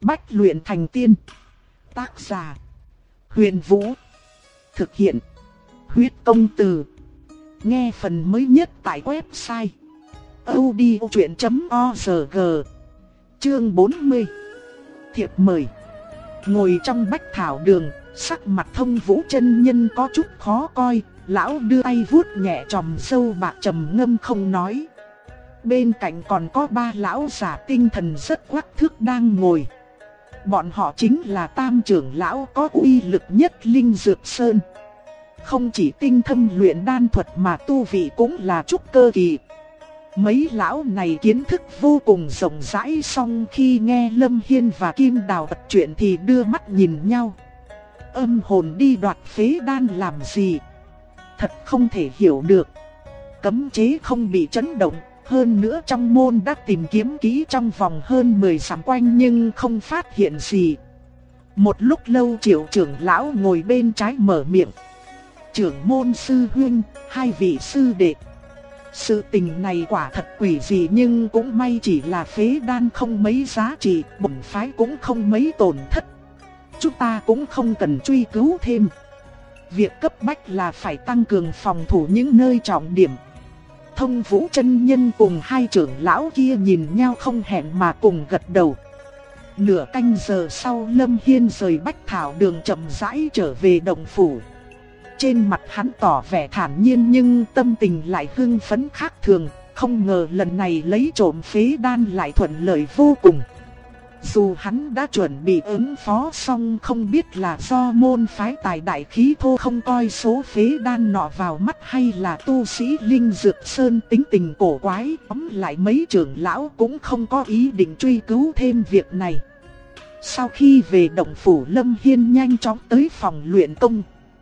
Bách luyện thành tiên. Tác giả: Huyền Vũ. Thực hiện: Huyết Công Từ. Nghe phần mới nhất tại website audiochuyen.org. Chương 40. Thiệp mời. Ngồi trong bách thảo đường, sắc mặt Thông Vũ chân nhân có chút khó coi. Lão đưa tay vuốt nhẹ chòm râu bạc trầm ngâm không nói. Bên cạnh còn có ba lão giả tinh thần rất quắc thước đang ngồi. Bọn họ chính là tam trưởng lão có uy lực nhất Linh Dược Sơn. Không chỉ tinh thâm luyện đan thuật mà tu vị cũng là trúc cơ kỳ. Mấy lão này kiến thức vô cùng rộng rãi, song khi nghe Lâm Hiên và Kim Đào bật chuyện thì đưa mắt nhìn nhau. Âm hồn đi đoạt phế đan làm gì? Thật không thể hiểu được. Cấm chế không bị chấn động, hơn nữa trong môn đã tìm kiếm kỹ trong vòng hơn 10 dặm quanh nhưng không phát hiện gì. Một lúc lâu Triệu trưởng lão ngồi bên trái mở miệng. Trưởng môn sư huynh, hai vị sư đệ. Sự tình này quả thật quỷ dị nhưng cũng may chỉ là phế đan không mấy giá trị, bổn phái cũng không mấy tổn thất. Chúng ta cũng không cần truy cứu thêm. Việc cấp bách là phải tăng cường phòng thủ những nơi trọng điểm. Thông Vũ chân nhân cùng hai trưởng lão kia nhìn nhau không hẹn mà cùng gật đầu. Nửa canh giờ sau Lâm Hiên rời bách thảo đường chậm rãi trở về động phủ. Trên mặt hắn tỏ vẻ thản nhiên nhưng tâm tình lại hưng phấn khác thường. Không ngờ lần này lấy trộm phế đan lại thuận lợi vô cùng. Dù hắn đã chuẩn bị ứng phó xong không biết là do môn phái tài đại khí thô không coi số phế đan nọ vào mắt hay là tu sĩ Linh Dược Sơn tính tình cổ quái. Tóm lại mấy trưởng lão cũng không có ý định truy cứu thêm việc này. Sau khi về động phủ Lâm Hiên nhanh chóng tới phòng luyện công.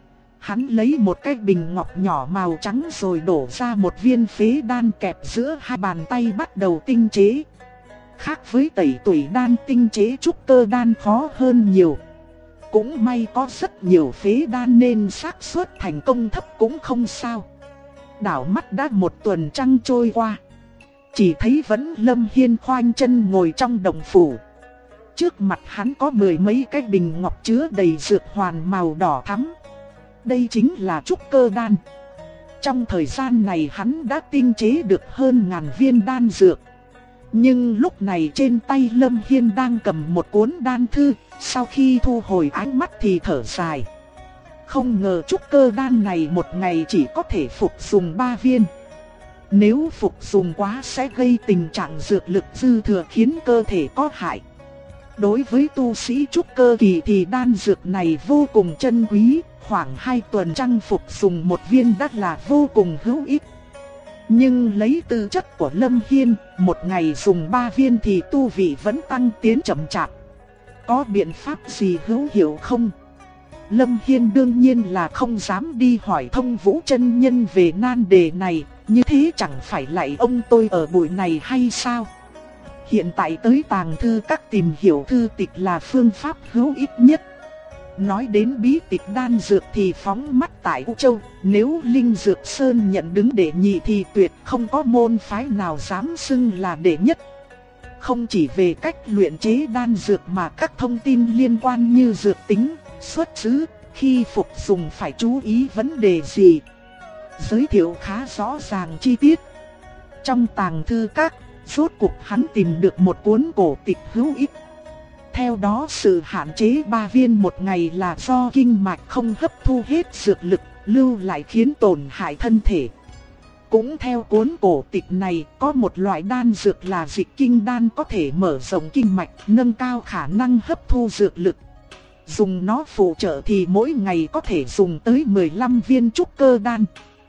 Hắn lấy một cái bình ngọc nhỏ màu trắng rồi đổ ra một viên phế đan kẹp giữa hai bàn tay bắt đầu tinh chế. Khác với tẩy tủy đan, tinh chế trúc cơ đan khó hơn nhiều. Cũng may có rất nhiều phế đan nên xác suất thành công thấp cũng không sao. Đảo mắt đã một tuần trăng trôi qua. Chỉ thấy vẫn Lâm Hiên khoanh chân ngồi trong động phủ. Trước mặt hắn có mười mấy cái bình ngọc chứa đầy dược hoàn màu đỏ thắm. Đây chính là trúc cơ đan. Trong thời gian này hắn đã tinh chế được hơn 1000 viên đan dược. Nhưng lúc này trên tay Lâm Hiên đang cầm một cuốn đan thư, sau khi thu hồi ánh mắt thì thở dài. Không ngờ trúc cơ đan này một ngày chỉ có thể phục dùng 3 viên. Nếu phục dùng quá sẽ gây tình trạng dược lực dư thừa khiến cơ thể có hại. Đối với tu sĩ trúc cơ kỳ thì đan dược này vô cùng chân quý, khoảng 2 tuần trang phục dùng một viên đã là vô cùng hữu ích. Nhưng lấy tư chất của Lâm Hiên, một ngày dùng 3 viên thì tu vị vẫn tăng tiến chậm chạp. Có biện pháp gì hữu hiệu không? Lâm Hiên đương nhiên là không dám đi hỏi Thông Vũ chân nhân về nan đề này, như thế chẳng phải lại ông tôi ở buổi này hay sao? Hiện tại tới tàng thư các tìm hiểu thư tịch là phương pháp hữu ích nhất. Nói đến bí tịch đan dược thì phóng mắt tại U Châu, nếu Linh Dược Sơn nhận đứng đệ nhị thì tuyệt không có môn phái nào dám xưng là đệ nhất. Không chỉ về cách luyện chế đan dược mà các thông tin liên quan như dược tính, xuất xứ, khi phục dùng phải chú ý vấn đề gì. Giới thiệu khá rõ ràng chi tiết. Trong tàng thư các, rốt cuộc hắn tìm được một cuốn cổ tịch hữu ích. Theo đó sự hạn chế 3 viên một ngày là do kinh mạch không hấp thu hết dược lực, lưu lại khiến tổn hại thân thể. Cũng theo cuốn cổ tịch này, có một loại đan dược là dịch kinh đan có thể mở rộng kinh mạch, nâng cao khả năng hấp thu dược lực. Dùng nó phụ trợ thì mỗi ngày có thể dùng tới 15 viên trúc cơ đan.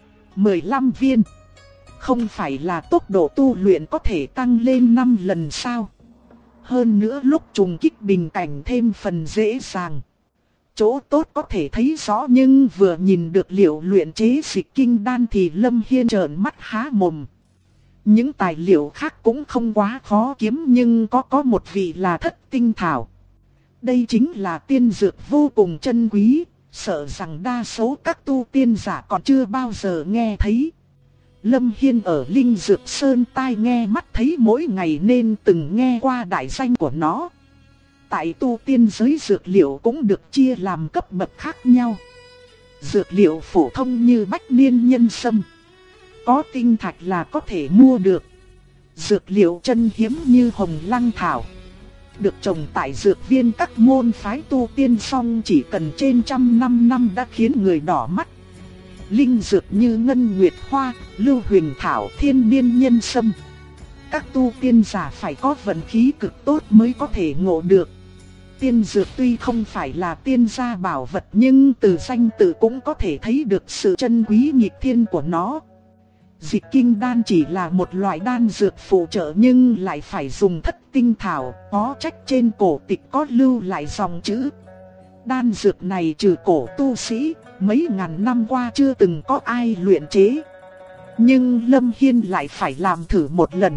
15 viên? Không phải là tốc độ tu luyện có thể tăng lên 5 lần sao? Hơn nữa lúc trùng kích bình cảnh thêm phần dễ dàng. Chỗ tốt có thể thấy rõ nhưng vừa nhìn được liệu luyện chế dịch kinh đan thì Lâm Hiên trợn mắt há mồm. Những tài liệu khác cũng không quá khó kiếm nhưng có một vị là thất tinh thảo. Đây chính là tiên dược vô cùng chân quý, sợ rằng đa số các tu tiên giả còn chưa bao giờ nghe thấy. Lâm Hiên ở Linh Dược Sơn tai nghe mắt thấy mỗi ngày nên từng nghe qua đại danh của nó. tại tu tiên giới dược liệu cũng được chia làm cấp bậc khác nhau. Dược liệu phổ thông như bách niên nhân sâm, có tinh thạch là có thể mua được. Dược liệu chân hiếm như hồng lăng thảo, được trồng tại dược viên các môn phái tu tiên song chỉ cần trên 100 năm đã khiến người đỏ mắt. Linh dược như ngân nguyệt hoa, lưu huỳnh thảo, thiên niên nhân sâm, các tu tiên giả phải có vận khí cực tốt mới có thể ngộ được. Tiên dược tuy không phải là tiên gia bảo vật nhưng từ danh tự cũng có thể thấy được sự chân quý nghịch thiên của nó. Dịch kinh đan chỉ là một loại đan dược phụ trợ nhưng lại phải dùng thất tinh thảo, có trách trên cổ tịch có lưu lại dòng chữ. Đan dược này trừ cổ tu sĩ, mấy ngàn năm qua chưa từng có ai luyện chế. Nhưng Lâm Hiên lại phải làm thử một lần.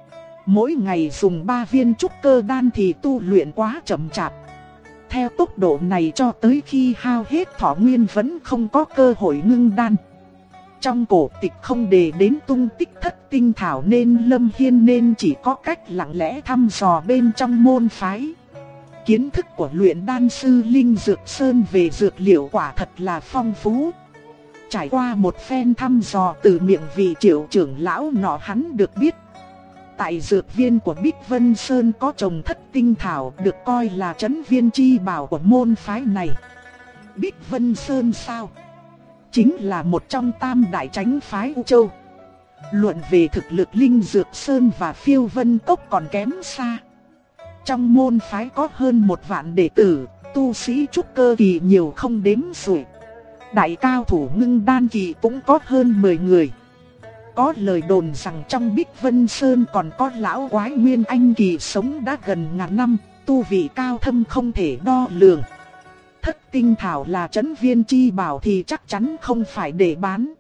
Mỗi ngày dùng 3 viên trúc cơ đan thì tu luyện quá chậm chạp. Theo tốc độ này cho tới khi hao hết thọ nguyên vẫn không có cơ hội ngưng đan. Trong cổ tịch không đề đến tung tích thất tinh thảo nên Lâm Hiên nên chỉ có cách lặng lẽ thăm dò bên trong môn phái. Kiến thức của luyện đan sư Linh Dược Sơn về dược liệu quả thật là phong phú. Trải qua một phen thăm dò từ miệng vị Triệu trưởng lão nọ, hắn được biết tại dược viên của Bích Vân Sơn có trồng thất tinh thảo, được coi là trấn viên chi bảo của môn phái này. Bích Vân Sơn sao? Chính là một trong tam đại chánh phái U Châu. Luận về thực lực, Linh Dược Sơn và Phiêu Vân Cốc còn kém xa. Trong môn phái có hơn 1 vạn đệ tử, tu sĩ trúc cơ kỳ nhiều không đếm xuể. Đại cao thủ ngưng đan kỳ cũng có hơn 10 người. Có lời đồn rằng trong Bích Vân Sơn còn có lão quái Nguyên Anh kỳ sống đã gần ngàn năm, tu vị cao thâm không thể đo lường. Thất tinh thảo là trấn viên chi bảo thì chắc chắn không phải để bán.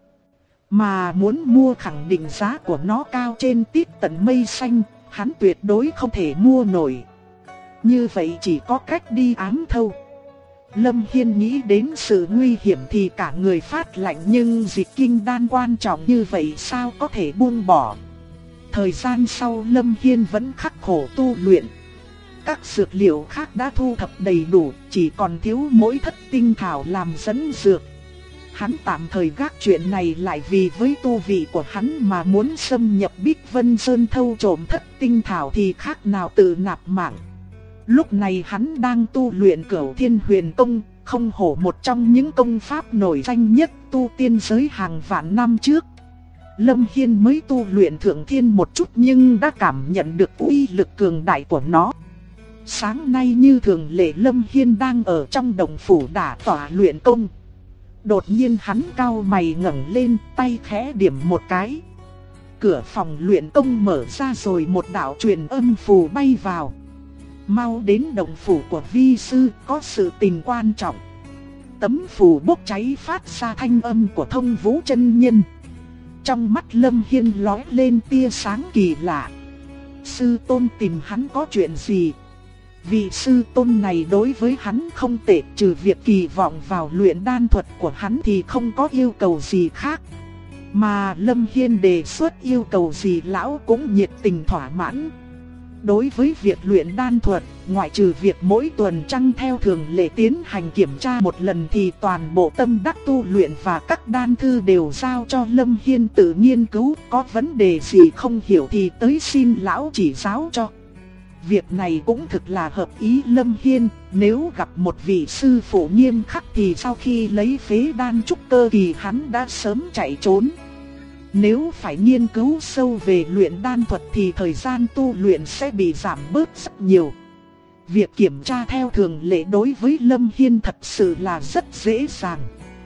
Mà muốn mua khẳng định giá của nó cao trên tít tận mây xanh, hắn tuyệt đối không thể mua nổi. Như vậy chỉ có cách đi ám thâu. Lâm Hiên nghĩ đến sự nguy hiểm thì cả người phát lạnh, nhưng dịch kinh đan quan trọng như vậy sao có thể buông bỏ. Thời gian sau Lâm Hiên vẫn khắc khổ tu luyện. Các dược liệu khác đã thu thập đầy đủ, chỉ còn thiếu mỗi thất tinh thảo làm dẫn dược. Hắn tạm thời gác chuyện này lại vì với tu vị của hắn mà muốn xâm nhập Bích Vân Sơn thâu trộm thất tinh thảo thì khác nào tự nạp mạng. Lúc này hắn đang tu luyện Cửu Thiên Huyền Công, không hổ một trong những công pháp nổi danh nhất tu tiên giới hàng vạn năm trước. Lâm Hiên mới tu luyện Thượng Thiên một chút nhưng đã cảm nhận được uy lực cường đại của nó. Sáng nay như thường lệ, Lâm Hiên đang ở trong động phủ đả tỏa luyện công. Đột nhiên hắn cau mày ngẩng lên, tay khẽ điểm một cái. Cửa phòng luyện công mở ra rồi một đạo truyền âm phù bay vào. Mau đến động phủ của vi sư, có sự tình quan trọng. Tấm phù bốc cháy phát ra thanh âm của Thông Vũ chân nhân. Trong mắt Lâm Hiên lóe lên tia sáng kỳ lạ. Sư tôn tìm hắn có chuyện gì? Vị sư tôn này đối với hắn không tệ, trừ việc kỳ vọng vào luyện đan thuật của hắn thì không có yêu cầu gì khác. Mà Lâm Hiên đề xuất yêu cầu gì lão cũng nhiệt tình thỏa mãn. Đối với việc luyện đan thuật, ngoại trừ việc mỗi tuần trăng theo thường lệ tiến hành kiểm tra một lần thì toàn bộ tâm đắc tu luyện và các đan thư đều giao cho Lâm Hiên tự nghiên cứu. Có vấn đề gì không hiểu thì tới xin lão chỉ giáo cho. Việc này cũng thực là hợp ý Lâm Hiên, nếu gặp một vị sư phụ nghiêm khắc thì sau khi lấy phế đan trúc cơ kỳ hắn đã sớm chạy trốn. Nếu phải nghiên cứu sâu về luyện đan thuật thì thời gian tu luyện sẽ bị giảm bớt rất nhiều. Việc kiểm tra theo thường lệ đối với Lâm Hiên thật sự là rất dễ dàng.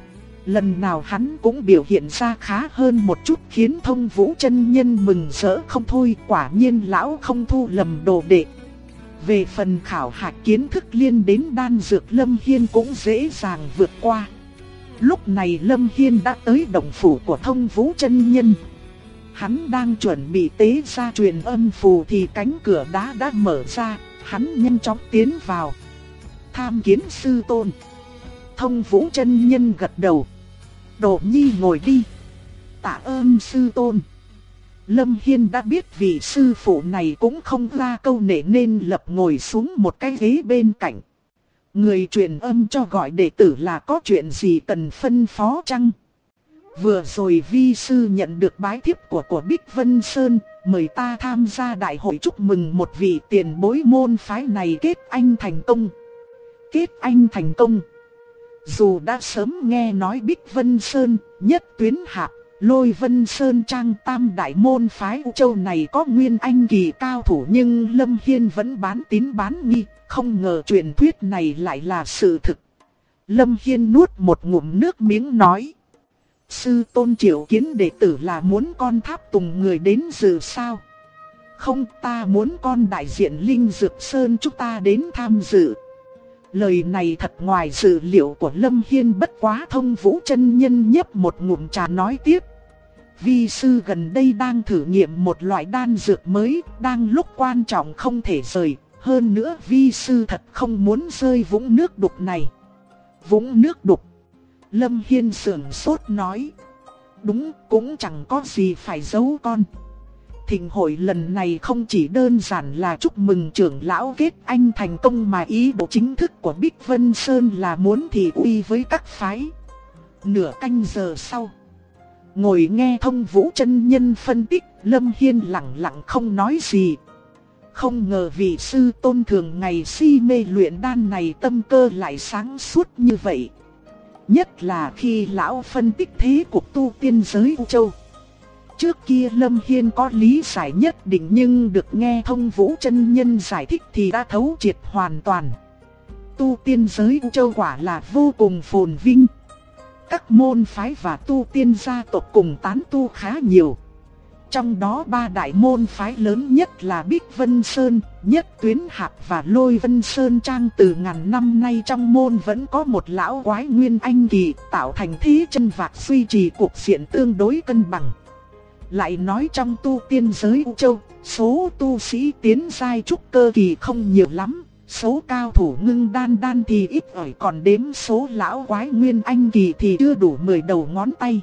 Lần nào hắn cũng biểu hiện ra khá hơn một chút khiến Thông Vũ chân nhân mừng rỡ không thôi, quả nhiên lão không thu lầm đồ đệ. Về phần khảo hạch kiến thức liên đến đan dược Lâm Hiên cũng dễ dàng vượt qua. Lúc này Lâm Hiên đã tới động phủ của Thông Vũ chân nhân. Hắn đang chuẩn bị tế ra truyền âm phù thì cánh cửa đá đã mở ra, hắn nhanh chóng tiến vào. Tham kiến sư tôn. Thông Vũ chân nhân gật đầu. Đồ nhi ngồi đi. Tạ ơn sư tôn. Lâm Hiên đã biết vị sư phụ này cũng không ra câu nệ nên lập ngồi xuống một cái ghế bên cạnh. Người truyền âm cho gọi đệ tử là có chuyện gì cần phân phó chăng? Vừa rồi vi sư nhận được bái thiếp của Bích Vân Sơn, mời ta tham gia đại hội chúc mừng một vị tiền bối môn phái này kết anh thành công. Kết anh thành công. Dù đã sớm nghe nói Bích Vân Sơn, Nhất Tuyến Hạp, Lôi Vân Sơn Trang tam đại môn phái U Châu này có nguyên anh kỳ cao thủ, nhưng Lâm Hiên vẫn bán tín bán nghi, không ngờ truyền thuyết này lại là sự thực. Lâm Hiên nuốt một ngụm nước miếng nói: sư tôn triệu kiến đệ tử là muốn con tháp tùng người đến dự sao? Không, ta muốn con đại diện Linh Dược Sơn chúng ta đến tham dự. Lời này thật ngoài dự liệu của Lâm Hiên, bất quá Thông Vũ chân nhân nhấp một ngụm trà nói tiếp: vi sư gần đây đang thử nghiệm một loại đan dược mới, đang lúc quan trọng không thể rời. Hơn nữa vi sư thật không muốn rơi vũng nước đục này. Vũng nước đục? Lâm Hiên sườn sốt nói: đúng, cũng chẳng có gì phải giấu con. Thịnh hội lần này không chỉ đơn giản là chúc mừng trưởng lão kết anh thành công, mà ý đồ chính thức của Bích Vân Sơn là muốn thị uy với các phái. Nửa canh giờ sau, ngồi nghe Thông Vũ chân nhân phân tích, Lâm Hiên lặng lặng không nói gì. Không ngờ vị sư tôn thường ngày si mê luyện đan này tâm cơ lại sáng suốt như vậy. Nhất là khi lão phân tích thế cuộc tu tiên giới U Châu. Trước kia Lâm Hiên có lý giải nhất định, nhưng được nghe Thông Vũ chân nhân giải thích thì đã thấu triệt hoàn toàn. Tu tiên giới U Châu quả là vô cùng phồn vinh. Các môn phái và tu tiên gia tộc cùng tán tu khá nhiều. Trong đó ba đại môn phái lớn nhất là Bích Vân Sơn, Nhất Tuyến Hạp và Lôi Vân Sơn Trang. Từ ngàn năm nay trong môn vẫn có một lão quái nguyên anh kỳ, tạo thành thế chân vạc duy trì cuộc diện tương đối cân bằng. Lại nói trong tu tiên giới U Châu, số tu sĩ tiến giai trúc cơ kỳ không nhiều lắm, số cao thủ ngưng đan thì ít ỏi, còn đếm số lão quái nguyên anh kỳ thì chưa đủ 10 đầu ngón tay.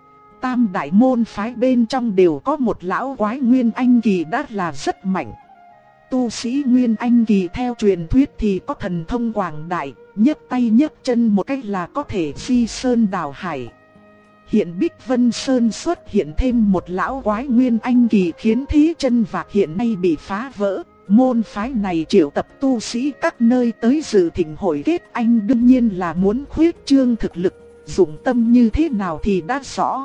Tam đại môn phái bên trong đều có một lão quái nguyên anh kỳ đã là rất mạnh. Tu sĩ nguyên anh kỳ theo truyền thuyết thì có thần thông quảng đại, nhấc tay nhấc chân một cách là có thể phi sơn đào hải. Hiện Bích Vân Sơn xuất hiện thêm một lão quái nguyên anh kỳ, khiến thế chân vạc hiện nay bị phá vỡ. Môn phái này triệu tập tu sĩ các nơi tới dự thịnh hội kết anh, đương nhiên là muốn khuyết trương thực lực, dụng tâm như thế nào thì đã rõ.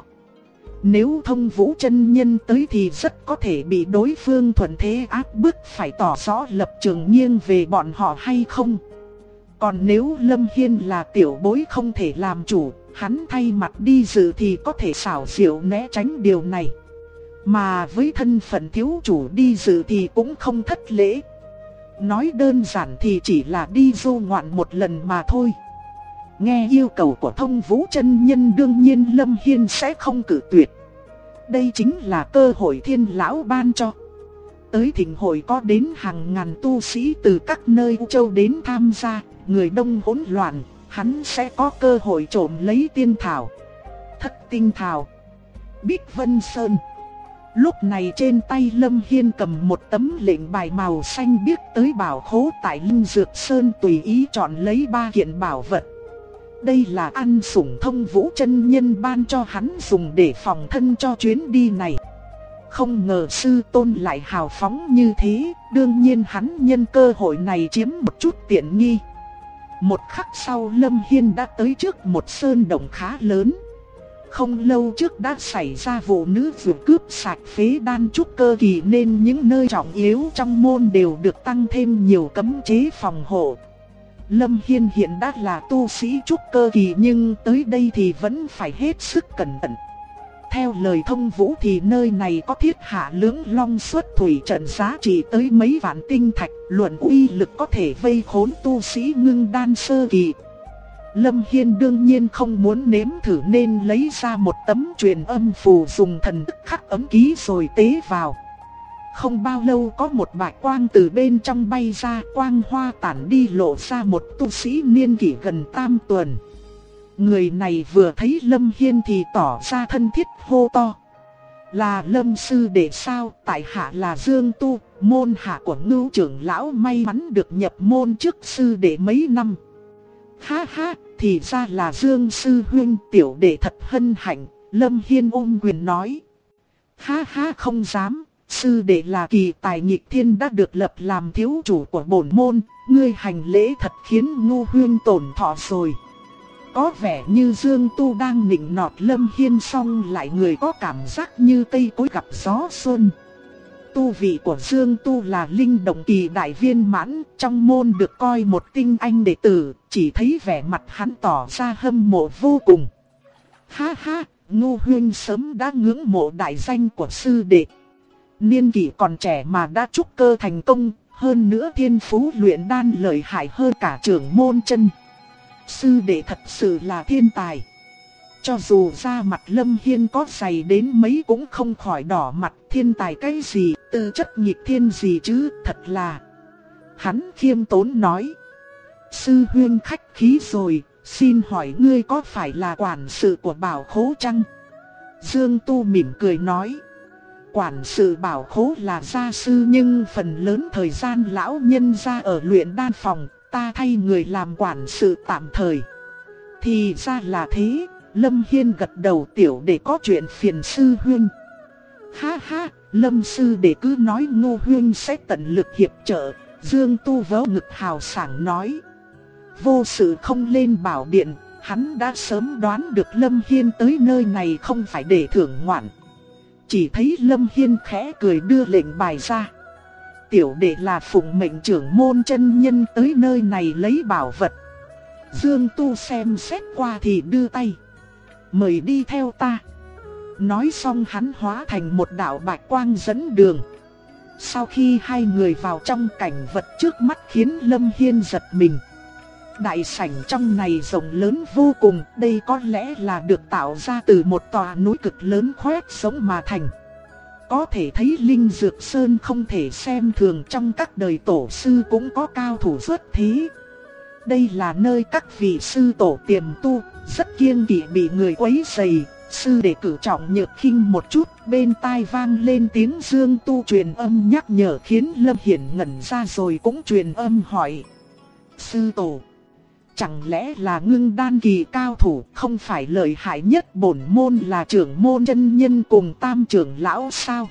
Nếu Thông Vũ chân nhân tới thì rất có thể bị đối phương thuận thế áp bức, phải tỏ rõ lập trường nghiêng về bọn họ hay không. Còn nếu Lâm Hiên là tiểu bối không thể làm chủ, hắn thay mặt đi dự thì có thể xảo diệu né tránh điều này. Mà với thân phận thiếu chủ đi dự thì cũng không thất lễ. Nói đơn giản thì chỉ là đi du ngoạn một lần mà thôi. Nghe yêu cầu của Thông Vũ chân nhân, đương nhiên Lâm Hiên sẽ không cự tuyệt. Đây chính là cơ hội thiên lão ban cho. Tới thịnh hội có đến hàng ngàn tu sĩ từ các nơi U Châu đến tham gia, người đông hỗn loạn, hắn sẽ có cơ hội trộm lấy tiên thảo, Thất tinh thảo. Bích Vân Sơn. Lúc này trên tay Lâm Hiên cầm một tấm lệnh bài màu xanh biếc tới bảo khố tại Linh Dược Sơn, tùy ý chọn lấy 3 kiện bảo vật. Đây là ăn sủng Thông Vũ chân nhân ban cho hắn dùng để phòng thân cho chuyến đi này. Không ngờ sư tôn lại hào phóng như thế, đương nhiên hắn nhân cơ hội này chiếm một chút tiện nghi. Một khắc sau Lâm Hiên đã tới trước một sơn động khá lớn. Không lâu trước đã xảy ra vụ nữ vừa cướp sạch phế đan trúc cơ kỳ, nên những nơi trọng yếu trong môn đều được tăng thêm nhiều cấm chế phòng hộ. Lâm Hiên hiện đã là tu sĩ trúc cơ kỳ, nhưng tới đây thì vẫn phải hết sức cẩn thận. Theo lời Thông Vũ thì nơi này có thiết hạ lưỡng long xuất thủy trận giá trị tới mấy vạn tinh thạch, luận uy lực có thể vây khốn tu sĩ ngưng đan sơ kỳ. Lâm Hiên đương nhiên không muốn nếm thử nên lấy ra một tấm truyền âm phù, dùng thần thức khắc ấm ký rồi tế vào. Không bao lâu có một bạch quang từ bên trong bay ra, quang hoa tản đi lộ ra một tu sĩ niên kỷ gần tam tuần. Người này vừa thấy Lâm Hiên thì tỏ ra thân thiết hô to: Là Lâm sư đệ sao? Tại hạ là Dương Tu, môn hạ của Ngưu trưởng lão, may mắn được nhập môn trước sư đệ mấy năm. Ha ha, thì ra là Dương sư huynh, tiểu đệ thật hân hạnh. Lâm Hiên ôm quyền nói. Ha ha, không dám, sư đệ là kỳ tài nghịch thiên đã được lập làm thiếu chủ của bổn môn, ngươi hành lễ thật khiến Ngưu huynh tổn thọ rồi. Có vẻ như Dương Tu đang nịnh nọt Lâm Hiên, xong lại người có cảm giác như cây cối gặp gió xuân. Tu vị của Dương Tu là linh động kỳ đại viên mãn, trong môn được coi một tinh anh đệ tử, chỉ thấy vẻ mặt hắn tỏ ra hâm mộ vô cùng. Ha ha, Ngưu huynh sớm đã ngưỡng mộ đại danh của sư đệ. Niên kỷ còn trẻ mà đã trúc cơ thành công, hơn nữa thiên phú luyện đan lợi hại hơn cả trưởng môn chân. Sư đệ thật sự là thiên tài. Cho dù da mặt Lâm Hiên có dày đến mấy cũng không khỏi đỏ mặt. Thiên tài cái gì, tư chất nghịch thiên gì chứ, thật là. Hắn khiêm tốn nói. Sư huynh khách khí rồi, xin hỏi ngươi có phải là quản sự của bảo khố chăng? Dương Tu mỉm cười nói. Quản sự bảo khố là gia sư, nhưng phần lớn thời gian lão nhân ra ở luyện đan phòng, ta thay người làm quản sự tạm thời. Thì ra là thế. Lâm Hiên gật đầu, tiểu đệ có chuyện phiền sư huynh. Ha ha, Lâm sư đệ cứ nói, Ngô huynh sẽ tận lực hiệp trợ. Dương Tu vớ ngực hào sảng nói. Vô sự không lên bảo điện, hắn đã sớm đoán được Lâm Hiên tới nơi này không phải để thưởng ngoạn. Chỉ thấy Lâm Hiên khẽ cười đưa lệnh bài ra. Tiểu đệ là phụng mệnh trưởng môn chân nhân tới nơi này lấy bảo vật. Dương Tu xem xét qua thì đưa tay. Mời đi theo ta. Nói xong hắn hóa thành một đạo bạch quang dẫn đường. Sau khi hai người vào trong, cảnh vật trước mắt khiến Lâm Hiên giật mình. Đại sảnh trong này rộng lớn vô cùng, đây có lẽ là được tạo ra từ một tòa núi cực lớn khoét sống mà thành. Có thể thấy Linh Dược Sơn không thể xem thường, trong các đời tổ sư cũng có cao thủ xuất thế. Đây là nơi các vị sư tổ tiềm tu, rất kiêng kỵ bị người quấy rầy. Sư đệ cử trọng nhược khinh một chút, bên tai vang lên tiếng Dương Tu truyền âm nhắc nhở, khiến Lâm Hiển ngẩn ra rồi cũng truyền âm hỏi. Sư tổ, chẳng lẽ là ngưng đan kỳ cao thủ, không phải lợi hại nhất bổn môn là trưởng môn chân nhân cùng tam trưởng lão sao?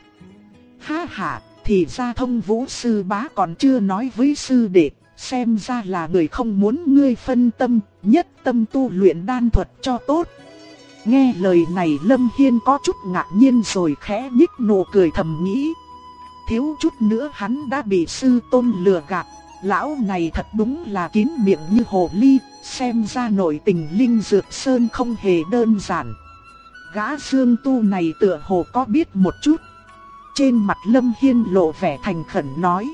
Ha ha, thì ra Thông Vũ sư bá còn chưa nói với sư đệ, xem ra là người không muốn ngươi phân tâm, nhất tâm tu luyện đan thuật cho tốt. Nghe lời này Lâm Hiên có chút ngạc nhiên rồi khẽ nhích nụ cười thầm nghĩ. Thiếu chút nữa hắn đã bị sư tôn lừa gạt. Lão này thật đúng là kín miệng như hồ ly, xem ra nội tình Linh Dược Sơn không hề đơn giản. Gã Dương Tu này tựa hồ có biết một chút. Trên mặt Lâm Hiên lộ vẻ thành khẩn nói.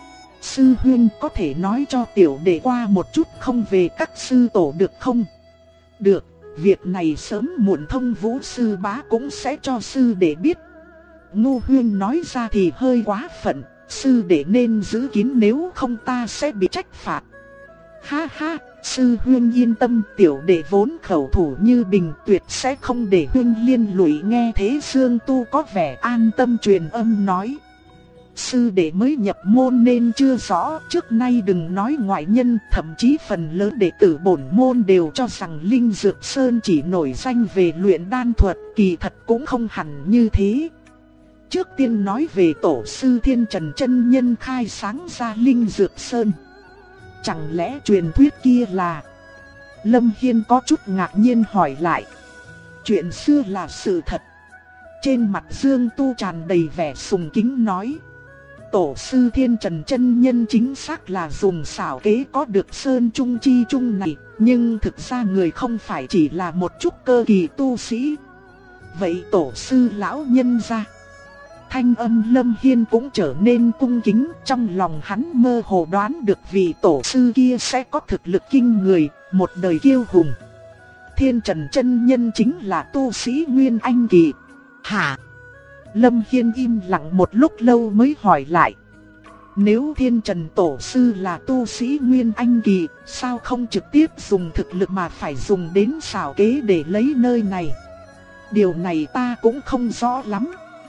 Sư huynh có thể nói cho tiểu đệ qua một chút không về các sư tổ được không? Được, việc này sớm muộn Thông Vũ sư bá cũng sẽ cho sư đệ biết. Ngô huynh nói ra thì hơi quá phận. Sư đệ nên giữ kín, nếu không ta sẽ bị trách phạt. Ha ha, sư huynh yên tâm, tiểu đệ vốn khẩu thủ như bình, tuyệt sẽ không để huynh liên lụy. Nghe thế Dương Tu có vẻ an tâm truyền âm nói. Sư đệ mới nhập môn nên chưa rõ, trước nay đừng nói ngoại nhân, thậm chí phần lớn đệ tử bổn môn đều cho rằng Linh Dược Sơn chỉ nổi danh về luyện đan thuật, kỳ thật cũng không hẳn như thế. Trước tiên nói về tổ sư Thiên Trần chân nhân khai sáng ra Linh Dược Sơn. Chẳng lẽ truyền thuyết kia là... Lâm Hiên có chút ngạc nhiên hỏi lại. Chuyện xưa là sự thật. Trên mặt Dương Tu tràn đầy vẻ sùng kính nói. Tổ sư Thiên Trần chân nhân chính xác là dùng xảo kế có được Sơn Trung chi trung này. Nhưng thực ra người không phải chỉ là một chút cơ kỳ tu sĩ. Vậy tổ sư lão nhân ra? Thanh âm Lâm Hiên cũng trở nên cung kính, trong lòng hắn mơ hồ đoán được vị tổ sư kia sẽ có thực lực kinh người, một đời kiêu hùng. Thiên Trần chân nhân chính là tu sĩ Nguyên Anh kỳ. Hả? Lâm Hiên im lặng một lúc lâu mới hỏi lại. Nếu Thiên Trần tổ sư là tu sĩ Nguyên Anh kỳ, sao không trực tiếp dùng thực lực mà phải dùng đến xảo kế để lấy nơi này? Điều này ta cũng không rõ lắm.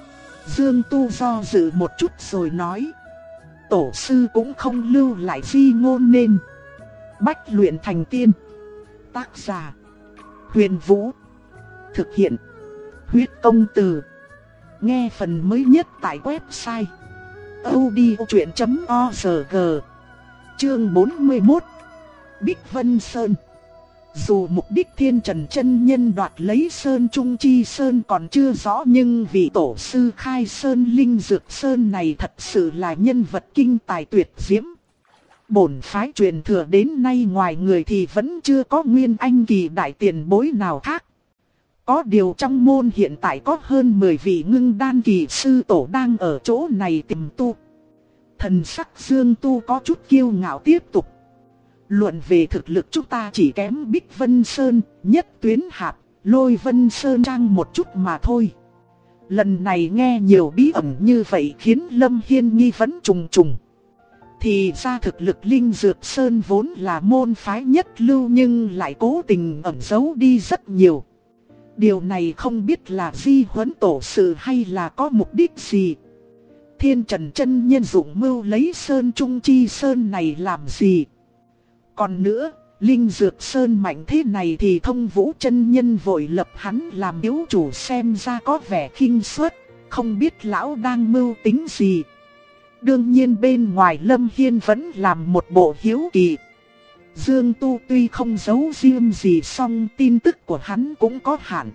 Dương Tu do dự một chút rồi nói. Tổ sư cũng không lưu lại di ngôn nên. Bách luyện thành tiên. Tác giả Huyền Vũ. Thực hiện Huyết Công Từ. Nghe phần mới nhất tại website audiochuyện.org. Chương 41. Bích Vân Sơn. Dù mục đích Thiên Trần chân nhân đoạt lấy Sơn Trung Chi Sơn còn chưa rõ, nhưng vị tổ sư khai Sơn Linh Dược Sơn này thật sự là nhân vật kinh tài tuyệt diễm. Bổn phái truyền thừa đến nay ngoài người thì vẫn chưa có nguyên anh kỳ đại tiền bối nào khác. Có điều trong môn hiện tại có hơn 10 vị ngưng đan kỳ sư tổ đang ở chỗ này tìm tu. Thần sắc Dương Tu có chút kiêu ngạo tiếp tục. Luận về thực lực chúng ta chỉ kém Bích Vân Sơn, Nhất Tuyến Hạp, Lôi Vân Sơn Trang một chút mà thôi. Lần này nghe nhiều bí ẩn như vậy khiến Lâm Hiên nghi vấn trùng trùng. Thì ra thực lực Linh Dược Sơn vốn là môn phái nhất lưu nhưng lại cố tình ẩn giấu đi rất nhiều. Điều này không biết là di huấn tổ sự hay là có mục đích gì. Thiên Trần chân nhân dụng mưu lấy Sơn Trung Chi Sơn này làm gì? Còn nữa, Linh Dược Sơn mạnh thế này thì Thông Vũ chân nhân vội lập hắn làm yếu chủ, xem ra có vẻ khinh suất, không biết lão đang mưu tính gì. Đương nhiên bên ngoài Lâm Hiên vẫn làm một bộ hiếu kỳ. Dương Tu tuy không giấu riêng gì song tin tức của hắn cũng có hạn.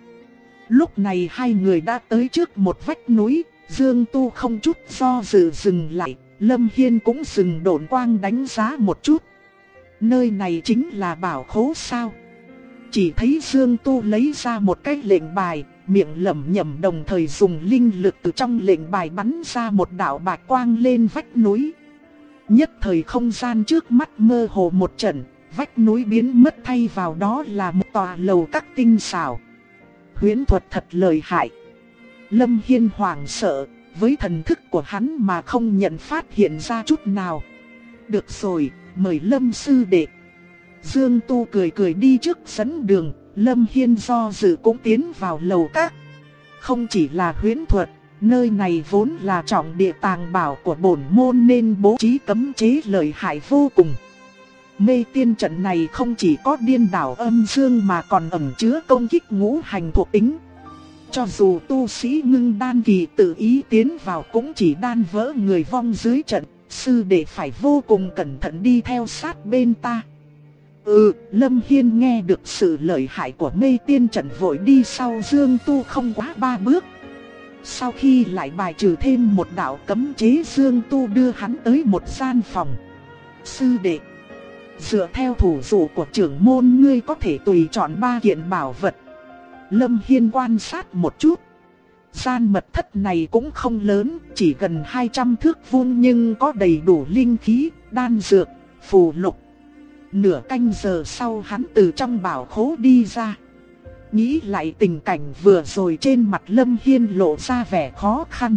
Lúc này hai người đã tới trước một vách núi, Dương Tu không chút do dự dừng lại, Lâm Hiên cũng dừng độn quang đánh giá một chút. Nơi này chính là bảo khố sao? Chỉ thấy Dương Tu lấy ra một cái lệnh bài, miệng lẩm nhẩm đồng thời dùng linh lực từ trong lệnh bài bắn ra một đạo bạch quang lên vách núi. Nhất thời không gian trước mắt mơ hồ một trận, vách núi biến mất thay vào đó là một tòa lầu các tinh xảo. Huyễn thuật thật lợi hại. Lâm Hiên hoảng sợ, với thần thức của hắn mà không nhận phát hiện ra chút nào. Được rồi, mời Lâm sư đệ. Dương Tu cười cười đi trước dẫn đường, Lâm Hiên do dự cũng tiến vào lầu các. Không chỉ là huyễn thuật, nơi này vốn là trọng địa tàng bảo của bổn môn nên bố trí cấm chế lợi hại vô cùng. Mê tiên trận này không chỉ có điên đảo âm dương mà còn ẩn chứa công kích ngũ hành thuộc tính. Cho dù tu sĩ ngưng đan kỳ tự ý tiến vào cũng chỉ đan vỡ người vong dưới trận, sư đệ phải vô cùng cẩn thận đi theo sát bên ta. Lâm Hiên nghe được sự lợi hại của mê tiên trận vội đi sau Dương Tu không quá 3 bước. Sau khi lại bài trừ thêm một đạo cấm chế, Dương Tu đưa hắn tới một gian phòng. Sư đệ, dựa theo thủ dụ của trưởng môn ngươi có thể tùy chọn 3 kiện bảo vật. Lâm Hiên quan sát một chút. Gian mật thất này cũng không lớn, chỉ gần 200 thước vuông nhưng có đầy đủ linh khí, đan dược, phù lục. Nửa canh giờ sau hắn từ trong bảo khố đi ra. Nghĩ lại tình cảnh vừa rồi, trên mặt Lâm Hiên lộ ra vẻ khó khăn.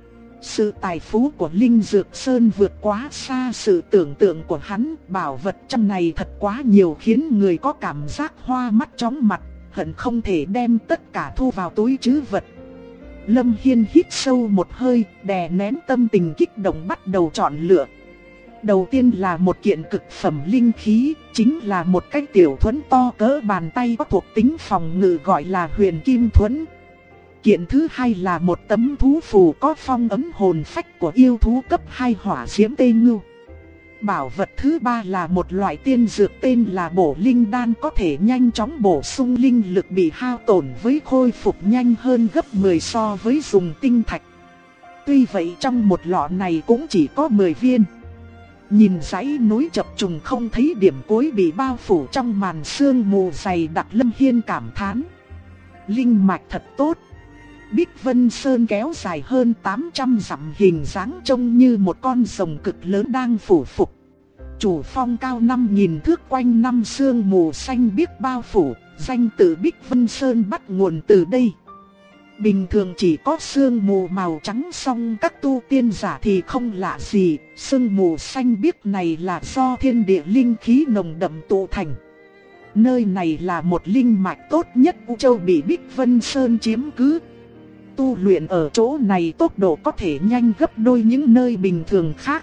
Sự tài phú của Linh Dược Sơn vượt quá xa sự tưởng tượng của hắn. Bảo vật trong này thật quá nhiều khiến người có cảm giác hoa mắt chóng mặt, hận không thể đem tất cả thu vào túi trữ vật. Lâm Hiên hít sâu một hơi, đè nén tâm tình kích động bắt đầu chọn lựa. Đầu tiên là một kiện cực phẩm linh khí, chính là một cái tiểu thuẫn to cỡ bàn tay có thuộc tính phòng ngự gọi là Huyền Kim Thuẫn. Kiện thứ hai là một tấm thú phù có phong ấn hồn phách của yêu thú cấp 2 hỏa diễm tê ngưu. Bảo vật thứ ba là một loại tiên dược tên là Bổ Linh Đan, có thể nhanh chóng bổ sung linh lực bị hao tổn với khôi phục nhanh hơn gấp 10 so với dùng tinh thạch. Tuy vậy trong một lọ này cũng chỉ có 10 viên. Nhìn dãy núi chập trùng không thấy điểm cuối bị bao phủ trong màn sương mù dày đặc, Lâm Hiên cảm thán. Linh mạch thật tốt. Bích Vân Sơn kéo dài hơn 800 dặm, hình dáng trông như một con rồng cực lớn đang phủ phục. Chủ phong cao 5.000 thước, quanh năm sương mù xanh biếc bao phủ, danh tự Bích Vân Sơn bắt nguồn từ đây. Bình thường chỉ có sương mù màu trắng, song các tu tiên giả thì không lạ gì, sương mù xanh biếc này là do thiên địa linh khí nồng đậm tụ thành. Nơi này là một linh mạch tốt nhất U Châu bị Bích Vân Sơn chiếm cứ. tu luyện ở chỗ này tốc độ có thể nhanh gấp đôi những nơi bình thường khác.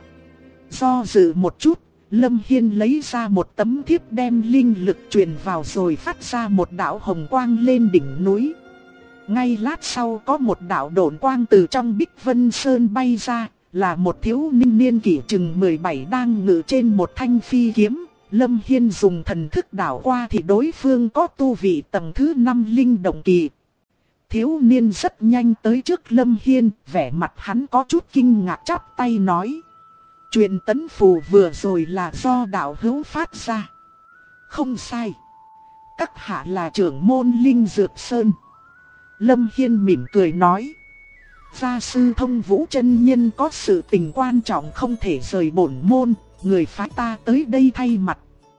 Do dự một chút, Lâm Hiên lấy ra một tấm thiếp đem linh lực truyền vào rồi phát ra một đạo hồng quang lên đỉnh núi. Ngay lát sau có một đạo độn quang từ trong Bích Vân Sơn bay ra, là một thiếu niên niên kỷ chừng 17 đang ngự trên một thanh phi kiếm. Lâm Hiên dùng thần thức đảo qua thì đối phương có tu vị tầng thứ 5 linh động kỳ. Thiếu niên rất nhanh tới trước Lâm Hiên, vẻ mặt hắn có chút kinh ngạc chắp tay nói. Chuyện tấn phù vừa rồi là do đạo hữu phát ra. Không sai. Các hạ là trưởng môn Linh Dược Sơn. Lâm Hiên mỉm cười nói. Gia sư Thông Vũ chân nhân có sự tình quan trọng không thể rời bổn môn, người phái ta tới đây thay mặt.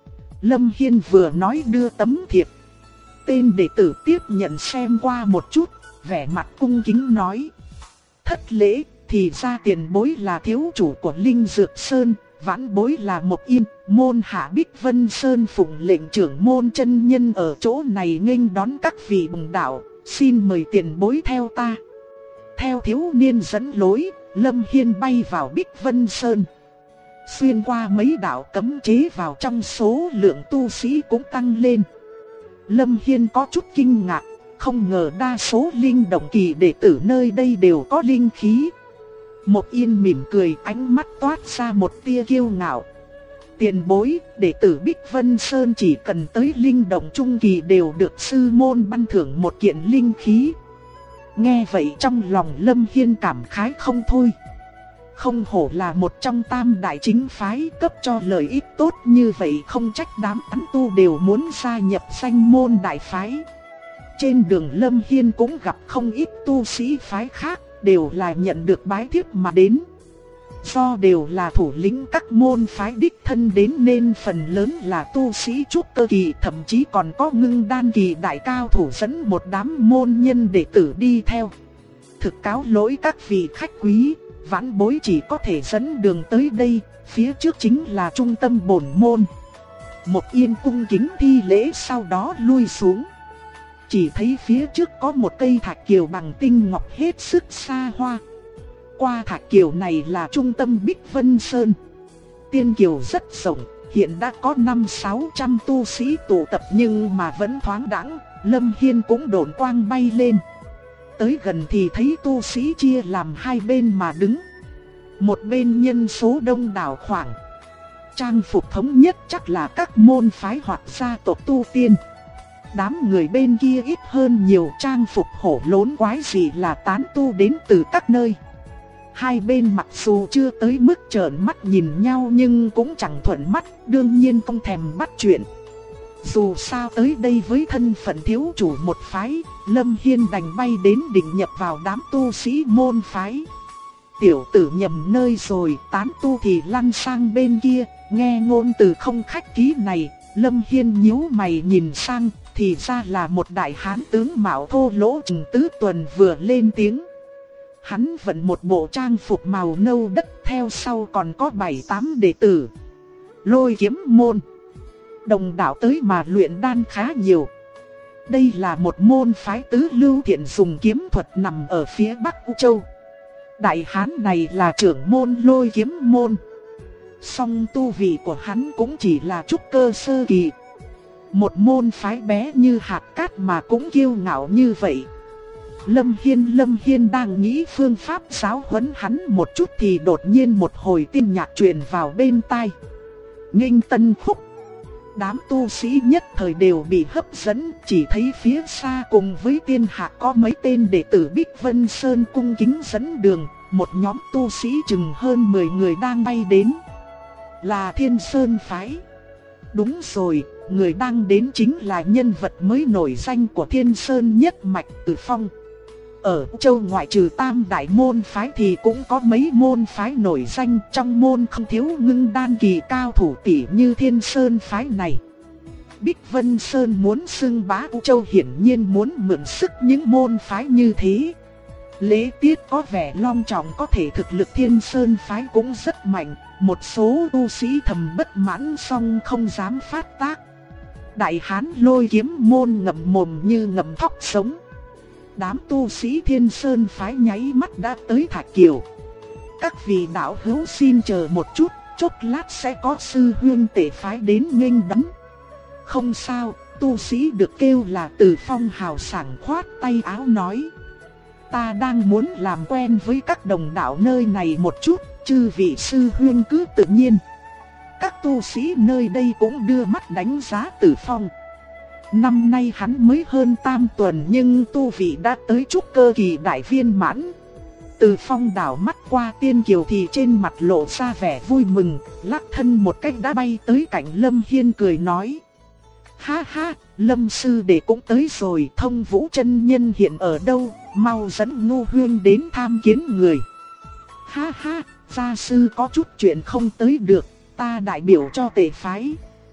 Lâm Hiên vừa nói đưa tấm thiệp. Tên đệ tử tiếp nhận xem qua một chút, vẻ mặt cung kính nói. Thất lễ, thì ra tiền bối là thiếu chủ của Linh Dược Sơn, vãn bối là Mộc Yên, môn hạ Bích Vân Sơn phụng lệnh trưởng môn chân nhân ở chỗ này nghênh đón các vị bồng đạo, xin mời tiền bối theo ta. Theo thiếu niên dẫn lối, Lâm Hiên bay vào Bích Vân Sơn. Xuyên qua mấy đạo cấm chế vào trong, số lượng tu sĩ cũng tăng lên. Lâm Hiên có chút kinh ngạc, không ngờ đa số linh động kỳ đệ tử nơi đây đều có linh khí. Mộc Yên mỉm cười, ánh mắt toát ra một tia kiêu ngạo. Tiền bối, đệ tử Bích Vân Sơn chỉ cần tới linh động trung kỳ đều được sư môn ban thưởng một kiện linh khí. Nghe vậy trong lòng Lâm Hiên cảm khái không thôi. Không hổ là một trong tam đại chính phái, cấp cho lợi ích tốt như vậy, không trách đám tán tu đều muốn gia nhập danh môn đại phái. Trên đường Lâm Hiên cũng gặp không ít tu sĩ phái khác, đều là nhận được bái thiếp mà đến. Do đều là thủ lĩnh các môn phái đích thân đến nên phần lớn là tu sĩ trúc cơ kỳ, thậm chí còn có ngưng đan kỳ đại cao thủ dẫn một đám môn nhân đệ tử đi theo. Thực cáo lỗi các vị khách quý, vãn bối chỉ có thể dẫn đường tới đây, phía trước chính là trung tâm bổn môn. Mộc Yên cung kính thi lễ sau đó lui xuống. Chỉ thấy phía trước có một cây thạch kiều bằng tinh ngọc hết sức xa hoa. Qua thạch kiều này là trung tâm Bích Vân Sơn. Tiên kiều rất rộng, hiện đã có 500-600 tu sĩ tụ tập nhưng mà vẫn thoáng đãng. Lâm Hiên cũng độn quang bay lên. Tới gần thì thấy tu sĩ chia làm hai bên mà đứng. Một bên nhân số đông đảo khoảng. Trang phục thống nhất chắc là các môn phái hoặc gia tộc tu tiên. Đám người bên kia ít hơn nhiều, trang phục hổ lốn quái dị là tán tu đến từ các nơi. Hai bên mặc dù chưa tới mức trợn mắt nhìn nhau nhưng cũng chẳng thuận mắt, đương nhiên không thèm bắt chuyện. Dù sao tới đây với thân phận thiếu chủ một phái, Lâm Hiên đành bay đến định nhập vào đám tu sĩ môn phái. Tiểu tử nhầm nơi rồi, tán tu thì lăn sang bên kia. Nghe ngôn từ không khách khí này, Lâm Hiên nhíu mày nhìn sang, thì ra là một đại hán tướng mạo thô lỗ chừng tứ tuần vừa lên tiếng. Hắn vận một bộ trang phục màu nâu đất, theo sau còn có 7-8 đệ tử Lôi Kiếm môn. Đồng đạo tới mà luyện đan khá nhiều. Đây là một môn phái tứ lưu thiện dùng kiếm thuật nằm ở phía Bắc U Châu. Đại hán này là trưởng môn Lôi Kiếm môn. Song tu vị của hắn cũng chỉ là trúc cơ sơ kỳ. Một môn phái bé như hạt cát mà cũng kiêu ngạo như vậy. Lâm Hiên đang nghĩ phương pháp giáo huấn hắn một chút thì đột nhiên một hồi tiên nhạc truyền vào bên tai. Nghênh tân khúc. Đám tu sĩ nhất thời đều bị hấp dẫn, chỉ thấy phía xa cùng với tiên hạ có mấy tên đệ tử Bích Vân Sơn cung kính dẫn đường. Một nhóm tu sĩ chừng hơn 10 người đang bay đến. Là Thiên Sơn phái. Đúng rồi, người đang đến chính là nhân vật mới nổi danh của Thiên Sơn nhất mạch Từ Phong. Ở châu ngoại trừ tam đại môn phái thì cũng có mấy môn phái nổi danh, trong môn không thiếu ngưng đan kỳ cao thủ tỷ như Thiên Sơn phái này. Bích Vân Sơn muốn xưng bá U Châu hiển nhiên muốn mượn sức những môn phái như thế. Lễ tiết có vẻ long trọng, có thể thực lực Thiên Sơn phái cũng rất mạnh. Một số tu sĩ thầm bất mãn song không dám phát tác. Đại hán Lôi Kiếm môn ngậm mồm như ngậm thóc sống. Đám tu sĩ Thiên Sơn phái nháy mắt đã tới Thạch Kiều. Các vị đạo hữu xin chờ một chút, chốc lát sẽ có sư huynh Tề phái đến nghênh đón. Không sao, tu sĩ được kêu là Từ Phong hào sảng khoát tay áo nói. Ta đang muốn làm quen với các đồng đạo nơi này một chút, chư vị sư huynh cứ tự nhiên. Các tu sĩ nơi đây cũng đưa mắt đánh giá Từ Phong. Năm nay hắn mới hơn tam tuần nhưng tu vị đã tới trúc cơ kỳ đại viên mãn. Từ Phong đảo mắt qua Tiên Kiều thì trên mặt lộ ra vẻ vui mừng, lắc thân một cách đã bay tới cạnh Lâm Hiên cười nói. Ha ha, Lâm sư đệ cũng tới rồi, Thông Vũ chân nhân hiện ở đâu, mau dẫn Ngô Huyên đến tham kiến người. Ha ha, gia sư có chút chuyện không tới được, ta đại biểu cho Tề phái.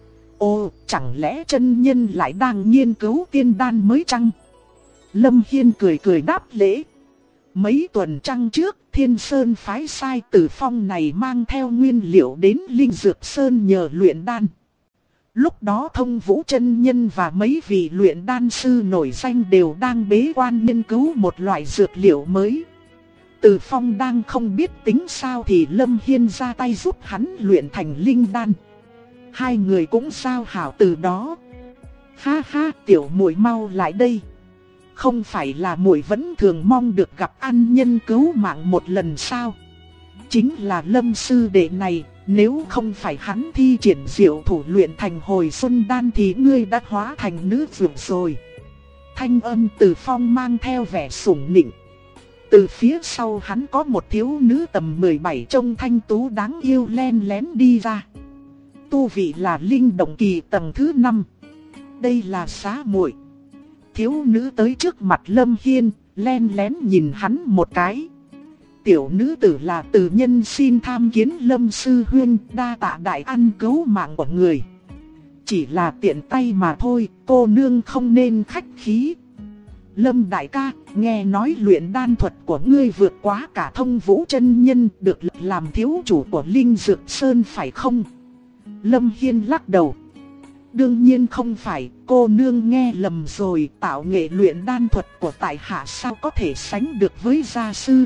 Ồ, chẳng lẽ chân nhân lại đang nghiên cứu tiên đan mới chăng? Lâm Hiên cười cười đáp lễ. Mấy tuần trăng trước, Thiên Sơn phái sai Từ Phong này mang theo nguyên liệu đến Linh Dược Sơn nhờ luyện đan. Lúc đó Thông Vũ chân nhân và mấy vị luyện đan sư nổi danh đều đang bế quan nghiên cứu một loại dược liệu mới. Từ Phong đang không biết tính sao thì Lâm Hiên ra tay giúp hắn luyện thành linh đan. Hai người cũng giao hảo từ đó. Ha ha, tiểu muội mau lại đây. Không phải là muội vẫn thường mong được gặp ân nhân cứu mạng một lần sao? Chính là Lâm sư đệ này, nếu không phải hắn thi triển diệu thủ luyện thành hồi xuân đan thì ngươi đã hóa thành nữ vượt rồi. Thanh âm Từ Phong mang theo vẻ sủng nịnh. Từ phía sau hắn có một thiếu nữ tầm 17 trông thanh tú đáng yêu len lén đi ra. Tu vị là linh động kỳ tầng thứ 5. Đây là xá muội. Thiếu nữ tới trước mặt Lâm Hiên, len lén nhìn hắn một cái. Tiểu nữ tử là Từ nhân xin tham kiến Lâm sư huynh, đa tạ đại ân cứu mạng của người. Chỉ là tiện tay mà thôi, cô nương không nên khách khí. Lâm đại ca, nghe nói luyện đan thuật của ngươi vượt quá cả Thông Vũ chân nhân, được làm thiếu chủ của Linh Dược Sơn phải không? Lâm Hiên lắc đầu. Đương nhiên không phải, cô nương nghe lầm rồi, tạo nghệ luyện đan thuật của tại hạ sao có thể sánh được với gia sư.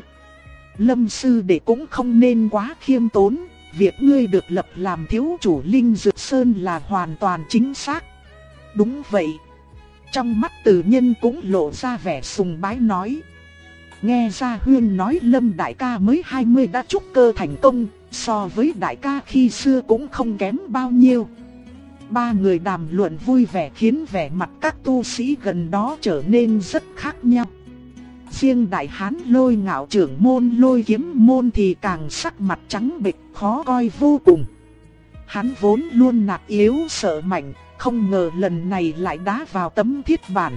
Lâm sư đệ cũng không nên quá khiêm tốn, việc ngươi được lập làm thiếu chủ Linh Dược Sơn là hoàn toàn chính xác. Đúng vậy. Trong mắt Từ Nhân cũng lộ ra vẻ sùng bái nói. Nghe Gia Huyên nói Lâm đại ca mới 20 đã trúc cơ thành công, so với đại ca khi xưa cũng không kém bao nhiêu. Ba người đàm luận vui vẻ khiến vẻ mặt các tu sĩ gần đó trở nên rất khác nhau. Riêng đại hán Lôi Ngạo trưởng môn Lôi Kiếm môn thì càng sắc mặt trắng bệch khó coi vô cùng. Hắn vốn luôn nạt yếu sợ mạnh, không ngờ lần này lại đá vào tấm thiết bản.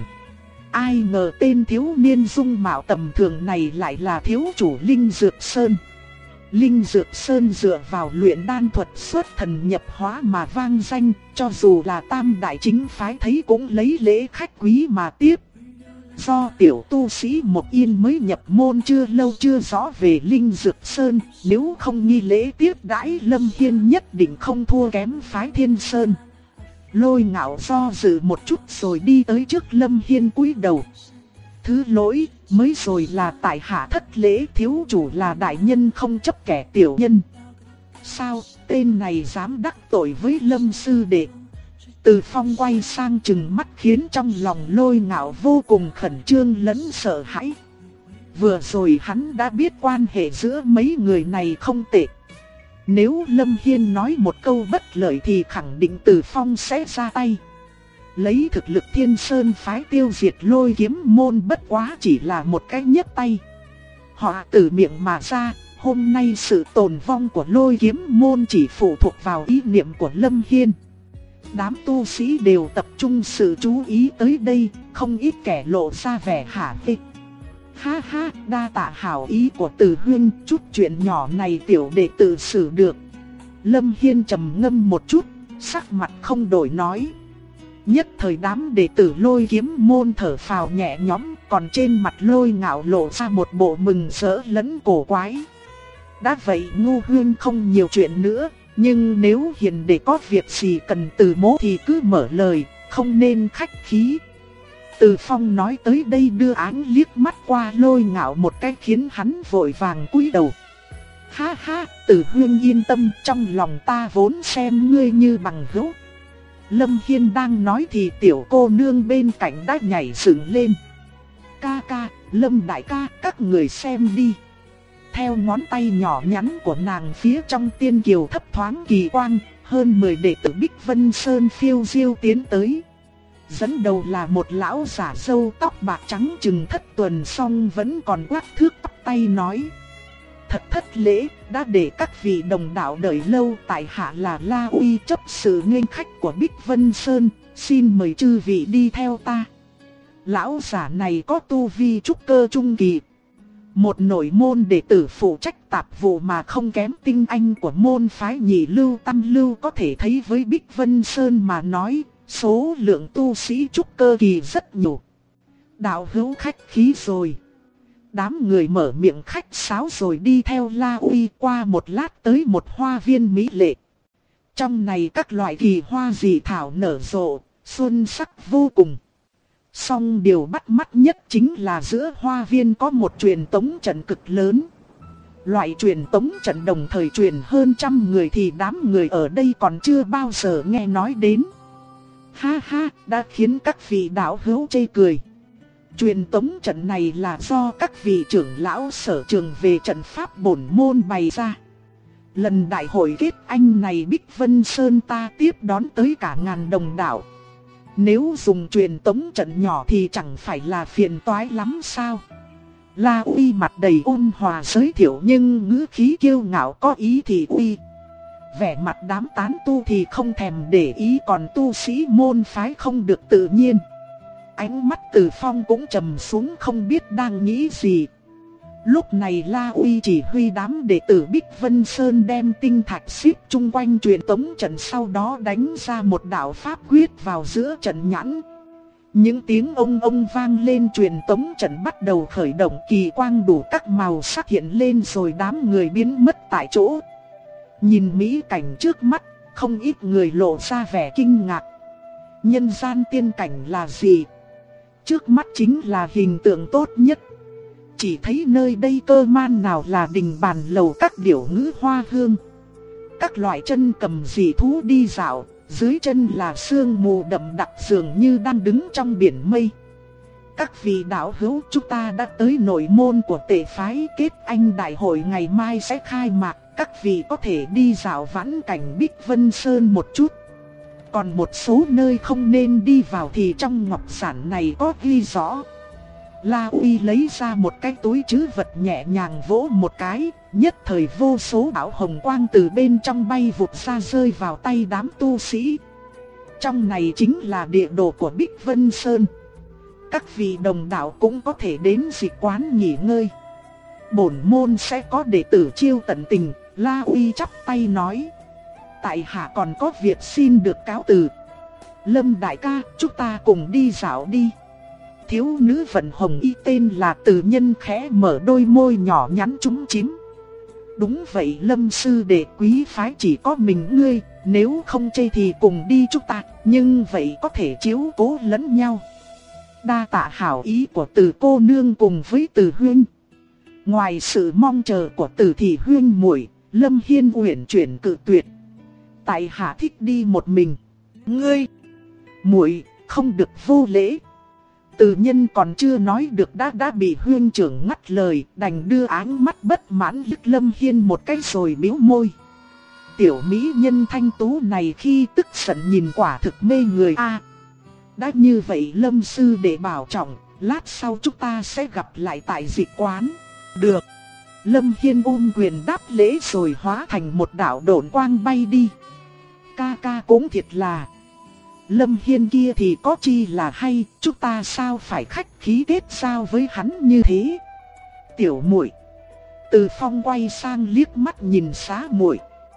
Ai ngờ tên thiếu niên dung mạo tầm thường này lại là thiếu chủ Linh Dược Sơn. Linh Dược Sơn dựa vào luyện đan thuật xuất thần nhập hóa mà vang danh, cho dù là tam đại chính phái thấy cũng lấy lễ khách quý mà tiếp. Do tiểu tu sĩ Mộc Yên mới nhập môn chưa lâu chưa rõ về Linh Dược Sơn, nếu không nghi lễ tiếp đãi Lâm Hiên nhất định không thua kém phái Thiên Sơn. Lôi Ngạo do dự một chút rồi đi tới trước Lâm Hiên cúi đầu. Thứ lỗi, mới rồi là tại hạ thất lễ, thiếu chủ là đại nhân không chấp kẻ tiểu nhân. Sao, tên này dám đắc tội với Lâm sư đệ? Từ Phong quay sang trừng mắt khiến trong lòng Lôi Ngạo vô cùng khẩn trương lẫn sợ hãi. Vừa rồi hắn đã biết quan hệ giữa mấy người này không tệ. Nếu Lâm Hiên nói một câu bất lợi thì khẳng định Từ Phong sẽ ra tay. Lấy thực lực Thiên Sơn phái tiêu diệt Lôi Kiếm môn bất quá chỉ là một cái nhấc tay. Họ từ miệng mà ra, hôm nay sự tồn vong của Lôi Kiếm môn chỉ phụ thuộc vào ý niệm của Lâm Hiên. Đám tu sĩ đều tập trung sự chú ý tới đây, không ít kẻ lộ ra vẻ hả hê. Ha ha, đa tạ hảo ý của Từ huynh, chút chuyện nhỏ này tiểu đệ tự xử được. Lâm Hiên trầm ngâm một chút, sắc mặt không đổi nói. Nhất thời đám đệ tử Lôi Kiếm môn thở phào nhẹ nhõm, còn trên mặt Lôi Ngạo lộ ra một bộ mừng rỡ lẫn cổ quái. Đã vậy Ngô huynh không nhiều chuyện nữa, nhưng nếu hiền đệ có việc gì cần từ mỗ thì cứ mở lời, không nên khách khí. Từ Phong nói tới đây đưa áng liếc mắt qua Lôi Ngạo một cái khiến hắn vội vàng cúi đầu. Ha ha, Từ Huyên yên tâm, trong lòng ta vốn xem ngươi như bằng hữu. Lâm Hiên đang nói thì tiểu cô nương bên cạnh đã nhảy dựng lên. Ca ca, Lâm đại ca, các người xem đi. Theo ngón tay nhỏ nhắn của nàng phía trong tiên kiều thấp thoáng kỳ quang, hơn 10 đệ tử Bích Vân Sơn phiêu diêu tiến tới. Dẫn đầu là một lão giả râu tóc bạc trắng chừng thất tuần song vẫn còn quát thước tóc tay nói. Thật thất lễ, đã để các vị đồng đạo đợi lâu, tại hạ là La Uy chấp sự nghênh khách của Bích Vân Sơn, xin mời chư vị đi theo ta. Lão giả này có tu vi trúc cơ trung kỳ. Một nội môn đệ tử phụ trách tạp vụ mà không kém tinh anh của môn phái Nhị Lưu Tam Lưu, có thể thấy với Bích Vân Sơn mà nói, số lượng tu sĩ trúc cơ kỳ rất nhiều. Đạo hữu khách khí rồi. Đám người mở miệng khách sáo rồi đi theo La Uy qua một lát tới một hoa viên mỹ lệ. Trong này các loại kỳ hoa dị thảo nở rộ, xuân sắc vô cùng. Song điều bắt mắt nhất chính là giữa hoa viên có một truyền tống trận cực lớn. Loại truyền tống trận đồng thời truyền hơn 100 người thì đám người ở đây còn chưa bao giờ nghe nói đến. Ha ha, đã khiến các vị đạo hữu chê cười. Truyền tống trận này là do các vị trưởng lão sở trường về trận pháp bổn môn bày ra. Lần đại hội kết anh này Bích Vân Sơn ta tiếp đón tới cả ngàn đồng đạo. Nếu dùng truyền tống trận nhỏ thì chẳng phải là phiền toái lắm sao? La Uy mặt đầy ôn hòa giới thiệu nhưng ngữ khí kiêu ngạo có ý thì uy. Vẻ mặt đám tán tu thì không thèm để ý, còn tu sĩ môn phái không được tự nhiên. Ánh mắt Từ Phong cũng trầm xuống không biết đang nghĩ gì. Lúc này La Uy chỉ huy đám đệ tử Bích Vân Sơn đem tinh thạch xếp chung quanh truyền tống trận, sau đó đánh ra một đạo pháp quyết vào giữa trận nhãn. Những tiếng ông vang lên, truyền tống trận bắt đầu khởi động, kỳ quang đủ các màu sắc hiện lên rồi đám người biến mất tại chỗ. Nhìn mỹ cảnh trước mắt, không ít người lộ ra vẻ kinh ngạc. Nhân gian tiên cảnh là gì? Trước mắt chính là hình tượng tốt nhất. Chỉ thấy nơi đây cơ man nào là đình bàn lầu các điểu ngữ hoa hương. Các loại chân cầm dị thú đi dạo, dưới chân là sương mù đậm đặc dường như đang đứng trong biển mây. Các vị đạo hữu, chúng ta đã tới nội môn của tề phái, kết anh đại hội ngày mai sẽ khai mạc. Các vị có thể đi dạo vãn cảnh Bích Vân Sơn một chút. Còn một số nơi không nên đi vào thì trong ngọc giản này có ghi rõ. La Uy lấy ra một cái túi trữ vật nhẹ nhàng vỗ một cái, nhất thời vô số đạo hồng quang từ bên trong bay vụt ra rơi vào tay đám tu sĩ. Trong này chính là địa đồ của Bích Vân Sơn. Các vị đồng đạo cũng có thể đến dịch quán nghỉ ngơi. Bổn môn sẽ có đệ tử chiêu tận tình. La Uy chắp tay nói. Tại hạ còn có việc xin được cáo từ. Lâm đại ca, chúng ta cùng đi dạo đi. Thiếu nữ vận hồng y tên là Từ Nhân khẽ mở đôi môi nhỏ nhắn trúng chím. Đúng vậy Lâm sư đệ, quý phái chỉ có mình ngươi, nếu không chê thì cùng đi chúng ta, nhưng vậy có thể chiếu cố lẫn nhau. Đa tạ hảo ý của Từ cô nương cùng với Từ huynh. Ngoài sự mong chờ của Từ thị huynh muội, Lâm Hiên uyển chuyển cự tuyệt. Tại hạ thích đi một mình. Ngươi, muội không được vô lễ. Từ Nhân còn chưa nói được đã bị huynh trưởng ngắt lời, đành đưa áng mắt bất mãn liếc Lâm Hiên một cái rồi bĩu môi. Tiểu mỹ nhân thanh tú này khi tức giận nhìn quả thực mê người a. Đã như vậy Lâm sư đệ bảo trọng, lát sau chúng ta sẽ gặp lại tại dịch quán. Được. Lâm Hiên ôm quyền đáp lễ rồi hóa thành một đạo độn quang bay đi. Ca ca cũng thiệt là. Lâm Hiên kia thì có chi là hay, chúng ta sao phải khách khí kết giao với hắn như thế. Tiểu muội. Từ Phong quay sang liếc mắt nhìn xá muội.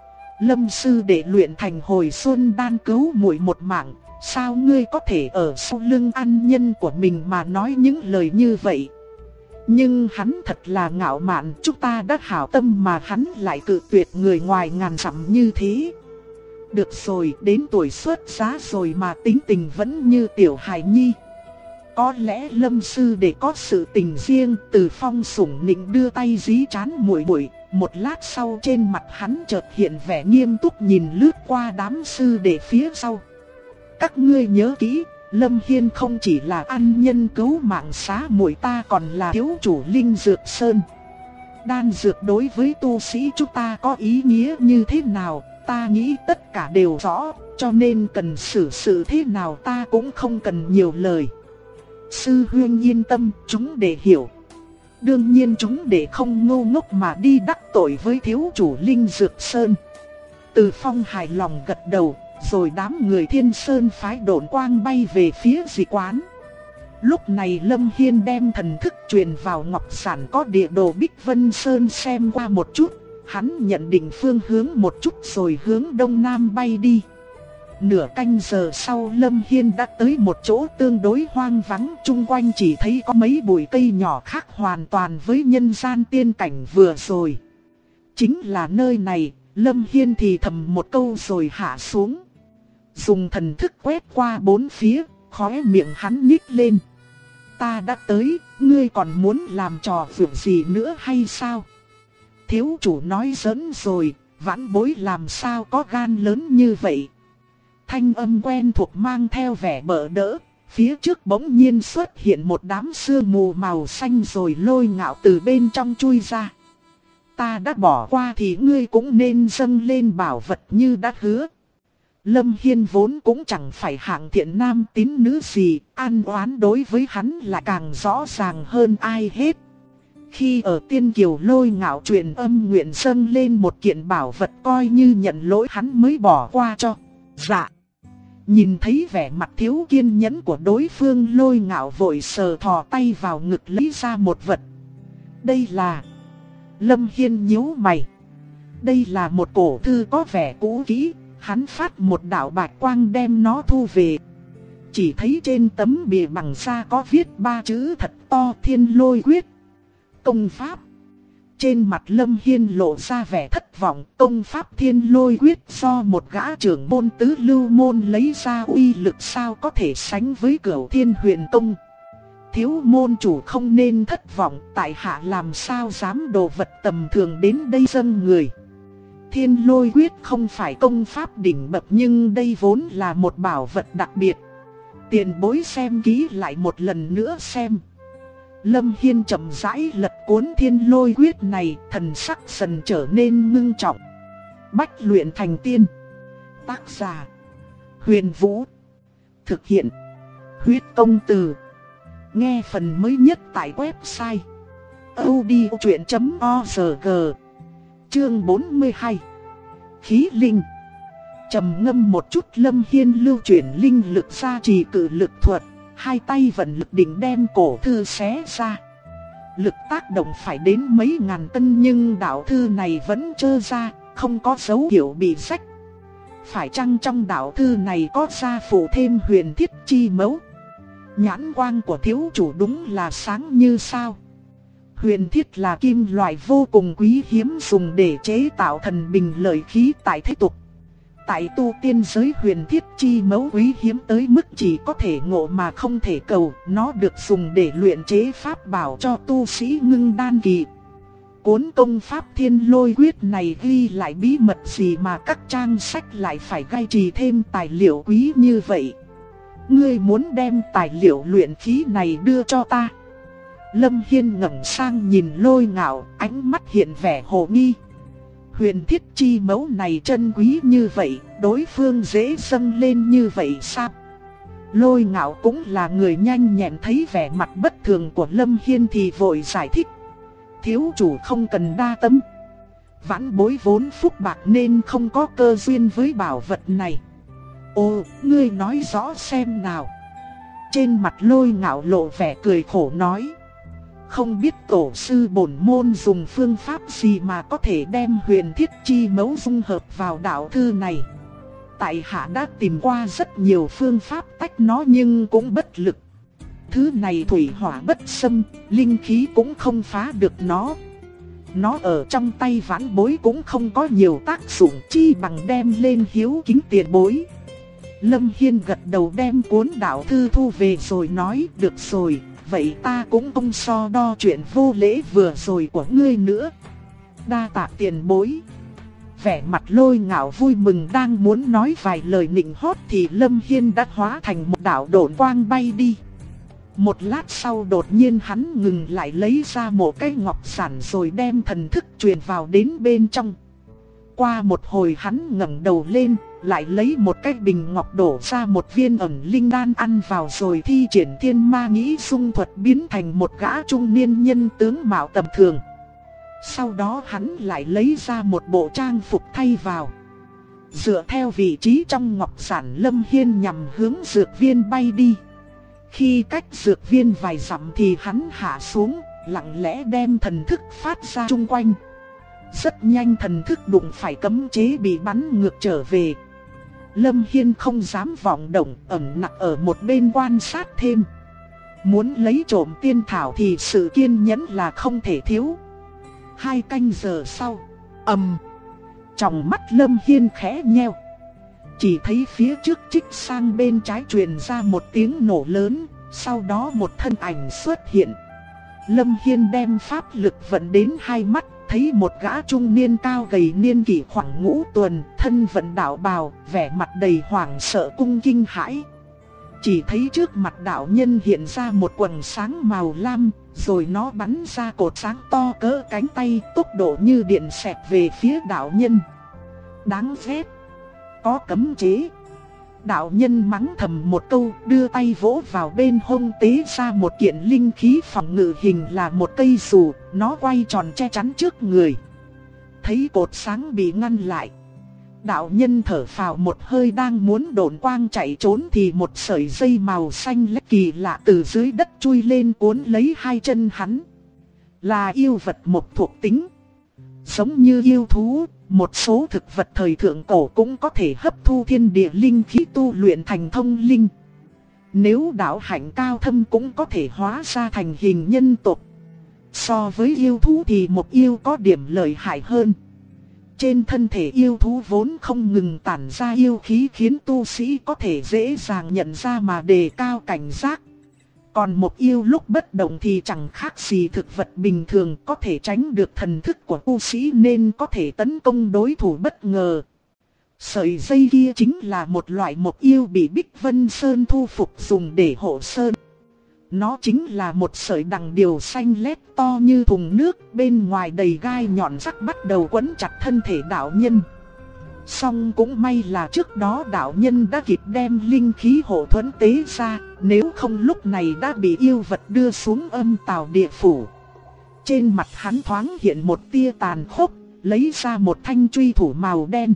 Lâm sư đệ luyện thành hồi xuân đan cứu muội một mạng, sao ngươi có thể ở sau lưng ăn nhân của mình mà nói những lời như vậy. Nhưng hắn thật là ngạo mạn, chúng ta đã hảo tâm mà hắn lại cự tuyệt người ngoài ngàn dặm như thế. Được rồi, đến tuổi xuất giá rồi mà tính tình vẫn như tiểu hài nhi. Có lẽ Lâm sư để có sự tình riêng. Từ Phong sủng nịnh đưa tay dí trán muội muội. Một lát sau trên mặt hắn chợt hiện vẻ nghiêm túc nhìn lướt qua đám sư để phía sau. Các ngươi nhớ kỹ, Lâm Hiên không chỉ là ân nhân cứu mạng xá muội ta, còn là thiếu chủ Linh Dược Sơn. Đan dược đối với tu sĩ chúng ta có ý nghĩa như thế nào, ta nghĩ tất cả đều rõ, cho nên cần xử sự thế nào ta cũng không cần nhiều lời. Sư huynh yên tâm, chúng để hiểu. Đương nhiên chúng để không ngu ngốc mà đi đắc tội với thiếu chủ Linh Dược Sơn. Từ Phong hài lòng gật đầu, rồi đám người Thiên Sơn phái độn quang bay về phía dị quán. Lúc này Lâm Hiên đem thần thức truyền vào ngọc giản có địa đồ Bích Vân Sơn xem qua một chút. Hắn nhận định phương hướng một chút rồi hướng đông nam bay đi. Nửa canh giờ sau Lâm Hiên đã tới một chỗ tương đối hoang vắng, chung quanh chỉ thấy có mấy bụi cây nhỏ khác hoàn toàn với nhân gian tiên cảnh vừa rồi. Chính là nơi này, Lâm Hiên thì thầm một câu rồi hạ xuống. Dùng thần thức quét qua bốn phía, khóe miệng hắn nhích lên. Ta đã tới, ngươi còn muốn làm trò việc gì nữa hay sao? Thiếu chủ nói giỡn rồi, vãn bối làm sao có gan lớn như vậy? Thanh âm quen thuộc mang theo vẻ bỡ đỡ, phía trước bỗng nhiên xuất hiện một đám sương mù màu xanh rồi Lôi Ngạo từ bên trong chui ra. Ta đã bỏ qua thì ngươi cũng nên dâng lên bảo vật như đã hứa. Lâm Hiên vốn cũng chẳng phải hạng thiện nam tín nữ gì, an oán đối với hắn là càng rõ ràng hơn ai hết. Khi ở Tiên Kiều Lôi Ngạo truyền âm nguyện dâng lên một kiện bảo vật coi như nhận lỗi hắn mới bỏ qua cho. Dạ. Nhìn thấy vẻ mặt thiếu kiên nhẫn của đối phương, Lôi Ngạo vội sờ thò tay vào ngực lấy ra một vật. Đây là... Lâm Hiên nhíu mày. Đây là một cổ thư có vẻ cũ kỹ. Hắn phát một đạo bạch quang đem nó thu về. Chỉ thấy trên tấm bìa bằng da có viết ba chữ thật to: Thiên Lôi Quyết. Công pháp. Trên mặt Lâm Hiên lộ ra vẻ thất vọng. Công pháp Thiên Lôi Quyết do một gã trưởng môn tứ lưu môn lấy ra, uy lực sao có thể sánh với Cửu Thiên Huyền Công. Thiếu môn chủ không nên thất vọng, tại hạ làm sao dám đồ vật tầm thường đến đây dâng người. Thiên Lôi Quyết không phải công pháp đỉnh bậc nhưng đây vốn là một bảo vật đặc biệt. Tiền bối xem kỹ lại một lần nữa xem. Lâm Hiên chậm rãi lật cuốn Thiên Lôi Quyết này, thần sắc dần trở nên ngưng trọng. Bách luyện thành tiên. Tác giả: Huyền Vũ. Thực hiện: Huyết Công Từ. Nghe phần mới nhất tại website audiochuyện.org. Chương 42. Khí linh. Trầm ngâm một chút, Lâm Hiên lưu chuyển linh lực ra trì cự lực thuật, hai tay vận lực định đem cổ thư xé ra. Lực tác động phải đến mấy ngàn cân nhưng đạo thư này vẫn trơ ra, không có dấu hiệu bị rách. Phải chăng trong đạo thư này có gia phụ thêm huyền thiết chi mẫu? Nhãn quang của thiếu chủ đúng là sáng như sao. Huyền thiết là kim loại vô cùng quý hiếm dùng để chế tạo thần bình lợi khí tại thế tục. Tại tu tiên giới, huyền thiết chi mẫu quý hiếm tới mức chỉ có thể ngộ mà không thể cầu. Nó được dùng để luyện chế pháp bảo cho tu sĩ ngưng đan kỳ. Cuốn công pháp Thiên Lôi Quyết này ghi lại bí mật gì mà các trang sách lại phải ghi trì thêm tài liệu quý như vậy? Ngươi muốn đem tài liệu luyện khí này đưa cho ta? Lâm Hiên ngẩng sang nhìn Lôi Ngạo, ánh mắt hiện vẻ hồ nghi. Huyền thiết chi mẫu này chân quý như vậy, đối phương dễ dâng lên như vậy sao? Lôi Ngạo cũng là người nhanh nhẹn, thấy vẻ mặt bất thường của Lâm Hiên thì vội giải thích. Thiếu chủ không cần đa tâm. Vãn bối vốn phúc bạc nên không có cơ duyên với bảo vật này. Ồ, ngươi nói rõ xem nào. Trên mặt Lôi Ngạo lộ vẻ cười khổ nói. Không biết tổ sư bổn môn dùng phương pháp gì mà có thể đem huyền thiết chi mẫu dung hợp vào đạo thư này. Tại hạ đã tìm qua rất nhiều phương pháp tách nó nhưng cũng bất lực. Thứ này thủy hỏa bất xâm, linh khí cũng không phá được nó. Nó ở trong tay vãn bối cũng không có nhiều tác dụng, chi bằng đem lên hiếu kính tiền bối. Lâm Hiên gật đầu đem cuốn đạo thư thu về rồi nói, được rồi, vậy ta cũng không so đo chuyện vô lễ vừa rồi của ngươi nữa. Đa tạ tiền bối. Vẻ mặt Lôi Ngạo vui mừng đang muốn nói vài lời nịnh hót thì Lâm Hiên đã hóa thành một đạo độn quang bay đi. Một lát sau đột nhiên hắn ngừng lại, lấy ra một cái ngọc giản rồi đem thần thức truyền vào đến bên trong. Qua một hồi hắn ngẩng đầu lên, lại lấy một cái bình ngọc đổ ra một viên ẩn linh đan ăn vào rồi thi triển thiên ma nghĩ dung thuật biến thành một gã trung niên nhân tướng mạo tầm thường. Sau đó hắn lại lấy ra một bộ trang phục thay vào. Dựa theo vị trí trong ngọc giản, Lâm Hiên nhằm hướng dược viên bay đi. Khi cách dược viên vài dặm thì hắn hạ xuống, lặng lẽ đem thần thức phát ra chung quanh. Rất nhanh thần thức đụng phải cấm chế bị bắn ngược trở về. Lâm Hiên không dám vọng động, ẩn nặc ở một bên quan sát thêm. Muốn lấy trộm tiên thảo thì sự kiên nhẫn là không thể thiếu. 2 canh giờ sau, trong mắt Lâm Hiên khẽ nheo. Chỉ thấy phía trước trích sang bên trái truyền ra một tiếng nổ lớn, sau đó một thân ảnh xuất hiện. Lâm Hiên đem pháp lực vận đến 2 mắt, thấy một gã trung niên cao gầy niên kỷ khoảng ngũ tuần, thân vận đạo bào, vẻ mặt đầy hoảng sợ cung kinh hãi. Chỉ thấy trước mặt đạo nhân hiện ra một quầng sáng màu lam, rồi nó bắn ra cột sáng to cỡ cánh tay, tốc độ như điện xẹt về phía đạo nhân. Đáng ghét, có cấm chế. Đạo nhân mắng thầm một câu, đưa tay vỗ vào bên hông tế ra một kiện linh khí phòng ngự hình là một cây dù, nó quay tròn che chắn trước người. Thấy cột sáng bị ngăn lại, đạo nhân thở phào một hơi, đang muốn độn quang chạy trốn thì một sợi dây màu xanh lét kỳ lạ từ dưới đất chui lên cuốn lấy 2 chân hắn. Là yêu vật một thuộc tính. Giống như yêu thú, một số thực vật thời thượng cổ cũng có thể hấp thu thiên địa linh khí tu luyện thành thông linh. Nếu đạo hạnh cao thâm cũng có thể hóa ra thành hình nhân tộc. So với yêu thú thì một yêu có điểm lợi hại hơn. Trên thân thể yêu thú vốn không ngừng tản ra yêu khí khiến tu sĩ có thể dễ dàng nhận ra mà đề cao cảnh giác. Còn một yêu lúc bất động thì chẳng khác gì thực vật bình thường, có thể tránh được thần thức của tu sĩ nên có thể tấn công đối thủ bất ngờ. Sợi dây kia chính là một loại một yêu bị Bích Vân Sơn thu phục dùng để hộ sơn. Nó chính là một sợi đằng điều xanh lét to như thùng nước, bên ngoài đầy gai nhọn sắc bắt đầu quấn chặt thân thể đạo nhân. Song cũng may là trước đó đạo nhân đã kịp đem linh khí hộ thuẫn tế ra, nếu không lúc này đã bị yêu vật đưa xuống âm tào địa phủ. Trên mặt hắn thoáng hiện một tia tàn khốc, lấy ra một thanh truy thủ màu đen.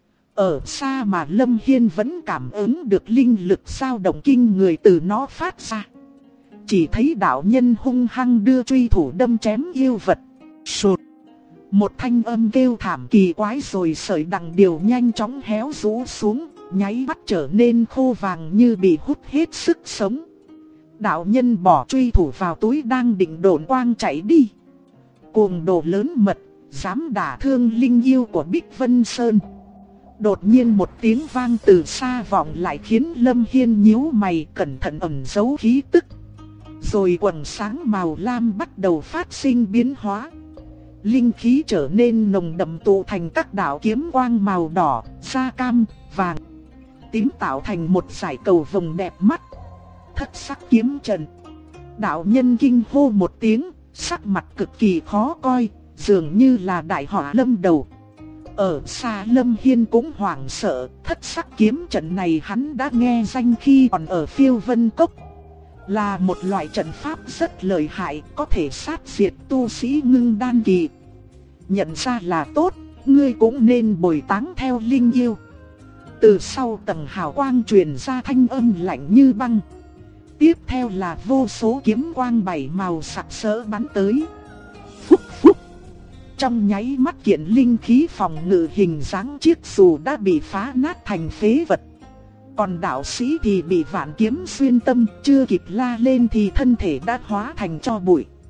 Ở xa mà Lâm Hiên vẫn cảm ứng được linh lực dao động kinh người từ nó phát ra. Chỉ thấy đạo nhân hung hăng đưa truy thủ đâm chém yêu vật. Sụt! Một thanh âm kêu thảm kỳ quái rồi sợi đằng điều nhanh chóng héo rũ xuống, nháy mắt trở nên khô vàng như bị hút hết sức sống. Đạo nhân bỏ truy thủ vào túi đang định độn quang chạy đi. Cuồng đồ lớn mật, dám đả thương linh yêu của Bích Vân Sơn. Đột nhiên một tiếng vang từ xa vọng lại khiến Lâm Hiên nhíu mày, cẩn thận ẩn giấu khí tức. Rồi quầng sáng màu lam bắt đầu phát sinh biến hóa. Linh khí trở nên nồng đậm tụ thành các đạo kiếm quang màu đỏ, da cam, vàng, tím tạo thành một dải cầu vồng đẹp mắt. Thất sắc kiếm trận. Đạo nhân kinh hô một tiếng, sắc mặt cực kỳ khó coi, dường như là đại họa lâm đầu. Ở xa Lâm Hiên cũng hoảng sợ, thất sắc kiếm trận này hắn đã nghe danh khi còn ở Phiêu Vân Cốc. Là một loại trận pháp rất lợi hại, có thể sát diệt tu sĩ ngưng đan kỳ. Nhận ra là tốt, ngươi cũng nên bồi táng theo linh yêu. Từ sau tầng hào quang truyền ra thanh âm lạnh như băng. Tiếp theo là vô số kiếm quang 7 màu sặc sỡ bắn tới. Phúc phúc! Trong nháy mắt kiện linh khí phòng ngự hình dáng chiếc dù đã bị phá nát thành phế vật. Còn đạo sĩ thì bị vạn kiếm xuyên tâm, chưa kịp la lên thì thân thể đã hóa thành tro bụi.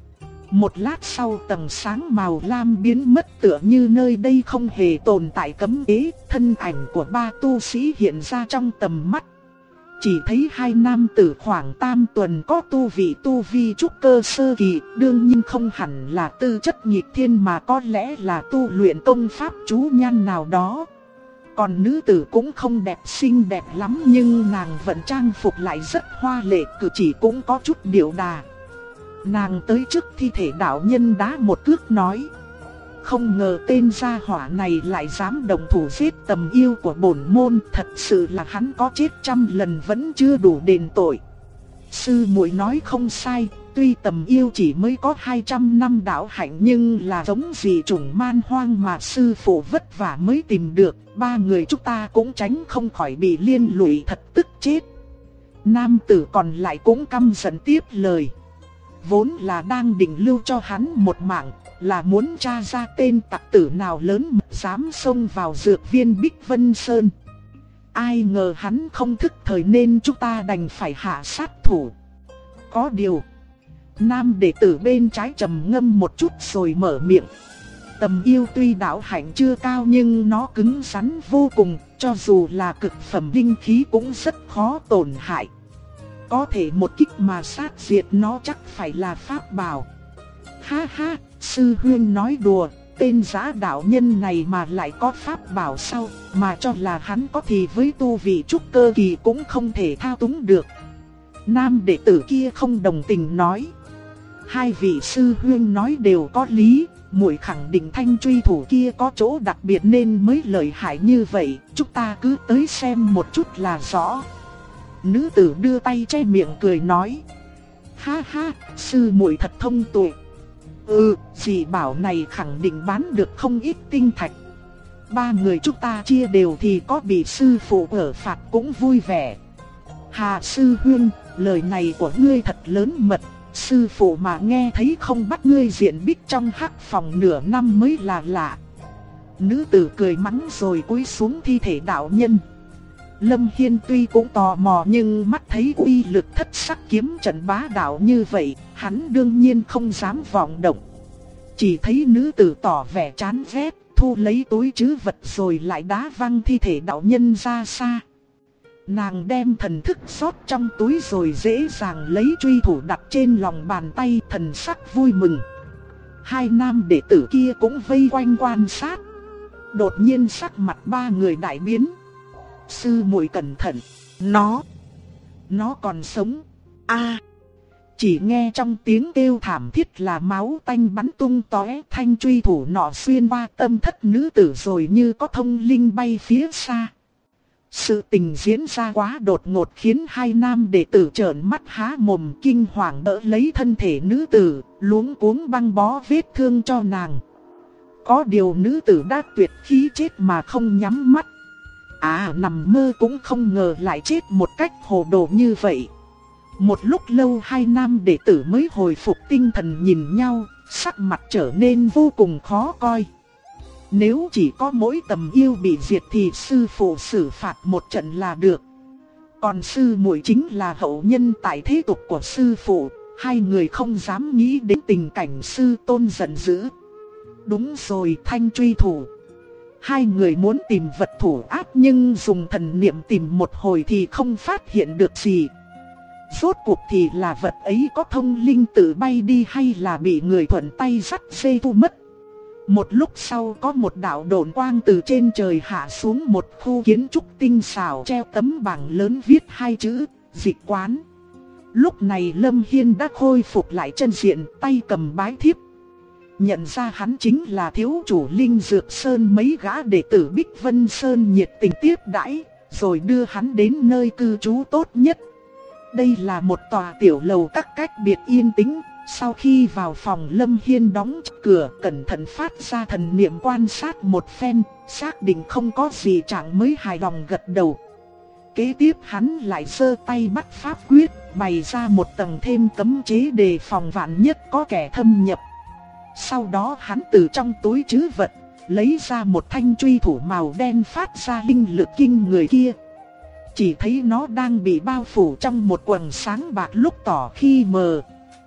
Một lát sau tầng sáng màu lam biến mất, tựa như nơi đây không hề tồn tại cấm chế. Thân ảnh của ba tu sĩ hiện ra trong tầm mắt. Chỉ thấy hai nam tử khoảng tam tuần có tu vi trúc cơ sơ kỳ, đương nhiên không hẳn là tư chất nghịch thiên mà có lẽ là tu luyện công pháp chú nhan nào đó. Còn nữ tử cũng không đẹp xinh đẹp lắm, nhưng nàng vẫn trang phục lại rất hoa lệ, cử chỉ cũng có chút điệu đà. Nàng tới trước thi thể đạo nhân đá một cước nói: không ngờ tên gia hỏa này lại dám động thủ giết Tầm Yêu của bổn môn, thật sự là hắn có chết 100 lần vẫn chưa đủ đền tội. Sư muội nói không sai, tuy Tầm Yêu chỉ mới có 200 năm đạo hạnh nhưng là giống dị chủng man hoang mà sư phụ vất vả mới tìm được, ba người chúng ta cũng tránh không khỏi bị liên lụy, thật tức chết. Nam tử còn lại cũng căm giận tiếp lời. Vốn là đang định lưu cho hắn một mạng, là muốn tra ra tên tặc tử nào lớn mật dám xông vào dược viên Bích Vân Sơn. Ai ngờ hắn không thức thời nên chúng ta đành phải hạ sát thủ. Có điều, nam đệ tử bên trái trầm ngâm một chút rồi mở miệng. Tầm Yêu tuy đạo hạnh chưa cao nhưng nó cứng rắn vô cùng, cho dù là cực phẩm linh khí cũng rất khó tổn hại. Có thể một kích mà sát diệt nó chắc phải là pháp bảo. Ha ha, sư huynh nói đùa, tên giả đạo nhân này mà lại có pháp bảo sao, mà cho là hắn có thì với tu vị trúc cơ kỳ cũng không thể thao túng được. Nam đệ tử kia không đồng tình nói. Hai vị sư huynh nói đều có lý, muội khẳng định thanh truy thủ kia có chỗ đặc biệt nên mới lợi hại như vậy, chúng ta cứ tới xem một chút là rõ. Nữ tử đưa tay che miệng cười nói. Ha ha, sư muội thật thông tuệ. Dị bảo này khẳng định bán được không ít tinh thạch. Ba người chúng ta chia đều thì có bị sư phụ ở phạt cũng vui vẻ. Hà sư huynh, lời này của ngươi thật lớn mật. Sư phụ mà nghe thấy không bắt ngươi diện bích trong hắc phòng nửa năm mới là lạ. Nữ tử cười mắng rồi cúi xuống thi thể đạo nhân. Lâm Hiên tuy cũng tò mò nhưng mắt thấy uy lực thất sắc kiếm trận bá đạo như vậy, hắn đương nhiên không dám vọng động. Chỉ thấy nữ tử tỏ vẻ chán ghét, thu lấy túi trữ vật rồi lại đá văng thi thể đạo nhân ra xa. Nàng đem thần thức xót trong túi rồi dễ dàng lấy truy thủ đặt trên lòng bàn tay, thần sắc vui mừng. Hai nam đệ tử kia cũng vây quanh quan sát. Đột nhiên sắc mặt ba người đại biến. Sư muội cẩn thận, nó còn sống. Chỉ nghe trong tiếng kêu thảm thiết là máu tanh bắn tung tóe, thanh truy thủ nọ xuyên qua tâm thất nữ tử rồi như có thông linh bay phía xa. Sự tình diễn ra quá đột ngột khiến hai nam đệ tử trợn mắt há mồm kinh hoàng đỡ lấy thân thể nữ tử, luống cuống băng bó vết thương cho nàng. Có điều nữ tử đã tuyệt khí chết mà không nhắm mắt. Nằm mơ cũng không ngờ lại chết một cách hồ đồ như vậy. Một lúc lâu hai nam đệ tử mới hồi phục tinh thần nhìn nhau, sắc mặt trở nên vô cùng khó coi. Nếu chỉ có mỗi Tầm Yêu bị diệt thì sư phụ xử phạt một trận là được. Còn sư muội chính là hậu nhân tại thế tục của sư phụ, hai người không dám nghĩ đến tình cảnh sư tôn giận dữ. Đúng rồi, thanh truy thủ. Hai người muốn tìm vật thủ ác nhưng dùng thần niệm tìm một hồi thì không phát hiện được gì. Rốt cuộc thì là vật ấy có thông linh tự bay đi hay là bị người thuận tay dắt dây thu mất. Một lúc sau có một đạo độn quang từ trên trời hạ xuống một khu kiến trúc tinh xảo treo tấm bảng lớn viết hai chữ dịch quán. Lúc này Lâm Hiên đã khôi phục lại chân diện, tay cầm bái thiếp. Nhận ra hắn chính là thiếu chủ Linh Dược Sơn, mấy gã đệ tử Bích Vân Sơn nhiệt tình tiếp đãi, rồi đưa hắn đến nơi cư trú tốt nhất. Đây là một tòa tiểu lầu các cách biệt yên tĩnh. Sau khi vào phòng, Lâm Hiên đóng cửa, cẩn thận phát ra thần niệm quan sát một phen, xác định không có gì chẳng mới hài lòng gật đầu. Kế tiếp hắn lại giơ tay bắt pháp quyết, bày ra một tầng thêm cấm chế đề phòng vạn nhất có kẻ thâm nhập. Sau đó hắn từ trong túi trữ vật lấy ra một thanh truy thủ màu đen phát ra linh lực kinh người kia. Chỉ thấy nó đang bị bao phủ trong một quầng sáng bạc lúc tỏ khi mờ.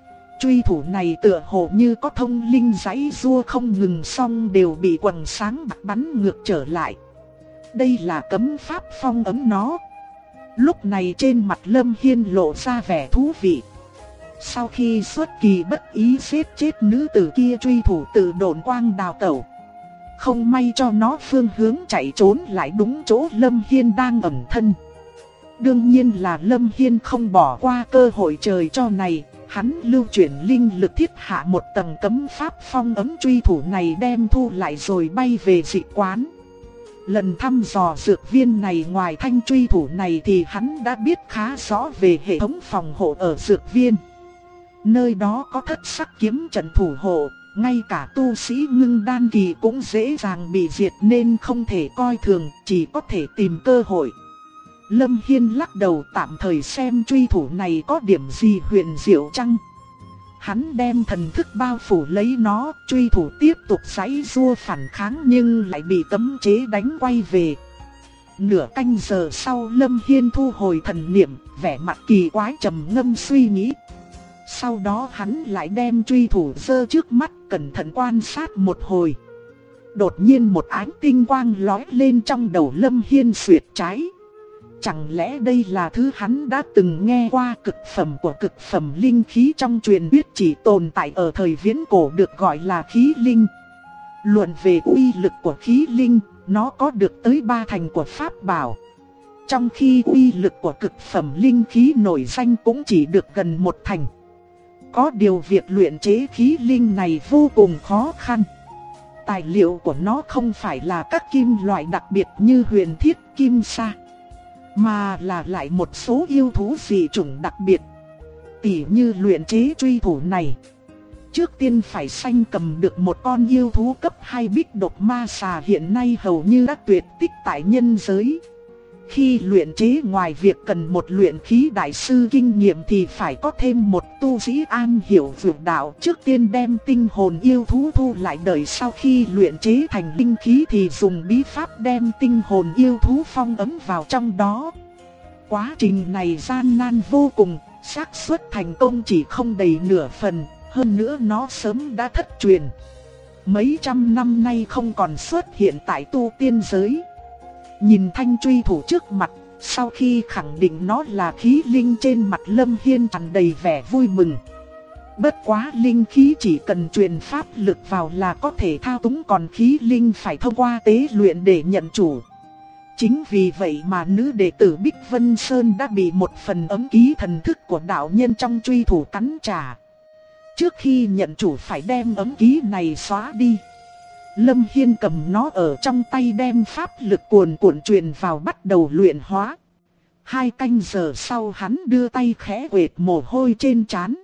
truy thủ này tựa hồ như có thông linh giãy giụa không ngừng, xong đều bị quầng sáng bạc bắn ngược trở lại. Đây là cấm pháp phong ấn nó. Lúc này trên mặt Lâm Hiên lộ ra vẻ thú vị. Sau khi xuất kỳ bất ý giết chết nữ tử kia, truy thủ tự độn quang đào tẩu. Không may cho nó phương hướng chạy trốn lại đúng chỗ Lâm Hiên đang ẩn thân. Đương nhiên là Lâm Hiên không bỏ qua cơ hội trời cho này. Hắn lưu chuyển linh lực thiết hạ một tầng cấm pháp phong ấn truy thủ này, đem thu lại rồi bay về dị quán. Lần thăm dò dược viên này, ngoài thanh truy thủ này thì hắn đã biết khá rõ về hệ thống phòng hộ ở dược viên. Nơi đó có thất sắc kiếm trận thủ hộ, ngay cả tu sĩ ngưng đan kỳ cũng dễ dàng bị diệt nên không thể coi thường, chỉ có thể tìm cơ hội. Lâm Hiên lắc đầu, tạm thời xem truy thủ này có điểm gì huyền diệu chăng. Hắn đem thần thức bao phủ lấy nó, truy thủ tiếp tục giãy giụa phản kháng nhưng lại bị cấm chế đánh quay về. Nửa canh giờ sau, Lâm Hiên thu hồi thần niệm, vẻ mặt kỳ quái trầm ngâm suy nghĩ. Sau đó hắn lại đem truy thủ giơ trước mắt, cẩn thận quan sát một hồi. Đột nhiên một ánh tinh quang lóe lên trong đầu Lâm Hiên xuyệt trái. Chẳng lẽ đây là thứ hắn đã từng nghe qua, cực phẩm của cực phẩm linh khí trong truyền thuyết chỉ tồn tại ở thời viễn cổ, được gọi là khí linh. Luận về uy lực của khí linh, nó có được tới 3 thành của pháp bảo. Trong khi uy lực của cực phẩm linh khí nổi danh cũng chỉ được gần 1 thành. Có điều việc luyện chế khí linh này vô cùng khó khăn. Tài liệu của nó không phải là các kim loại đặc biệt như huyền thiết, kim sa, mà là lại một số yêu thú dị chủng đặc biệt. Tỉ như luyện chế truy thủ này, trước tiên phải sanh cầm được một con yêu thú cấp 2 bích độc ma xà hiện nay hầu như đã tuyệt tích tại nhân giới. Khi luyện chế, ngoài việc cần một luyện khí đại sư kinh nghiệm thì phải có thêm một tu sĩ an hiểu vượt đạo. Trước tiên đem tinh hồn yêu thú thu lại, đợi sau khi luyện chế thành linh khí thì dùng bí pháp đem tinh hồn yêu thú phong ấn vào trong đó. Quá trình này gian nan vô cùng, xác suất thành công chỉ không đầy nửa phần, hơn nữa nó sớm đã thất truyền. Mấy trăm năm nay không còn xuất hiện tại tu tiên giới. Nhìn thanh truy thủ trước mặt, sau khi khẳng định nó là khí linh, trên mặt Lâm Hiên tràn đầy vẻ vui mừng. Bất quá linh khí chỉ cần truyền pháp lực vào là có thể thao túng, còn khí linh phải thông qua tế luyện để nhận chủ. Chính vì vậy mà nữ đệ tử Bích Vân Sơn đã bị một phần ấm ký thần thức của đạo nhân trong truy thủ cắn trả. Trước khi nhận chủ phải đem ấm ký này xóa đi. Lâm Hiên cầm nó ở trong tay, đem pháp lực cuồn cuộn truyền vào, bắt đầu luyện hóa. 2 canh giờ sau, hắn đưa tay khẽ quệt mồ hôi trên trán.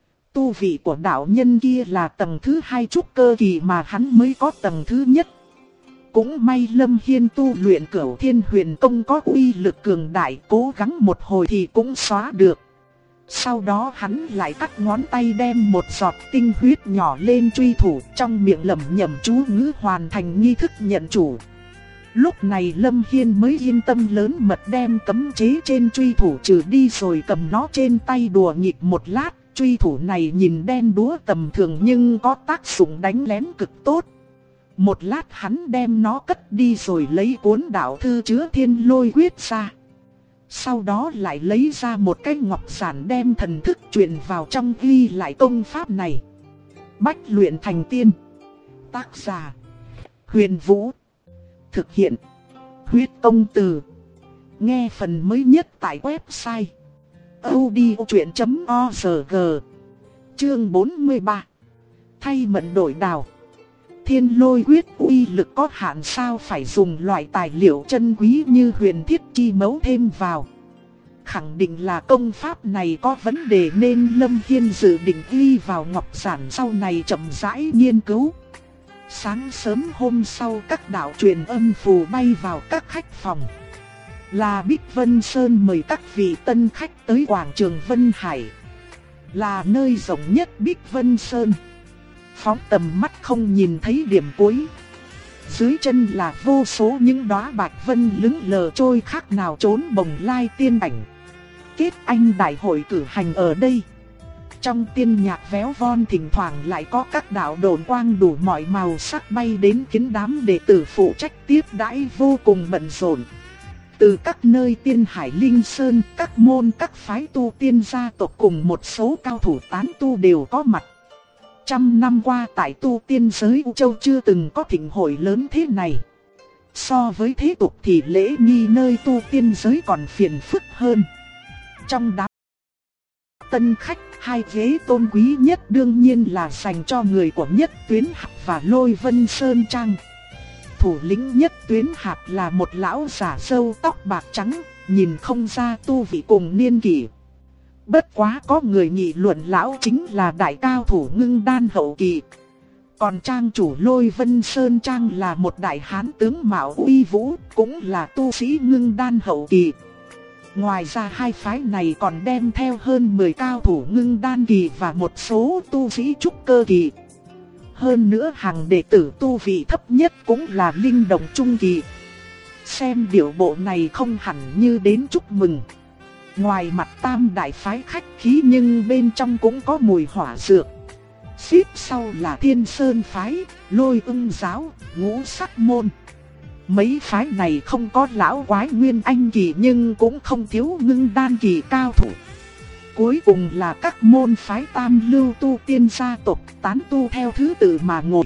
Tu vị của đạo nhân kia là tầng thứ 2 trúc cơ kỳ mà hắn mới có tầng thứ nhất. Cũng may Lâm Hiên tu luyện Cửu Thiên Huyền Công có uy lực cường đại, cố gắng một hồi thì cũng xóa được. Sau đó hắn lại cắt ngón tay, đem một giọt tinh huyết nhỏ lên truy thủ, trong miệng lẩm nhẩm chú ngữ, hoàn thành nghi thức nhận chủ. Lúc này Lâm Hiên mới yên tâm lớn mật đem cấm chế trên truy thủ trừ đi, rồi cầm nó trên tay đùa nghịch một lát. Truy thủ này nhìn đen đúa tầm thường nhưng có tác dụng đánh lén cực tốt. Một lát hắn đem nó cất đi rồi lấy cuốn đạo thư chứa Thiên Lôi Quyết ra. Sau đó lại lấy ra một cái ngọc giản, đem thần thức truyền vào trong, ghi lại công pháp này. Bách luyện thành tiên. Tác giả: Huyền Vũ. Thực hiện: Huyết Công Từ. Nghe phần mới nhất tại website audiochuyện.org. Chương 43. Thay mận đổi đào. Thiên Lôi Quyết uy lực có hạn, sao phải dùng loại tài liệu chân quý như huyền thiết chi mấu thêm vào. Khẳng định là công pháp này có vấn đề nên Lâm Hiên dự định ghi vào ngọc giản, sau này chậm rãi nghiên cứu. Sáng sớm hôm sau, các đạo truyền âm phù bay vào các khách phòng. Là Bích Vân Sơn mời các vị tân khách tới quảng trường Vân Hải. Là nơi rộng nhất Bích Vân Sơn. Phóng tầm mắt không nhìn thấy điểm cuối. Dưới chân là vô số những đóa bạch vân lững lờ trôi, khác nào trốn bồng lai tiên ảnh. Kết anh đại hội cử hành ở đây. trong tiên nhạc véo von thỉnh thoảng lại có các đạo độn quang đủ mọi màu sắc bay đến khiến đám đệ tử phụ trách tiếp đãi vô cùng bận rộn. Từ các nơi tiên hải linh sơn, các môn các phái tu tiên gia tộc cùng một số cao thủ tán tu đều có mặt. Trăm năm qua tại tu tiên giới U Châu chưa từng có thịnh hội lớn thế này. So với thế tục thì lễ nghi nơi tu tiên giới còn phiền phức hơn. Trong đám tân khách, hai ghế tôn quý nhất đương nhiên là dành cho người của Nhất Tuyến Hạp và Lôi Vân Sơn Trang. Thủ lĩnh Nhất Tuyến Hạp là một lão già râu tóc bạc trắng, nhìn không ra tu vị cùng niên kỷ. Bất quá có người nghị luận lão chính là đại cao thủ ngưng đan hậu kỳ. Còn trang chủ Lôi Vân Sơn Trang là một đại hán tướng mạo uy vũ, cũng là tu sĩ ngưng đan hậu kỳ. Ngoài ra hai phái này còn đem theo hơn 10 cao thủ ngưng đan kỳ và một số tu sĩ trúc cơ kỳ. Hơn nữa hàng đệ tử tu vị thấp nhất cũng là linh động trung kỳ. Xem điệu bộ này không hẳn như đến chúc mừng. Ngoài mặt tam đại phái khách khí nhưng bên trong cũng có mùi hỏa dược. Xếp sau là Thiên Sơn phái, Lôi Ưng giáo, Ngũ Sắc môn. Mấy phái này không có lão quái nguyên anh kỳ nhưng cũng không thiếu ngưng đan kỳ cao thủ. Cuối cùng là các môn phái tam lưu tu tiên gia tộc tán tu theo thứ tự mà ngồi.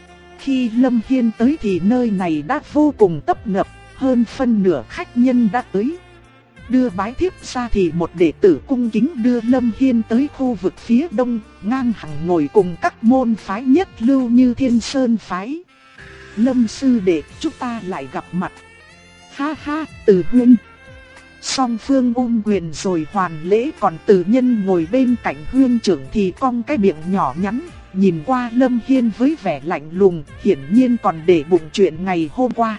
Khi Lâm Hiên tới thì nơi này đã vô cùng tấp nập, hơn phân nửa khách nhân đã tới. Đưa bái thiếp ra thì một đệ tử cung kính đưa Lâm Hiên tới khu vực phía đông, ngang hàng ngồi cùng các môn phái nhất lưu như Thiên Sơn phái. Lâm sư đệ, chúng ta lại gặp mặt. Ha ha, Từ huynh. Song phương ôm quyền rồi hoàn lễ, còn Từ nhân ngồi bên cạnh huynh trưởng thì cong cái miệng nhỏ nhắn, nhìn qua Lâm Hiên với vẻ lạnh lùng, hiển nhiên còn để bụng chuyện ngày hôm qua.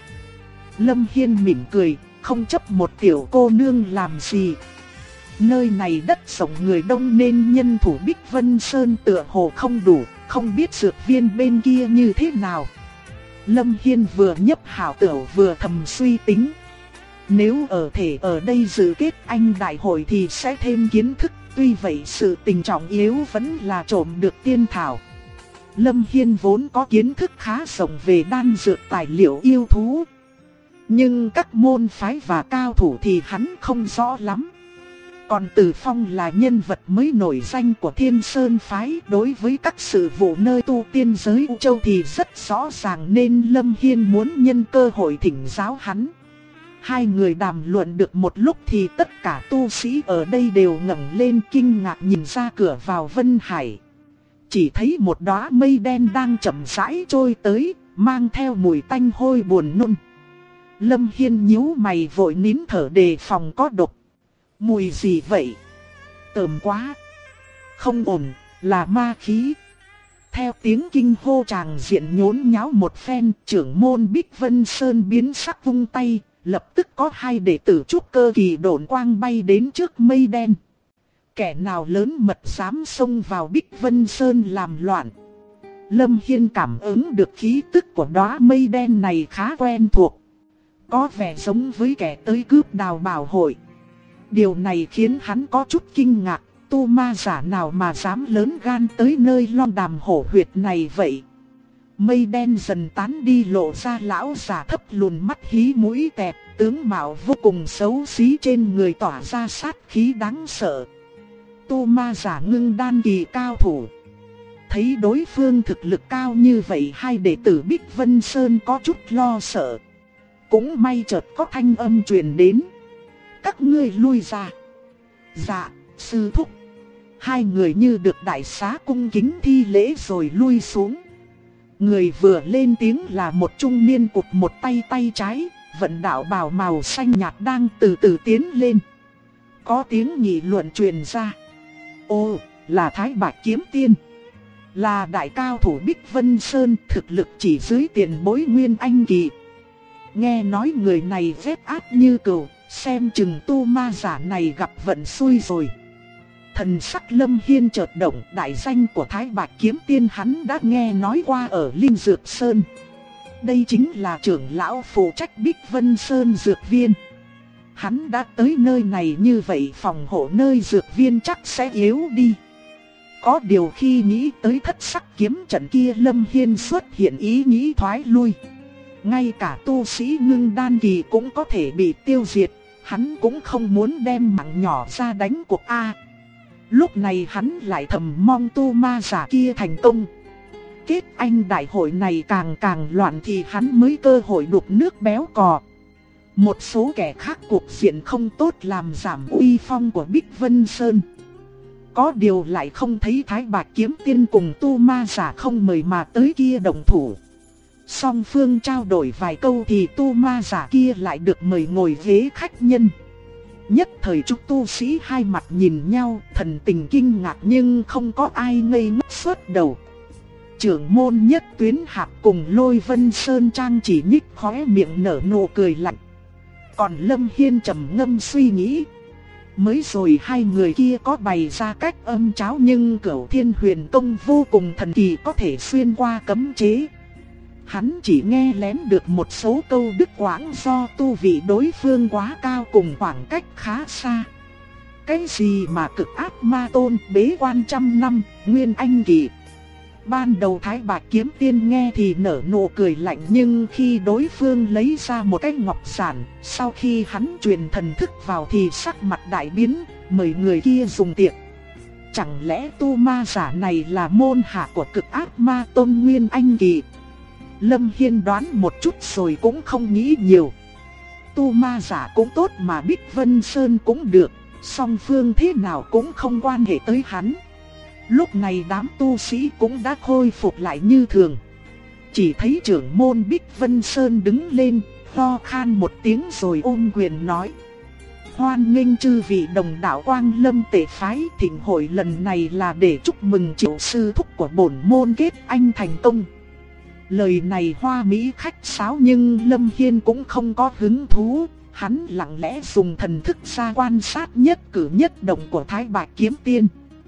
Lâm Hiên mỉm cười, không chấp một tiểu cô nương làm gì. Nơi này đất rộng người đông nên nhân thủ Bích Vân Sơn tựa hồ không đủ, không biết dược viên bên kia như thế nào. Lâm Hiên vừa nhấp hảo tửu vừa thầm suy tính. Nếu ở đây dự kết anh đại hội thì sẽ thêm kiến thức, tuy vậy sự tình trọng yếu vẫn là trộm được tiên thảo. Lâm Hiên vốn có kiến thức khá rộng về đan dược tài liệu yêu thú, nhưng các môn phái và cao thủ thì hắn không rõ lắm. Còn Từ Phong là nhân vật mới nổi danh của Thiên Sơn phái, đối với các sự vụ nơi tu tiên giới U Châu thì rất rõ ràng nên Lâm Hiên muốn nhân cơ hội thỉnh giáo hắn. Hai người đàm luận được một lúc thì tất cả tu sĩ ở đây đều ngẩng lên kinh ngạc nhìn ra cửa vào Vân Hải. Chỉ thấy một đóa mây đen đang chậm rãi trôi tới, mang theo mùi tanh hôi buồn nôn. Lâm Hiên nhíu mày vội nín thở đề phòng có độc. Mùi gì vậy? Tởm quá. Không ổn, là ma khí. Theo tiếng kinh hô tràng diện nhốn nháo một phen, trưởng môn Bích Vân Sơn biến sắc vung tay, lập tức có hai đệ tử trúc cơ kỳ độn quang bay đến trước mây đen. Kẻ nào lớn mật dám xông vào Bích Vân Sơn làm loạn. Lâm Hiên cảm ứng được khí tức của đóa mây đen này khá quen thuộc, có vẻ giống với kẻ tới cướp đào bảo hội. Điều này khiến hắn có chút kinh ngạc, tu ma giả nào mà dám lớn gan tới nơi Long Đàm hổ huyệt này vậy. Mây đen dần tán đi lộ ra lão giả thấp lùn mắt hí mũi tẹt, tướng mạo vô cùng xấu xí, trên người tỏa ra sát khí đáng sợ. Tu ma giả ngưng đan kỳ cao thủ. Thấy đối phương thực lực cao như vậy, hai đệ tử Bích Vân Sơn có chút lo sợ. Cũng may chợt có thanh âm truyền đến. Các ngươi lui ra. Dạ, sư thúc. Hai người như được đại xá cung kính thi lễ rồi lui xuống. Người vừa lên tiếng là một trung niên cụt một tay tay trái, vận đạo bào màu xanh nhạt đang từ từ tiến lên. Có tiếng nghị luận truyền ra. Ồ, là Thái Bạch Kiếm Tiên. Là đại cao thủ Bích Vân Sơn, thực lực chỉ dưới tiền bối nguyên anh kỳ. Nghe nói người này vết ác như cừu, xem chừng tu ma giả này gặp vận xui rồi. Thần sắc Lâm Hiên chợt động, đại danh của Thái Bạch Kiếm Tiên hắn đã nghe nói qua ở Linh Dược Sơn. Đây chính là trưởng lão phụ trách Bích Vân Sơn Dược Viên. Hắn đã tới nơi này như vậy, phòng hộ nơi dược viên chắc sẽ yếu đi. Có điều khi nghĩ tới thất sắc kiếm trận kia, Lâm Hiên xuất hiện ý nghĩ thoái lui. Ngay cả tu sĩ ngưng đan kỳ cũng có thể bị tiêu diệt, hắn cũng không muốn đem mạng nhỏ ra đánh cuộc A. Lúc này hắn lại thầm mong tu ma giả kia thành công. Kết anh đại hội này càng loạn thì hắn mới cơ hội đục nước béo cò. Một số kẻ khác cuộc diện không tốt làm giảm uy phong của Bích Vân Sơn. Có điều lại không thấy Thái Bạch Kiếm Tiên cùng tu ma giả không mời mà tới kia đồng thủ. Song phương trao đổi vài câu thì tu ma giả kia lại được mời ngồi ghế khách nhân. Nhất thời chúng tu sĩ hai mặt nhìn nhau, thần tình kinh ngạc nhưng không có ai ngây ngốc suốt đầu. Trưởng môn Nhất Tuyến Hạc cùng Lôi Vân Sơn Trang chỉ nhích khóe miệng nở nụ cười lạnh. Còn Lâm Hiên trầm ngâm suy nghĩ. Mới rồi hai người kia có bày ra cách âm cháo, nhưng Cửu Thiên Huyền Tông vô cùng thần kỳ, có thể xuyên qua cấm chế. Hắn chỉ nghe lén được một số câu đứt quãng do tu vị đối phương quá cao cùng khoảng cách khá xa. Cái gì mà cực ác ma tôn bế quan trăm năm, nguyên anh kỳ. Ban đầu Thái Bạch Kiếm Tiên nghe thì nở nụ cười lạnh, nhưng khi đối phương lấy ra một cái ngọc giản, sau khi hắn truyền thần thức vào thì sắc mặt đại biến, mời người kia dùng tiệc. Chẳng lẽ tu ma giả này là môn hạ của cực ác ma tôn nguyên anh kỳ? Lâm Hiên đoán một chút rồi cũng không nghĩ nhiều. Tu ma giả cũng tốt mà Bích Vân Sơn cũng được, song phương thế nào cũng không quan hệ tới hắn. Lúc này đám tu sĩ cũng đã khôi phục lại như thường. Chỉ thấy trưởng môn Bích Vân Sơn đứng lên, ho khan một tiếng rồi ôm quyền nói: Hoan nghênh chư vị đồng đạo Quang Lâm Tể phái, thịnh hội lần này là để chúc mừng Triệu sư thúc của bổn môn kết anh thành công. Lời này hoa mỹ khách sáo nhưng Lâm Hiên cũng không có hứng thú. Hắn lặng lẽ dùng thần thức ra quan sát nhất cử nhất động của Thái Bạch Kiếm Tiên.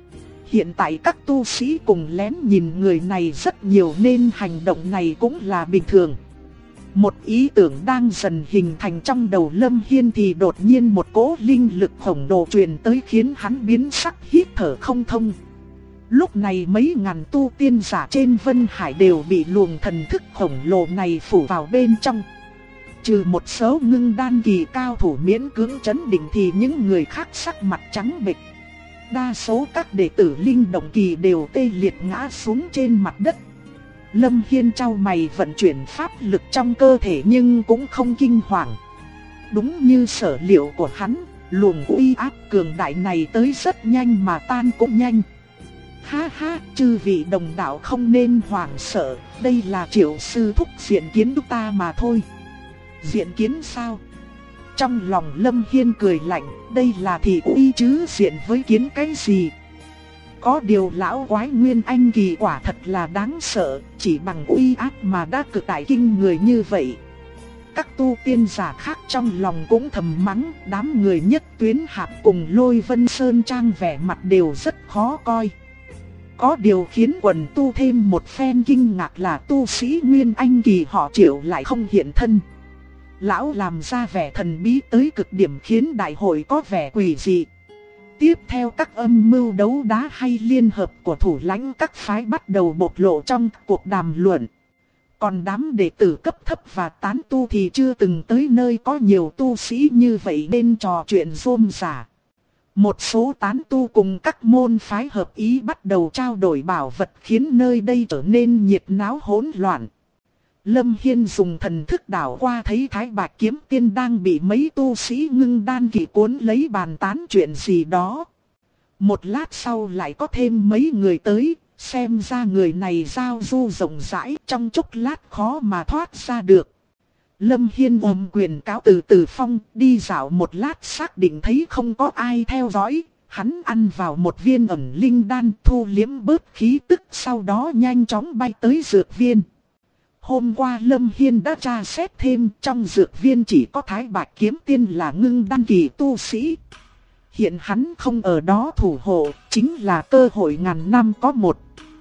Hiện tại các tu sĩ cùng lén nhìn người này rất nhiều nên hành động này cũng là bình thường. Một ý tưởng đang dần hình thành trong đầu Lâm Hiên thì đột nhiên một cỗ linh lực khổng lồ truyền tới khiến hắn biến sắc, hít thở không thông. Lúc này mấy ngàn tu tiên giả trên Vân Hải đều bị luồng thần thức khổng lồ này phủ vào bên trong. Trừ một số ngưng đan kỳ cao thủ miễn cưỡng trấn định thì những người khác sắc mặt trắng bệch. Đa số các đệ tử linh động kỳ đều tê liệt ngã xuống trên mặt đất. Lâm Hiên chau mày vận chuyển pháp lực trong cơ thể nhưng cũng không kinh hoàng. Đúng như sở liệu của hắn, luồng uy áp cường đại này tới rất nhanh mà tan cũng nhanh. Ha ha, chư vị đồng đạo không nên hoảng sợ, đây là Triệu sư thúc diện kiến chúng ta mà thôi. Diện kiến sao? Trong lòng Lâm Hiên cười lạnh, đây là thị uy chứ diện với kiến cái gì? Có điều lão quái nguyên anh kỳ quả thật là đáng sợ, chỉ bằng uy áp mà đã cực đại kinh người như vậy. Các tu tiên giả khác trong lòng cũng thầm mắng, đám người Nhất Tuyến Hạc cùng Lôi Vân Sơn Trang vẻ mặt đều rất khó coi. Có điều khiến quần tu thêm một phen kinh ngạc là tu sĩ nguyên anh kỳ họ Triệu lại không hiện thân. Lão làm ra vẻ thần bí tới cực điểm khiến đại hội có vẻ quỷ dị. Tiếp theo các âm mưu đấu đá hay liên hợp của thủ lãnh các phái bắt đầu bộc lộ trong cuộc đàm luận. Còn đám đệ tử cấp thấp và tán tu thì chưa từng tới nơi có nhiều tu sĩ như vậy nên trò chuyện rôm rả. Một số tán tu cùng các môn phái hợp ý bắt đầu trao đổi bảo vật khiến nơi đây trở nên nhiệt náo hỗn loạn. Lâm Hiên dùng thần thức đảo qua thấy Thái Bạch Kiếm Tiên đang bị mấy tu sĩ ngưng đan kỳ cuốn lấy bàn tán chuyện gì đó. Một lát sau lại có thêm mấy người tới, xem ra người này giao du rộng rãi, trong chốc lát khó mà thoát ra được. Lâm Hiên ôm quyền cáo từ phong, đi dạo một lát xác định thấy không có ai theo dõi, hắn ăn vào một viên ẩn linh đan thu liếm bớt khí tức, sau đó nhanh chóng bay tới dược viên. Hôm qua Lâm Hiên đã tra xét thêm, trong dược viên chỉ có Thái Bạch Kiếm Tiên là ngưng đan kỳ tu sĩ. Hiện hắn không ở đó thủ hộ, chính là cơ hội ngàn năm có một.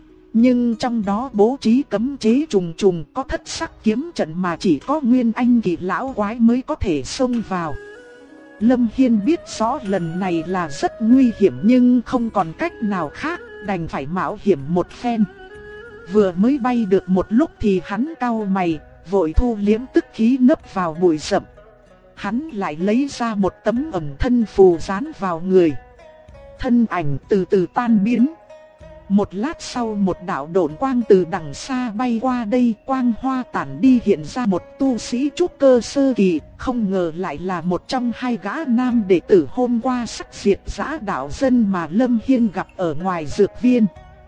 Nhưng trong đó bố trí cấm chế trùng trùng, có thất sắc kiếm trận mà chỉ có nguyên anh kỳ lão quái mới có thể xông vào. Lâm Hiên biết rõ lần này là rất nguy hiểm nhưng không còn cách nào khác, đành phải mạo hiểm một phen. Vừa mới bay được một lúc thì hắn cau mày, vội thu liếm tức khí nấp vào bụi rậm. Hắn lại lấy ra một tấm ẩn thân phù dán vào người. Thân ảnh từ từ tan biến. Một lát sau một đạo độn quang từ đằng xa bay qua đây, quang hoa tản đi hiện ra một tu sĩ trúc cơ sơ kỳ, không ngờ lại là một trong hai gã nam đệ tử hôm qua sắc diệt dã đạo dân mà Lâm Hiên gặp ở ngoài dược viên.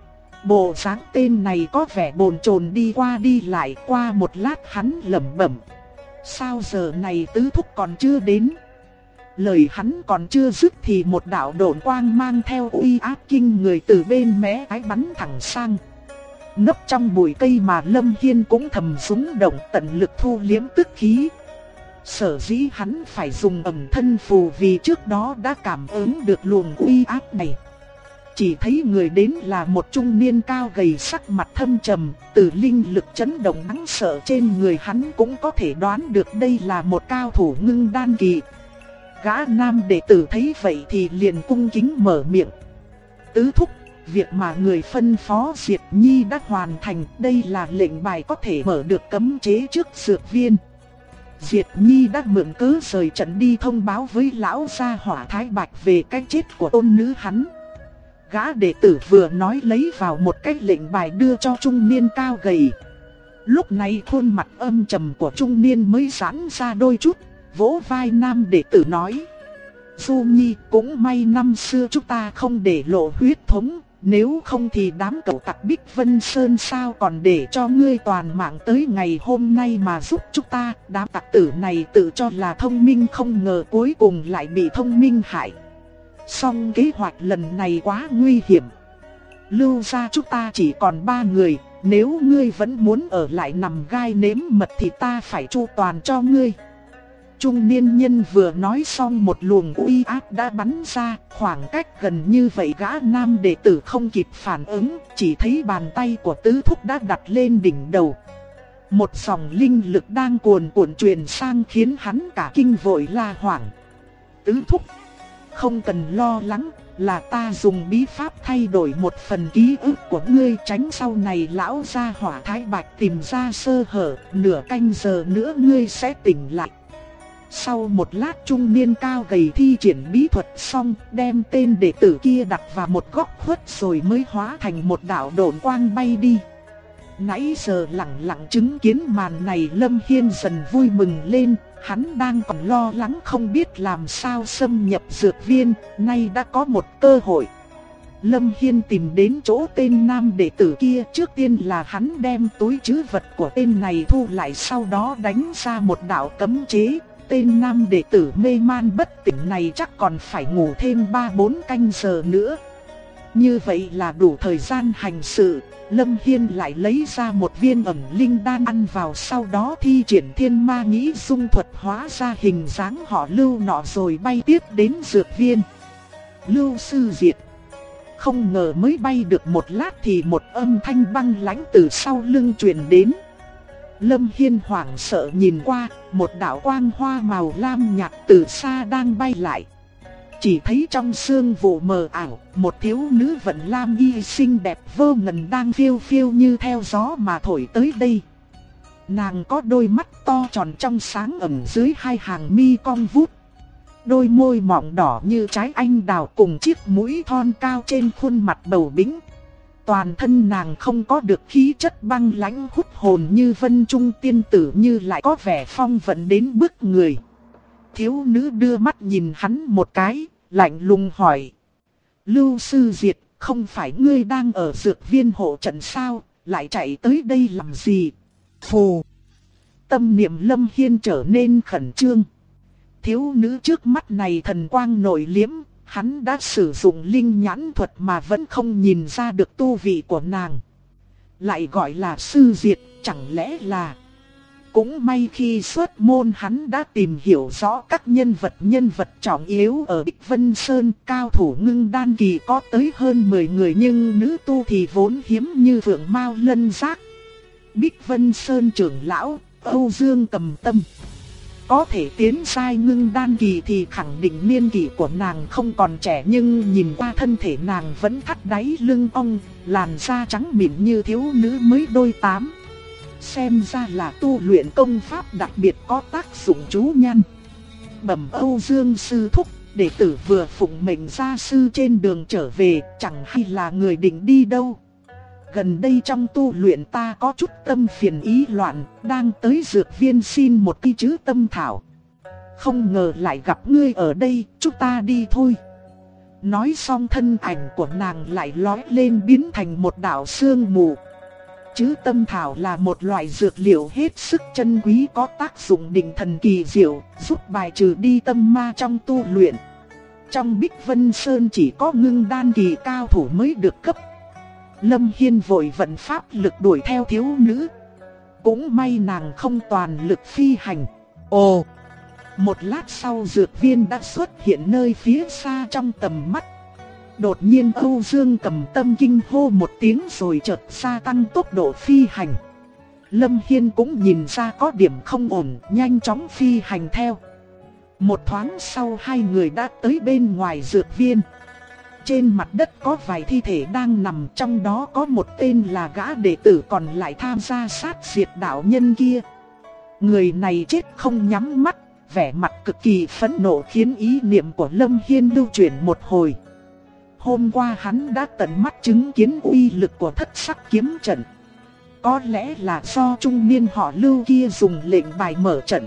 Bộ dáng tên này có vẻ bồn chồn đi qua đi lại, qua một lát hắn lẩm bẩm: sao giờ này tứ thúc còn chưa đến? Lời hắn còn chưa dứt thì một đạo độn quang mang theo uy áp kinh người từ bên mé ái bắn thẳng sang. Nấp trong bụi cây mà Lâm Hiên cũng thầm rúng động, tận lực thu liếm tức khí. Sở dĩ hắn phải dùng ẩn thân phù vì trước đó đã cảm ứng được luồng uy áp này. Chỉ thấy người đến là một trung niên cao gầy, sắc mặt thâm trầm, từ linh lực chấn động đáng sợ trên người hắn cũng có thể đoán được đây là một cao thủ ngưng đan kỳ. Gã nam đệ tử thấy vậy thì liền cung kính mở miệng: tứ thúc, việc mà người phân phó Diệt Nhi đã hoàn thành, đây là lệnh bài có thể mở được cấm chế trước dược viên. Diệt Nhi đã mượn cớ rời trận đi thông báo với lão gia hỏa Thái Bạch về cái chết của tôn nữ hắn. Gã đệ tử vừa nói lấy vào một cái lệnh bài đưa cho trung niên cao gầy. Lúc này khuôn mặt âm trầm của trung niên mới giãn ra đôi chút, vỗ vai nam đệ tử nói: Du Nhi, cũng may năm xưa chúng ta không để lộ huyết thống, nếu không thì đám cẩu tặc Bích Vân Sơn sao còn để cho ngươi toàn mạng tới ngày hôm nay mà giúp chúng ta. Đám tặc tử này tự cho là thông minh, không ngờ cuối cùng lại bị thông minh hại. Song kế hoạch lần này quá nguy hiểm. Lưu gia chúng ta chỉ còn 3 người, nếu ngươi vẫn muốn ở lại nằm gai nếm mật thì ta phải chu toàn cho ngươi. Trung niên nhân vừa nói xong một luồng uy áp đã bắn ra, khoảng cách gần như vậy gã nam đệ tử không kịp phản ứng, chỉ thấy bàn tay của tứ thúc đã đặt lên đỉnh đầu. Một dòng linh lực đang cuồn cuộn truyền sang khiến hắn cả kinh, vội la hoảng: tứ thúc, không cần lo lắng, là ta dùng bí pháp thay đổi một phần ký ức của ngươi, tránh sau này lão gia hỏa Thái Bạch tìm ra sơ hở, nửa canh giờ nữa ngươi sẽ tỉnh lại. Sau một lát trung niên cao gầy thi triển bí thuật xong, đem tên đệ tử kia đặt vào một góc khuất rồi mới hóa thành một đạo độn quang bay đi. Nãy giờ lặng lặng chứng kiến màn này, Lâm Hiên dần vui mừng lên. Hắn đang còn lo lắng không biết làm sao xâm nhập dược viên, nay đã có một cơ hội. Lâm Hiên tìm đến chỗ tên nam đệ tử kia, trước tiên là hắn đem túi trữ vật của tên này thu lại, sau đó đánh ra một đạo cấm chế. Tên nam đệ tử mê man bất tỉnh này chắc còn phải ngủ thêm 3-4 canh giờ nữa. Như vậy là đủ thời gian hành sự. Lâm Hiên lại lấy ra một viên ẩn linh đan ăn vào, sau đó thi triển thiên ma nghĩ dung thuật hóa ra hình dáng họ Lưu nọ rồi bay tiếp đến dược viên. Lưu sư Diệt. Không ngờ mới bay được một lát thì một âm thanh băng lãnh từ sau lưng truyền đến. Lâm Hiên hoảng sợ nhìn qua, một đạo quang hoa màu lam nhạt từ xa đang bay lại. Chỉ thấy trong sương vụ mờ ảo, một thiếu nữ vận lam y xinh đẹp vô ngần đang phiêu phiêu như theo gió mà thổi tới đây. Nàng có đôi mắt to tròn trong sáng ẩn dưới hai hàng mi cong vút. Đôi môi mọng đỏ như trái anh đào cùng chiếc mũi thon cao trên khuôn mặt bầu bĩnh. Toàn thân nàng không có được khí chất băng lãnh hút hồn như vân trung tiên tử, như lại có vẻ phong vận đến bức người. Thiếu nữ đưa mắt nhìn hắn một cái, lạnh lùng hỏi: Lưu sư Diệt, không phải ngươi đang ở dược viên hộ trận sao, lại chạy tới đây làm gì? Phù! Tâm niệm Lâm Hiên trở nên khẩn trương. Thiếu nữ trước mắt này thần quang nội liếm, hắn đã sử dụng linh nhãn thuật mà vẫn không nhìn ra được tu vị của nàng. Lại gọi là sư Diệt, chẳng lẽ là... Cũng may khi xuất môn hắn đã tìm hiểu rõ các nhân vật trọng yếu ở Bích Vân Sơn. Cao thủ ngưng đan kỳ có tới hơn 10 người, nhưng nữ tu thì vốn hiếm như phượng mao lân giác. Bích Vân Sơn trưởng lão Âu Dương Cầm Tâm, có thể tiến giai ngưng đan kỳ thì khẳng định niên kỷ của nàng không còn trẻ, nhưng nhìn qua thân thể nàng vẫn thắt đáy lưng ong, làn da trắng mịn như thiếu nữ mới đôi 8. Xem ra là tu luyện công pháp đặc biệt có tác dụng chú nhan. Bẩm Âu Dương sư thúc, đệ tử vừa phụng mệnh gia sư trên đường trở về, chẳng hay là người định đi đâu. Gần đây trong tu luyện ta có chút tâm phiền ý loạn, đang tới dược viên xin một cây chữ tâm thảo. Không ngờ lại gặp ngươi ở đây, chúng ta đi thôi. Nói xong thân ảnh của nàng lại lói lên biến thành một đạo sương mù. Chữ tâm thảo là một loại dược liệu hết sức chân quý, có tác dụng định thần kỳ diệu, giúp bài trừ đi tâm ma trong tu luyện. Trong Bích Vân Sơn chỉ có ngưng đan kỳ cao thủ mới được cấp. Lâm Hiên vội vận pháp lực đuổi theo thiếu nữ. Cũng may nàng không toàn lực phi hành. Ồ! Một lát sau dược viên đã xuất hiện nơi phía xa trong tầm mắt. Đột nhiên Âu Dương Cầm Tâm kinh hô một tiếng rồi chợt gia tăng tốc độ phi hành. Lâm Hiên cũng nhìn ra có điểm không ổn, nhanh chóng phi hành theo. Một thoáng sau hai người đã tới bên ngoài dược viên. Trên mặt đất có vài thi thể đang nằm, trong đó có một tên là gã đệ tử còn lại tham gia sát diệt đạo nhân kia. Người này chết không nhắm mắt, vẻ mặt cực kỳ phẫn nộ khiến ý niệm của Lâm Hiên lưu chuyển một hồi. Hôm qua hắn đã tận mắt chứng kiến uy lực của thất sắc kiếm trận. Có lẽ là do trung niên họ Lưu kia dùng lệnh bài mở trận.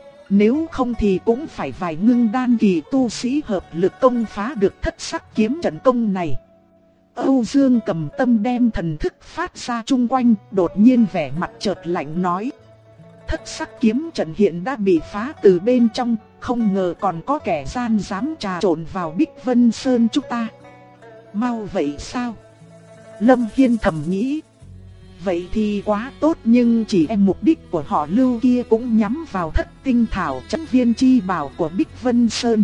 Nếu không thì cũng phải vài ngưng đan kỳ tu sĩ hợp lực công phá được thất sắc kiếm trận công này. Âu Dương Cầm Tâm đem thần thức phát ra chung quanh, đột nhiên vẻ mặt chợt lạnh nói. Thất sắc kiếm trận hiện đã bị phá từ bên trong, không ngờ còn có kẻ gian dám trà trộn vào Bích Vân Sơn chúng ta. Mau vậy sao? Lâm Hiên thầm nghĩ. Vậy thì quá tốt, nhưng chỉ em mục đích của họ Lưu kia cũng nhắm vào thất tinh thảo trấn viên chi bảo của Bích Vân Sơn.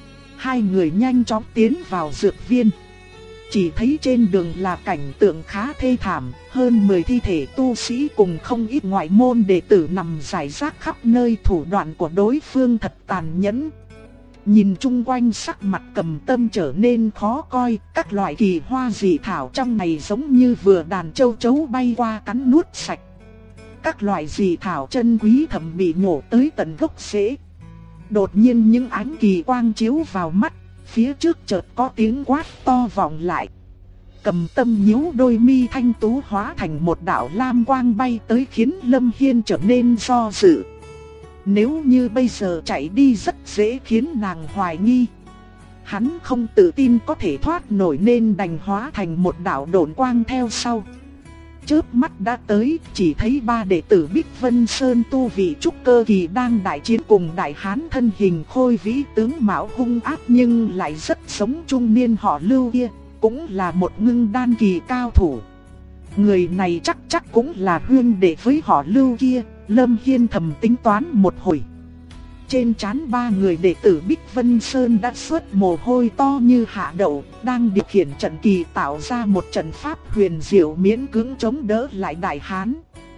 Hai người nhanh chóng tiến vào dược viên. Chỉ thấy trên đường là cảnh tượng khá thê thảm, hơn 10 thi thể tu sĩ cùng không ít ngoại môn đệ tử nằm rải rác khắp nơi, thủ đoạn của đối phương thật tàn nhẫn. Nhìn chung quanh sắc mặt Cầm Tâm trở nên khó coi, các loại kỳ hoa dị thảo trong này giống như vừa đàn châu chấu bay qua cắn nuốt sạch. Các loại dị thảo chân quý thậm bị nhổ tới tận gốc rễ. Đột nhiên những ánh kỳ quang chiếu vào mắt, phía trước chợt có tiếng quát to vọng lại. Cầm Tâm nhíu đôi mi thanh tú hóa thành một đạo lam quang bay tới khiến Lâm Hiên trở nên do dự. Nếu như bây giờ chạy đi rất dễ khiến nàng hoài nghi. Hắn không tự tin có thể thoát nổi nên đành hóa thành một đạo độn quang theo sau. Chớp mắt đã tới, chỉ thấy ba đệ tử Bích Vân Sơn tu vị trúc cơ kỳ đang đại chiến cùng đại hán thân hình khôi vĩ tướng mạo hung ác nhưng lại rất giống trung niên họ Lưu kia, cũng là một ngưng đan kỳ cao thủ. Người này chắc cũng là huynh đệ với họ Lưu kia. Lâm Hiên thầm tính toán một hồi. Trên trán ba người đệ tử Bích Vân Sơn đã xuất mồ hôi to như hạ đậu, đang điều khiển trận kỳ tạo ra một trận pháp huyền diệu miễn cưỡng chống đỡ lại đại hán.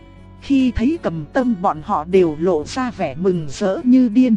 Khi thấy Cầm Tâm bọn họ đều lộ ra vẻ mừng rỡ như điên.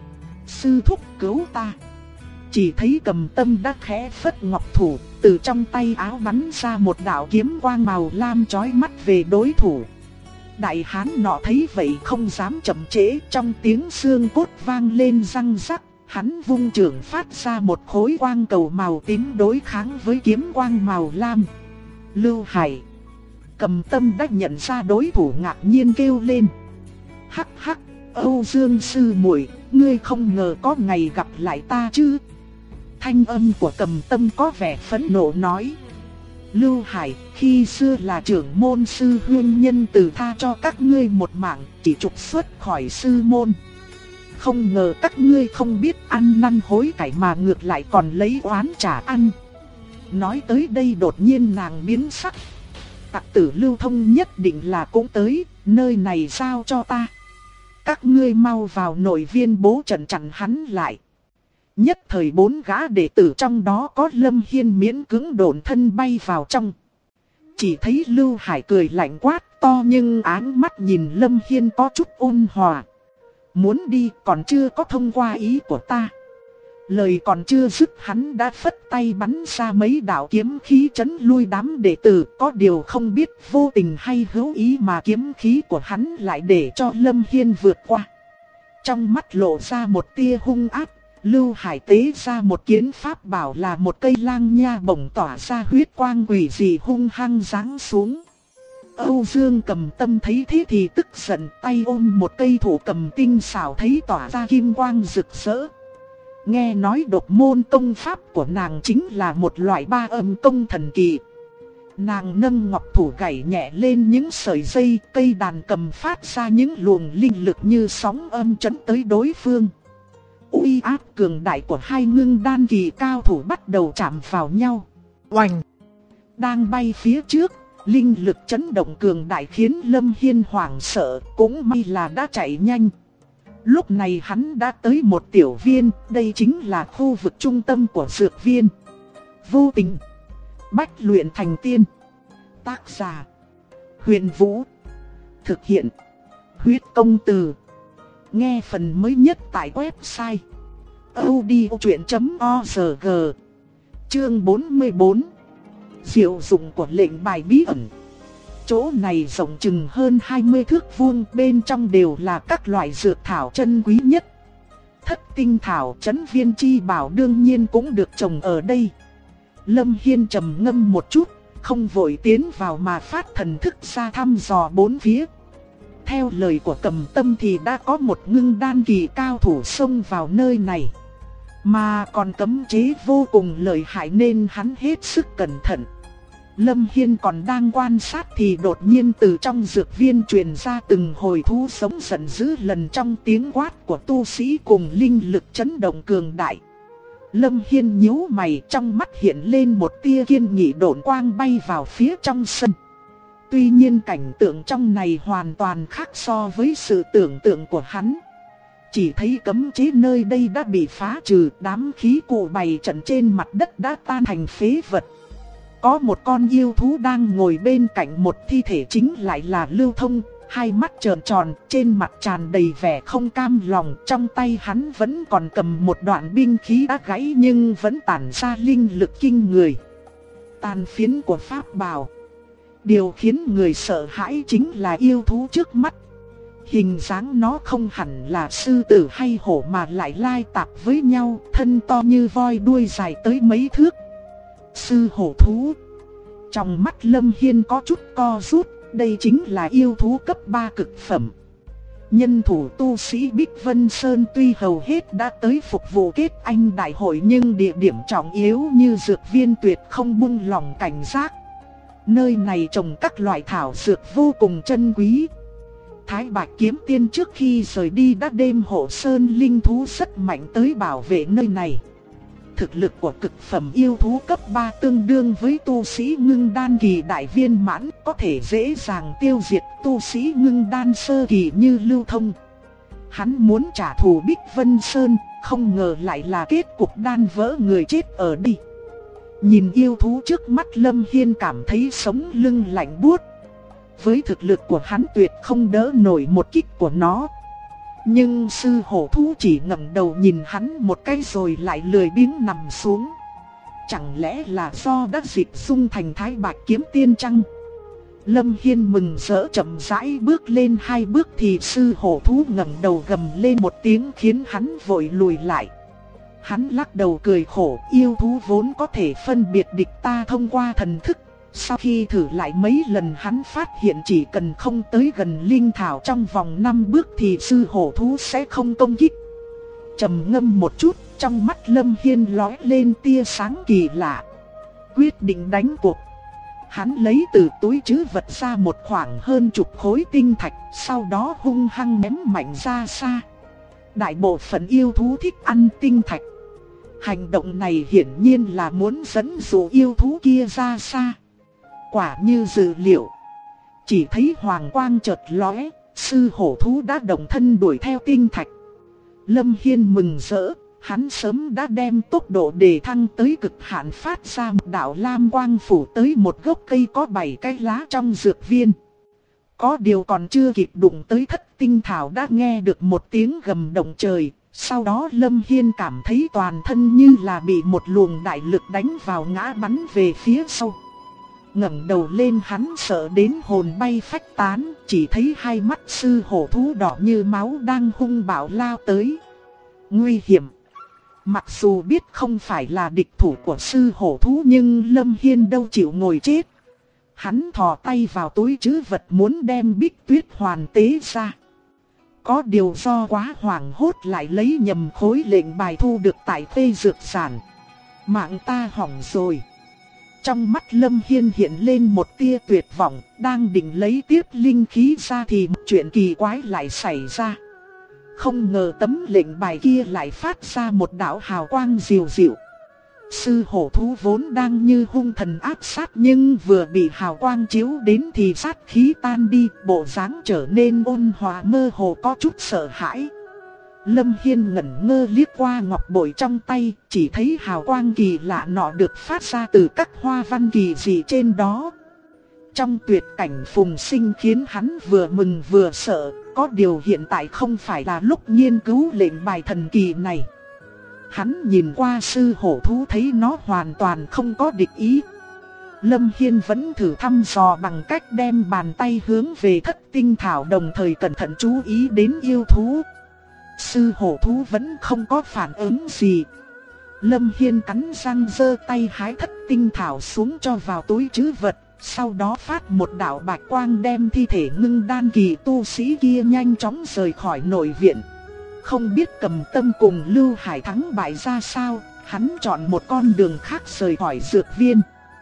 Sư thúc cứu ta. Chỉ thấy Cầm Tâm đã khẽ phất ngọc thủ, từ trong tay áo bắn ra một đạo kiếm quang màu lam chói mắt về đối thủ. Đại hán nọ thấy vậy không dám chậm trễ, trong tiếng xương cốt vang lên răng rắc, hắn vung chưởng phát ra một khối quang cầu màu tím đối kháng với kiếm quang màu lam. Lưu Hải. Cầm Tâm đã nhận ra đối thủ ngạc nhiên kêu lên. Hắc hắc, Âu Dương sư muội, ngươi không ngờ có ngày gặp lại ta chứ? Thanh âm của Cầm Tâm có vẻ phẫn nộ nói. Lưu Hải, khi xưa là trưởng môn sư huynh nhân từ tha cho các ngươi một mạng, chỉ trục xuất khỏi sư môn. Không ngờ các ngươi không biết ăn năn hối cải mà ngược lại còn lấy oán trả ăn. Nói tới đây đột nhiên nàng biến sắc. Tặc tử Lưu Thông nhất định là cũng tới, nơi này giao cho ta. Các ngươi mau vào nội viên bố trận chặn hắn lại. Nhất thời bốn gã đệ tử trong đó có Lâm Hiên miễn cưỡng độn thân bay vào trong. Chỉ thấy Lưu Hải cười lạnh quát to nhưng áng mắt nhìn Lâm Hiên có chút ôn hòa. Muốn đi còn chưa có thông qua ý của ta. Lời còn chưa dứt hắn đã phất tay bắn ra mấy đạo kiếm khí chấn lui đám đệ tử. Có điều không biết vô tình hay hữu ý mà kiếm khí của hắn lại để cho Lâm Hiên vượt qua. Trong mắt lộ ra một tia hung ác, Lưu Hải tế ra một kiến pháp bảo là một cây lang nha bổng tỏa ra huyết quang quỷ dị hung hăng giáng xuống. Âu Dương Cầm Tâm thấy thế thì tức giận, tay ôm một cây thủ cầm tinh xảo thấy tỏa ra kim quang rực rỡ. Nghe nói độc môn công pháp của nàng chính là một loại ba âm công thần kỳ. Nàng nâng ngọc thủ gảy nhẹ lên những sợi dây, cây đàn cầm phát ra những luồng linh lực như sóng âm chấn tới đối phương. Uy áp cường đại của hai ngưng đan kỳ cao thủ bắt đầu chạm vào nhau. Oành! Đang bay phía trước, linh lực chấn động cường đại khiến Lâm Hiên hoảng sợ, cũng may là đã chạy nhanh. Lúc này hắn đã tới một tiểu viên, đây chính là khu vực trung tâm của dược viên. Vô tình, bách luyện thành tiên. Tác giả: Huyền Vũ. Thực hiện: Huyết Công Từ. Nghe phần mới nhất tại website audiochuyện.org. Chương 44. Diệu dụng của lệnh bài bí ẩn. Chỗ này rộng chừng hơn 20 thước vuông, bên trong đều là các loại dược thảo chân quý nhất. Thất tinh thảo, trấn viên chi bảo đương nhiên cũng được trồng ở đây. Lâm Hiên trầm ngâm một chút, không vội tiến vào mà phát thần thức ra thăm dò bốn phía. Theo lời của Cầm Tâm thì đã có một ngưng đan kỳ cao thủ xông vào nơi này, mà còn cấm chế vô cùng lợi hại nên hắn hết sức cẩn thận. Lâm Hiên còn đang quan sát thì đột nhiên từ trong dược viên truyền ra từng hồi thú sống giận dữ lần trong tiếng quát của tu sĩ cùng linh lực chấn động cường đại. Lâm Hiên nhíu mày, trong mắt hiện lên một tia kiên nghị, độn quang bay vào phía trong sân. Tuy nhiên cảnh tượng trong này hoàn toàn khác so với sự tưởng tượng của hắn. Chỉ thấy cấm chế nơi đây đã bị phá trừ, đám khí cụ bày trận trên mặt đất đã tan thành phế vật. Có một con yêu thú đang ngồi bên cạnh một thi thể chính lại là Lưu Thông, hai mắt trợn tròn, trên mặt tràn đầy vẻ không cam lòng, trong tay hắn vẫn còn cầm một đoạn binh khí đã gãy nhưng vẫn tản ra linh lực kinh người. Tàn phiến của pháp bảo. Điều khiến người sợ hãi chính là yêu thú trước mắt. Hình dáng nó không hẳn là sư tử hay hổ mà lại lai tạp với nhau, thân to như voi, đuôi dài tới mấy thước. Sư hổ thú. Trong mắt Lâm Hiên có chút co rút, đây chính là yêu thú cấp 3 cực phẩm. Nhân thủ tu sĩ Bích Vân Sơn tuy hầu hết đã tới phục vụ kết anh đại hội, nhưng địa điểm trọng yếu như dược viên tuyệt không buông lỏng cảnh giác. Nơi này trồng các loại thảo dược vô cùng chân quý. Thái Bạch Kiếm Tiên trước khi rời đi đã đem hộ sơn linh thú rất mạnh tới bảo vệ nơi này. Thực lực của cực phẩm yêu thú cấp 3 tương đương với tu sĩ ngưng đan kỳ đại viên mãn, có thể dễ dàng tiêu diệt tu sĩ ngưng đan sơ kỳ như Lưu Thông. Hắn muốn trả thù Bích Vân Sơn, không ngờ lại là kết cục đan vỡ người chết ở đây. Nhìn yêu thú trước mắt, Lâm Hiên cảm thấy sống lưng lạnh buốt. Với thực lực của hắn tuyệt không đỡ nổi một kích của nó. Nhưng sư hổ thú chỉ ngẩng đầu nhìn hắn một cái rồi lại lười biếng nằm xuống. Chẳng lẽ là do đã dịch dung thành Thái Bạch Kiếm Tiên chăng? Lâm Hiên mừng rỡ chậm rãi bước lên 2 bước thì sư hổ thú ngẩng đầu gầm lên một tiếng khiến hắn vội lùi lại. Hắn lắc đầu cười khổ, yêu thú vốn có thể phân biệt địch ta thông qua thần thức. Sau khi thử lại mấy lần hắn phát hiện chỉ cần không tới gần linh thảo trong vòng 5 bước thì sư hổ thú sẽ không công kích. Trầm ngâm một chút, trong mắt Lâm Hiên lóe lên tia sáng kỳ lạ. Quyết định đánh cuộc. Hắn lấy từ túi trữ vật ra một khoảng hơn chục khối tinh thạch, sau đó hung hăng ném mạnh ra xa. Đại bộ phận yêu thú thích ăn tinh thạch. Hành động này hiển nhiên là muốn dẫn dụ yêu thú kia ra xa. Quả như dự liệu. Chỉ thấy hoàng quang chợt lóe, sư hổ thú đã động thân đuổi theo tinh thạch. Lâm Hiên mừng rỡ, hắn sớm đã đem tốc độ đề thăng tới cực hạn, phát ra một đạo lam quang phủ tới một gốc cây có 7 cái lá trong dược viên. Có điều còn chưa kịp đụng tới thất tinh thảo đã nghe được một tiếng gầm động trời. Sau đó Lâm Hiên cảm thấy toàn thân như là bị một luồng đại lực đánh vào, ngã bắn về phía sau. Ngẩng đầu lên hắn sợ đến hồn bay phách tán, chỉ thấy hai mắt sư hổ thú đỏ như máu đang hung bạo lao tới. Nguy hiểm! Mặc dù biết không phải là địch thủ của sư hổ thú nhưng Lâm Hiên đâu chịu ngồi chết. Hắn thò tay vào túi trữ vật muốn đem Bích Tuyết Hoàn tế ra. Có điều do quá hoảng hốt lại lấy nhầm khối lệnh bài thu được tại Tê Dược Sản. Mạng ta hỏng rồi. Trong mắt Lâm Hiên hiện lên một tia tuyệt vọng, đang định lấy tiếp linh khí ra thì một chuyện kỳ quái lại xảy ra. Không ngờ tấm lệnh bài kia lại phát ra một đạo hào quang dịu dịu. Sư hổ thú vốn đang như hung thần áp sát nhưng vừa bị hào quang chiếu đến thì sát khí tan đi, bộ dáng trở nên ôn hòa mơ hồ có chút sợ hãi. Lâm Hiên ngẩn ngơ liếc qua ngọc bội trong tay, chỉ thấy hào quang kỳ lạ nọ được phát ra từ các hoa văn kỳ dị trên đó. Trong tuyệt cảnh phùng sinh khiến hắn vừa mừng vừa sợ, có điều hiện tại không phải là lúc nghiên cứu lệnh bài thần kỳ này. Hắn nhìn qua sư hổ thú thấy nó hoàn toàn không có địch ý. Lâm Hiên vẫn thử thăm dò bằng cách đem bàn tay hướng về thất tinh thảo, đồng thời cẩn thận chú ý đến yêu thú. Sư hổ thú vẫn không có phản ứng gì. Lâm Hiên cắn răng giơ tay hái thất tinh thảo xuống cho vào túi trữ vật. Sau đó phát một đạo bạch quang đem thi thể ngưng đan kỳ tu sĩ kia nhanh chóng rời khỏi nội viện. Không biết Cầm Tâm cùng Lưu Hải thắng bại ra sao, hắn chọn một con đường khác rời khỏi dược viên.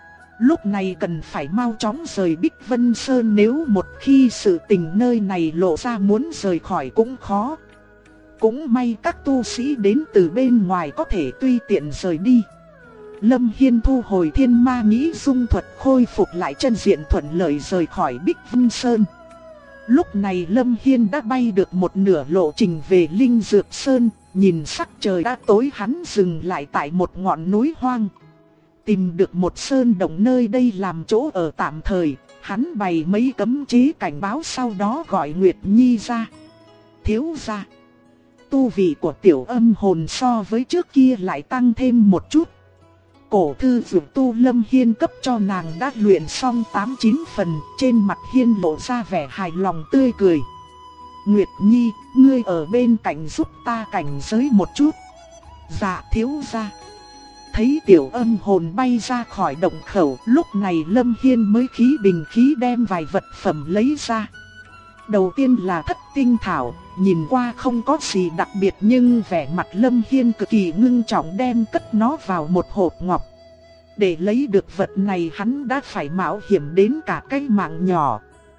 Lúc này cần phải mau chóng rời Bích Vân Sơn, nếu một khi sự tình nơi này lộ ra muốn rời khỏi cũng khó. Cũng may các tu sĩ đến từ bên ngoài có thể tùy tiện rời đi. Lâm Hiên thu hồi thiên ma nghĩ dung thuật, khôi phục lại chân diện, thuận lợi rời khỏi Bích Vân Sơn. Lúc này Lâm Hiên đã bay được một nửa lộ trình về Linh Dược Sơn, nhìn sắc trời đã tối hắn dừng lại tại một ngọn núi hoang. Tìm được một sơn động nơi đây làm chỗ ở tạm thời, hắn bày mấy cấm chế cảnh báo, sau đó gọi Nguyệt Nhi ra. Thiếu gia, tu vị của tiểu âm hồn so với trước kia lại tăng thêm một chút. Cổ thư dược tu Lâm Hiên cấp cho nàng đã luyện xong 8-9 phần, trên mặt Hiên lộ ra vẻ hài lòng tươi cười. Nguyệt Nhi, ngươi ở bên cạnh giúp ta cảnh giới một chút. Dạ thiếu gia. Thấy tiểu âm hồn bay ra khỏi động khẩu, lúc này Lâm Hiên mới khí bình khí đem vài vật phẩm lấy ra. Đầu tiên là thất tinh thảo, nhìn qua không có gì đặc biệt nhưng vẻ mặt Lâm Hiên cực kỳ ngưng trọng đem cất nó vào một hộp ngọc. Để lấy được vật này hắn đã phải mạo hiểm đến cả cái mạng nhỏ.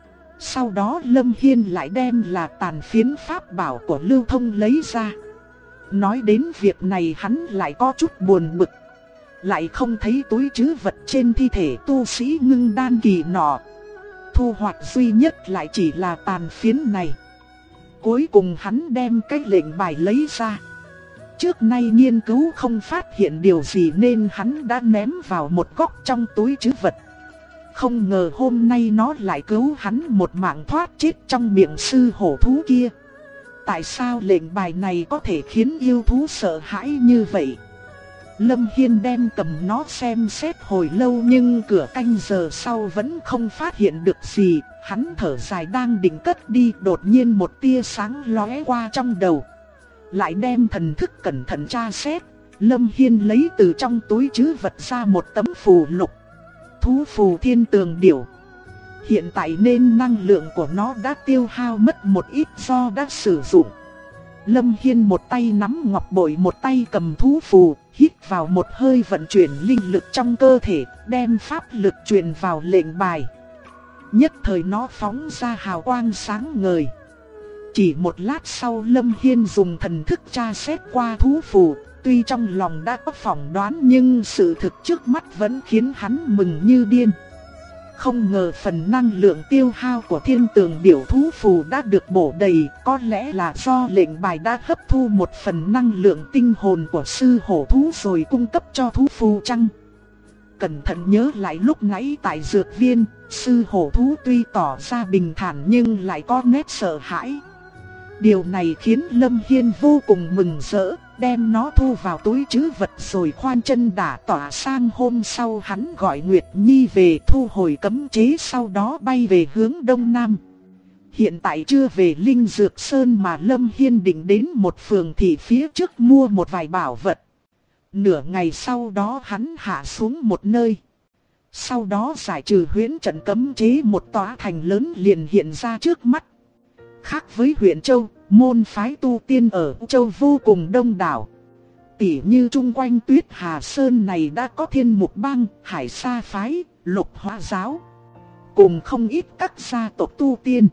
Sau đó Lâm Hiên lại đem là tàn phiến pháp bảo của Lưu Thông lấy ra. Nói đến việc này hắn lại có chút buồn bực. Lại không thấy túi trữ vật trên thi thể tu sĩ ngưng đan kỳ nọ. Thu hoạch duy nhất lại chỉ là tàn phiến này. Cuối cùng hắn đem cái lệnh bài lấy ra. Trước nay nghiên cứu không phát hiện điều gì nên hắn đã ném vào một góc trong túi trữ vật. Không ngờ hôm nay nó lại cứu hắn một mạng thoát chết trong miệng sư hổ thú kia. Tại sao lệnh bài này có thể khiến yêu thú sợ hãi như vậy? Lâm Hiên đem cầm nó xem xét hồi lâu nhưng cửa canh giờ sau vẫn không phát hiện được gì. Hắn thở dài đang định cất đi, đột nhiên một tia sáng lóe qua trong đầu. Lại đem thần thức cẩn thận tra xét, Lâm Hiên lấy từ trong túi trữ vật ra một tấm phù lục. Thú phù Thiên Tường Điểu. Hiện tại nên năng lượng của nó đã tiêu hao mất một ít do đã sử dụng. Lâm Hiên một tay nắm ngọc bội, một tay cầm thú phù, hít vào một hơi vận chuyển linh lực trong cơ thể, đem pháp lực truyền vào lệnh bài. Nhất thời nó phóng ra hào quang sáng ngời. Chỉ một lát sau Lâm Hiên dùng thần thức tra xét qua thú phù, tuy trong lòng đã có phỏng đoán nhưng sự thực trước mắt vẫn khiến hắn mừng như điên. Không ngờ phần năng lượng tiêu hao của Thiên Tường Điểu thú phù đã được bổ đầy, có lẽ là do lệnh bài đã hấp thu một phần năng lượng tinh hồn của sư hổ thú rồi cung cấp cho thú phù chăng? cẩn thận nhớ lại lúc nãy tại dược viên, sư hổ thú tuy tỏ ra bình thản nhưng lại có nét sợ hãi. Điều này khiến Lâm Hiên vô cùng mừng rỡ, đem nó thu vào túi trữ vật rồi khoan chân đả tỏa sang hôm sau hắn gọi Nguyệt Nhi về thu hồi cấm chế, sau đó bay về hướng đông nam. Hiện tại chưa về Linh Dược Sơn mà Lâm Hiên định đến một phường thị phía trước mua một vài bảo vật. Nửa ngày sau đó hắn hạ xuống một nơi. Sau đó giải trừ huyễn trận cấm chế, một tòa thành lớn liền hiện ra trước mắt. Khác với huyện Châu, môn phái tu tiên ở Châu vô cùng đông đảo. Tỉ như chung quanh Tuyết Hà Sơn này đã có Thiên Mục Bang, Hải Sa Phái, Lục Hóa Giáo, cùng không ít các gia tộc tu tiên.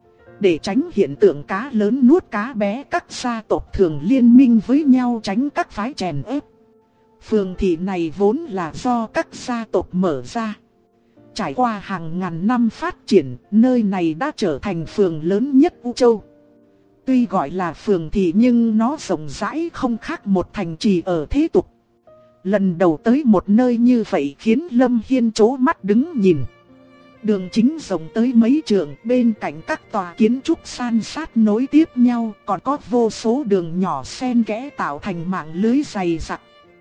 Để tránh hiện tượng cá lớn nuốt cá bé, các gia tộc thường liên minh với nhau tránh các phái chèn ép. Phường thị này vốn là do các gia tộc mở ra. Trải qua hàng ngàn năm phát triển, nơi này đã trở thành phường lớn nhất U Châu. Tuy gọi là phường thị nhưng nó rộng rãi không khác một thành trì ở thế tục. Lần đầu tới một nơi như vậy khiến Lâm Hiên trố mắt đứng nhìn. Đường chính rộng tới mấy trượng, bên cạnh các tòa kiến trúc san sát nối tiếp nhau, còn có vô số đường nhỏ xen kẽ tạo thành mạng lưới dày đặc.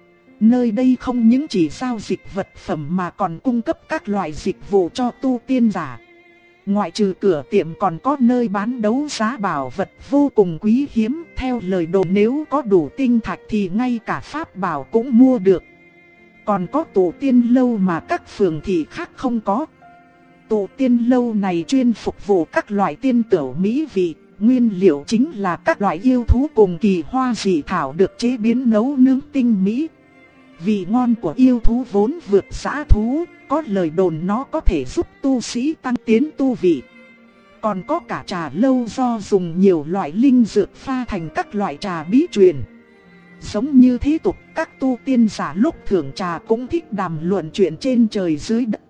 Nơi đây không những chỉ giao dịch vật phẩm mà còn cung cấp các loại dịch vụ cho tu tiên giả. Ngoại trừ cửa tiệm còn có nơi bán đấu giá bảo vật vô cùng quý hiếm. Theo lời đồn nếu có đủ tinh thạch thì ngay cả pháp bảo cũng mua được. Còn có tụ tiên lâu mà các phường thị khác không có. Tụ tiên lâu này chuyên phục vụ các loại tiên tửu mỹ vị. Nguyên liệu chính là các loại yêu thú cùng kỳ hoa dị thảo được chế biến nấu nướng tinh mỹ. Vị ngon của yêu thú vốn vượt dã thú, có lời đồn nó có thể giúp tu sĩ tăng tiến tu vị. Còn có cả trà lâu do dùng nhiều loại linh dược pha thành các loại trà bí truyền. Giống như thế tục, các tu tiên giả lúc thưởng trà cũng thích đàm luận chuyện trên trời dưới đất.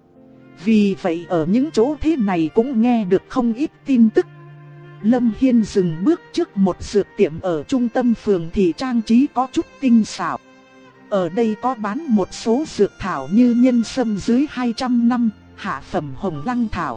Vì vậy ở những chỗ thế này cũng nghe được không ít tin tức. Lâm Hiên dừng bước trước một dược tiệm ở trung tâm phường thị, trang trí có chút tinh xảo. Ở đây có bán một số dược thảo như nhân sâm dưới 200 năm, hạ phẩm hồng lăng thảo.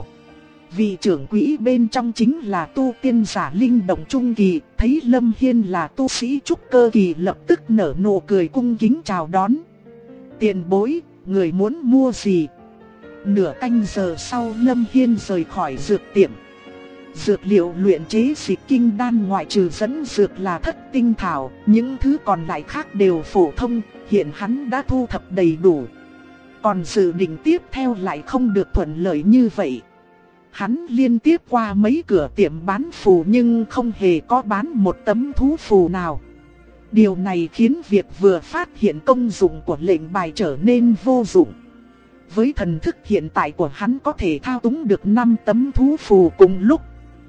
Vị trưởng quỹ bên trong chính là tu tiên giả linh động trung kỳ, thấy Lâm Hiên là tu sĩ trúc cơ kỳ lập tức nở nụ cười cung kính chào đón. Tiền bối, người muốn mua gì? Nửa canh giờ sau Lâm Hiên rời khỏi dược tiệm. Dược liệu luyện chế dịch kinh đan ngoại trừ dẫn dược là thất tinh thảo, những thứ còn lại khác đều phổ thông, hiện hắn đã thu thập đầy đủ. Còn dự định tiếp theo lại không được thuận lợi như vậy. Hắn liên tiếp qua mấy cửa tiệm bán phù nhưng không hề có bán một tấm thú phù nào. Điều này khiến việc vừa phát hiện công dụng của lệnh bài trở nên vô dụng. Với thần thức hiện tại của hắn có thể thao túng được 5 tấm thú phù cùng lúc.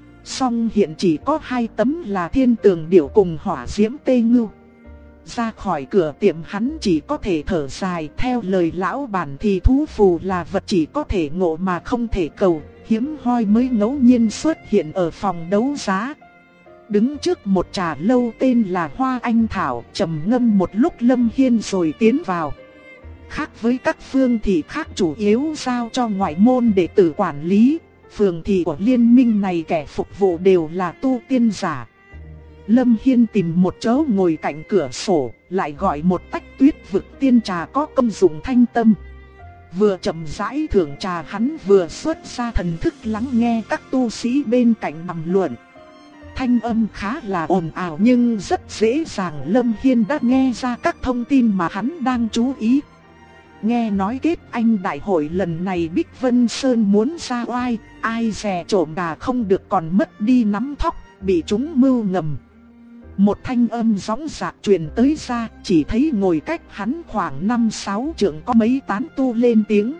Song hiện chỉ có 2 tấm là thiên tường điểu cùng hỏa diễm tê ngưu. Ra khỏi cửa tiệm hắn chỉ có thể thở dài. Theo lời lão bản thì thú phù là vật chỉ có thể ngộ mà không thể cầu, hiếm hoi mới ngẫu nhiên xuất hiện ở phòng đấu giá. Đứng trước một trà lâu tên là Hoa Anh Thảo, trầm ngâm một lúc Lâm Hiên rồi tiến vào. Khác với các phương thị khác chủ yếu giao cho ngoại môn đệ tử quản lý, phường thị của liên minh này kẻ phục vụ đều là tu tiên giả. Lâm Hiên tìm một chỗ ngồi cạnh cửa sổ, lại gọi một tách tuyết vực tiên trà có công dụng thanh tâm. Vừa chậm rãi thưởng trà hắn vừa xuất ra thần thức lắng nghe các tu sĩ bên cạnh đàm luận. Thanh âm khá là ồn ào nhưng rất dễ dàng Lâm Hiên đã nghe ra các thông tin mà hắn đang chú ý. Nghe nói kết anh đại hội lần này Bích Vân Sơn muốn ra oai, ai dè trộm gà không được còn mất đi nắm thóc, bị chúng mưu ngầm. Một thanh âm gióng giạc truyền tới ra, chỉ thấy ngồi cách hắn khoảng 5-6 trượng có mấy tán tu lên tiếng.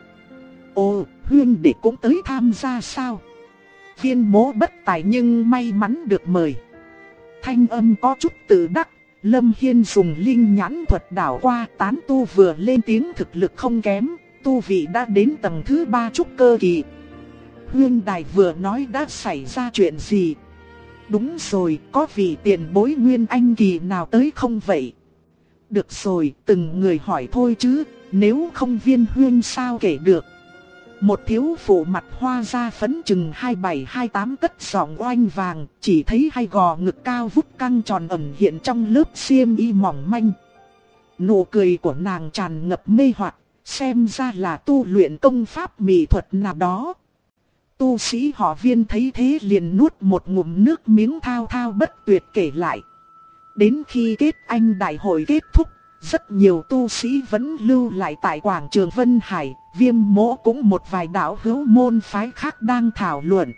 Ồ, huynh đệ cũng tới tham gia sao? Viên mố bất tài nhưng may mắn được mời. Thanh âm có chút tự đắc. Lâm Hiên dùng linh nhãn thuật đảo qua, tán tu vừa lên tiếng thực lực không kém, tu vị đã đến tầng thứ 3 trúc cơ kỳ. Huynh đài vừa nói đã xảy ra chuyện gì? Đúng rồi, có vị tiền bối nguyên anh kỳ nào tới không vậy? Được rồi, từng người hỏi thôi chứ, nếu không Viên Huyên sao kể được. Một thiếu phụ mặt hoa da phấn chừng 27-28 cất giọng oanh vàng, chỉ thấy hai gò ngực cao vút căng tròn ẩn hiện trong lớp xiêm y mỏng manh. Nụ cười của nàng tràn ngập mê hoặc, xem ra là tu luyện công pháp mỹ thuật nào đó. Tu sĩ họ Viên thấy thế liền nuốt một ngụm nước miếng thao thao bất tuyệt kể lại. Đến khi kết anh đại hội kết thúc, rất nhiều tu sĩ vẫn lưu lại tại quảng trường Vân Hải. Viêm Mỗ cũng một vài đạo hữu môn phái khác đang thảo luận.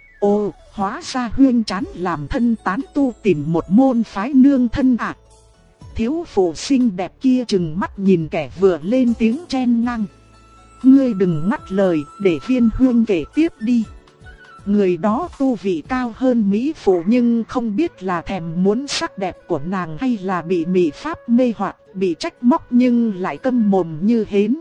Ồ, hóa ra Huyên chán làm thân tán tu tìm một môn phái nương thân à. Thiếu phụ xinh đẹp kia trừng mắt nhìn kẻ vừa lên tiếng chen ngang. Ngươi đừng ngắt lời, để Viên Huyên kể tiếp đi. Người đó tu vị cao hơn mỹ phụ, nhưng không biết là thèm muốn sắc đẹp của nàng hay là bị mỹ pháp mê hoặc, bị trách móc nhưng lại câm mồm như hến.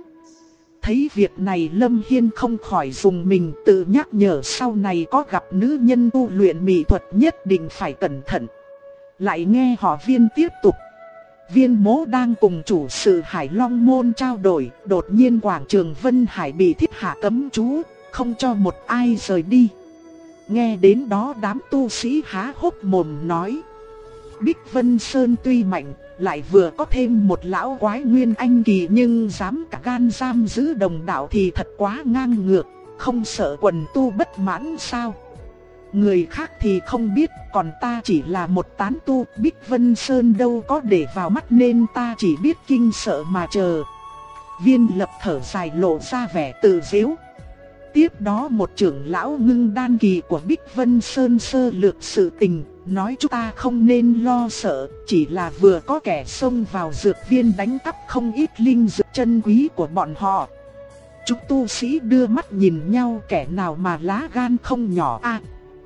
Thấy việc này Lâm Hiên không khỏi dùng mình, tự nhắc nhở sau này có gặp nữ nhân tu luyện mỹ thuật nhất định phải cẩn thận. Lại nghe họ Viên tiếp tục. Viên Mỗ đang cùng chủ sự Hải Long Môn trao đổi, đột nhiên quảng trường Vân Hải bị thiết hạ cấm chú, không cho một ai rời đi. Nghe đến đó đám tu sĩ há hốc mồm nói. Bích Vân Sơn tuy mạnh, lại vừa có thêm một lão quái nguyên anh kỳ, nhưng dám cả gan giam giữ đồng đạo thì thật quá ngang ngược, không sợ quần tu bất mãn sao? Người khác thì không biết, còn ta chỉ là một tán tu, Bích Vân Sơn đâu có để vào mắt nên ta chỉ biết kinh sợ mà chờ. Viên Lập thở dài lộ ra vẻ tự giễu. Tiếp đó một trưởng lão ngưng đan kỳ của Bích Vân Sơn sơ lược sự tình, nói chúng ta không nên lo sợ, chỉ là vừa có kẻ xông vào dược viên đánh cắp không ít linh dược chân quý của bọn họ. Chúng tu sĩ đưa mắt nhìn nhau, kẻ nào mà lá gan không nhỏ à.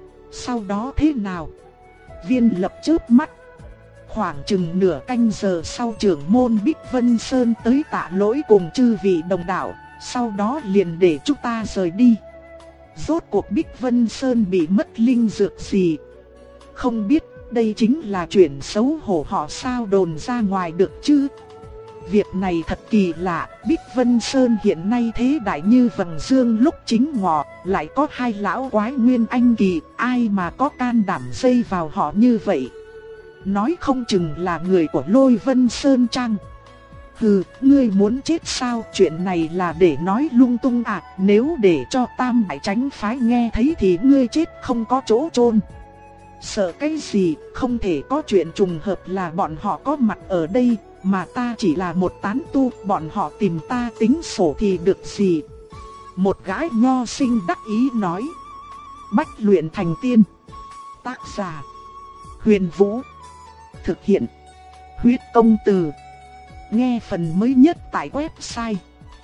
Sau đó thế nào? Viên Lập chớp mắt. Khoảng chừng nửa canh giờ sau, trưởng môn Bích Vân Sơn tới tạ lỗi cùng chư vị đồng đạo, sau đó liền để chúng ta rời đi. Rốt cuộc Bích Vân Sơn bị mất linh dược gì? Không biết, đây chính là chuyện xấu hổ họ sao đồn ra ngoài được chứ? Việc này thật kỳ lạ, Bích Vân Sơn hiện nay thế đại như vầng dương lúc chính ngọ, lại có hai lão quái nguyên anh kỳ, ai mà có can đảm dây vào họ như vậy? Nói không chừng là người của Lôi Vân Sơn chăng? Hừ, ngươi muốn chết sao? Chuyện này là để nói lung tung à? Nếu để cho Tam Đại Chánh phái nghe thấy thì ngươi chết không có chỗ chôn. Sợ cái gì? Không thể có chuyện trùng hợp là bọn họ có mặt ở đây, mà ta chỉ là một tán tu, bọn họ tìm ta tính sổ thì được gì? Một gái nho sinh đắc ý nói. Bách luyện thành tiên. Tác giả Huyền Vũ. Thực hiện Huyết Công Từ. Nghe phần mới nhất tại website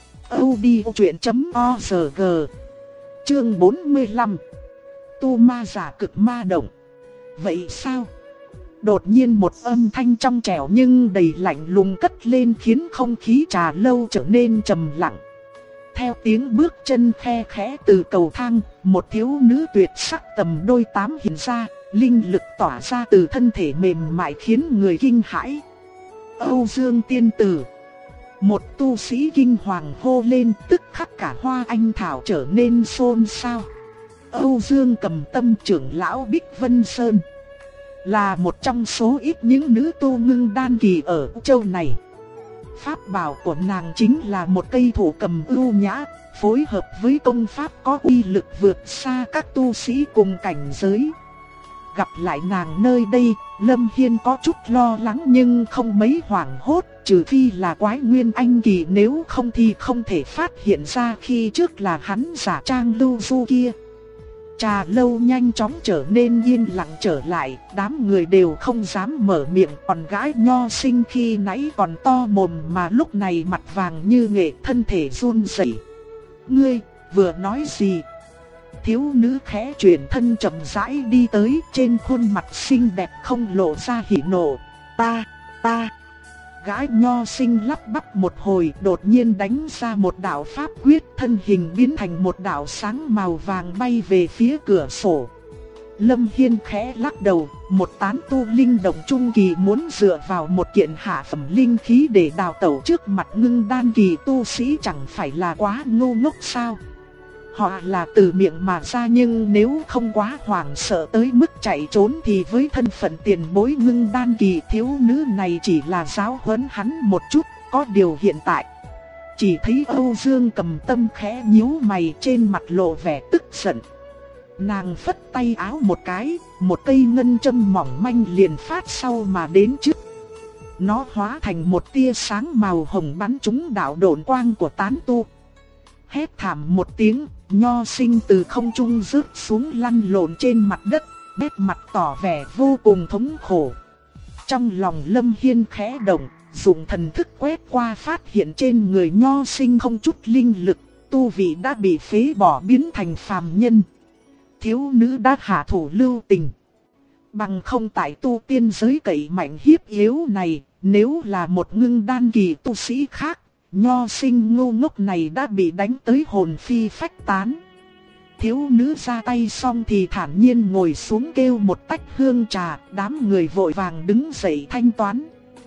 audiochuyện.org. Chương 45. Tu ma giả cực ma động. Vậy sao? Đột nhiên một âm thanh trong trẻo nhưng đầy lạnh lùng cất lên, khiến không khí trà lâu trở nên trầm lặng. Theo tiếng bước chân khe khẽ từ cầu thang, một thiếu nữ tuyệt sắc tầm đôi 8 hiện ra, linh lực tỏa ra từ thân thể mềm mại khiến người kinh hãi. Âu Dương tiên tử. Một tu sĩ kinh hoàng hô lên, tức khắc cả hoa anh thảo trở nên xôn xao. Âu Dương Cầm Tâm, trưởng lão Bích Vân Sơn, là một trong số ít những nữ tu ngưng đan kỳ ở châu này. Pháp bảo của nàng chính là một cây thổ cầm ưu nhã, phối hợp với công pháp có uy lực vượt xa các tu sĩ cùng cảnh giới. Gặp lại nàng nơi đây, Lâm Hiên có chút lo lắng nhưng không mấy hoảng hốt, trừ phi là quái nguyên anh kỳ, nếu không thì không thể phát hiện ra khi trước là hắn giả trang lưu du kia. Trà lâu nhanh chóng trở nên yên lặng trở lại, đám người đều không dám mở miệng, còn gái nho sinh khi nãy còn to mồm mà lúc này mặt vàng như nghệ, thân thể run rẩy. Ngươi, vừa nói gì? Thiếu nữ khẽ chuyển thân chậm rãi đi tới, trên khuôn mặt xinh đẹp không lộ ra hỉ nộ. Ta. Gái nho sinh lắp bắp một hồi, đột nhiên đánh ra một đạo pháp quyết, thân hình biến thành một đạo sáng màu vàng bay về phía cửa sổ. Lâm Hiên khẽ lắc đầu, một tán tu linh động trung kỳ muốn dựa vào một kiện hạ phẩm linh khí để đào tẩu trước mặt ngưng đan kỳ tu sĩ chẳng phải là quá ngu ngốc sao? Họ là từ miệng mà ra, nhưng nếu không quá hoảng sợ tới mức chạy trốn thì với thân phận tiền bối ngưng đan kỳ thiếu nữ này chỉ là giáo huấn hắn một chút. Có điều hiện tại, chỉ thấy Âu Dương Cầm Tâm khẽ nhíu mày, trên mặt lộ vẻ tức giận. Nàng phất tay áo một cái, một cây ngân châm mỏng manh liền phát sau mà đến trước. Nó hóa thành một tia sáng màu hồng bắn trúng đạo độn quang của tán tu. Hét thảm một tiếng, Nho Sinh từ không trung rớt xuống lăn lộn trên mặt đất, nét mặt tỏ vẻ vô cùng thống khổ. Trong lòng Lâm Hiên khẽ động, dùng thần thức quét qua phát hiện trên người Nho Sinh không chút linh lực, tu vị đã bị phế bỏ biến thành phàm nhân. Thiếu nữ đã hạ thủ lưu tình. Bằng không tại tu tiên giới cậy mạnh hiếp yếu này, nếu là một ngưng đan kỳ tu sĩ khác, Nho Sinh ngu ngốc này đã bị đánh tới hồn phi phách tán. Thiếu nữ ra tay xong thì thản nhiên ngồi xuống kêu một tách hương trà, đám người vội vàng đứng dậy thanh toán.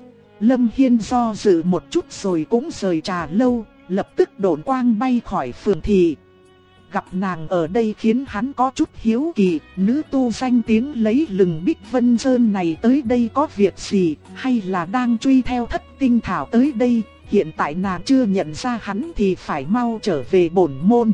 Lâm Hiên do dự một chút rồi cũng rời trà lâu, lập tức độn quang bay khỏi phường thị. Gặp nàng ở đây khiến hắn có chút hiếu kỳ, nữ tu danh tiếng lấy lừng Bích Vân Sơn này tới đây có việc gì, hay là đang truy theo Thất Tinh Thảo tới đây. Hiện tại nàng chưa nhận ra hắn thì phải mau trở về bổn môn.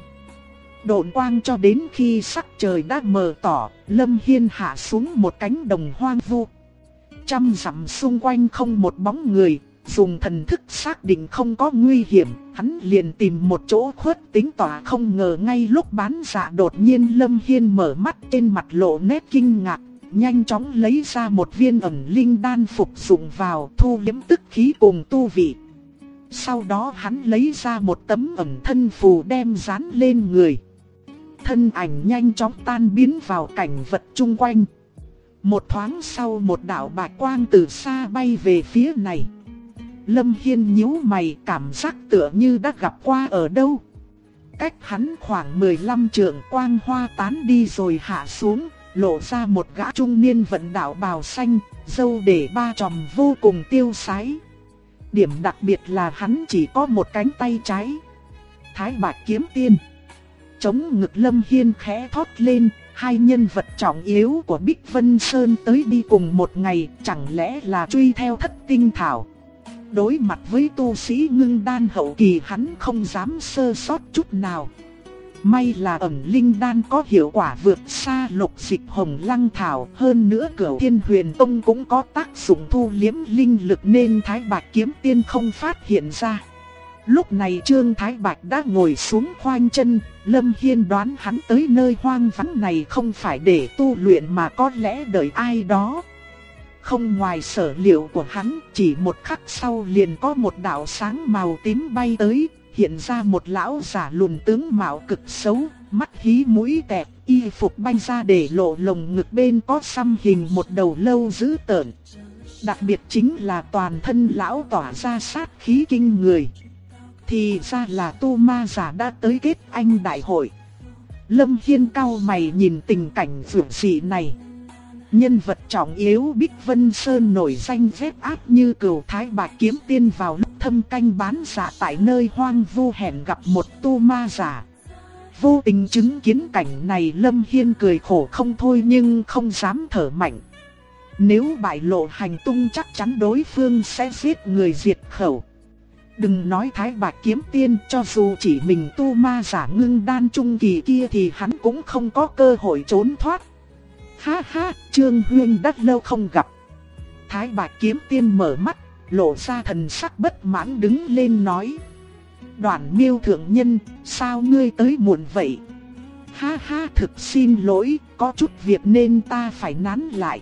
Độn quang cho đến khi sắc trời đã mờ tỏ, Lâm Hiên hạ xuống một cánh đồng hoang vu. Trăm dặm xung quanh không một bóng người, dùng thần thức xác định không có nguy hiểm, hắn liền tìm một chỗ khuất tính tỏa. Không ngờ ngay lúc bán dạ đột nhiên Lâm Hiên mở mắt, trên mặt lộ nét kinh ngạc, nhanh chóng lấy ra một viên ẩn linh đan phục dụng vào, thu liếm tức khí cùng tu vị. Sau đó hắn lấy ra một tấm ẩn thân phù đem dán lên người. Thân ảnh nhanh chóng tan biến vào cảnh vật chung quanh. Một thoáng sau một đạo bạch quang từ xa bay về phía này. Lâm Hiên nhíu mày, cảm giác tựa như đã gặp qua ở đâu. Cách hắn khoảng 15 trượng, quang hoa tán đi rồi hạ xuống, lộ ra một gã trung niên vận đạo bào xanh, râu để ba chòm vô cùng tiêu sái. Điểm đặc biệt là hắn chỉ có một cánh tay trái. Thái Bạch Kiếm Tiên. Chống ngực Lâm Hiên khẽ thốt lên, hai nhân vật trọng yếu của Bích Vân Sơn tới đi cùng một ngày, chẳng lẽ là truy theo Thất Tinh Thảo. Đối mặt với tu sĩ ngưng đan hậu kỳ, hắn không dám sơ sót chút nào. May là ẩn linh đan có hiệu quả vượt xa lục dịch hồng lăng thảo, hơn nữa Cửu Thiên Huyền Tông cũng có tác dụng thu liếm linh lực nên Thái Bạch Kiếm Tiên không phát hiện ra. Lúc này Trương Thái Bạch đã ngồi xuống khoanh chân, Lâm Hiên đoán hắn tới nơi hoang vắng này không phải để tu luyện mà có lẽ đợi ai đó. Không ngoài sở liệu của hắn, chỉ một khắc sau liền có một đạo sáng màu tím bay tới, hiện ra một lão giả lùn tướng mạo cực xấu, mắt hí mũi tẹt, y phục banh ra để lộ lồng ngực bên có xăm hình một đầu lâu dữ tợn. Đặc biệt chính là toàn thân lão tỏa ra sát khí kinh người. Thì ra là tu ma giả đã tới kết anh đại hội. Lâm Hiên cau mày nhìn tình cảnh vượt dị này. Nhân vật trọng yếu Bích Vân Sơn nổi danh vết áp như Cửu Thái Bạch Kiếm Tiên vào lúc thâm canh bán dạ tại nơi hoang vu hẹn gặp một tu ma giả. Vô tình chứng kiến cảnh này Lâm Hiên cười khổ không thôi nhưng không dám thở mạnh. Nếu bại lộ hành tung chắc chắn đối phương sẽ giết người diệt khẩu. Đừng nói Thái Bạch Kiếm Tiên, cho dù chỉ mình tu ma giả ngưng đan trung kỳ kia thì hắn cũng không có cơ hội trốn thoát. Ha ha, Trương Huyên đã lâu không gặp. Thái Bạch Kiếm Tiên mở mắt, lộ ra thần sắc bất mãn đứng lên nói. Đoạn Miêu thượng nhân, sao ngươi tới muộn vậy? Ha ha, thực xin lỗi, có chút việc nên ta phải nán lại.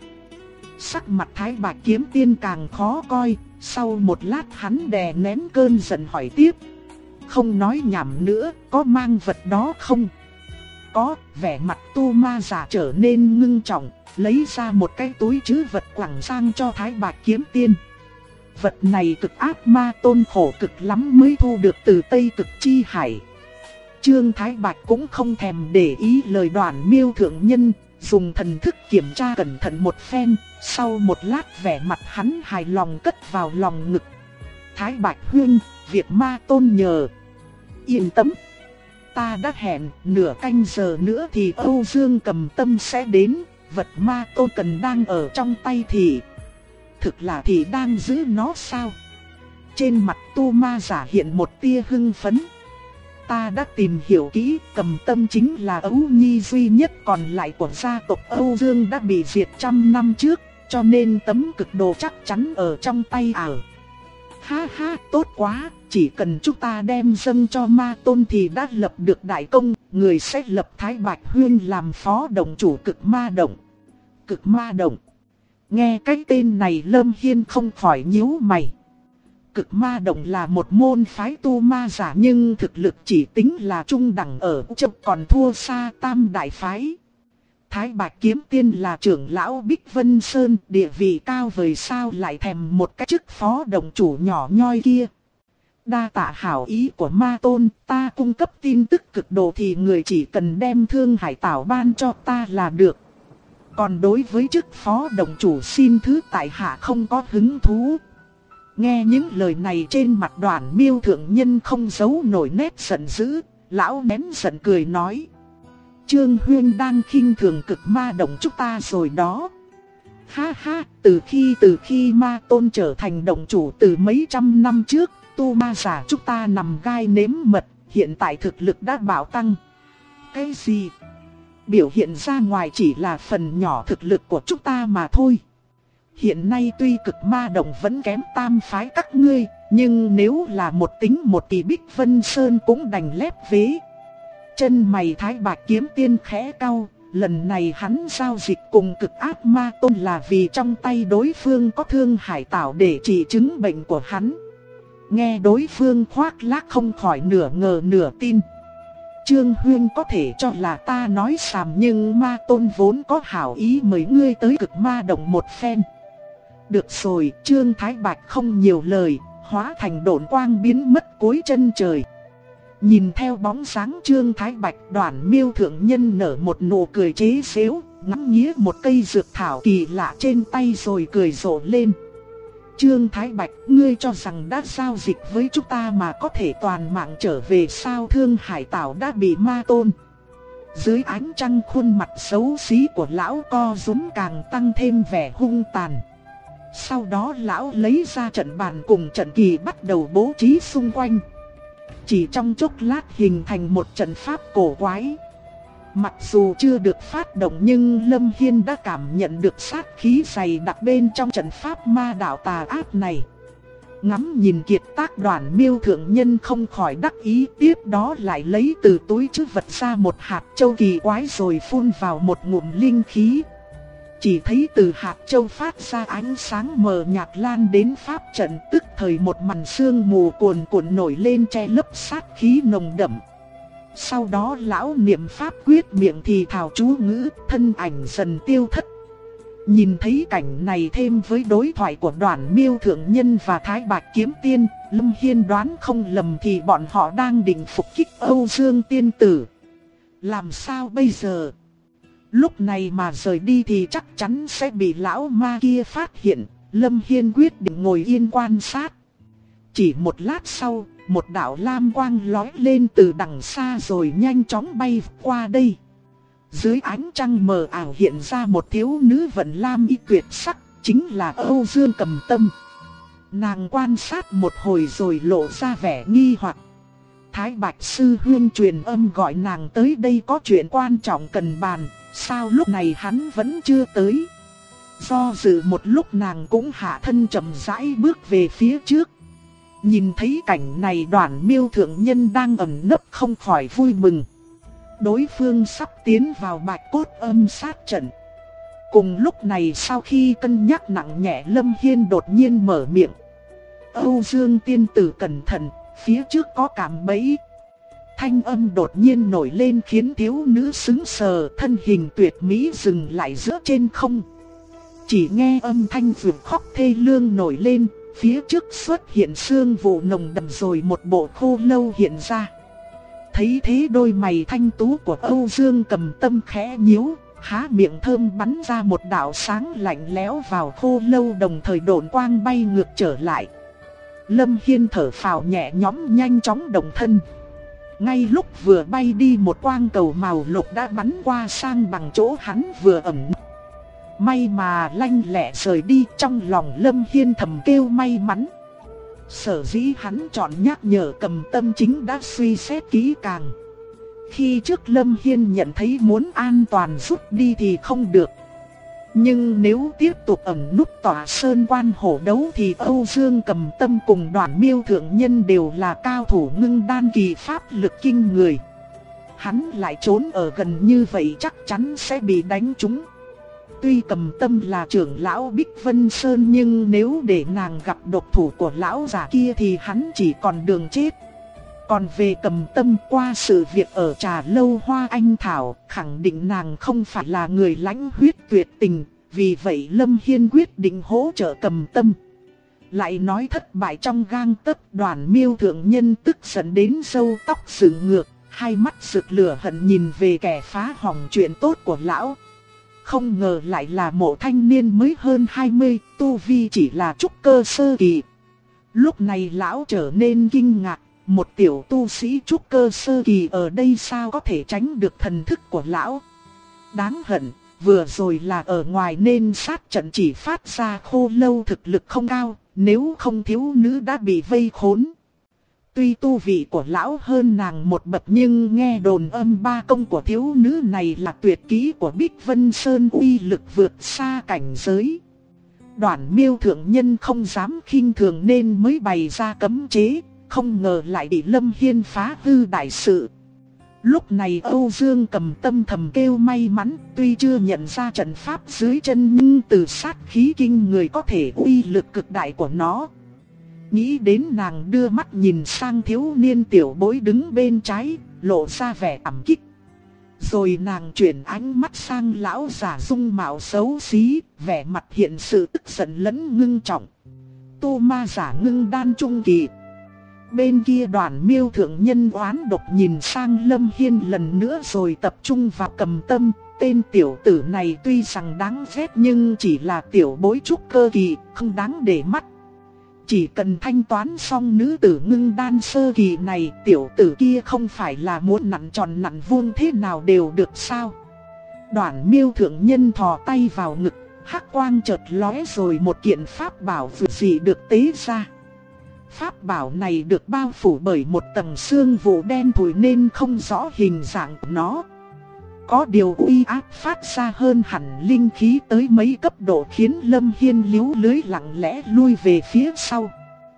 Sắc mặt Thái Bạch Kiếm Tiên càng khó coi, sau một lát hắn đè nén cơn giận hỏi tiếp. Không nói nhảm nữa, có mang vật đó không? Có, vẻ mặt tu ma giả trở nên ngưng trọng, lấy ra một cái túi trữ vật quẳng sang cho Thái Bạch Kiếm Tiên. Vật này cực ác ma tôn khổ cực lắm mới thu được từ Tây Cực Chi Hải. Trương Thái Bạch cũng không thèm để ý lời Đoạn Miêu thượng nhân, dùng thần thức kiểm tra cẩn thận một phen, sau một lát vẻ mặt hắn hài lòng cất vào lòng ngực. Thái Bạch Huynh, việc Ma Tôn nhờ. Yên tâm, ta đã hẹn nửa canh giờ nữa thì Âu Dương Cầm Tâm sẽ đến, vật Ma Tôn cần đang ở trong tay thì... Thực là thì đang giữ nó sao? Trên mặt Tu Ma giả hiện một tia hưng phấn. Ta đã tìm hiểu kỹ, Cầm Tâm chính là ấu nhi duy nhất còn lại của gia tộc Âu Dương đã bị diệt trăm năm trước, cho nên tấm cực đồ chắc chắn ở trong tay ảo. Ha ha, tốt quá, chỉ cần chúng ta đem dâng cho Ma Tôn thì đã lập được đại công, người sẽ lập Thái Bạch Huyên làm phó động chủ Cực Ma Động. Cực Ma Động. Nghe cái tên này Lâm Hiên không khỏi nhíu mày. Cực Ma Động là một môn phái tu ma giả nhưng thực lực chỉ tính là trung đẳng ở châu, còn thua xa Tam Đại Phái. Thái Bạch Kiếm Tiên là trưởng lão Bích Vân Sơn, địa vị cao vời sao lại thèm một cái chức phó động chủ nhỏ nhoi kia. Đa tạ hảo ý của Ma Tôn, ta cung cấp tin tức cực độ thì người chỉ cần đem Thương Hải Tảo ban cho ta là được. Còn đối với chức phó động chủ xin thứ tại hạ không có hứng thú. Nghe những lời này trên mặt Đoản Miêu thượng nhân không giấu nổi nét giận dữ, lão nén giận cười nói. Trương Huyên đang khinh thường Cực Ma Động chúng ta rồi đó. Ha ha, từ khi Ma Tôn trở thành động chủ từ mấy trăm năm trước, tu ma giả chúng ta nằm gai nếm mật, hiện tại thực lực đã bạo tăng. Cái gì? Biểu hiện ra ngoài chỉ là phần nhỏ thực lực của chúng ta mà thôi. Hiện nay tuy Cực Ma Động vẫn kém Tam Phái các ngươi, nhưng nếu là một tính một thì Bích Vân Sơn cũng đành lép vế. Chân mày Thái Bạch Kiếm Tiên khẽ cau, lần này hắn giao dịch cùng Cực Ác Ma Tôn là vì trong tay đối phương có Thương Hải Tảo để trị chứng bệnh của hắn. Nghe đối phương khoác lác không khỏi nửa ngờ nửa tin. Trương Huyên có thể cho là ta nói xàm nhưng Ma Tôn vốn có hảo ý mời ngươi tới Cực Ma Động một phen. Được rồi, Trương Thái Bạch không nhiều lời, hóa thành độn quang biến mất cuối chân trời. Nhìn theo bóng dáng Trương Thái Bạch, Đoản Miêu thượng nhân nở một nụ cười chế giễu, ngắm nghía một cây dược thảo kỳ lạ trên tay rồi cười rộ lên. Trương Thái Bạch, ngươi cho rằng đã giao dịch với chúng ta mà có thể toàn mạng trở về sao? Thương Hải Tảo đã bị Ma Tôn. Dưới ánh trăng khuôn mặt xấu xí của lão co rúm càng tăng thêm vẻ hung tàn. Sau đó lão lấy ra trận bàn cùng trận kỳ bắt đầu bố trí xung quanh. Chỉ trong chốc lát hình thành một trận pháp cổ quái. Mặc dù chưa được phát động nhưng Lâm Hiên đã cảm nhận được sát khí dày đặc bên trong trận pháp ma đạo tà ác này. Ngắm nhìn kiệt tác Đoản Miêu thượng nhân không khỏi đắc ý, tiếp đó lại lấy từ túi trữ vật ra một hạt châu kỳ quái rồi phun vào một ngụm linh khí. Chỉ thấy từ hạt châu phát ra ánh sáng mờ nhạt lan đến pháp trận, tức thời một màn sương mù cuồn cuộn nổi lên che lấp sát khí nồng đậm. Sau đó lão niệm pháp quyết miệng thì thào chú ngữ, thân ảnh dần tiêu thất. Nhìn thấy cảnh này thêm với đối thoại của Đoản Miêu thượng nhân và Thái Bạch Kiếm Tiên, Lâm Hiên đoán không lầm thì bọn họ đang định phục kích Âu Dương tiên tử. Làm sao bây giờ? Lúc này mà rời đi thì chắc chắn sẽ bị lão ma kia phát hiện. Lâm Hiên quyết định ngồi yên quan sát. Chỉ một lát sau, một đạo lam quang lói lên từ đằng xa rồi nhanh chóng bay qua đây. Dưới ánh trăng mờ ảo hiện ra một thiếu nữ vận lam y tuyệt sắc, chính là Âu Dương Cầm Tâm. Nàng quan sát một hồi rồi lộ ra vẻ nghi hoặc. Thái Bạch Sư Huyên truyền âm gọi nàng tới đây có chuyện quan trọng cần bàn, sao lúc này hắn vẫn chưa tới? Do dự một lúc nàng cũng hạ thân chậm rãi bước về phía trước. Nhìn thấy cảnh này Đoản Miêu thượng nhân đang ẩn nấp không khỏi vui mừng. Đối phương sắp tiến vào Bạch Cốt Âm sát trận. Cùng lúc này sau khi cân nhắc nặng nhẹ Lâm Hiên đột nhiên mở miệng. Âu Dương tiên tử cẩn thận, phía trước có cạm bẫy. Thanh âm đột nhiên nổi lên khiến thiếu nữ sững sờ, thân hình tuyệt mỹ dừng lại giữa trên không. Chỉ nghe âm thanh vượt khóc thê lương nổi lên, phía trước xuất hiện sương vụ nồng đậm rồi một bộ khô lâu hiện ra. Thấy thế đôi mày thanh tú của Âu Dương Cầm Tâm khẽ nhíu, há miệng thơm bắn ra một đạo sáng lạnh lẽo vào khô lâu, đồng thời độn quang bay ngược trở lại. Lâm Hiên thở phào nhẹ nhõm, nhanh chóng động thân. Ngay lúc vừa bay đi, một quang cầu màu lục đã bắn qua sang bằng chỗ hắn vừa ẩn. May mà lanh lẹ rời đi, trong lòng Lâm Hiên thầm kêu may mắn. Sở dĩ hắn chọn nhắc nhở Cầm Tâm chính đã suy xét kỹ càng. Khi trước Lâm Hiên nhận thấy muốn an toàn rút đi thì không được. Nhưng nếu tiếp tục ẩn núp tỏa sơn quan hổ đấu thì Âu Dương Cầm Tâm cùng Đoạn Miêu Thượng Nhân đều là cao thủ ngưng đan kỳ, pháp lực kinh người. Hắn lại trốn ở gần như vậy chắc chắn sẽ bị đánh trúng. Tuy Cầm Tâm là trưởng lão Bích Vân Sơn, nhưng nếu để nàng gặp độc thủ của lão già kia thì hắn chỉ còn đường chết. Còn về Cầm Tâm, qua sự việc ở trà lâu Hoa Anh Thảo, khẳng định nàng không phải là người lãnh huyết tuyệt tình, vì vậy Lâm Hiên quyết định hỗ trợ Cầm Tâm. Lại nói thất bại trong gang tấc, Đoàn Miêu Thượng Nhân tức giận đến râu tóc dựng ngược, hai mắt rực lửa hận nhìn về kẻ phá hỏng chuyện tốt của lão. Không ngờ lại là một thanh niên mới hơn 20, tu vi chỉ là trúc cơ sơ kỳ. Lúc này lão trở nên kinh ngạc, một tiểu tu sĩ trúc cơ sơ kỳ ở đây sao có thể tránh được thần thức của lão. Đáng hận, vừa rồi là ở ngoài nên sát trận chỉ phát ra khô lâu thực lực không cao, nếu không thiếu nữ đã bị vây khốn. Tuy tu vị của lão hơn nàng một bậc, nhưng nghe đồn âm ba công của thiếu nữ này là tuyệt kỹ của Bích Vân Sơn, uy lực vượt xa cảnh giới. Đoạn Miêu Thượng Nhân không dám khinh thường nên mới bày ra cấm chế, không ngờ lại bị Lâm Hiên phá hư đại sự. Lúc này Âu Dương Cầm Tâm thầm kêu may mắn, tuy chưa nhận ra trận pháp dưới chân nhưng từ sát khí kinh người có thể uy lực cực đại của nó. Nghĩ đến, nàng đưa mắt nhìn sang thiếu niên tiểu bối đứng bên trái, lộ ra vẻ cảm kích. Rồi nàng chuyển ánh mắt sang lão già dung mạo xấu xí, vẻ mặt hiện sự tức giận lẫn ngưng trọng. Tu ma giả ngưng đan trung kỳ. Bên kia Đoàn Miêu Thượng Nhân oán độc nhìn sang Lâm Hiên lần nữa rồi tập trung vào Cầm Tâm. Tên tiểu tử này tuy rằng đáng ghét nhưng chỉ là tiểu bối trúc cơ kỳ, không đáng để mắt. Chỉ cần thanh toán xong nữ tử ngưng đan sơ kỳ này, tiểu tử kia không phải là muốn nặn tròn nặn vuông thế nào đều được sao. Đoạn Miêu Thượng Nhân thò tay vào ngực, hắc quang chợt lóe rồi một kiện pháp bảo vượt dị được tế ra. Pháp bảo này được bao phủ bởi một tầng sương vụ đen thủi nên không rõ hình dạng của nó. Có điều uy áp phát ra hơn hẳn linh khí tới mấy cấp độ, khiến Lâm Hiên líu lưới lặng lẽ lui về phía sau.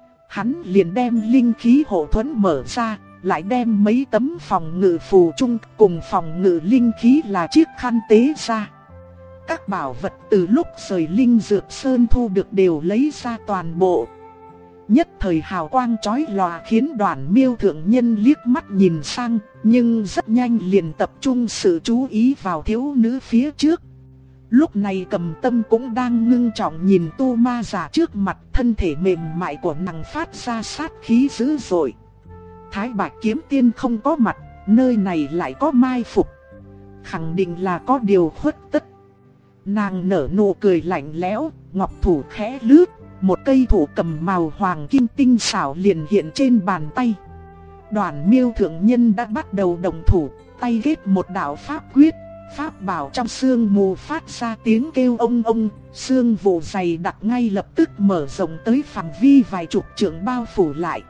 Hắn liền đem linh khí hộ thuẫn mở ra, lại đem mấy tấm phòng ngự phù chung cùng phòng ngự linh khí là chiếc khăn tế ra. Các bảo vật từ lúc rời Linh Dược Sơn thu được đều lấy ra toàn bộ. Nhất thời hào quang chói lòa khiến Đoàn Miêu Thượng Nhân liếc mắt nhìn sang, nhưng rất nhanh liền tập trung sự chú ý vào thiếu nữ phía trước. Lúc này Cầm Tâm cũng đang ngưng trọng nhìn tu ma giả trước mặt, thân thể mềm mại của nàng phát ra sát khí dữ dội. Thái Bạch Kiếm Tiên không có mặt, nơi này lại có mai phục. Khẳng định là có điều khuất tất. Nàng nở nụ cười lạnh lẽo, ngọc thủ khẽ lướt. Một cây thủ cầm màu hoàng kim tinh xảo liền hiện trên bàn tay. Đoàn Miêu Thượng Nhân đã bắt đầu động thủ, tay ghét một đạo pháp quyết. Pháp bảo trong sương mù phát ra tiếng kêu ông ông, sương vụ dày đặc ngay lập tức mở rộng tới phạm vi vài chục trượng bao phủ lại.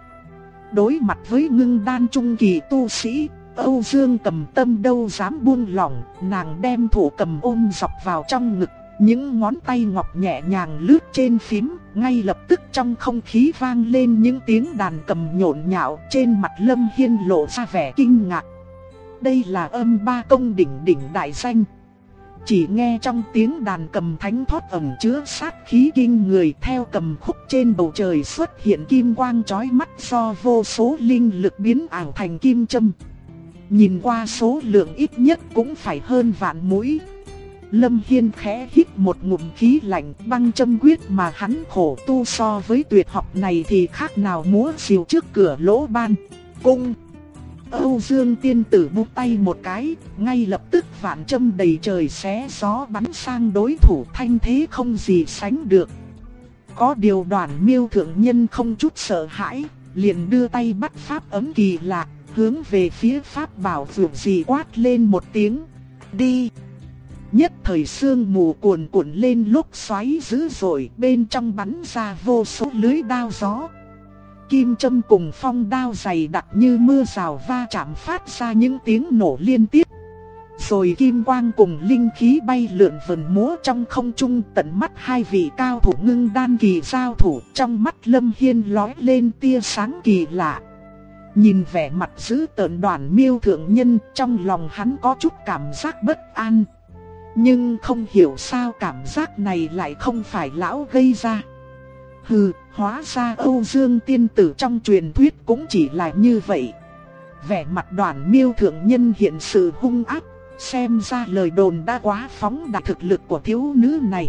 Đối mặt với ngưng đan trung kỳ tu sĩ, Âu Dương Cầm Tâm đâu dám buông lỏng, nàng đem thủ cầm ôm dọc vào trong ngực. Những ngón tay ngọc nhẹ nhàng lướt trên phím, ngay lập tức trong không khí vang lên những tiếng đàn cầm nhộn nhạo, trên mặt Lâm Hiên lộ ra vẻ kinh ngạc. Đây là âm ba công đỉnh đỉnh đại danh. Chỉ nghe trong tiếng đàn cầm thánh thoát ẩn chứa sát khí kinh người, theo cầm khúc trên bầu trời xuất hiện kim quang chói mắt do vô số linh lực biến ảo thành kim châm. Nhìn qua số lượng ít nhất cũng phải hơn vạn mũi. Lâm Hiên khẽ hít một ngụm khí lạnh, băng châm quyết mà hắn khổ tu so với tuyệt học này thì khác nào múa rìu trước cửa lỗ ban cung. Âu Dương tiên tử búng tay một cái, ngay lập tức vạn châm đầy trời xé gió bắn sang đối thủ, thanh thế không gì sánh được. Có điều Đoàn Miêu thượng nhân không chút sợ hãi, liền đưa tay bắt pháp ấm kỳ lạ, hướng về phía pháp bảo vượt gì quát lên một tiếng, đi. Nhất thời sương mù cuồn cuộn lên, lúc xoáy dữ dội, bên trong bắn ra vô số lưới đao gió. Kim châm cùng phong đao dày đặc như mưa rào va chạm, phát ra những tiếng nổ liên tiếp. Rồi kim quang cùng linh khí bay lượn vần múa trong không trung, tận mắt hai vị cao thủ ngưng đan kỳ giao thủ, trong mắt Lâm Hiên lóe lên tia sáng kỳ lạ. Nhìn vẻ mặt dữ tợn Đoàn Miêu thượng nhân, trong lòng hắn có chút cảm giác bất an. Nhưng không hiểu sao cảm giác này lại không phải lão gây ra. Hừ, hóa ra Âu Dương tiên tử trong truyền thuyết cũng chỉ là như vậy. Vẻ mặt Đoàn Miêu thượng nhân hiện sự hung ác, xem ra lời đồn đã quá phóng đại thực lực của thiếu nữ này.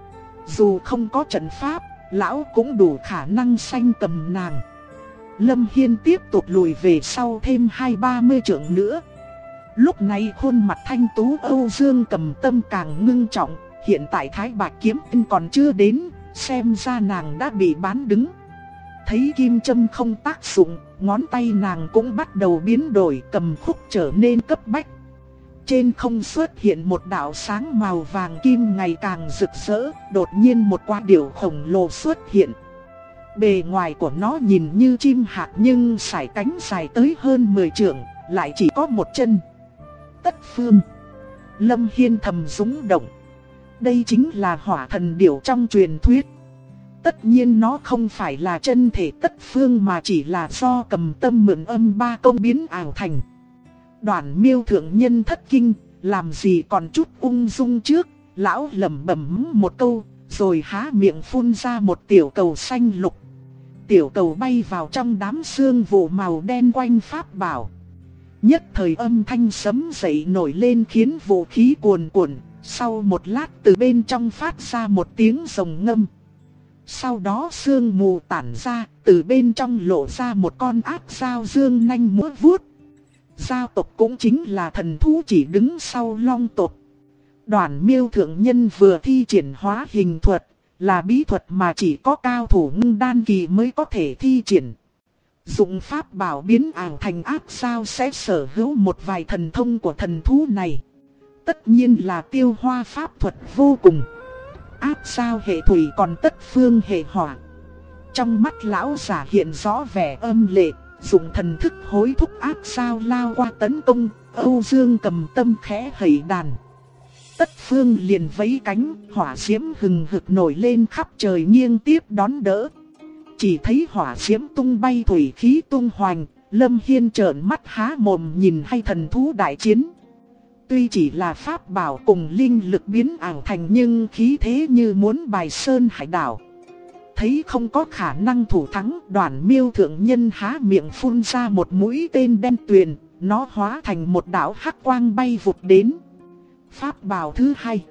Dù không có trận pháp, lão cũng đủ khả năng sanh cầm nàng. Lâm Hiên tiếp tục lùi về sau thêm 20-30 trượng nữa. Lúc này khuôn mặt thanh tú Âu Dương Cầm Tâm càng ngưng trọng, hiện tại Thái Bạch kiếm tinh còn chưa đến, xem ra nàng đã bị bán đứng. Thấy kim châm không tác dụng, ngón tay nàng cũng bắt đầu biến đổi, cầm khúc trở nên cấp bách. Trên không xuất hiện một đạo sáng màu vàng kim ngày càng rực rỡ, đột nhiên một quả điểu khổng lồ xuất hiện. Bề ngoài của nó nhìn như chim hạc nhưng sải cánh dài tới hơn 10 trượng, lại chỉ có một chân. Tất phương. Lâm Hiên thầm rung động. Đây chính là hỏa thần điểu trong truyền thuyết. Tất nhiên nó không phải là chân thể tất phương mà chỉ là do Cầm Tâm mượn âm ba công biến ảo thành. Đoàn Miêu thượng nhân thất kinh, làm gì còn chút ung dung trước, lão lẩm bẩm một câu, rồi há miệng phun ra một tiểu cầu xanh lục. Tiểu cầu bay vào trong đám sương vụ màu đen quanh pháp bảo. Nhất thời âm thanh sấm dậy nổi lên khiến vũ khí cuồn cuộn, sau một lát từ bên trong phát ra một tiếng rồng ngâm. Sau đó sương mù tản ra, từ bên trong lộ ra một con ác dao dương nanh múa vuốt. Giao tộc cũng chính là thần thú chỉ đứng sau long tộc. Đoàn Miêu thượng nhân vừa thi triển hóa hình thuật, là bí thuật mà chỉ có cao thủ ngưng đan kỳ mới có thể thi triển. Dụng pháp bảo biến ảo thành ác sao sẽ sở hữu một vài thần thông của thần thú này. Tất nhiên là tiêu hoa pháp thuật vô cùng. Ác sao hệ thủy còn tất phương hệ hỏa. Trong mắt lão giả hiện rõ vẻ âm lệ, dùng thần thức hối thúc ác sao lao qua tấn công. Âu Dương Cầm Tâm khẽ hẩy đàn. Tất phương liền vẫy cánh, hỏa diễm hừng hực nổi lên khắp trời nghiêng tiếp đón đỡ. Chỉ thấy hỏa diễm tung bay, thủy khí tung hoành, Lâm Hiên trợn mắt há mồm nhìn hay thần thú đại chiến. Tuy chỉ là pháp bảo cùng linh lực biến ảo thành nhưng khí thế như muốn bài sơn hải đảo. Thấy không có khả năng thủ thắng, Đoàn Miêu thượng nhân há miệng phun ra một mũi tên đen tuyền, nó hóa thành một đạo hắc quang bay vụt đến. Pháp bảo thứ hai.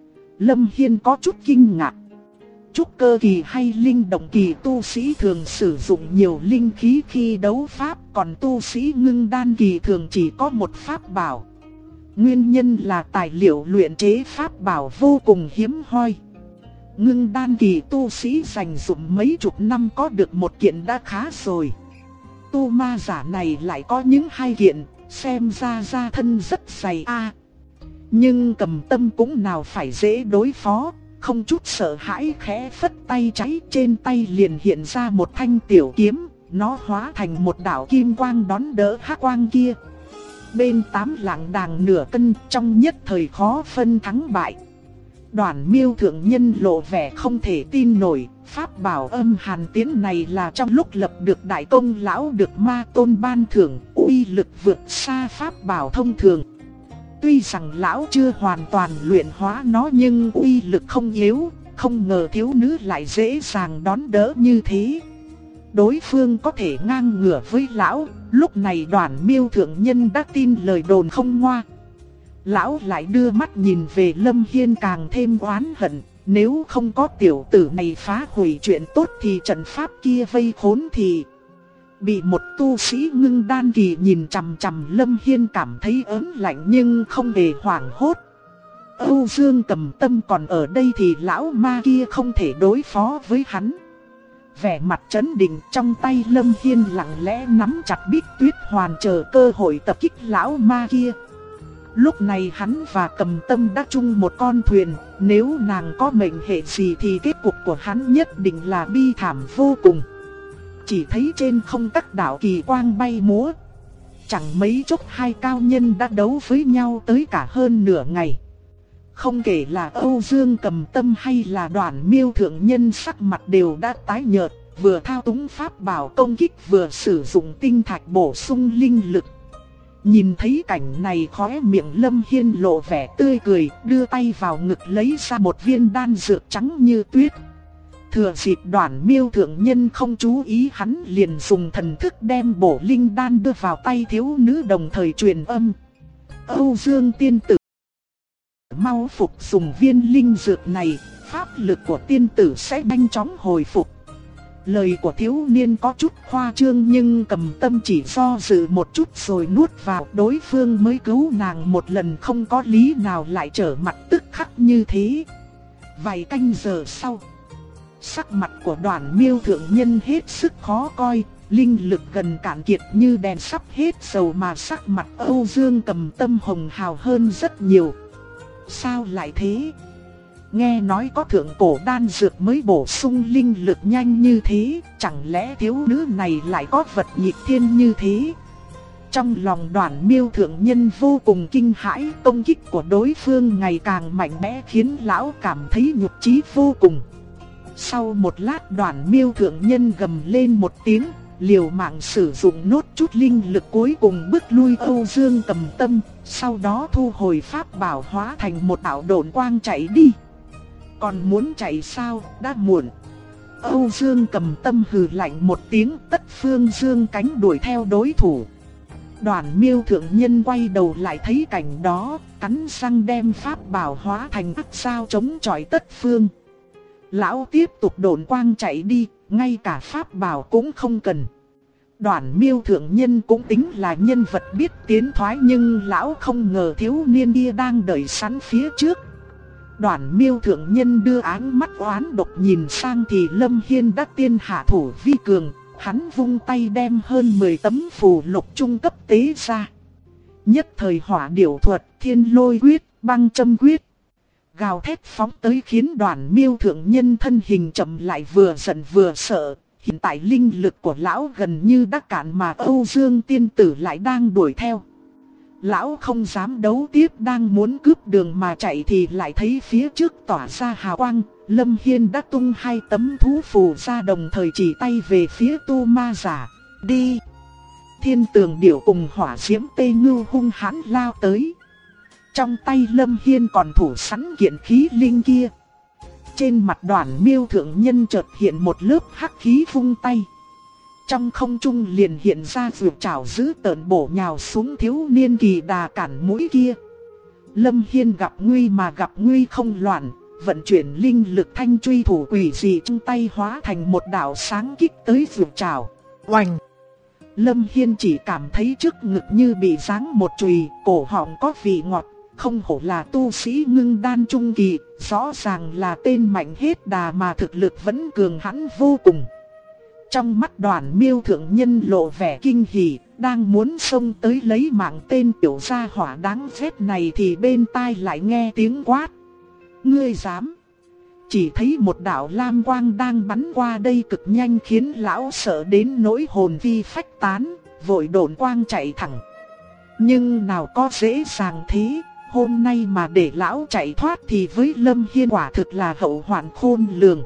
Lâm Hiên có chút kinh ngạc. Trúc cơ kỳ hay linh động kỳ tu sĩ thường sử dụng nhiều linh khí khi đấu pháp, còn tu sĩ ngưng đan kỳ thường chỉ có một pháp bảo. Nguyên nhân là tài liệu luyện chế pháp bảo vô cùng hiếm hoi. Ngưng đan kỳ tu sĩ dành dụm mấy chục năm có được một kiện đã khá rồi. Tu ma giả này lại có những hai kiện, xem ra da thân rất dày a. Nhưng Cầm Tâm cũng nào phải dễ đối phó, không chút sợ hãi khẽ phất tay trái, trên tay liền hiện ra một thanh tiểu kiếm, nó hóa thành một đạo kim quang đón đỡ hắc quang kia. Bên tám lạng đàng nửa cân, trong nhất thời khó phân thắng bại. Đoàn Miêu thượng nhân lộ vẻ không thể tin nổi, pháp bảo âm hàn tiến này là trong lúc lập được đại công lão được ma tôn ban thưởng, uy lực vượt xa pháp bảo thông thường. Tuy rằng lão chưa hoàn toàn luyện hóa nó nhưng uy lực không yếu, không ngờ thiếu nữ lại dễ dàng đón đỡ như thế. Đối phương có thể ngang ngửa với lão, lúc này Đoàn Miêu thượng nhân đã tin lời đồn không ngoa. Lão lại đưa mắt nhìn về Lâm Hiên càng thêm oán hận, nếu không có tiểu tử này phá hủy chuyện tốt thì trận pháp kia vây khốn thì... Bị một tu sĩ ngưng đan kỳ nhìn chằm chằm, Lâm Hiên cảm thấy ớn lạnh nhưng không hề hoảng hốt. Âu Dương Cầm Tâm còn ở đây thì lão ma kia không thể đối phó với hắn. Vẻ mặt trấn định, trong tay Lâm Hiên lặng lẽ nắm chặt Bích Tuyết Hoàn chờ cơ hội tập kích lão ma kia. Lúc này hắn và Cầm Tâm đã chung một con thuyền, nếu nàng có mệnh hệ gì thì kết cục của hắn nhất định là bi thảm vô cùng. Chỉ thấy trên không các đạo kỳ quang bay múa. Chẳng mấy chốc hai cao nhân đã đấu với nhau tới cả hơn nửa ngày. Không kể là Âu Dương Cầm Tâm hay là Đoạn Miêu thượng nhân, sắc mặt đều đã tái nhợt, vừa thao túng pháp bảo công kích vừa sử dụng tinh thạch bổ sung linh lực. Nhìn thấy cảnh này, khóe miệng Lâm Hiên lộ vẻ tươi cười, đưa tay vào ngực lấy ra một viên đan dược trắng như tuyết. Thừa dịp Đoạn Miêu thượng nhân không chú ý, hắn liền dùng thần thức đem bổ linh đan đưa vào tay thiếu nữ, đồng thời truyền âm: Âu Dương tiên tử, mau phục dùng viên linh dược này, pháp lực của tiên tử sẽ nhanh chóng hồi phục. Lời của thiếu niên có chút khoa trương nhưng Cầm Tâm chỉ do dự một chút rồi nuốt vào, đối phương mới cứu nàng một lần, không có lý nào lại trở mặt tức khắc như thế. Vài canh giờ sau, sắc mặt của Đoạn Miêu thượng nhân hết sức khó coi, linh lực gần cạn kiệt như đèn sắp hết dầu, mà sắc mặt Âu Dương Cầm Tâm hồng hào hơn rất nhiều. Sao lại thế? Nghe nói có thượng cổ đan dược mới bổ sung linh lực nhanh như thế, chẳng lẽ thiếu nữ này lại có vật nghịch thiên như thế? Trong lòng Đoạn Miêu thượng nhân vô cùng kinh hãi, công kích của đối phương ngày càng mạnh mẽ khiến lão cảm thấy nhục chí vô cùng. Sau một lát, Đoạn Miêu thượng nhân gầm lên một tiếng, liều mạng sử dụng nốt chút linh lực cuối cùng bức lui Âu Dương Cầm Tâm, sau đó thu hồi pháp bảo hóa thành một đạo độn quang chạy đi. Còn muốn chạy sao, đã muộn. Âu Dương Cầm Tâm hừ lạnh một tiếng, tất phương dương cánh đuổi theo đối thủ. Đoạn Miêu thượng nhân quay đầu lại thấy cảnh đó, cắn răng đem pháp bảo hóa thành ác sao chống chọi tất phương. Lão tiếp tục độn quang chạy đi, ngay cả pháp bảo cũng không cần. Đoạn Miêu thượng nhân cũng tính là nhân vật biết tiến thoái, nhưng lão không ngờ thiếu niên kia đang đợi sẵn phía trước. Đoạn Miêu thượng nhân đưa áng mắt oán độc nhìn sang thì Lâm Hiên đã tiên hạ thủ vi cường, hắn vung tay đem hơn 10 tấm phù lục trung cấp tế ra. Nhất thời hỏa điểu thuật, thiên lôi quyết, băng châm quyết gào thét phóng tới, khiến Đoạn Miêu thượng nhân thân hình chậm lại, vừa giận vừa sợ. Hiện tại linh lực của lão gần như đã cạn mà Âu Dương tiên tử lại đang đuổi theo. Lão không dám đấu tiếp, đang muốn cướp đường mà chạy thì lại thấy phía trước tỏa ra hào quang. Lâm Hiên đã tung 2 tấm thú phù ra, đồng thời chỉ tay về phía tu ma giả. Đi! Thiên tường điểu cùng hỏa diễm tê ngưu hung hãn lao tới. Trong tay Lâm Hiên còn thủ sẵn kiện khí linh kia. Trên mặt Đoạn Miêu thượng nhân chợt hiện một lớp hắc khí vung tay. Trong không trung liền hiện ra vượt trảo dữ tợn bổ nhào xuống thiếu niên kỳ đà cản mũi kia. Lâm Hiên gặp nguy mà gặp nguy không loạn, vận chuyển linh lực thanh truy thủ quỷ dị trong tay hóa thành một đạo sáng kích tới vượt trảo. Oành! Lâm Hiên chỉ cảm thấy trước ngực như bị giáng một chùy, cổ họng có vị ngọt. Không hổ là tu sĩ ngưng đan trung kỳ, rõ ràng là tên mạnh hết đà mà thực lực vẫn cường hãn vô cùng. Trong mắt Đoạn Miêu thượng nhân lộ vẻ kinh hỉ, đang muốn xông tới lấy mạng tên tiểu gia hỏa đáng ghét này thì bên tai lại nghe tiếng quát. Ngươi dám! Chỉ thấy một đạo lam quang đang bắn qua đây cực nhanh, khiến lão sợ đến nỗi hồn vi phách tán, vội độn quang chạy thẳng. Nhưng nào có dễ dàng thế, hôm nay mà để lão chạy thoát thì với Lâm Hiên quả thực là hậu hoạn khôn lường.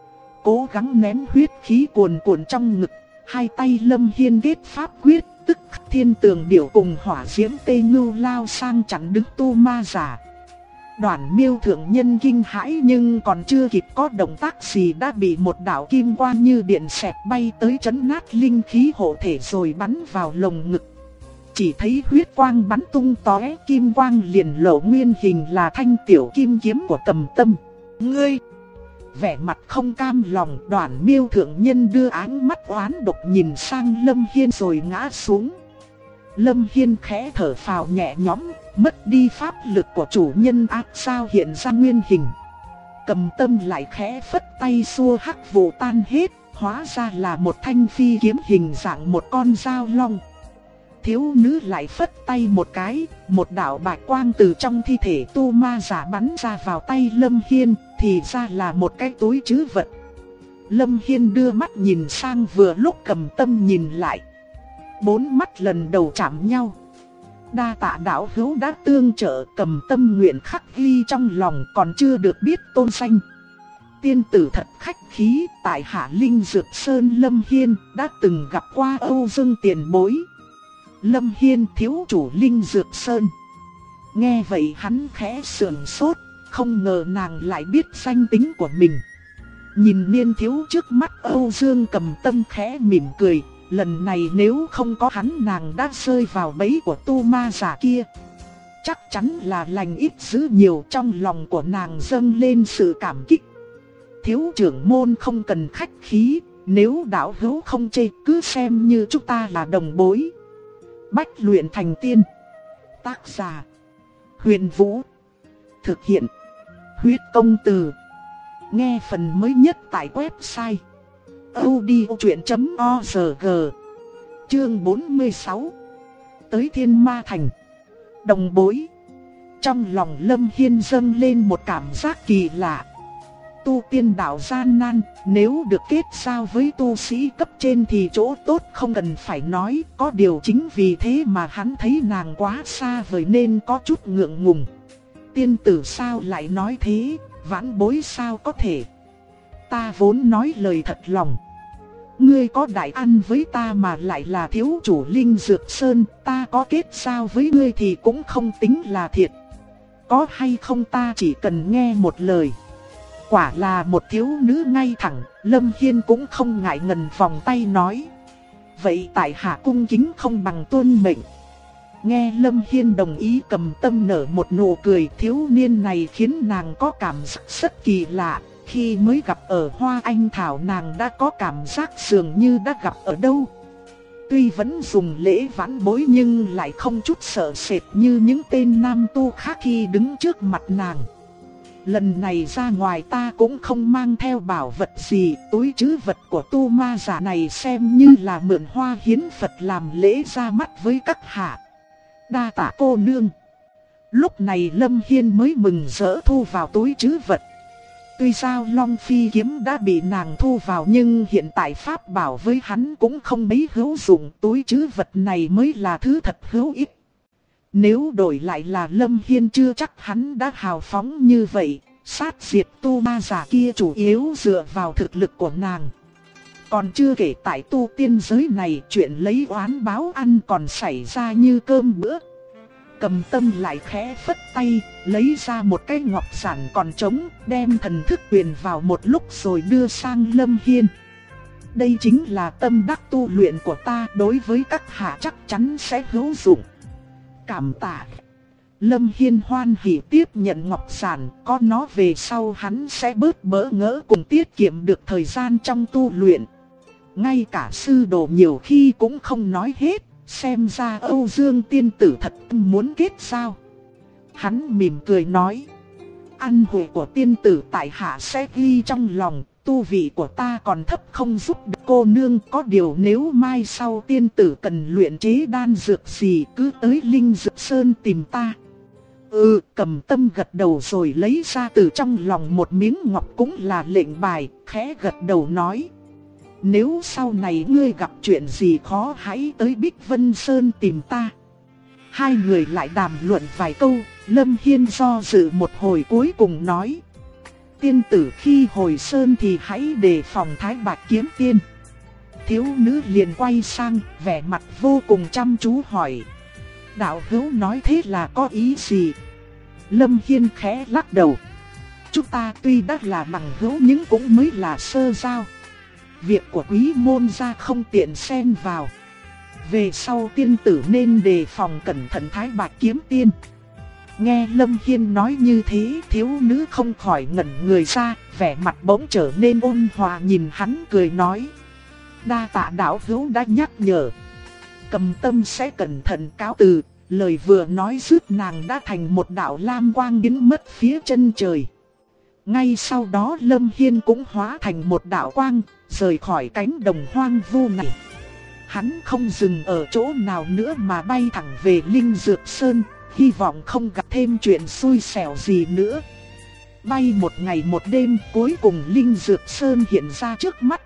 Cố gắng nén huyết khí cuồn cuộn trong ngực, hai tay Lâm Hiên kết pháp quyết, tức thiên tường điểu cùng hỏa diễm tê ngưu lao sang chặn đứng tu ma giả. Đoạn Miêu thượng nhân kinh hãi nhưng còn chưa kịp có động tác gì đã bị một đạo kim quang như điện xẹt bay tới chấn nát linh khí hộ thể rồi bắn vào lồng ngực. Chỉ thấy huyết quang bắn tung tóe, kim quang liền lộ nguyên hình là thanh tiểu kim kiếm của Cầm Tâm. Ngươi! vẻ mặt không cam lòng. Đoàn Miêu thượng nhân đưa ánh mắt oán độc nhìn sang Lâm Hiên rồi ngã xuống. Lâm Hiên khẽ thở phào nhẹ nhõm, mất đi pháp lực của chủ nhân ác sao hiện ra nguyên hình. Cầm Tâm lại khẽ phất tay xua hắc vụ tan hết, hóa ra là một thanh phi kiếm hình dạng một con dao long. Thiếu nữ lại phất tay một cái, một đạo bạch quang từ trong thi thể tu ma giả bắn ra vào tay Lâm Hiên, thì ra là một cái túi trữ vật. Lâm Hiên đưa mắt nhìn sang vừa lúc Cầm Tâm nhìn lại. Bốn mắt lần đầu chạm nhau. Đa tạ đạo hữu đã tương trợ, Cầm Tâm nguyện khắc ghi trong lòng, còn chưa được biết tôn danh. Tiên tử thật khách khí, tại Hạ Linh Dược Sơn Lâm Hiên đã từng gặp qua Âu Dương tiền bối. Lâm Hiên thiếu chủ Linh Dược Sơn. Nghe vậy hắn khẽ sườn sốt, không ngờ nàng lại biết danh tính của mình. Nhìn niên thiếu trước mắt Âu Dương, Cầm Tâm khẽ mỉm cười. Lần này nếu không có hắn, nàng đã rơi vào bẫy của tu ma giả kia. Chắc chắn là lành ít dữ nhiều, trong lòng của nàng dâng lên sự cảm kích. Thiếu trưởng môn không cần khách khí, nếu đạo hữu không chê cứ xem như chúng ta là đồng bối. Bách luyện thành tiên. Tác giả Huyền Vũ. Thực hiện Huyết Công Từ. Nghe phần mới nhất tại website audiochuyện.org. Chương 46. Tới Thiên Ma Thành. Đồng bối. Trong lòng Lâm Hiên dâng lên một cảm giác kỳ lạ. Tu tiên đạo gian nan, nếu được kết giao với tu sĩ cấp trên thì chỗ tốt không cần phải nói. Có điều chính vì thế mà hắn thấy nàng quá xa vời nên có chút ngượng ngùng. Tiên tử sao lại nói thế, vãn bối sao có thể. Ta vốn nói lời thật lòng. Ngươi có đại ăn với ta mà lại là thiếu chủ Linh Dược Sơn, ta có kết giao với ngươi thì cũng không tính là thiệt. Có hay không ta chỉ cần nghe một lời. Quả là một thiếu nữ ngay thẳng, Lâm Hiên cũng không ngại ngần vòng tay nói. Vậy tại hạ cung kính không bằng tuân mệnh. Nghe Lâm Hiên đồng ý, Cầm Tâm nở một nụ cười. Thiếu niên này khiến nàng có cảm giác rất kỳ lạ. Khi mới gặp ở Hoa Anh Thảo, nàng đã có cảm giác dường như đã gặp ở đâu. Tuy vẫn dùng lễ vãn bối nhưng lại không chút sợ sệt như những tên nam tu khác khi đứng trước mặt nàng. Lần này ra ngoài ta cũng không mang theo bảo vật gì, túi trữ vật của tu ma giả này xem như là mượn hoa hiến Phật làm lễ ra mắt với các hạ. Đa tạ cô nương. Lúc này Lâm Hiên mới mừng rỡ thu vào túi trữ vật. Tuy sao Long Phi kiếm đã bị nàng thu vào nhưng hiện tại pháp bảo với hắn cũng không mấy hữu dụng, túi trữ vật này mới là thứ thật hữu ích. Nếu đổi lại là Lâm Hiên chưa chắc hắn đã hào phóng như vậy, sát diệt tu ma giả kia chủ yếu dựa vào thực lực của nàng. Còn chưa kể tại tu tiên giới này chuyện lấy oán báo ăn còn xảy ra như cơm bữa. Cầm Tâm lại khẽ phất tay, lấy ra một cái ngọc giản còn trống, đem thần thức truyền vào một lúc rồi đưa sang Lâm Hiên. Đây chính là tâm đắc tu luyện của ta, đối với các hạ chắc chắn sẽ hữu dụng. Cảm tạ. Lâm Hiên hoan hỉ tiếp nhận ngọc giản, có nó về sau hắn sẽ bớt bỡ ngỡ cùng tiết kiệm được thời gian trong tu luyện. Ngay cả sư đồ nhiều khi cũng không nói hết, xem ra Âu Dương tiên tử thật muốn kết giao. Hắn mỉm cười nói, ăn hội của tiên tử tại hạ sẽ ghi trong lòng, tu vị của ta còn thấp không giúp được cô nương, có điều nếu mai sau tiên tử cần luyện chế đan dược gì cứ tới Linh Dược Sơn tìm ta. Cầm Tâm gật đầu rồi lấy ra từ trong lòng một miếng ngọc cũng là lệnh bài, khẽ gật đầu nói. Nếu sau này ngươi gặp chuyện gì khó hãy tới Bích Vân Sơn tìm ta. Hai người lại đàm luận vài câu, Lâm Hiên do dự một hồi cuối cùng nói. Tiên tử khi hồi sơn thì hãy đề phòng Thái Bạch Kiếm Tiên. Thiếu nữ liền quay sang, vẻ mặt vô cùng chăm chú hỏi. Đạo hữu nói thế là có ý gì? Lâm Hiên khẽ lắc đầu. Chúng ta tuy đã là bằng hữu nhưng cũng mới là sơ giao. Việc của quý môn gia không tiện xen vào. Về sau tiên tử nên đề phòng cẩn thận Thái Bạch Kiếm Tiên. Nghe Lâm Hiên nói như thế, thiếu nữ không khỏi ngẩn người ra, vẻ mặt bỗng trở nên ôn hòa nhìn hắn cười nói. Đa tạ đạo hữu đã nhắc nhở. Cầm Tâm sẽ cẩn thận cáo từ. Lời vừa nói dứt, nàng đã thành một đạo lam quang biến mất phía chân trời. Ngay sau đó Lâm Hiên cũng hóa thành một đạo quang, rời khỏi cánh đồng hoang vu này. Hắn không dừng ở chỗ nào nữa mà bay thẳng về Linh Dược Sơn, hy vọng không gặp thêm chuyện xui xẻo gì nữa. Bay một ngày một đêm, cuối cùng Linh Dược Sơn hiện ra trước mắt.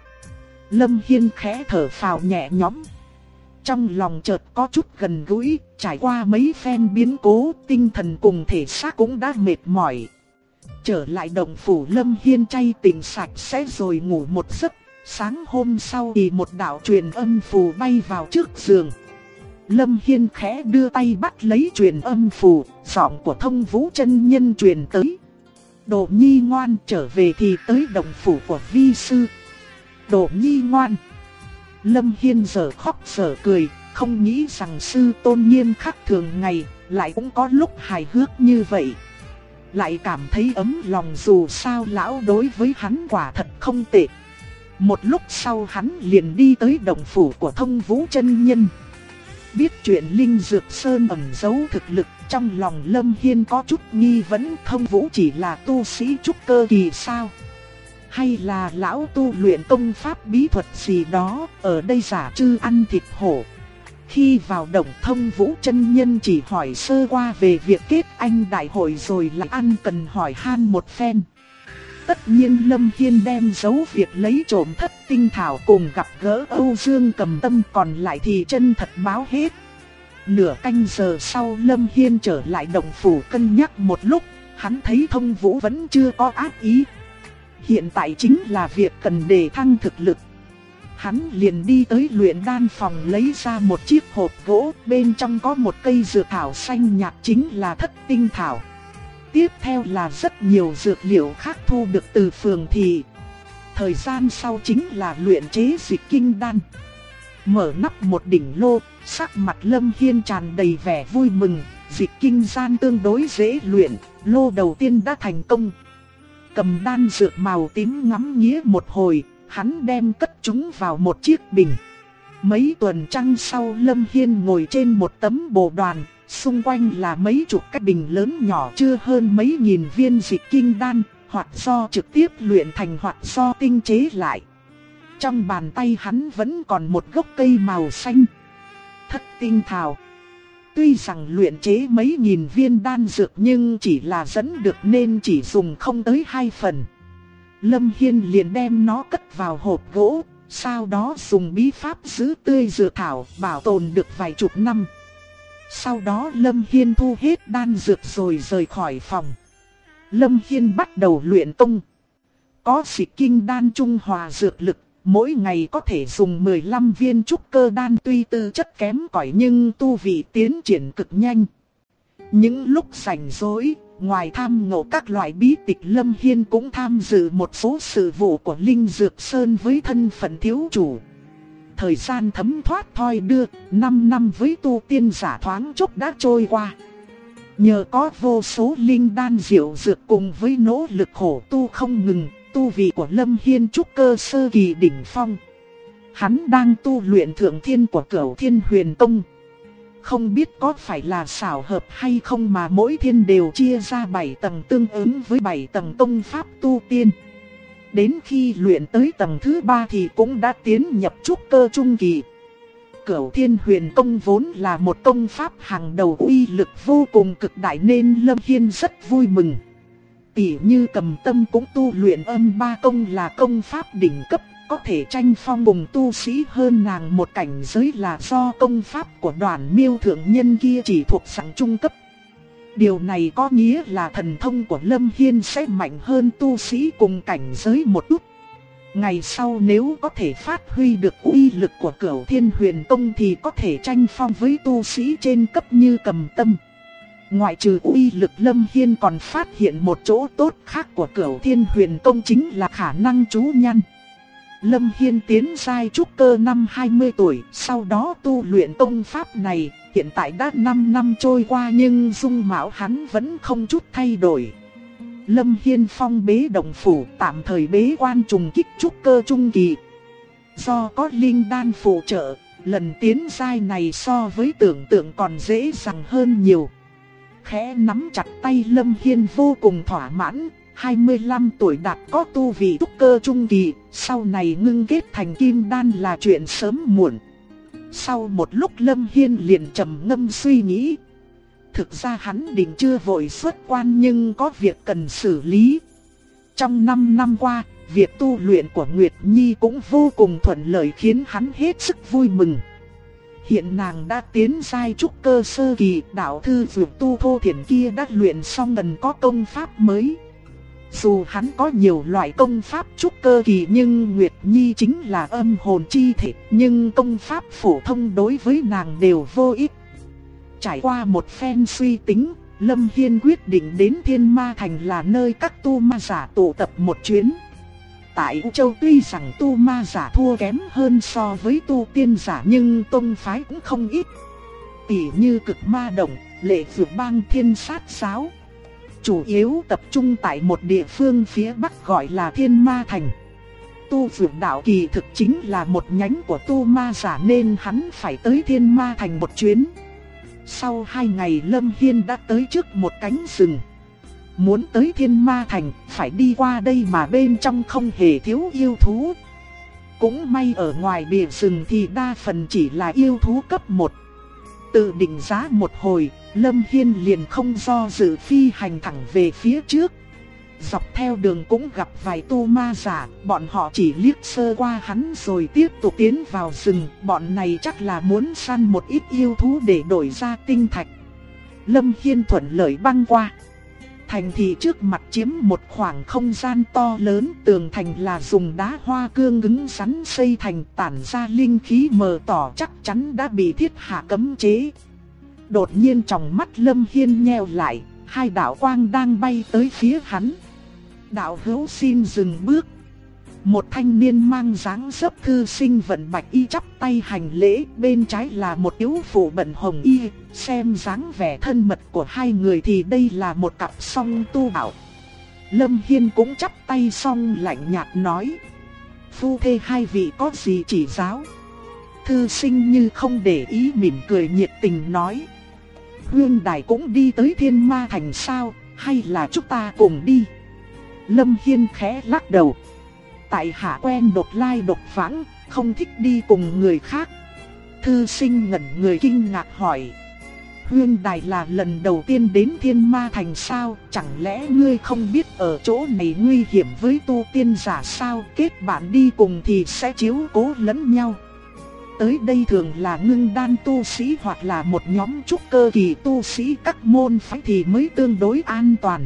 Lâm Hiên khẽ thở phào nhẹ nhõm. Trong lòng chợt có chút gần gũi, trải qua mấy phen biến cố, tinh thần cùng thể xác cũng đã mệt mỏi. Trở lại động phủ, Lâm Hiên chay tỉnh sạch sẽ rồi ngủ một giấc. Sáng hôm sau thì một đạo truyền âm phù bay vào trước giường. Lâm Hiên khẽ đưa tay bắt lấy truyền âm phù, giọng của Thông Vũ chân nhân truyền tới. Đồ nhi ngoan, trở về thì tới động phủ của vi sư. Đồ nhi ngoan. Lâm Hiên giờ khóc giờ cười, không nghĩ rằng sư tôn nghiêm khắc thường ngày, lại cũng có lúc hài hước như vậy. Lại cảm thấy ấm lòng, dù sao lão đối với hắn quả thật không tệ. Một lúc sau hắn liền đi tới động phủ của Thông Vũ chân nhân. Biết chuyện Linh Dược Sơn ẩn giấu thực lực, trong lòng Lâm Hiên có chút nghi vấn, Thông Vũ chỉ là tu sĩ trúc cơ kỳ sao? Hay là lão tu luyện công pháp bí thuật gì đó, ở đây giả trư ăn thịt hổ? Khi vào động, Thông Vũ chân nhân chỉ hỏi sơ qua về việc kết anh đại hội rồi lại ăn cần hỏi han một phen. Tất nhiên Lâm Hiên đem giấu việc lấy trộm thất tinh thảo cùng gặp gỡ Âu Dương Cầm Tâm, còn lại thì chân thật báo hết. Nửa canh giờ sau, Lâm Hiên trở lại động phủ cân nhắc một lúc, hắn thấy Thông Vũ vẫn chưa có ác ý. Hiện tại chính là việc cần đề thăng thực lực. Hắn liền đi tới luyện đan phòng lấy ra một chiếc hộp gỗ, bên trong có một cây dược thảo xanh nhạt chính là thất tinh thảo. Tiếp theo là rất nhiều dược liệu khác thu được từ phường thị. Thời gian sau chính là luyện chế dịch kinh đan. Mở nắp một đỉnh lô, sắc mặt Lâm Hiên tràn đầy vẻ vui mừng. Dịch kinh đan tương đối dễ luyện, lô đầu tiên đã thành công. Cầm đan dược màu tím ngắm nghía một hồi, hắn đem cất chúng vào một chiếc bình. Mấy tuần trăng sau, Lâm Hiên ngồi trên một tấm bồ đoàn, xung quanh là mấy chục cái bình lớn nhỏ chưa hơn mấy nghìn viên dịch kinh đan, hoặc do trực tiếp luyện thành hoặc do tinh chế lại. Trong bàn tay hắn vẫn còn một gốc cây màu xanh, thất tinh thảo. Tuy rằng luyện chế mấy nghìn viên đan dược nhưng chỉ là dẫn được nên chỉ dùng không tới 2 phần. Lâm Hiên liền đem nó cất vào hộp gỗ, sau đó dùng bí pháp giữ tươi dược thảo bảo tồn được vài chục năm. Sau đó Lâm Hiên thu hết đan dược rồi rời khỏi phòng. Lâm Hiên bắt đầu luyện công. Có dịch kinh đan trung hòa dược lực, mỗi ngày có thể dùng 15 viên trúc cơ đan, tuy tư chất kém cỏi nhưng tu vị tiến triển cực nhanh. Những lúc rảnh rỗi, ngoài tham ngộ các loại bí tịch, Lâm Hiên cũng tham dự một số sự vụ của Linh Dược Sơn với thân phận thiếu chủ. Thời gian thấm thoát thoi đưa, 5 năm với tu tiên giả thoáng chốc đã trôi qua. Nhờ có vô số linh đan diệu dược cùng với nỗ lực khổ tu không ngừng, tu vị của Lâm Hiên trúc cơ sơ kỳ đỉnh phong. Hắn đang tu luyện thượng thiên của Cửu Thiên Huyền Tông. Không biết có phải là xảo hợp hay không mà mỗi thiên đều chia ra 7 tầng tương ứng với 7 tầng tông pháp tu tiên. Đến khi luyện tới tầng thứ 3 thì cũng đã tiến nhập trúc cơ trung kỳ. Cửu Thiên Huyền Tông vốn là một tông pháp hàng đầu, uy lực vô cùng cực đại nên Lâm Hiên rất vui mừng. Tỉ như Cầm Tâm cũng tu luyện âm ba công là công pháp đỉnh cấp, có thể tranh phong cùng tu sĩ hơn nàng một cảnh giới là do công pháp của Đoàn Miêu thượng nhân kia chỉ thuộc dạng trung cấp. Điều này có nghĩa là thần thông của Lâm Hiên sẽ mạnh hơn tu sĩ cùng cảnh giới một chút. Ngày sau nếu có thể phát huy được uy lực của Cửu Thiên Huyền Tông thì có thể tranh phong với tu sĩ trên cấp như Cầm Tâm. Ngoại trừ uy lực, Lâm Hiên còn phát hiện một chỗ tốt khác của Cửu Thiên Huyền Tông chính là khả năng trú nhân. Lâm Hiên tiến giai trúc cơ năm 20 tuổi, sau đó tu luyện công pháp này, hiện tại đã 5 năm trôi qua nhưng dung mạo hắn vẫn không chút thay đổi. Lâm Hiên phong bế động phủ, tạm thời bế quan trùng kích trúc cơ trung kỳ. Do có linh đan phụ trợ, lần tiến giai này so với tưởng tượng còn dễ dàng hơn nhiều. Khẽ nắm chặt tay Lâm Hiên vô cùng thỏa mãn, 25 tuổi đạt có tu vị trúc cơ trung kỳ, sau này ngưng kết thành kim đan là chuyện sớm muộn. Sau một lúc Lâm Hiên liền trầm ngâm suy nghĩ. Thực ra hắn định chưa vội xuất quan nhưng có việc cần xử lý. Trong 5 năm qua, việc tu luyện của Nguyệt Nhi cũng vô cùng thuận lợi khiến hắn hết sức vui mừng. Hiện nàng đã tiến giai trúc cơ sơ kỳ, đạo thư dược tu thô thiển kia đã luyện xong gần có công pháp mới. Dù hắn có nhiều loại công pháp trúc cơ kỳ nhưng Nguyệt Nhi chính là âm hồn chi thể, nhưng công pháp phổ thông đối với nàng đều vô ích. Trải qua một phen suy tính, Lâm Hiên quyết định đến Thiên Ma Thành là nơi các tu ma giả tụ tập một chuyến. Tại U Châu tuy rằng tu ma giả thua kém hơn so với tu tiên giả nhưng tông phái cũng không ít. Tỉ như Cực Ma Động, Lệ Dược Bang, Thiên Sát Giáo. Chủ yếu tập trung tại một địa phương phía bắc gọi là Thiên Ma Thành. Tu Dược Đạo kỳ thực chính là một nhánh của tu ma giả nên hắn phải tới Thiên Ma Thành một chuyến. Sau 2 ngày Lâm Hiên đã tới trước một cánh rừng. Muốn tới Thiên Ma Thành phải đi qua đây mà bên trong không hề thiếu yêu thú. Cũng may ở ngoài bìa rừng thì đa phần chỉ là yêu thú cấp 1. Tự định giá một hồi, Lâm Hiên liền không do dự phi hành thẳng về phía trước. Dọc theo đường cũng gặp vài tu ma giả, bọn họ chỉ liếc sơ qua hắn rồi tiếp tục tiến vào rừng. Bọn này chắc là muốn săn một ít yêu thú để đổi ra tinh thạch. Lâm Hiên thuận lợi băng qua. Thành thị trước mặt chiếm một khoảng không gian to lớn, tường thành là dùng đá hoa cương cứng rắn xây thành, tản ra linh khí mờ tỏ chắc chắn đã bị thiết hạ cấm chế. Đột nhiên trong mắt Lâm Hiên nheo lại, 2 đạo quang đang bay tới phía hắn. Đạo hữu xin dừng bước. Một thanh niên mang dáng dấp thư sinh vận bạch y chắp tay hành lễ, bên trái là một yếu phụ bận hồng y, xem dáng vẻ thân mật của hai người thì đây là một cặp song tu đạo. Lâm Hiên cũng chắp tay song lạnh nhạt nói: phu thê hai vị có gì chỉ giáo? Thư sinh như không để ý mỉm cười nhiệt tình nói: Huynh đài cũng đi tới Thiên Ma Thành sao, hay là chúng ta cùng đi? Lâm Hiên khẽ lắc đầu: tại hạ quen độc lai độc vãng, không thích đi cùng người khác. Thư sinh ngẩn người kinh ngạc hỏi: Huynh đài là lần đầu tiên đến Thiên Ma Thành sao? Chẳng lẽ ngươi không biết ở chỗ này nguy hiểm với tu tiên giả sao? Kết bạn đi cùng thì sẽ chiếu cố lẫn nhau. Tới đây thường là ngưng đan tu sĩ hoặc là một nhóm trúc cơ kỳ tu sĩ các môn phái thì mới tương đối an toàn.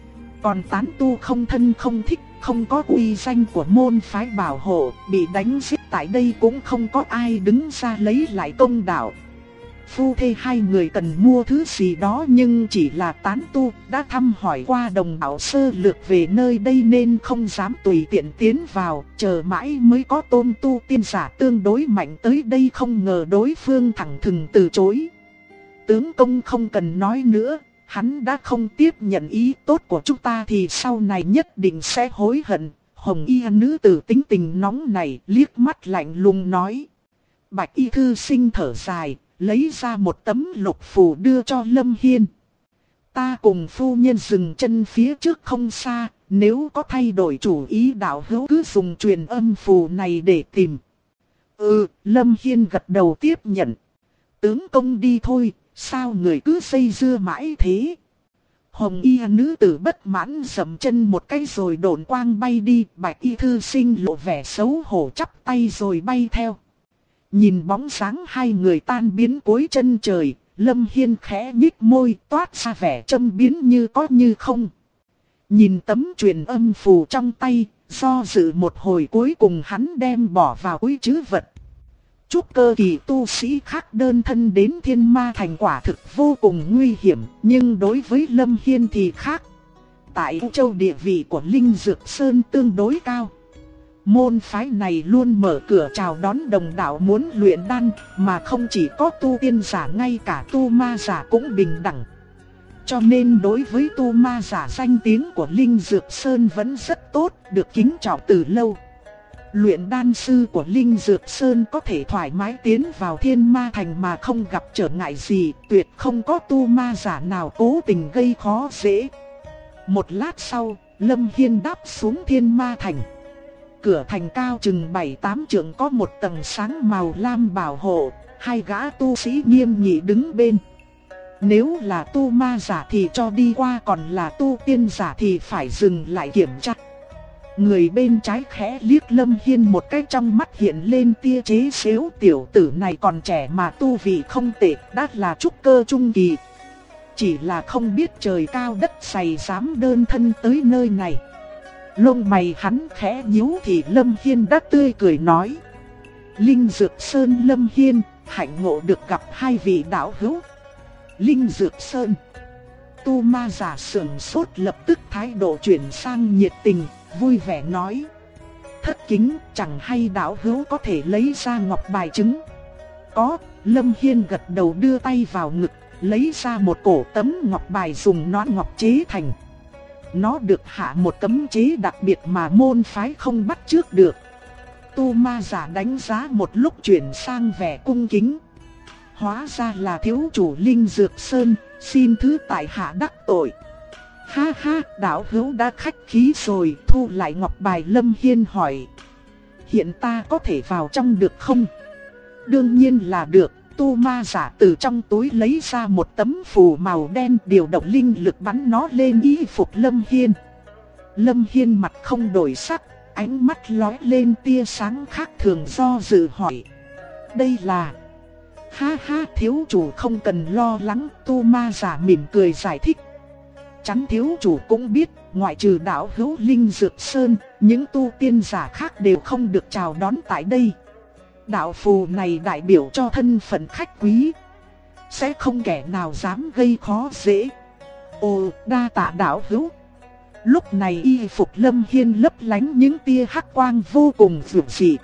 Còn tán tu không thân không thích, không có uy danh của môn phái bảo hộ, bị đánh giết tại đây cũng không có ai đứng ra lấy lại công đạo. Phu thê hai người cần mua thứ gì đó nhưng chỉ là tán tu, đã thăm hỏi qua đồng đạo sơ lược về nơi đây nên không dám tùy tiện tiến vào, chờ mãi mới có tôn tu tiên giả tương đối mạnh tới đây, không ngờ đối phương thẳng thừng từ chối. Tướng công không cần nói nữa, hắn đã không tiếp nhận ý tốt của chúng ta thì sau này nhất định sẽ hối hận. Hồng y nữ tử tính tình nóng này liếc mắt lạnh lùng nói. Bạch y thư sinh thở dài, lấy ra một tấm lục phù đưa cho Lâm Hiên. Ta cùng phu nhân dừng chân phía trước không xa, nếu có thay đổi chủ ý đạo hữu cứ dùng truyền âm phù này để tìm. Lâm Hiên gật đầu tiếp nhận. Tướng công đi thôi, sao người cứ xây dưa mãi thế? Hồng y nữ tử bất mãn dậm chân một cái rồi độn quang bay đi. Bạch y thư sinh lộ vẻ xấu hổ chắp tay rồi bay theo. Nhìn bóng dáng hai người tan biến cuối chân trời, Lâm Hiên khẽ nhích môi toát ra vẻ châm biếm như có như không. Nhìn tấm truyền âm phù trong tay, do dự một hồi cuối cùng hắn đem bỏ vào túi trữ vật. Trúc cơ kỳ tu sĩ khác đơn thân đến Thiên Ma Thành quả thực vô cùng nguy hiểm, nhưng đối với Lâm Hiên thì khác. Tại U Châu địa vị của Linh Dược Sơn tương đối cao. Môn phái này luôn mở cửa chào đón đồng đạo muốn luyện đan, mà không chỉ có tu tiên giả, ngay cả tu ma giả cũng bình đẳng. Cho nên đối với tu ma giả, danh tiếng của Linh Dược Sơn vẫn rất tốt, được kính trọng từ lâu. Luyện đan sư của Linh Dược Sơn có thể thoải mái tiến vào Thiên Ma Thành mà không gặp trở ngại gì, tuyệt không có tu ma giả nào cố tình gây khó dễ. Một lát sau, Lâm Hiên đáp xuống Thiên Ma Thành. Cửa thành cao chừng 7-8 trượng, có một tầng sáng màu lam bảo hộ, hai gã tu sĩ nghiêm nghị đứng bên. Nếu là tu ma giả thì cho đi qua, còn là tu tiên giả thì phải dừng lại kiểm tra. Người bên trái khẽ liếc Lâm Hiên một cái, trong mắt hiện lên tia chế giễu, tiểu tử này còn trẻ mà tu vị không tệ, đã là trúc cơ trung kỳ. Chỉ là không biết trời cao đất dày dám đơn thân tới nơi này. Lông mày hắn khẽ nhíu thì Lâm Hiên đã tươi cười nói: Linh Dược Sơn Lâm Hiên, hạnh ngộ được gặp hai vị đạo hữu. Linh Dược Sơn. Tu ma giả sững sốt, lập tức thái độ chuyển sang nhiệt tình, vui vẻ nói: Thất kính, chẳng hay đạo hữu có thể lấy ra ngọc bài chứng. Có. Lâm Hiên gật đầu, đưa tay vào ngực, lấy ra một cổ tấm ngọc bài dùng nõn ngọc chế thành. Nó được hạ một cấm chế đặc biệt mà môn phái không bắt chước được. Tu ma giả đánh giá một lúc, chuyển sang vẻ cung kính. Hóa ra là thiếu chủ Linh Dược Sơn, xin thứ tại hạ đắc tội. Ha ha, đạo hữu đã khách khí rồi, thu lại ngọc bài. Lâm Hiên hỏi: Hiện ta có thể vào trong được không? Đương nhiên là được. Tu ma giả từ trong túi lấy ra một tấm phù màu đen, điều động linh lực bắn nó lên y phục Lâm Hiên. Lâm Hiên mặt không đổi sắc, ánh mắt lóe lên tia sáng khác thường, do dự hỏi: Đây là... Ha ha, thiếu chủ không cần lo lắng. Tu ma giả mỉm cười giải thích: Chắn thiếu chủ cũng biết, ngoại trừ đạo hữu Linh Dược Sơn, những tu tiên giả khác đều không được chào đón tại đây. Đạo phù này đại biểu cho thân phận khách quý, sẽ không kẻ nào dám gây khó dễ. Ồ, đa tạ đạo hữu. Lúc này y phục Lâm Hiên lấp lánh những tia hắc quang vô cùng dịu dị.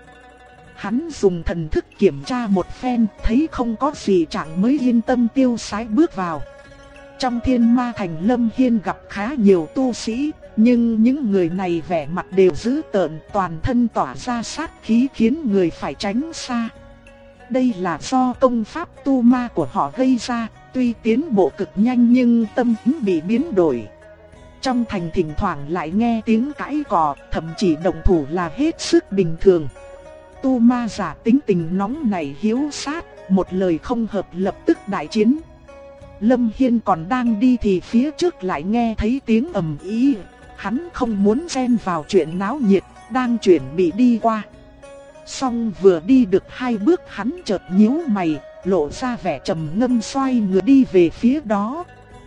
Hắn dùng thần thức kiểm tra một phen, thấy không có gì chẳng mới yên tâm tiêu sái bước vào. Trong Thiên Ma Thành, Lâm Hiên gặp khá nhiều tu sĩ, nhưng những người này vẻ mặt đều dữ tợn, toàn thân tỏa ra sát khí khiến người phải tránh xa. Đây là do công pháp tu ma của họ gây ra, tuy tiến bộ cực nhanh nhưng tâm tính bị biến đổi. Trong thành thỉnh thoảng lại nghe tiếng cãi cọ, thậm chí động thủ là hết sức bình thường. Tu ma giả tính tình nóng nảy hiếu sát, một lời không hợp lập tức đại chiến. Lâm Hiên còn đang đi thì phía trước lại nghe thấy tiếng ầm ĩ. Hắn không muốn xen vào chuyện náo nhiệt, đang chuẩn bị đi qua. Xong vừa đi được 2 bước, hắn chợt nhíu mày, lộ ra vẻ trầm ngâm, xoay người đi về phía đó.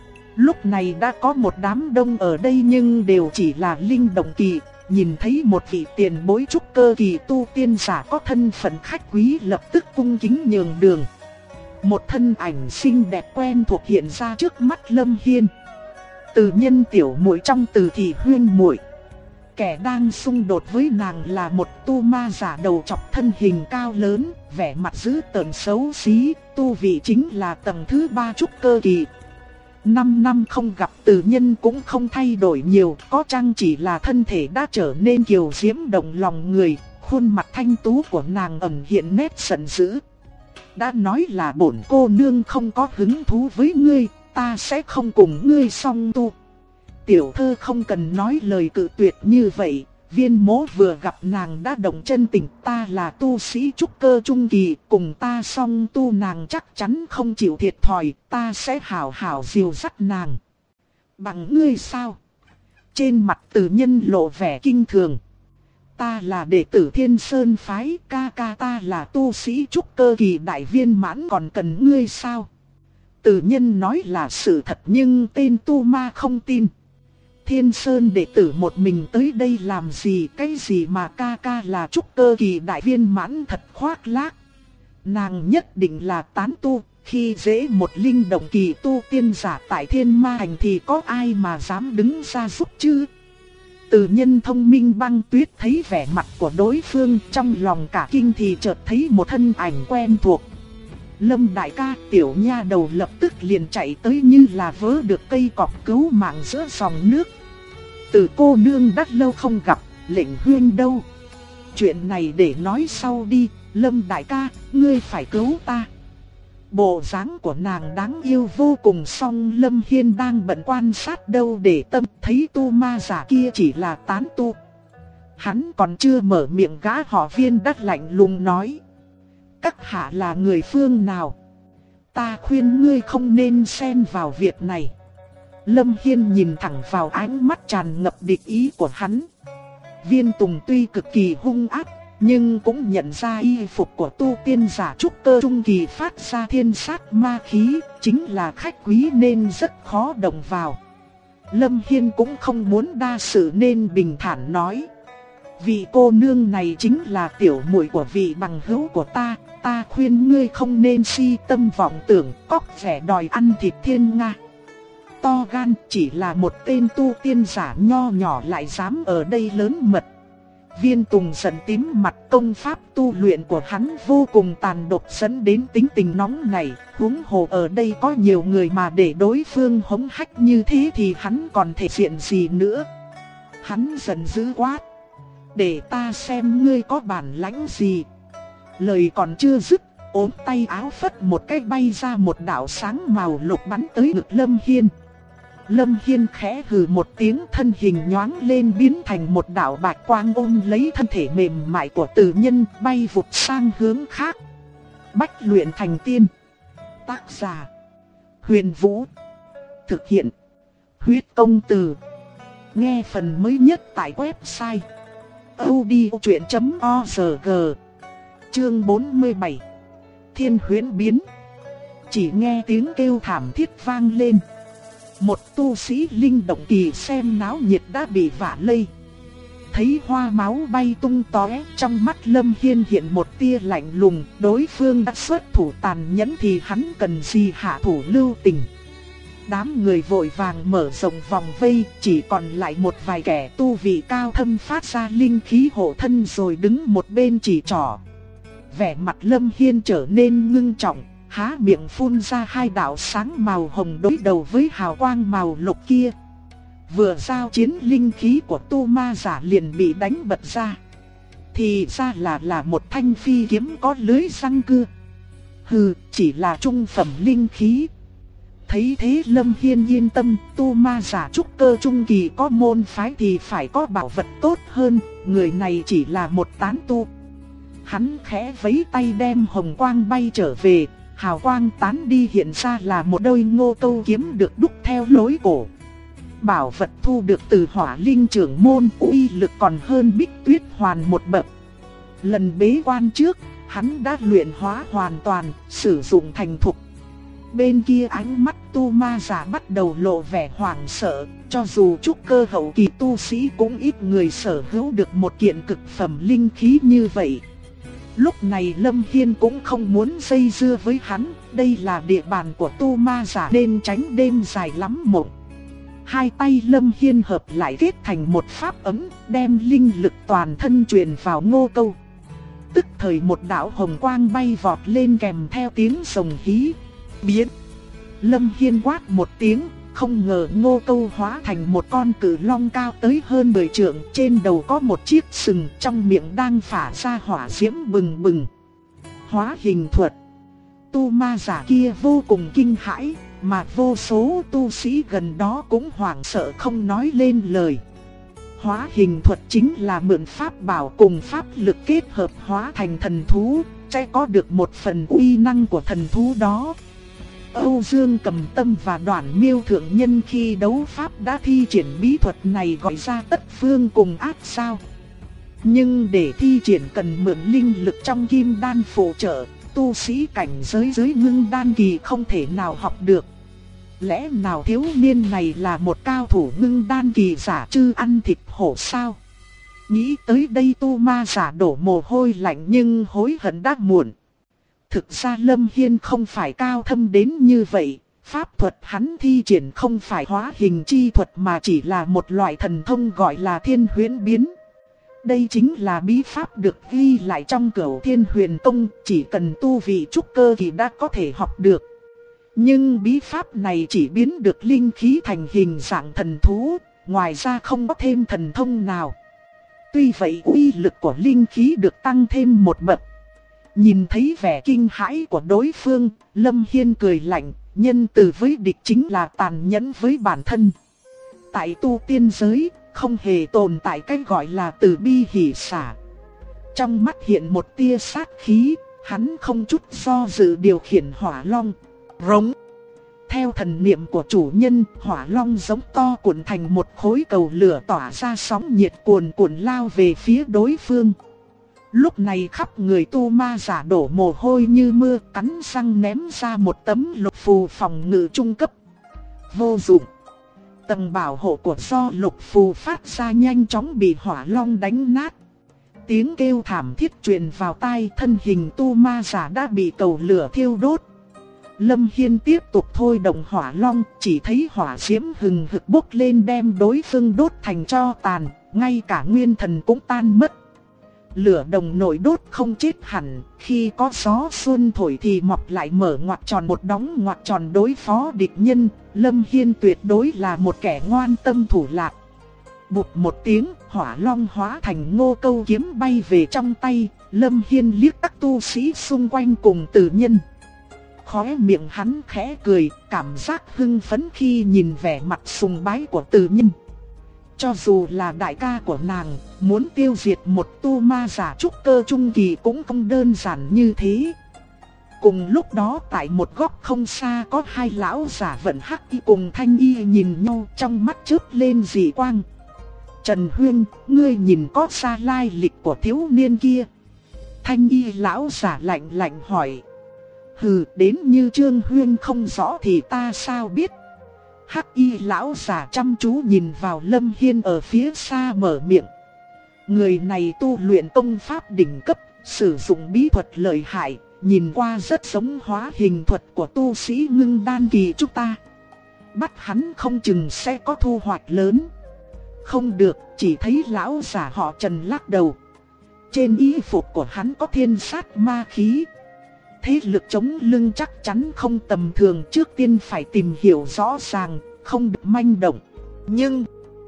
Lúc này đã có một đám đông ở đây nhưng đều chỉ là linh động kỳ. Nhìn thấy một vị tiền bối trúc cơ kỳ tu tiên giả có thân phận khách quý, lập tức cung kính nhường đường. Một thân ảnh xinh đẹp quen thuộc hiện ra trước mắt Lâm Hiên. Từ Nhân tiểu muội trong Từ Thị Huyên muội. Kẻ đang xung đột với nàng là một tu ma giả đầu trọc, thân hình cao lớn, vẻ mặt dữ tợn xấu xí, tu vị chính là tầng thứ 3 trúc cơ kỳ. 5 năm không gặp, Từ Nhân cũng không thay đổi nhiều, có chăng chỉ là thân thể đã trở nên kiều diễm động lòng người, khuôn mặt thanh tú của nàng ẩn hiện nét giận dữ. Đã nói là bổn cô nương không có hứng thú với ngươi, ta sẽ không cùng ngươi song tu. Tiểu thơ không cần nói lời cự tuyệt như vậy, Viên Mỗ vừa gặp nàng đã động chân tình, ta là tu sĩ trúc cơ trung kỳ, cùng ta song tu nàng chắc chắn không chịu thiệt thòi, ta sẽ hảo hảo dìu dắt nàng. Bằng ngươi sao? Trên mặt Từ Nhân lộ vẻ kinh thường. Ta là đệ tử Thiên Sơn phái, ca ca ta là tu sĩ trúc cơ kỳ đại viên mãn, còn cần ngươi sao? Từ Nhân nói là sự thật nhưng tên tu ma không tin. Thiên Sơn đệ tử một mình tới đây làm gì, cái gì mà ca ca là trúc cơ kỳ đại viên mãn, thật khoác lác. Nàng nhất định là tán tu, khi dễ một linh động kỳ tu tiên giả tại Thiên Ma Thành thì có ai mà dám đứng ra giúp chứ? Từ Nhân thông minh băng tuyết thấy vẻ mặt của đối phương, trong lòng cả kinh thì chợt thấy một thân ảnh quen thuộc. Lâm đại ca, tiểu nha đầu lập tức liền chạy tới như là vớ được cây cọp cứu mạng giữa dòng nước. Từ cô nương đã lâu không gặp, lệnh huyên đâu? Chuyện này để nói sau đi, Lâm đại ca, ngươi phải cứu ta. Bộ dáng của nàng đáng yêu vô cùng, song Lâm Hiên đang bận quan sát đâu để tâm, thấy tu ma giả kia chỉ là tán tu. Hắn còn chưa mở miệng, gã họ Viên đắc lạnh lùng nói: các hạ là người phương nào? Ta khuyên ngươi không nên xen vào việc này. Lâm Hiên nhìn thẳng vào ánh mắt tràn ngập địch ý của hắn. Viên Tùng tuy cực kỳ hung ác, nhưng cũng nhận ra y phục của tu tiên giả trúc cơ trung kỳ phát ra thiên sát ma khí, chính là khách quý nên rất khó động vào. Lâm Hiên cũng không muốn đa sự nên bình thản nói: vị cô nương này chính là tiểu muội của vị bằng hữu của ta, ta khuyên ngươi không nên si tâm vọng tưởng, cóc vẻ đòi ăn thịt thiên nga. To gan, chỉ là một tên tu tiên giả nho nhỏ lại dám ở đây lớn mật. Viên Tùng giận tím mặt, công pháp tu luyện của hắn vô cùng tàn độc dẫn đến tính tình nóng này, huống hồ ở đây có nhiều người mà để đối phương hống hách như thế thì hắn còn thể diện gì nữa. Hắn giận dữ quát: để ta xem ngươi có bản lãnh gì. Lời còn chưa dứt, ốm tay áo phất một cái bay ra một đạo sáng màu lục bắn tới ngực Lâm Hiên. Lâm Hiên khẽ hừ một tiếng, thân hình nhoáng lên biến thành một đạo bạch quang ôm lấy thân thể mềm mại của Từ Nhân, bay vụt sang hướng khác. Bách luyện thành tiên. Tác giả: Huyền Vũ. Thực hiện: Huyết Công Từ. Nghe phần mới nhất tại website audiochuyện.org. Chương 47. Thiên huyễn biến. Chỉ nghe tiếng kêu thảm thiết vang lên. Một tu sĩ linh động kỳ xem náo nhiệt đã bị vạ lây. Thấy hoa máu bay tung tóe, trong mắt Lâm Hiên hiện một tia lạnh lùng. Đối phương đã xuất thủ tàn nhẫn thì hắn cần gì hạ thủ lưu tình. Đám người vội vàng mở rộng vòng vây, chỉ còn lại một vài kẻ tu vị cao thâm phát ra linh khí hộ thân rồi đứng một bên chỉ trỏ. Vẻ mặt Lâm Hiên trở nên ngưng trọng, há miệng phun ra hai đạo sáng màu hồng đối đầu với hào quang màu lục kia. Vừa giao chiến, linh khí của tu ma giả liền bị đánh bật ra. Thì ra là một thanh phi kiếm có lưới răng cưa. Hừ, chỉ là trung phẩm linh khí. Thấy thế Lâm Hiên yên tâm, tu ma giả trúc cơ trung kỳ có môn phái thì phải có bảo vật tốt hơn, người này chỉ là một tán tu. Hắn khẽ vẫy tay đem hồng quang bay trở về, hào quang tán đi hiện ra là một đôi ngô câu kiếm được đúc theo lối cổ. Bảo vật thu được từ Hỏa Linh trưởng môn, uy lực còn hơn Bích Tuyết Hoàn một bậc. Lần bế quan trước, hắn đã luyện hóa hoàn toàn, sử dụng thành thục. Bên kia ánh mắt tu ma giả bắt đầu lộ vẻ hoảng sợ, cho dù trúc cơ hậu kỳ tu sĩ cũng ít người sở hữu được một kiện cực phẩm linh khí như vậy. Lúc này Lâm Hiên cũng không muốn dây dưa với hắn, đây là địa bàn của tu ma giả nên tránh đêm dài lắm mộng. Hai tay Lâm Hiên hợp lại kết thành một pháp ấm, đem linh lực toàn thân truyền vào ngô câu. Tức thời một đạo hồng quang bay vọt lên kèm theo tiếng rồng hí. Biến! Lâm Hiên quát một tiếng, không ngờ ngô câu hóa thành một con cự long cao tới hơn 10 trượng, trên đầu có một chiếc sừng, trong miệng đang phả ra hỏa diễm bừng bừng. Hóa hình thuật. Tu ma giả kia vô cùng kinh hãi, mà vô số tu sĩ gần đó cũng hoảng sợ không nói lên lời. Hóa hình thuật chính là mượn pháp bảo cùng pháp lực kết hợp hóa thành thần thú, sẽ có được một phần uy năng của thần thú đó. Âu Dương Cầm Tâm và Đoản Miêu thượng nhân khi đấu pháp đã thi triển bí thuật này gọi ra tất phương cùng ác sao. Nhưng để thi triển cần mượn linh lực trong kim đan phụ trợ, tu sĩ cảnh giới dưới ngưng đan kỳ không thể nào học được. Lẽ nào thiếu niên này là một cao thủ ngưng đan kỳ giả trư ăn thịt hổ sao? Nghĩ tới đây tu ma giả đổ mồ hôi lạnh nhưng hối hận đã muộn. Thực ra Lâm Hiên không phải cao thâm đến như vậy, Pháp thuật hắn thi triển không phải hóa hình chi thuật mà chỉ là một loại thần thông gọi là thiên huyễn biến. Đây chính là bí pháp được ghi lại trong Cửu Thiên Huyền Tông, chỉ cần tu vị trúc cơ thì đã có thể học được. Nhưng bí pháp này chỉ biến được linh khí thành hình dạng thần thú, ngoài ra không có thêm thần thông nào. Tuy vậy uy lực của linh khí được tăng thêm một bậc. Nhìn thấy vẻ kinh hãi của đối phương, Lâm Hiên cười lạnh, nhân từ với địch chính là tàn nhẫn với bản thân. Tại tu tiên giới, không hề tồn tại cái gọi là từ bi hỷ xả. Trong mắt hiện một tia sát khí, hắn không chút do dự điều khiển hỏa long. Rống. Theo thần niệm của chủ nhân, hỏa long giống to cuộn thành một khối cầu lửa tỏa ra sóng nhiệt cuồn cuộn lao về phía đối phương. Lúc này khắp người tu ma giả đổ mồ hôi như mưa, cắn răng ném ra một tấm lục phù phòng ngự trung cấp. Vô dụng. Tầng bảo hộ của do lục phù phát ra nhanh chóng bị hỏa long đánh nát. Tiếng kêu thảm thiết truyền vào tai, thân hình tu ma giả đã bị cầu lửa thiêu đốt. Lâm Hiên tiếp tục thôi động hỏa long, chỉ thấy hỏa diễm hừng hực bốc lên đem đối phương đốt thành tro tàn, ngay cả nguyên thần cũng tan mất. Lửa đồng nổi đốt không chết hẳn, khi có gió xuân thổi thì mọc lại mở ngoặc tròn một đóng ngoặc tròn đối phó địch nhân. Lâm Hiên tuyệt đối là một kẻ ngoan tâm thủ lạc. Bụp một tiếng, hỏa long hóa thành ngô câu kiếm bay về trong tay. Lâm Hiên liếc các tu sĩ xung quanh cùng tử nhân. Khóe miệng hắn khẽ cười, cảm giác hưng phấn khi nhìn vẻ mặt sùng bái của tử nhân. Cho dù là đại ca của nàng, muốn tiêu diệt một tu ma giả trúc cơ trung kỳ cũng không đơn giản như thế. Cùng lúc đó tại một góc không xa có hai lão giả vận hắc y cùng thanh y nhìn nhau, trong mắt chớp lên dị quang. Trần Huyên, ngươi nhìn có xa lai lịch của thiếu niên kia? Thanh y lão giả lạnh lạnh hỏi. Hừ, đến như Trương Huyên không rõ thì ta sao biết? Hắc y lão giả chăm chú nhìn vào Lâm Hiên ở phía xa mở miệng. Người này tu luyện công pháp đỉnh cấp, sử dụng bí thuật lợi hại, nhìn qua rất giống hóa hình thuật của tu sĩ ngưng đan kỳ chúng ta. Bắt hắn không chừng sẽ có thu hoạch lớn. Không được, chỉ thấy lão giả họ Trần lắc đầu. Trên y phục của hắn có thiên sát ma khí. Thế lực chống lưng chắc chắn không tầm thường, trước tiên phải tìm hiểu rõ ràng, không được manh động. Nhưng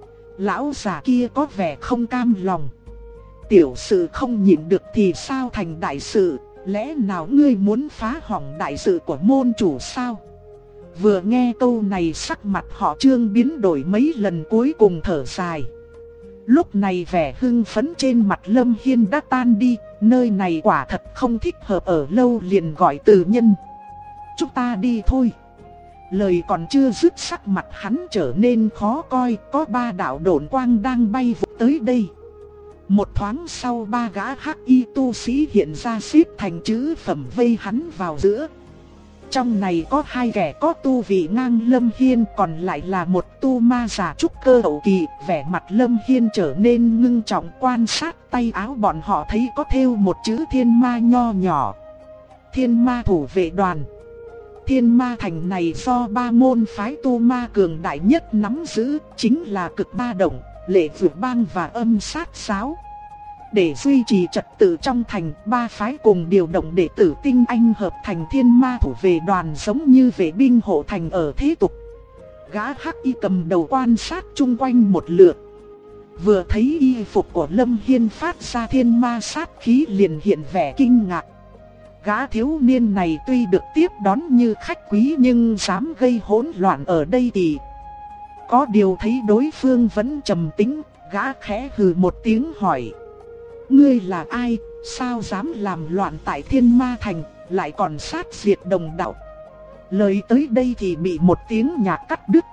lão già kia có vẻ không cam lòng. Tiểu sự không nhịn được thì sao thành đại sự, lẽ nào ngươi muốn phá hỏng đại sự của môn chủ sao? Vừa nghe câu này sắc mặt họ Trương biến đổi mấy lần, cuối cùng thở dài. Lúc này vẻ hưng phấn trên mặt Lâm Hiên đã tan đi, nơi này quả thật không thích hợp ở lâu, liền gọi Từ Nhân. Chúng ta đi thôi. Lời còn chưa dứt sắc mặt hắn trở nên khó coi, có ba đạo độn quang đang bay vụt tới đây. Một thoáng sau ba gã hắc y tu sĩ hiện ra xếp thành chữ phẩm vây hắn vào giữa. Trong này có hai kẻ có tu vị ngang Lâm Hiên, còn lại là một tu ma giả trúc cơ hậu kỳ. Vẻ mặt Lâm Hiên trở nên ngưng trọng, quan sát tay áo bọn họ thấy có thêu một chữ thiên ma nho nhỏ. Thiên ma thủ vệ đoàn. Thiên ma thành này do ba môn phái tu ma cường đại nhất nắm giữ, chính là Cực Ma Động, Lệ Vượt Bang và Âm Sát Giáo. Để duy trì trật tự trong thành, ba phái cùng điều động đệ tử tinh anh hợp thành thiên ma thủ vệ đoàn, giống như vệ binh hộ thành ở thế tục. Gã hắc y cầm đầu quan sát chung quanh một lượt. Vừa thấy y phục của Lâm Hiên phát ra thiên ma sát khí liền hiện vẻ kinh ngạc. Gã thiếu niên này tuy được tiếp đón như khách quý nhưng dám gây hỗn loạn ở đây thì... Có điều thấy đối phương vẫn trầm tĩnh, gã khẽ hừ một tiếng hỏi. Ngươi là ai, sao dám làm loạn tại Thiên Ma Thành, lại còn sát diệt đồng đạo? Lời tới đây thì bị một tiếng nhạc cắt đứt.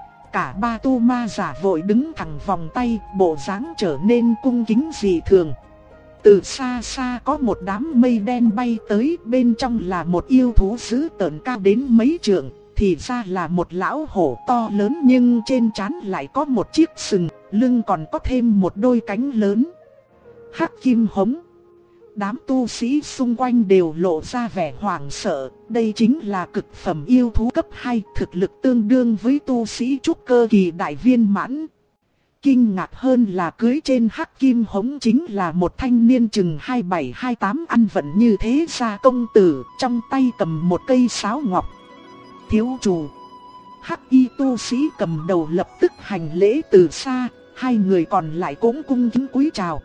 Cả ba tu ma giả vội đứng thẳng vòng tay, bộ dáng trở nên cung kính dị thường. Từ xa xa có một đám mây đen bay tới, bên trong là một yêu thú dữ tợn cao đến mấy trượng. Thì ra là một lão hổ to lớn, nhưng trên trán lại có một chiếc sừng, lưng còn có thêm một đôi cánh lớn. Hắc Kim Hống. Đám tu sĩ xung quanh đều lộ ra vẻ hoảng sợ, đây chính là cực phẩm yêu thú cấp 2, thực lực tương đương với tu sĩ trúc cơ kỳ đại viên mãn. Kinh ngạc hơn là cưới trên hắc kim hống chính là một thanh niên chừng 27-28 ăn vận như thế gia công tử, trong tay cầm một cây sáo ngọc. Thiếu chủ, hắc y tu sĩ cầm đầu lập tức hành lễ từ xa, hai người còn lại cũng cung kính cúi chào.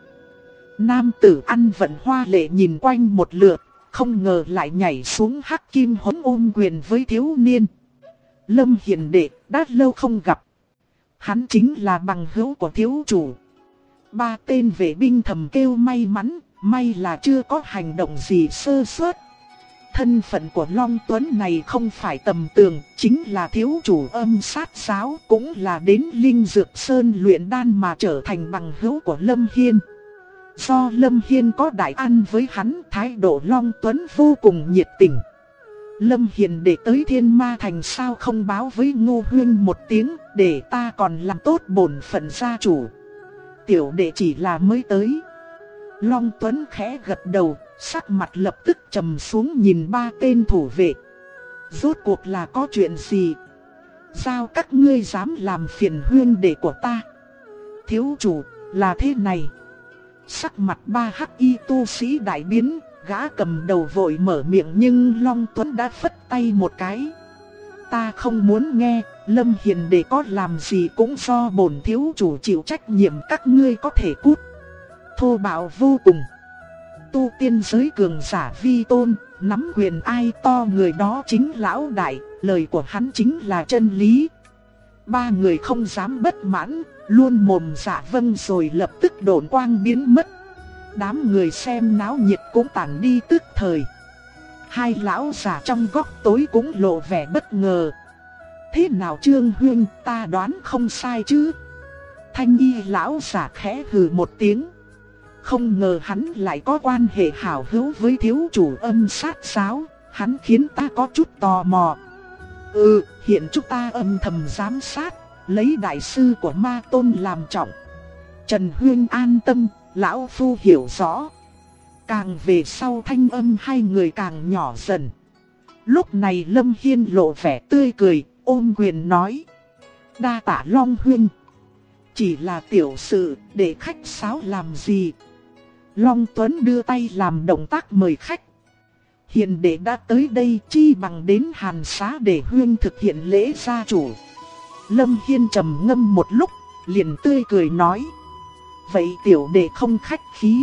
Nam tử ăn vận hoa lệ nhìn quanh một lượt, không ngờ lại nhảy xuống hắc kim hống ôm quyền với thiếu niên. Lâm Hiền đệ, đã lâu không gặp. Hắn chính là bằng hữu của thiếu chủ. Ba tên vệ binh thầm kêu may mắn, may là chưa có hành động gì sơ suất. Thân phận của Long Tuấn này không phải tầm thường, chính là thiếu chủ Âm Sát Giáo, cũng là đến Linh Dược Sơn luyện đan mà trở thành bằng hữu của Lâm Hiên. Do Lâm Hiên có đại ăn với hắn, thái độ Long Tuấn vô cùng nhiệt tình. Lâm Hiền để tới Thiên Ma Thành sao không báo với Ngô Huyên một tiếng, để ta còn làm tốt bổn phận gia chủ. Tiểu đệ chỉ là mới tới. Long Tuấn khẽ gật đầu, sắc mặt lập tức trầm xuống nhìn ba tên thủ vệ. Rốt cuộc là có chuyện gì? Sao các ngươi dám làm phiền huyên đệ của ta? Thiếu chủ, là thế này. Sắc mặt ba hắc y tu sĩ đại biến, gã cầm đầu vội mở miệng nhưng Long Tuấn đã phất tay một cái. Ta không muốn nghe, Lâm Hiền đệ có làm gì cũng do bổn thiếu chủ chịu trách nhiệm, các ngươi có thể cút. Thô bạo vô cùng. Tu tiên giới cường giả vi tôn, nắm quyền ai to người đó chính lão đại, lời của hắn chính là chân lý. Ba người không dám bất mãn, luôn mồm dạ vâng rồi lập tức độn quang biến mất. Đám người xem náo nhiệt cũng tản đi tức thời. Hai lão già trong góc tối cũng lộ vẻ bất ngờ. Thế nào Trương huynh, ta đoán không sai chứ? Thanh y lão già khẽ hừ một tiếng. Không ngờ hắn lại có quan hệ hảo hữu với thiếu chủ Âm Sát Giáo, hắn khiến ta có chút tò mò. Hiện chúng ta âm thầm giám sát, lấy đại sư của Ma Tôn làm trọng. Trần huynh an tâm, lão phu hiểu rõ. Càng về sau thanh âm hai người càng nhỏ dần. Lúc này Lâm Hiên lộ vẻ tươi cười, ôm quyền nói: đa tạ Long huynh. Chỉ là tiểu sự, để khách sáo làm gì? Long Tuấn đưa tay làm động tác mời khách. Hiền đệ đã tới đây, chi bằng đến Hàn Xá để huynh thực hiện lễ gia chủ. Lâm Hiên trầm ngâm một lúc, liền tươi cười nói: vậy tiểu đệ không khách khí.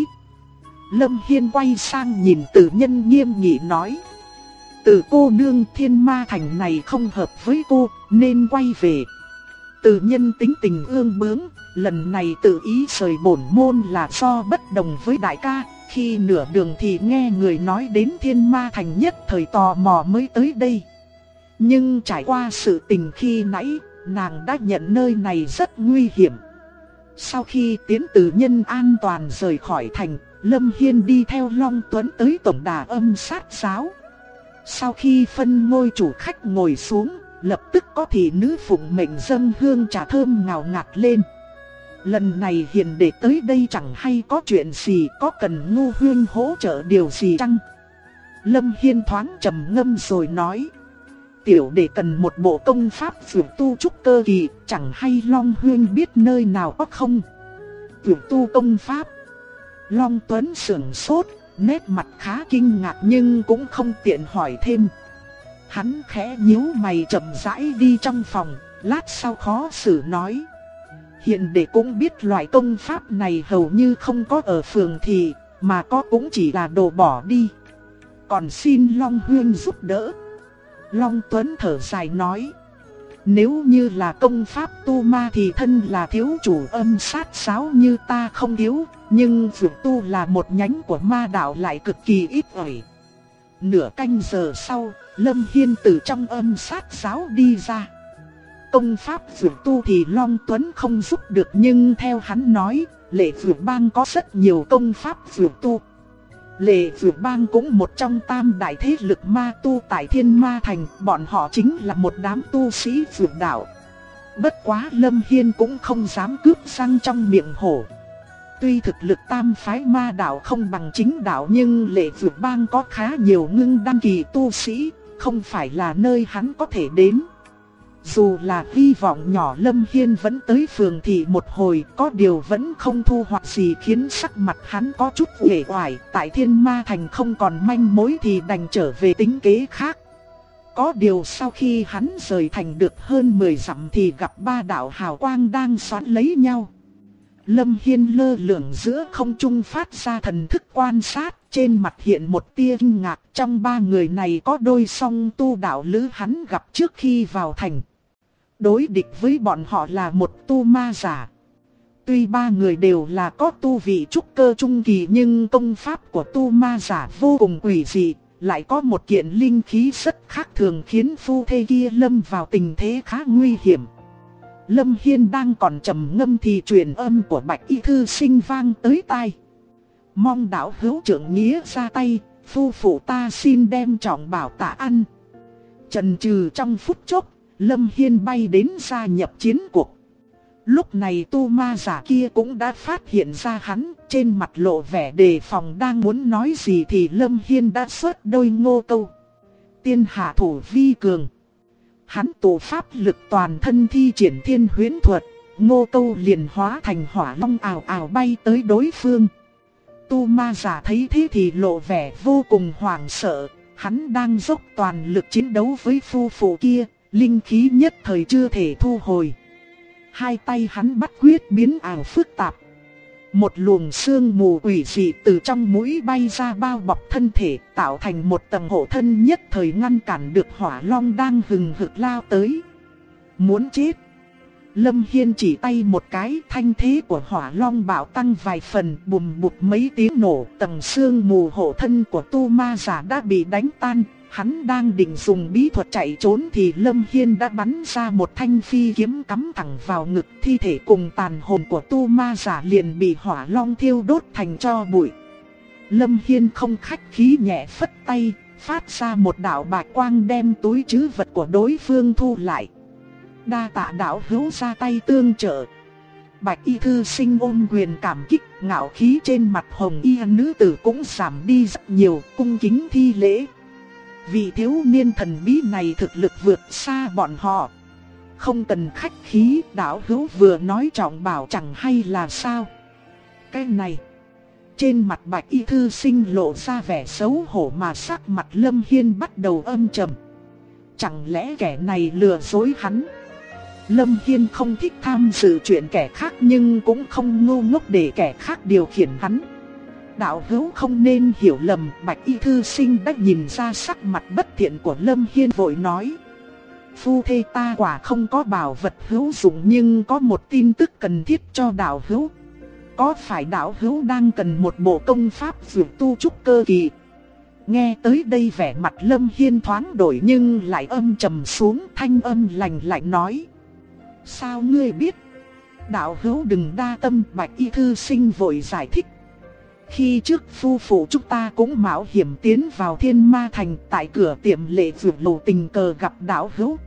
Lâm Hiên quay sang nhìn Tử Nhân nghiêm nghị nói: Tử cô nương, Thiên Ma Thành này không hợp với cô, nên quay về. Tử Nhân tính tình ương bướng, lần này tự ý rời bổn môn là do bất đồng với đại ca. Khi nửa đường thì nghe người nói đến Thiên Ma Thành, nhất thời tò mò mới tới đây. Nhưng trải qua sự tình khi nãy, nàng đã nhận nơi này rất nguy hiểm. Sau khi Tiến Tử Nhân an toàn rời khỏi thành, Lâm Hiên đi theo Long Tuấn tới tổng đà Âm Sát Giáo. Sau khi phân ngôi chủ khách ngồi xuống, lập tức có thị nữ phụng mệnh dâng hương trà thơm ngào ngạt lên. Lần này hiền đệ tới đây chẳng hay có chuyện gì, có cần Ngô huynh hỗ trợ điều gì chăng? Lâm Hiên thoáng trầm ngâm rồi nói: tiểu đệ cần một bộ công pháp vượt tu trúc cơ kỳ, chẳng hay Long huynh biết nơi nào có không? Vượt tu công pháp? Long Tuấn sững sốt, nét mặt khá kinh ngạc nhưng cũng không tiện hỏi thêm. Hắn khẽ nhíu mày chậm rãi đi trong phòng, lát sau khó xử nói: hiện đệ cũng biết loại công pháp này hầu như không có ở phường thị, mà có cũng chỉ là đồ bỏ đi. Còn xin Long huynh giúp đỡ. Long Tuấn thở dài nói: nếu như là công pháp tu ma thì thân là thiếu chủ Âm Sát Giáo như ta không thiếu, nhưng vượt tu là một nhánh của ma đạo lại cực kỳ ít ỏi. Nửa canh giờ sau, Lâm Hiên từ trong Âm Sát Giáo đi ra. Công pháp vượt tu thì Long Tuấn không giúp được, nhưng theo hắn nói, Lệ Vượt Bang có rất nhiều công pháp vượt tu. Lệ Vượt Bang cũng một trong tam đại thế lực ma tu tại Thiên Ma Thành, bọn họ chính là một đám tu sĩ vượt đạo. Bất quá Lâm Hiên cũng không dám cướp răng trong miệng hổ. Tuy thực lực tam phái ma đạo không bằng chính đạo nhưng Lệ Vượt Bang có khá nhiều ngưng đăng kỳ tu sĩ, không phải là nơi hắn có thể đến. Dù là hy vọng nhỏ Lâm Hiên vẫn tới phường thị một hồi, có điều vẫn không thu hoạch gì khiến sắc mặt hắn có chút uể oải. Tại Thiên Ma Thành không còn manh mối thì đành trở về tính kế khác. Có điều sau khi hắn rời thành được hơn 10 dặm thì gặp ba đạo hào quang đang xoắn lấy nhau. Lâm Hiên lơ lửng giữa không trung phát ra thần thức quan sát, trên mặt hiện một tia kinh ngạc. Trong ba người này có đôi song tu đạo lữ hắn gặp trước khi vào thành. Đối địch với bọn họ là một tu ma giả. Tuy ba người đều là có tu vị trúc cơ trung kỳ nhưng công pháp của tu ma giả vô cùng quỷ dị. Lại có một kiện linh khí rất khác thường khiến phu thê kia lâm vào tình thế khá nguy hiểm. Lâm Hiên đang còn trầm ngâm thì truyền âm của Bạch Y Thư Sinh vang tới tai. Mong đạo hữu trưởng nghĩa ra tay, phu phụ ta xin đem trọng bảo tạ ăn. Chần chừ trong phút chốc, Lâm Hiên bay đến gia nhập chiến cuộc. Lúc này tu ma giả kia cũng đã phát hiện ra hắn, trên mặt lộ vẻ đề phòng đang muốn nói gì thì Lâm Hiên đã xuất đôi ngô câu. Tiên hạ thủ vi cường. Hắn tụ pháp lực toàn thân thi triển thiên huyễn thuật, ngô câu liền hóa thành hỏa long ào ào bay tới đối phương. Tu ma giả thấy thế thì lộ vẻ vô cùng hoảng sợ, hắn đang dốc toàn lực chiến đấu với phu phụ kia, linh khí nhất thời chưa thể thu hồi. Hai tay hắn bắt quyết biến ảo phức tạp. Một luồng sương mù quỷ dị từ trong mũi bay ra bao bọc thân thể, tạo thành một tầng hộ thân nhất thời ngăn cản được hỏa long đang hừng hực lao tới. Muốn chết. Lâm Hiên chỉ tay một cái, thanh thế của hỏa long bạo tăng vài phần, bùm bụt mấy tiếng nổ, tầng sương mù hộ thân của tu ma giả đã bị đánh tan. Hắn đang định dùng bí thuật chạy trốn thì Lâm Hiên đã bắn ra một thanh phi kiếm cắm thẳng vào ngực, thi thể cùng tàn hồn của tu ma giả liền bị hỏa long thiêu đốt thành tro bụi. Lâm Hiên không khách khí nhẹ phất tay, phát ra một đạo bạch quang đem túi trữ vật của đối phương thu lại. Đa tạ đạo hữu ra tay tương trợ. Bạch Y Thư Sinh ôm quyền cảm kích, ngạo khí trên mặt hồng y nữ tử cũng giảm đi rất nhiều, cung kính thi lễ. Vị thiếu niên thần bí này thực lực vượt xa bọn họ. Không cần khách khí, đạo hữu vừa nói trọng bảo chẳng hay là sao. Cái này. Trên mặt Bạch Y Thư Sinh lộ ra vẻ xấu hổ mà sắc mặt Lâm Hiên bắt đầu âm trầm. Chẳng lẽ kẻ này lừa dối hắn? Lâm Hiên không thích tham dự chuyện kẻ khác nhưng cũng không ngu ngốc để kẻ khác điều khiển hắn. Đạo hữu không nên hiểu lầm. Bạch Y Thư Sinh đã nhìn ra sắc mặt bất thiện của Lâm Hiên vội nói. Phu thê ta quả không có bảo vật hữu dụng nhưng có một tin tức cần thiết cho đạo hữu. Có phải đạo hữu đang cần một bộ công pháp vượt tu trúc cơ kỳ? Nghe tới đây vẻ mặt Lâm Hiên thoáng đổi nhưng lại âm trầm xuống, thanh âm lạnh lạnh nói. Sao ngươi biết? Đạo hữu đừng đa tâm. Bạch Y Thư Sinh vội giải thích. Khi trước phu phụ chúng ta cũng mạo hiểm tiến vào Thiên Ma Thành, tại cửa tiệm Lệ Vượt Lầu tình cờ gặp đạo hữu.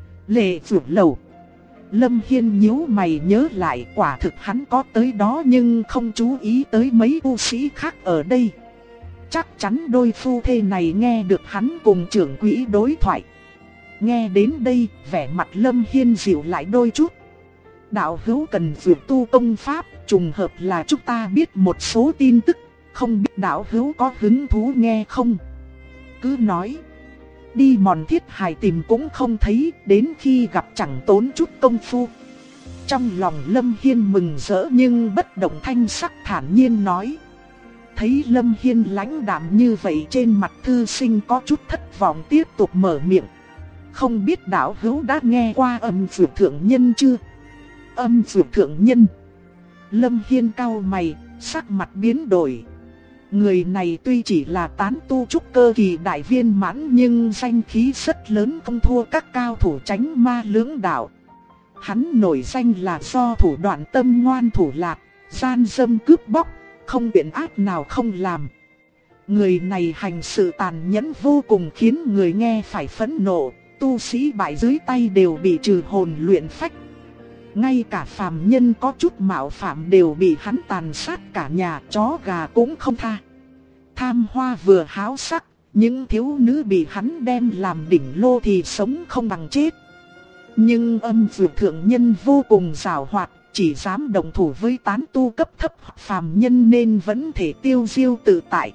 Lệ Vượt Lầu. Lâm Hiên nhíu mày nhớ lại, quả thực hắn có tới đó nhưng không chú ý tới mấy tu sĩ khác ở đây. Chắc chắn đôi phu thê này nghe được hắn cùng trưởng quỹ đối thoại. Nghe đến đây, vẻ mặt Lâm Hiên dịu lại đôi chút. Đạo hữu cần vượt tu công pháp, trùng hợp là chúng ta biết một số tin tức, không biết đạo hữu có hứng thú nghe không? Cứ nói. Đi mòn thiết hài tìm cũng không thấy, đến khi gặp chẳng tốn chút công phu. Trong lòng Lâm Hiên mừng rỡ nhưng bất động thanh sắc thản nhiên nói. Thấy Lâm Hiên lãnh đạm như vậy trên mặt thư sinh có chút thất vọng tiếp tục mở miệng. Không biết đạo hữu đã nghe qua âm phược thượng nhân chưa? Âm phược thượng nhân. Lâm Hiên cau mày, sắc mặt biến đổi. Người này tuy chỉ là tán tu trúc cơ kỳ đại viên mãn nhưng danh khí rất lớn, không thua các cao thủ tránh ma lưỡng đạo. Hắn nổi danh là do thủ đoạn tâm ngoan thủ lạc, gian dâm cướp bóc, không biện ác nào không làm. Người này hành sự tàn nhẫn vô cùng khiến người nghe phải phẫn nộ, tu sĩ bại dưới tay đều bị trừ hồn luyện phách. Ngay cả phàm nhân có chút mạo phạm đều bị hắn tàn sát cả nhà, chó gà cũng không tha. Tham hoa vừa háo sắc, những thiếu nữ bị hắn đem làm đỉnh lô thì sống không bằng chết. Nhưng Âm Dược thượng nhân vô cùng giàu hoạt, chỉ dám đồng thủ với tán tu cấp thấp phàm nhân nên vẫn thể tiêu diêu tự tại.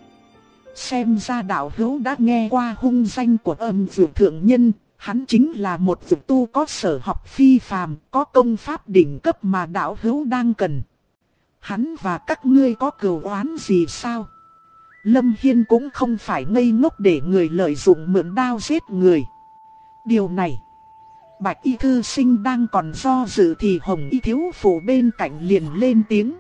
Xem ra đạo hữu đã nghe qua hung danh của Âm Dược thượng nhân, hắn chính là một dược tu có sở học phi phàm, có công pháp đỉnh cấp mà đạo hữu đang cần. Hắn và các ngươi có cừu oán gì sao? Lâm Hiên cũng không phải ngây ngốc để người lợi dụng mượn đao giết người. Điều này, Bạch Y thư sinh đang còn do dự thì Hồng Y thiếu phụ bên cạnh liền lên tiếng.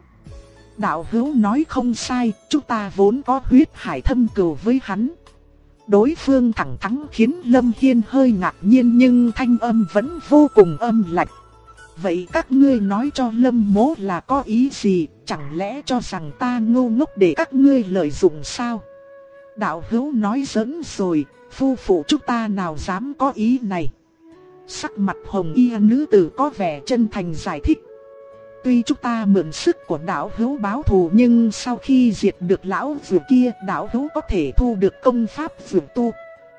Đạo hữu nói không sai, chúng ta vốn có huyết hải thâm cừu với hắn. Đối phương thẳng thắn khiến Lâm Hiên hơi ngạc nhiên nhưng thanh âm vẫn vô cùng âm lạnh. Vậy các ngươi nói cho Lâm mỗ là có ý gì, chẳng lẽ cho rằng ta ngu ngốc để các ngươi lợi dụng sao? Đạo hữu nói giỡn rồi, phu phụ chúng ta nào dám có ý này. Sắc mặt hồng y nữ tử có vẻ chân thành giải thích. Tuy chúng ta mượn sức của đạo hữu báo thù nhưng sau khi diệt được lão dược kia, đạo hữu có thể thu được công pháp dược tu.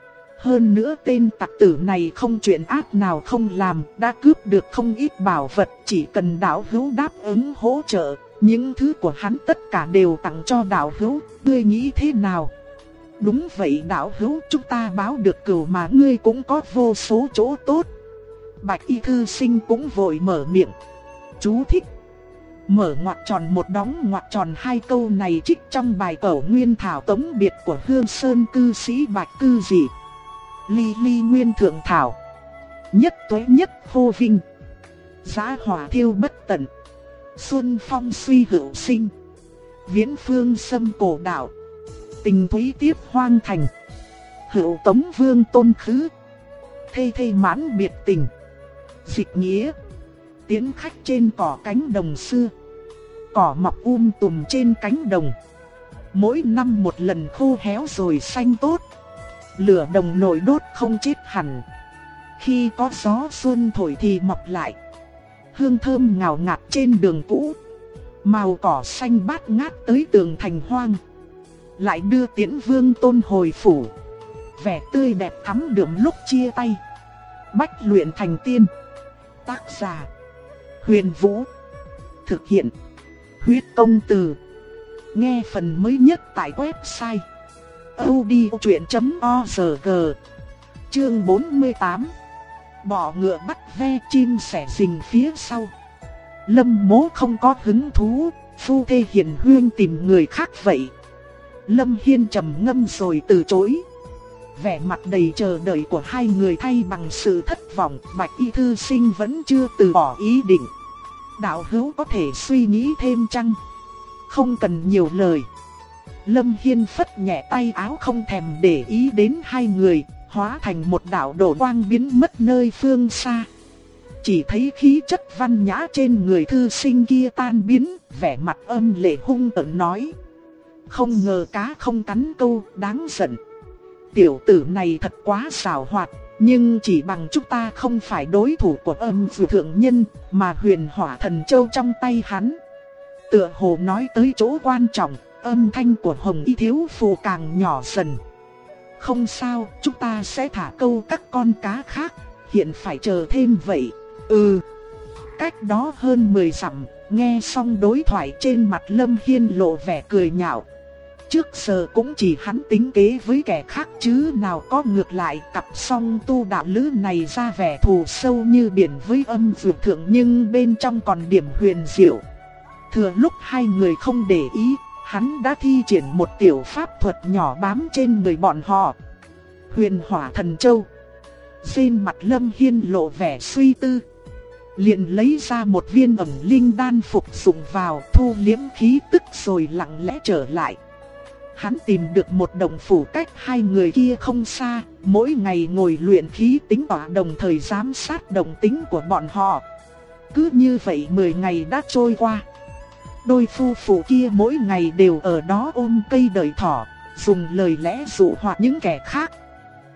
Hơn nữa tên tặc tử này không chuyện ác nào không làm, đã cướp được không ít bảo vật, chỉ cần đạo hữu đáp ứng hỗ trợ, những thứ của hắn tất cả đều tặng cho đạo hữu, ngươi nghĩ thế nào? Đúng vậy đạo hữu, chúng ta báo được cừu mà ngươi cũng có vô số chỗ tốt. Bạch Y thư sinh cũng vội mở miệng. Chú thích: mở ngoặc tròn một đóng ngoặc tròn hai, câu này trích trong bài Cẩu Nguyên Thảo tống biệt của Hương Sơn cư sĩ Bạch Cư Dị. Ly ly nguyên thượng thảo, nhất tuế nhất hô vinh. Giá hỏa thiêu bất tận, xuân phong suy hữu sinh. Viễn phương xâm cổ đạo, tình thúy tiếp hoang thành. Hữu tống vương tôn khứ, thê thê mãn biệt tình. Dịch nghĩa: tiến khách trên cỏ cánh đồng xưa. Cỏ mọc tùm trên cánh đồng, mỗi năm một lần khô héo rồi xanh tốt. Lửa đồng nổi đốt không chết hẳn, khi có gió xuân thổi thì mọc lại. Hương thơm ngào ngạt trên đường cũ, màu cỏ xanh bát ngát tới tường thành hoang. Lại đưa Tiễn Vương Tôn hồi phủ, vẻ tươi đẹp thắm đượm lúc chia tay. Bách luyện thành tiên. Tác giả: Huyền Vũ. Thực hiện: Huyết Công Từ. Nghe phần mới nhất tại website audiochuyện.org. Chương 48. Bỏ ngựa bắt ve, chim sẻ rình phía sau. Lâm mỗ không có hứng thú, phu thê hiền huyên tìm người khác vậy. Lâm Hiên trầm ngâm rồi từ chối. Vẻ mặt đầy chờ đợi của hai người thay bằng sự thất vọng. Bạch Y thư sinh vẫn chưa từ bỏ ý định. Đạo hữu có thể suy nghĩ thêm chăng? Không cần nhiều lời. Lâm Hiên phất nhẹ tay áo không thèm để ý đến hai người, hóa thành một đạo đổ quang biến mất nơi phương xa. Chỉ thấy khí chất văn nhã trên người thư sinh kia tan biến, vẻ mặt âm lệ hung tợn nói: không ngờ cá không cắn câu, đáng giận. Tiểu tử này thật quá xảo hoạt, nhưng chỉ bằng chúng ta không phải đối thủ của Âm Dược thượng nhân, mà Huyền Hỏa Thần Châu trong tay hắn. Tựa hồ nói tới chỗ quan trọng, âm thanh của Hồng Y thiếu phụ càng nhỏ dần. Không sao, chúng ta sẽ thả câu các con cá khác, hiện phải chờ thêm vậy. Cách đó hơn 10 dặm, nghe xong đối thoại trên mặt Lâm Hiên lộ vẻ cười nhạo. Trước giờ cũng chỉ hắn tính kế với kẻ khác chứ nào có ngược lại. Cặp song tu đạo lữ này ra vẻ thù sâu như biển với Âm Dược thượng, nhưng bên trong còn điểm huyền diệu. Thừa lúc hai người không để ý, hắn đã thi triển một tiểu pháp thuật nhỏ bám trên người bọn họ. Huyền Hỏa Thần Châu. Trên mặt Lâm Hiên lộ vẻ suy tư, liền lấy ra một viên ẩn linh đan phục dụng vào, thu liếm khí tức rồi lặng lẽ trở lại. Hắn tìm được một động phủ cách hai người kia không xa, mỗi ngày ngồi luyện khí tính tỏa, đồng thời giám sát động tính của bọn họ. Cứ như vậy 10 ngày đã trôi qua. Đôi phu phụ kia mỗi ngày đều ở đó ôm cây đợi thỏ, dùng lời lẽ dụ hoặc những kẻ khác.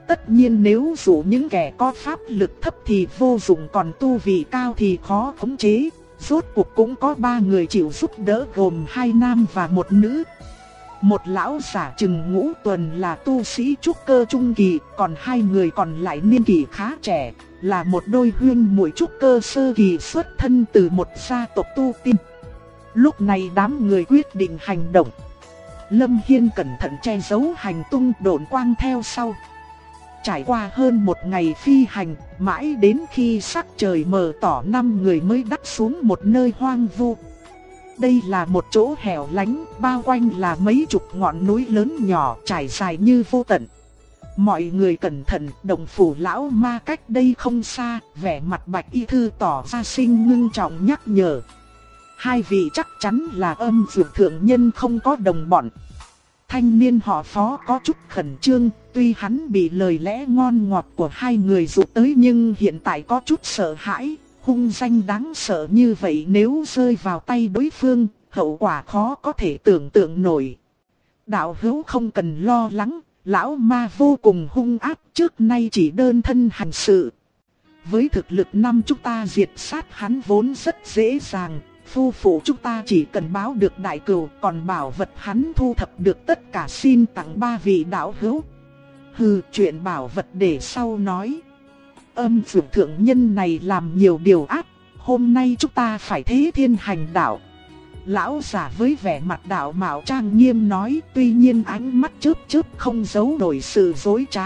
Tất nhiên nếu dụ những kẻ có pháp lực thấp thì vô dụng, còn tu vị cao thì khó khống chế. Rốt cuộc cũng có 3 người chịu giúp đỡ, gồm 2 nam và 1 nữ. Một lão giả chừng ngũ tuần là tu sĩ trúc cơ trung kỳ, còn 2 người còn lại niên kỷ khá trẻ, là một đôi huynh muội trúc cơ sơ kỳ xuất thân từ một gia tộc tu tiên. Lúc này đám người quyết định hành động. Lâm Hiên cẩn thận che giấu hành tung, độn quang theo sau. Trải qua hơn 1 ngày phi hành, mãi đến khi sắc trời mờ tỏ 5 người mới đáp xuống một nơi hoang vu. Đây là một chỗ hẻo lánh, bao quanh là mấy chục ngọn núi lớn nhỏ trải dài như vô tận. Mọi người cẩn thận, đồng phủ lão ma cách đây không xa, vẻ mặt Bạch Y Thư tỏ ra sinh ngưng trọng nhắc nhở. 2 vị chắc chắn là Âm Dược thượng nhân không có đồng bọn. Thanh niên họ Phó có chút khẩn trương, tuy hắn bị lời lẽ ngon ngọt của 2 người dụ tới nhưng hiện tại có chút sợ hãi. Hung danh đáng sợ như vậy nếu rơi vào tay đối phương, hậu quả khó có thể tưởng tượng nổi. Đạo hữu không cần lo lắng, lão ma vô cùng hung ác, trước nay chỉ đơn thân hành sự. Với thực lực năm chúng ta diệt sát hắn vốn rất dễ dàng, phu phụ chúng ta chỉ cần báo được đại cừu, còn bảo vật hắn thu thập được tất cả xin tặng 3 vị đạo hữu. Hừ, chuyện bảo vật để sau nói. Âm Dược thượng nhân này làm nhiều điều ác, hôm nay chúng ta phải thế thiên hành đạo. Lão giả với vẻ mặt đạo mạo trang nghiêm nói, tuy nhiên ánh mắt chớp chớp không giấu nổi sự dối trá.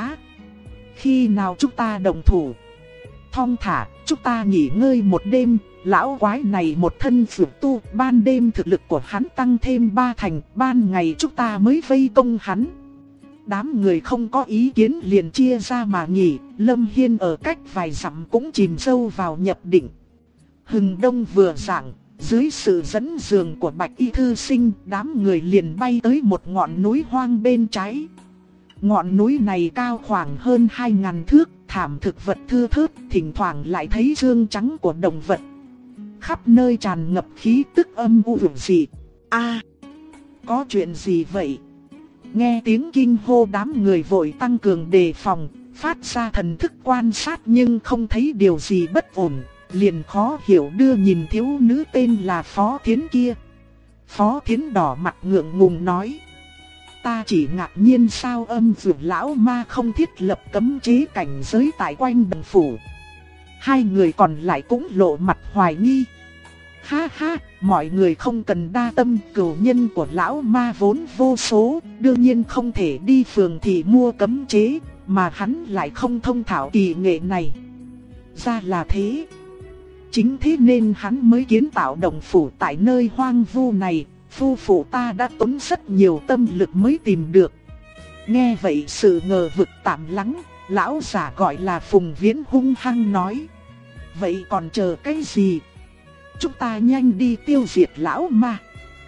Khi nào chúng ta đồng thủ? Thong thả, chúng ta nghỉ ngơi một đêm. Lão quái này một thân dược tu, ban đêm thực lực của hắn tăng thêm 3 thành, ban ngày chúng ta mới vây công hắn. Đám người không có ý kiến liền chia ra mà nghỉ, Lâm Hiên ở cách vài dặm cũng chìm sâu vào nhập định. Hừng đông vừa rạng, dưới sự dẫn đường của Bạch Y Thư Sinh, đám người liền bay tới một ngọn núi hoang bên trái. Ngọn núi này cao khoảng hơn 2000 thước, thảm thực vật thưa thớt, thỉnh thoảng lại thấy xương trắng của động vật. Khắp nơi tràn ngập khí tức âm u dị. Có chuyện gì vậy? Nghe tiếng kinh hô đám người vội tăng cường đề phòng, phát ra thần thức quan sát nhưng không thấy điều gì bất ổn, liền khó hiểu đưa nhìn thiếu nữ tên là Phó Thiến kia. Phó Thiến đỏ mặt ngượng ngùng nói: ta chỉ ngạc nhiên sao Âm Dược lão ma không thiết lập cấm chế cảnh giới tại quanh đồng phủ. 2 người còn lại cũng lộ mặt hoài nghi. Ha ha, mọi người không cần đa tâm, cửu nhân của lão ma vốn vô số, đương nhiên không thể đi phường thị mua cấm chế, mà hắn lại không thông thạo kỳ nghệ này. Ra là thế. Chính thế nên hắn mới kiến tạo đồng phủ tại nơi hoang vu này, phu phụ ta đã tốn rất nhiều tâm lực mới tìm được. Nghe vậy sự ngờ vực tạm lắng, lão giả gọi là Phùng Viễn hung hăng nói: vậy còn chờ cái gì? Chúng ta nhanh đi tiêu diệt lão ma.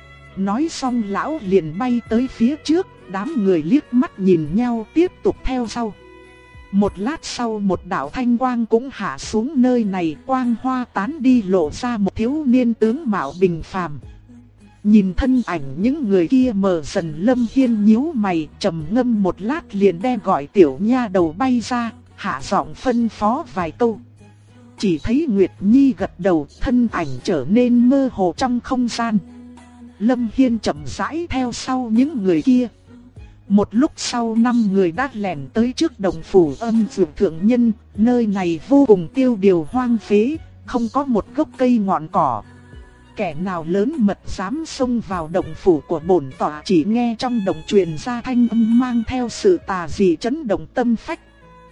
Nói xong lão liền bay tới phía trước, đám người liếc mắt nhìn nhau tiếp tục theo sau. Một lát sau một đạo thanh quang cũng hạ xuống nơi này, quang hoa tán đi lộ ra một thiếu niên tướng mạo bình phàm. Nhìn thân ảnh những người kia mờ dần, Lâm Hiên nhíu mày trầm ngâm một lát liền đem gọi tiểu nha đầu bay ra, hạ giọng phân phó vài câu. Chỉ thấy Nguyệt Nhi gật đầu, thân ảnh trở nên mơ hồ trong không gian. Lâm Hiên chậm rãi theo sau những người kia. Một lúc sau 5 người đã lẻn tới trước đồng phủ Âm Dược thượng nhân, nơi này vô cùng tiêu điều hoang phế, không có một gốc cây ngọn cỏ. Kẻ nào lớn mật dám xông vào đồng phủ của bổn tọa, chỉ nghe trong đồng truyền ra thanh âm mang theo sự tà dị chấn động tâm phách.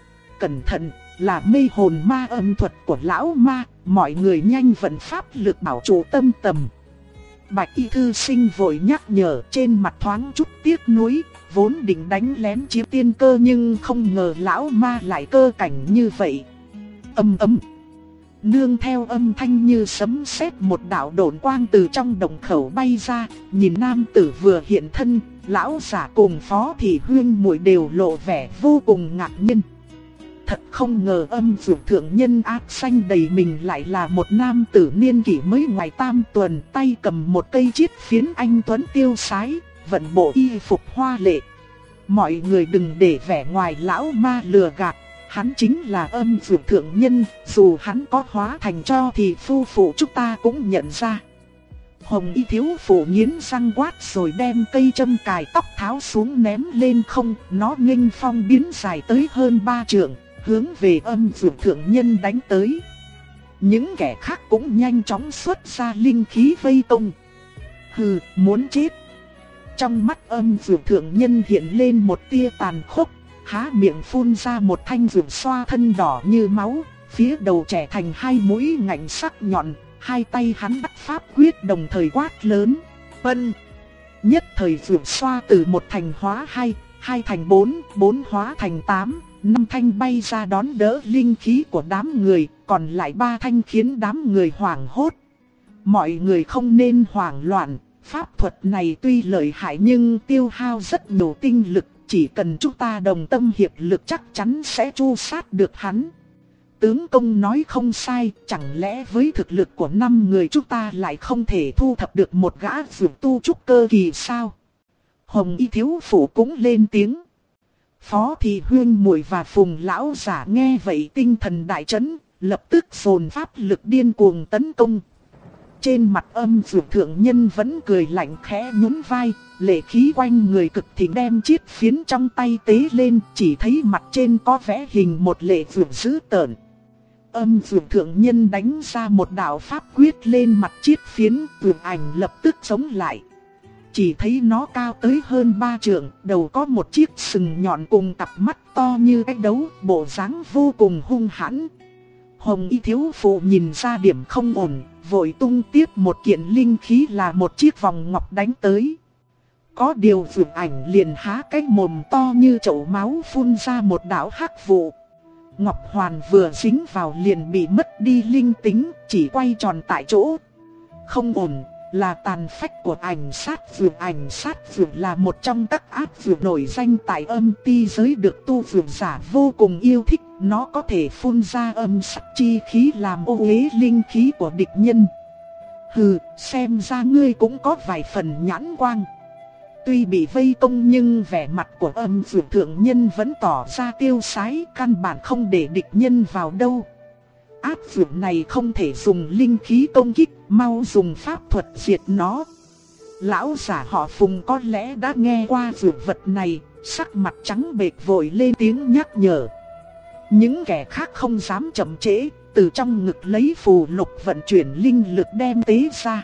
Cẩn thận, là mê hồn ma âm thuật của lão ma, mọi người nhanh vận pháp lực bảo trụ tâm tầm. Bạch Y Thư Sinh vội nhắc nhở, trên mặt thoáng chút tiếc nuối, vốn định đánh lén chiếm tiên cơ nhưng không ngờ lão ma lại cơ cảnh như vậy. Nương theo âm thanh như sấm sét, một đạo độn quang từ trong đồng khẩu bay ra, nhìn nam tử vừa hiện thân, lão giả cùng Phó Thị Huyên muội đều lộ vẻ vô cùng ngạc nhiên. Thật không ngờ Âm Dược thượng nhân ác xanh đầy mình lại là một nam tử niên kỷ mới ngoài tam tuần, tay cầm một cây chiết phiến anh tuấn tiêu sái, vận bộ y phục hoa lệ. Mọi người đừng để vẻ ngoài lão ma lừa gạt, hắn chính là âm dương thượng nhân, dù hắn có hóa thành tro thì phu phụ chúng ta cũng nhận ra. Hồng y thiếu phụ nghiến răng quát rồi đem cây châm cài tóc tháo xuống ném lên không, nó nghênh phong biến dài tới hơn 3 trượng, hướng về âm dương thượng nhân đánh tới. Những kẻ khác cũng nhanh chóng xuất ra linh khí vây công. Hừ, muốn chết. Trong mắt âm dương thượng nhân hiện lên một tia tàn khốc, há miệng phun ra một thanh dược xoa thân đỏ như máu, phía đầu trẻ thành 2 mũi ngạnh sắc nhọn, hai tay hắn bắt pháp quyết đồng thời quát lớn. Vân! Nhất thời dược xoa từ 1 thành hóa 2, 2 thành 4, 4 hóa thành 8, 5 thanh bay ra đón đỡ linh khí của đám người, còn lại 3 thanh khiến đám người hoảng hốt. Mọi người không nên hoảng loạn, pháp thuật này tuy lợi hại nhưng tiêu hao rất nhiều tinh lực, chỉ cần chúng ta đồng tâm hiệp lực chắc chắn sẽ tru sát được hắn. Tướng công nói không sai, chẳng lẽ với thực lực của 5 người chúng ta lại không thể thu thập được một gã dược tu trúc cơ kỳ sao? Hồng y thiếu phụ cũng lên tiếng. Phó Thị Huyên muội và Phùng lão giả nghe vậy tinh thần đại chấn, lập tức dồn pháp lực điên cuồng tấn công. Trên mặt âm dược thượng nhân vẫn cười lạnh khẽ nhún vai, lệ khí quanh người cực thịnh đem chiếc phiến trong tay tế lên, chỉ thấy mặt trên có vẽ hình một lệ dược dữ tợn. Âm dược thượng nhân đánh ra một đạo pháp quyết lên mặt chiếc phiến, dược ảnh lập tức sống lại. Chỉ thấy nó cao tới hơn 3 trượng, đầu có một chiếc sừng nhọn cùng cặp mắt to như cái đấu, bộ dáng vô cùng hung hãn. Hồng y thiếu phụ nhìn ra điểm không ổn, vội tung tiếp một kiện linh khí là một chiếc vòng ngọc đánh tới. Có điều dược ảnh liền há cái mồm to như chậu máu phun ra một đạo hắc vụ. Ngọc hoàn vừa dính vào liền bị mất đi linh tính, chỉ quay tròn tại chỗ. Không ổn, là tàn phách của ảnh sát dược. Ảnh sát dược là một trong các ác dược nổi danh tại âm ti giới, được tu dược giả vô cùng yêu thích. Nó có thể phun ra âm sát chi khí làm ô uế linh khí của địch nhân. Hừ, xem ra ngươi cũng có vài phần nhãn quang. Tuy bị vây công nhưng vẻ mặt của âm dược thượng nhân vẫn tỏ ra tiêu sái, căn bản không để địch nhân vào đâu. Ác dược này không thể dùng linh khí công kích, mau dùng pháp thuật diệt nó. Lão giả họ Phùng có lẽ đã nghe qua dược vật này, sắc mặt trắng bệch vội lên tiếng nhắc nhở. Những kẻ khác không dám chậm trễ, từ trong ngực lấy phù lục vận chuyển linh lực đem tế ra.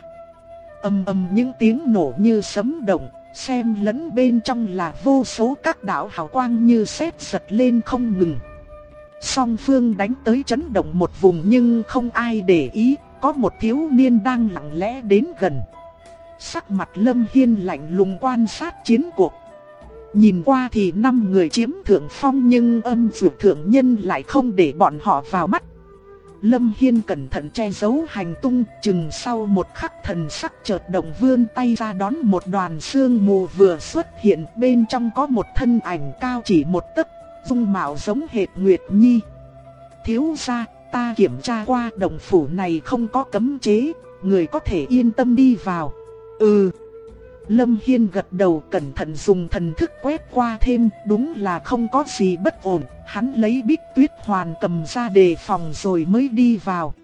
Ầm ầm những tiếng nổ như sấm động, xem lẫn bên trong là vô số các đạo hào quang như sét giật lên không ngừng. Song phương đánh tới chấn động một vùng nhưng không ai để ý, có một thiếu niên đang lặng lẽ đến gần. Sắc mặt Lâm Hiên lạnh lùng quan sát chiến cuộc. Nhìn qua thì 5 người chiếm thượng phong nhưng âm dược thượng nhân lại không để bọn họ vào mắt. Lâm Hiên cẩn thận che giấu hành tung, chừng sau một khắc thần sắc chợt động vươn tay ra đón một đoàn sương mù vừa xuất hiện, bên trong có một thân ảnh cao chỉ 1 tấc, dung mạo giống hệt Nguyệt Nhi. Thiếu gia, ta kiểm tra qua động phủ này không có cấm chế, người có thể yên tâm đi vào. Ừ. Lâm Hiên gật đầu cẩn thận dùng thần thức quét qua thêm, đúng là không có gì bất ổn, hắn lấy Bích Tuyết Hoàn cầm ra đề phòng rồi mới đi vào.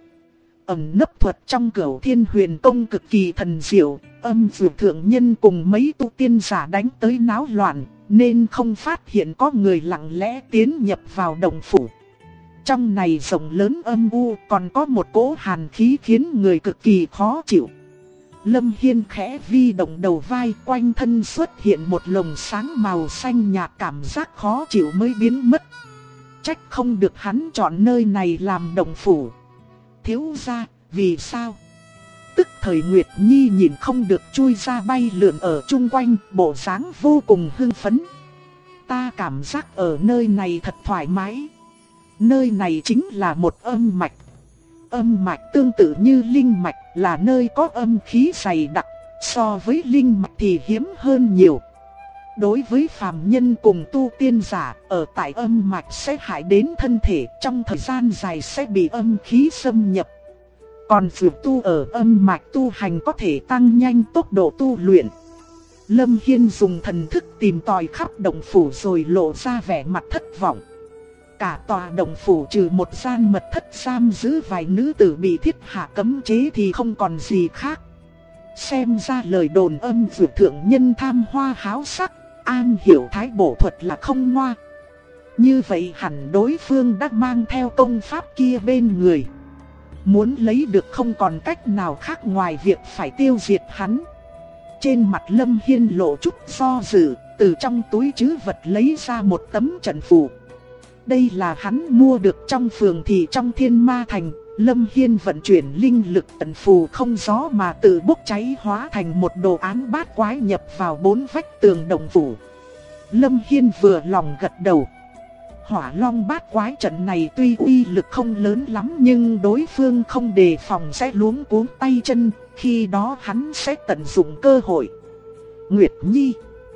Ẩn nấp thuật trong Cửu Thiên Huyền Công cực kỳ thần diệu, âm dược thượng nhân cùng mấy tu tiên giả đánh tới náo loạn, nên không phát hiện có người lặng lẽ tiến nhập vào động phủ. Trong này rộng lớn âm u, còn có một cỗ hàn khí khiến người cực kỳ khó chịu. Lâm Hiên khẽ vi động đầu vai, quanh thân xuất hiện một lồng sáng màu xanh nhạt, cảm giác khó chịu mới biến mất. Trách không được hắn chọn nơi này làm động phủ. Thiếu gia, vì sao? Tức thời Nguyệt Nhi nhìn không được chui ra bay lượn ở chung quanh, bộ dáng vô cùng hưng phấn. Ta cảm giác ở nơi này thật thoải mái. Nơi này chính là một âm mạch. Âm mạch tương tự như linh mạch, là nơi có âm khí dày đặc, so với linh mạch thì hiếm hơn nhiều. Đối với phàm nhân cùng tu tiên giả, ở tại âm mạch sẽ hại đến thân thể, trong thời gian dài sẽ bị âm khí xâm nhập. Còn phàm tu ở âm mạch tu hành có thể tăng nhanh tốc độ tu luyện. Lâm Hiên dùng thần thức tìm tòi khắp động phủ rồi lộ ra vẻ mặt thất vọng. Cả tòa động phủ trừ một gian mật thất giam giữ vài nữ tử bị thiết hạ cấm chế thì không còn gì khác. Xem ra lời đồn âm dược thượng nhân tham hoa háo sắc, an hiểu thái bổ thuật là không ngoa. Như vậy hẳn đối phương đã mang theo công pháp kia bên người. Muốn lấy được không còn cách nào khác ngoài việc phải tiêu diệt hắn. Trên mặt Lâm Hiên lộ chút do dự, từ trong túi trữ vật lấy ra một tấm trận phù. Đây là hắn mua được trong phường thị trong Thiên Ma Thành. Lâm Hiên vận chuyển linh lực trận phù không gió mà tự bốc cháy hóa thành một đồ án bát quái nhập vào 4 vách tường động phủ. Lâm Hiên vừa lòng gật đầu. Hỏa Long bát quái trận này tuy uy lực không lớn lắm nhưng đối phương không đề phòng sẽ luống cuống tay chân, khi đó hắn sẽ tận dụng cơ hội. Nguyệt Nhi,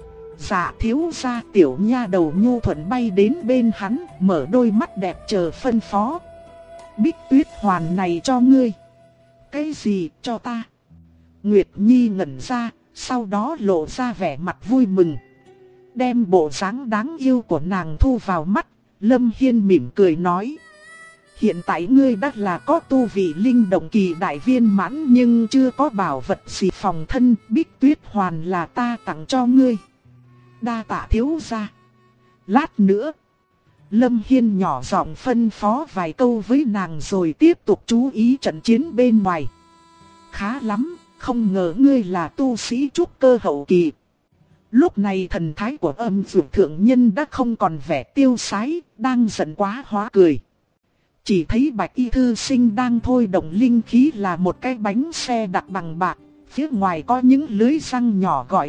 dạ thiếu gia, tiểu nha đầu nhu thuận bay đến bên hắn, mở đôi mắt đẹp chờ phân phó. Bích tuyết hoàn này cho ngươi. Cái gì cho ta? Nguyệt Nhi ngẩn ra, sau đó lộ ra vẻ mặt vui mừng. Đem bộ dáng đáng yêu của nàng thu vào mắt, Lâm Hiên mỉm cười nói. Hiện tại ngươi đã là có tu vị linh động kỳ đại viên mãn nhưng chưa có bảo vật gì phòng thân, Bích tuyết hoàn là ta tặng cho ngươi. Đa tạ thiếu gia. Lát nữa. Lâm Hiên nhỏ giọng phân phó vài câu với nàng rồi tiếp tục chú ý trận chiến bên ngoài. Khá lắm, không ngờ ngươi là tu sĩ trúc cơ hậu kỳ. Lúc này thần thái của âm dược thượng nhân đã không còn vẻ tiêu sái, đang giận quá hóa cười. Chỉ thấy Bạch Y thư sinh đang thôi động linh khí là một cái bánh xe đặt bằng bạc, phía ngoài có những lưới răng nhỏ gọi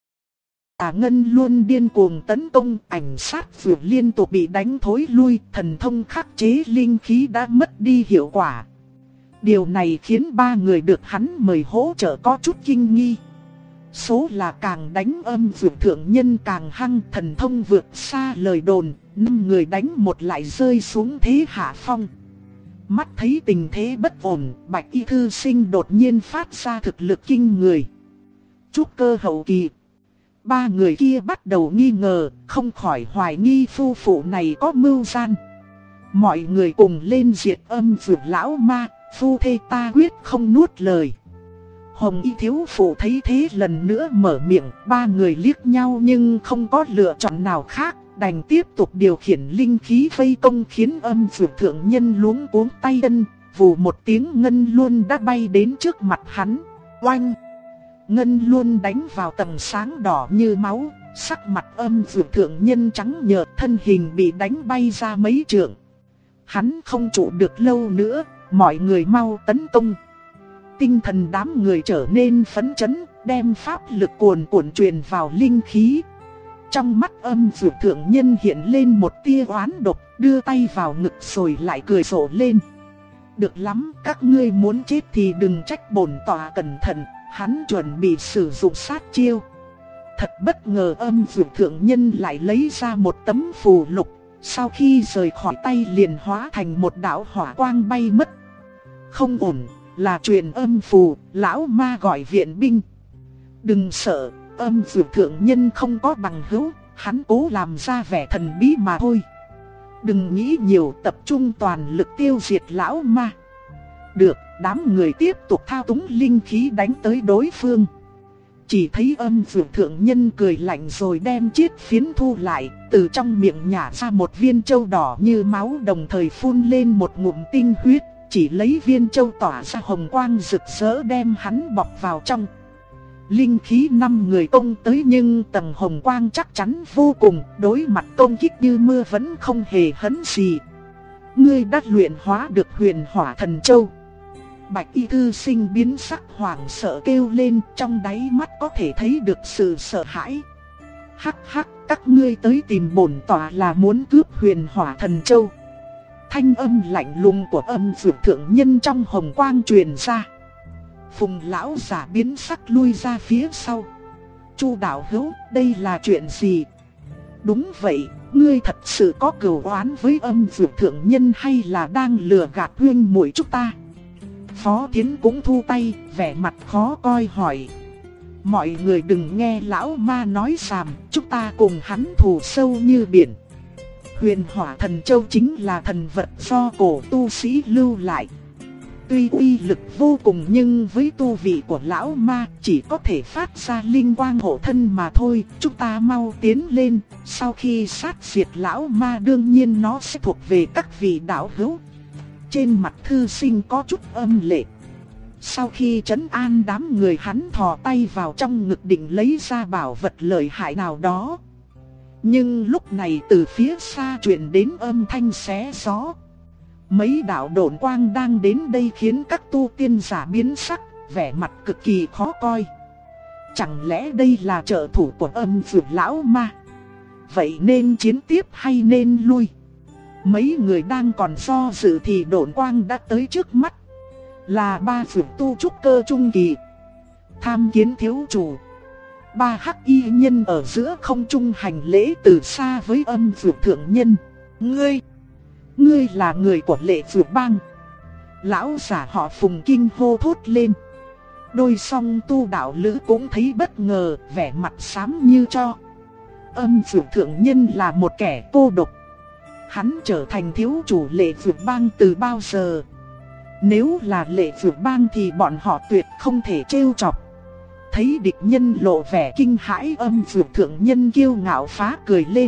là ngân luôn điên cuồng tấn công, ảnh sát vượt liên tục bị đánh thối lui, thần thông khắc chế linh khí đã mất đi hiệu quả. Điều này khiến 3 người được hắn mời hỗ trợ có chút kinh nghi. Số là càng đánh âm dược thượng nhân càng hăng, thần thông vượt xa lời đồn, 5 người đánh một lại rơi xuống thế hạ phong. Mắt thấy tình thế bất ổn, Bạch Y thư sinh đột nhiên phát ra thực lực kinh người. Trúc cơ hậu kỳ. 3 người kia bắt đầu nghi ngờ, không khỏi hoài nghi phu phụ này có mưu gian. Mọi người cùng lên diệt âm dược lão ma, phu thê ta quyết không nuốt lời. Hồng Y thiếu phụ thấy thế lần nữa mở miệng, 3 người liếc nhau nhưng không có lựa chọn nào khác, đành tiếp tục điều khiển linh khí vây công khiến âm dược thượng nhân luống cuống tay chân, vù một tiếng ngân luôn đã bay đến trước mặt hắn. Oanh! Ngân luôn đánh vào tầng sáng đỏ như máu, sắc mặt âm dược thượng nhân trắng nhợt, thân hình bị đánh bay ra mấy trượng. Hắn không trụ được lâu nữa, mọi người mau tấn công. Tinh thần đám người trở nên phấn chấn, đem pháp lực cuồn cuộn truyền vào linh khí. Trong mắt âm dược thượng nhân hiện lên một tia oán độc, đưa tay vào ngực rồi lại cười rộ lên. Được lắm, các ngươi muốn chết thì đừng trách bổn tọa cẩn thận, hắn chuẩn bị sử dụng sát chiêu. Thật bất ngờ âm dược thượng nhân lại lấy ra một tấm phù lục, sau khi rời khỏi tay liền hóa thành một đạo hỏa quang bay mất. Không ổn, là truyền âm phù, lão ma gọi viện binh. Đừng sợ, âm dược thượng nhân không có bằng hữu, hắn cố làm ra vẻ thần bí mà thôi. Đừng nghĩ nhiều, tập trung toàn lực tiêu diệt lão ma. Được, đám người tiếp tục thao túng linh khí đánh tới đối phương. Chỉ thấy âm dược thượng nhân cười lạnh rồi đem chiếc phiến thu lại, từ trong miệng nhả ra một viên châu đỏ như máu, đồng thời phun lên một ngụm tinh huyết, chỉ lấy viên châu tỏa ra hồng quang rực rỡ đem hắn bọc vào trong. Linh khí 5 người công tới nhưng tầng hồng quang chắc chắn vô cùng, đối mặt công kích như mưa vẫn không hề hấn gì. Ngươi đã luyện hóa được huyền hỏa thần châu. Bạch Y thư sinh biến sắc hoảng sợ kêu lên, trong đáy mắt có thể thấy được sự sợ hãi. Hắc hắc, các ngươi tới tìm bổn tọa là muốn cướp huyền hỏa thần châu. Thanh âm lạnh lùng của âm dược thượng nhân trong hồng quang truyền ra. Phùng lão giả biến sắc lui ra phía sau. Chu đạo hữu, đây là chuyện gì? Đúng vậy, ngươi thật sự có cừu oán với âm dược thượng nhân hay là đang lừa gạt huynh muội chúng ta? Phó Thiến cũng thu tay, vẻ mặt khó coi hỏi. mọi người đừng nghe lão ma nói xàm, chúng ta cùng hắn thù sâu như biển. Huyền Hỏa Thần Châu chính là thần vật do cổ tu sĩ lưu lại. Tuy uy lực vô cùng nhưng với tu vị của lão ma chỉ có thể phát ra linh quang hộ thân mà thôi. Chúng ta mau tiến lên, sau khi sát diệt lão ma đương nhiên nó sẽ thuộc về các vị đạo hữu. Trên mặt thư sinh có chút âm lệ. Sau khi trấn an đám người, hắn thò tay vào trong ngực định lấy ra bảo vật lợi hại nào đó. Nhưng lúc này từ phía xa truyền đến âm thanh xé gió. Mấy đạo độn quang đang đến đây khiến các tu tiên giả biến sắc, vẻ mặt cực kỳ khó coi. Chẳng lẽ đây là trợ thủ của âm dược lão ma? Vậy nên chiến tiếp hay nên lui? Mấy người đang còn do dự thì độn quang đã tới trước mắt. Là ba dược tu trúc cơ trung kỳ. Tham kiến thiếu chủ. Ba hắc y nhân ở giữa không trung hành lễ từ xa với âm dược thượng nhân. Ngươi là người của Lệ Dược Bang. Lão giả họ Phùng kinh hô thốt lên. Đôi song tu đạo lữ cũng thấy bất ngờ, vẻ mặt xám như tro. Âm dược thượng nhân là một kẻ cô độc. Hắn trở thành thiếu chủ Lệ Dược Bang từ bao giờ? Nếu là Lệ Dược Bang thì bọn họ tuyệt không thể trêu chọc. Thấy địch nhân lộ vẻ kinh hãi, âm dược thượng nhân kiêu ngạo phá cười lên.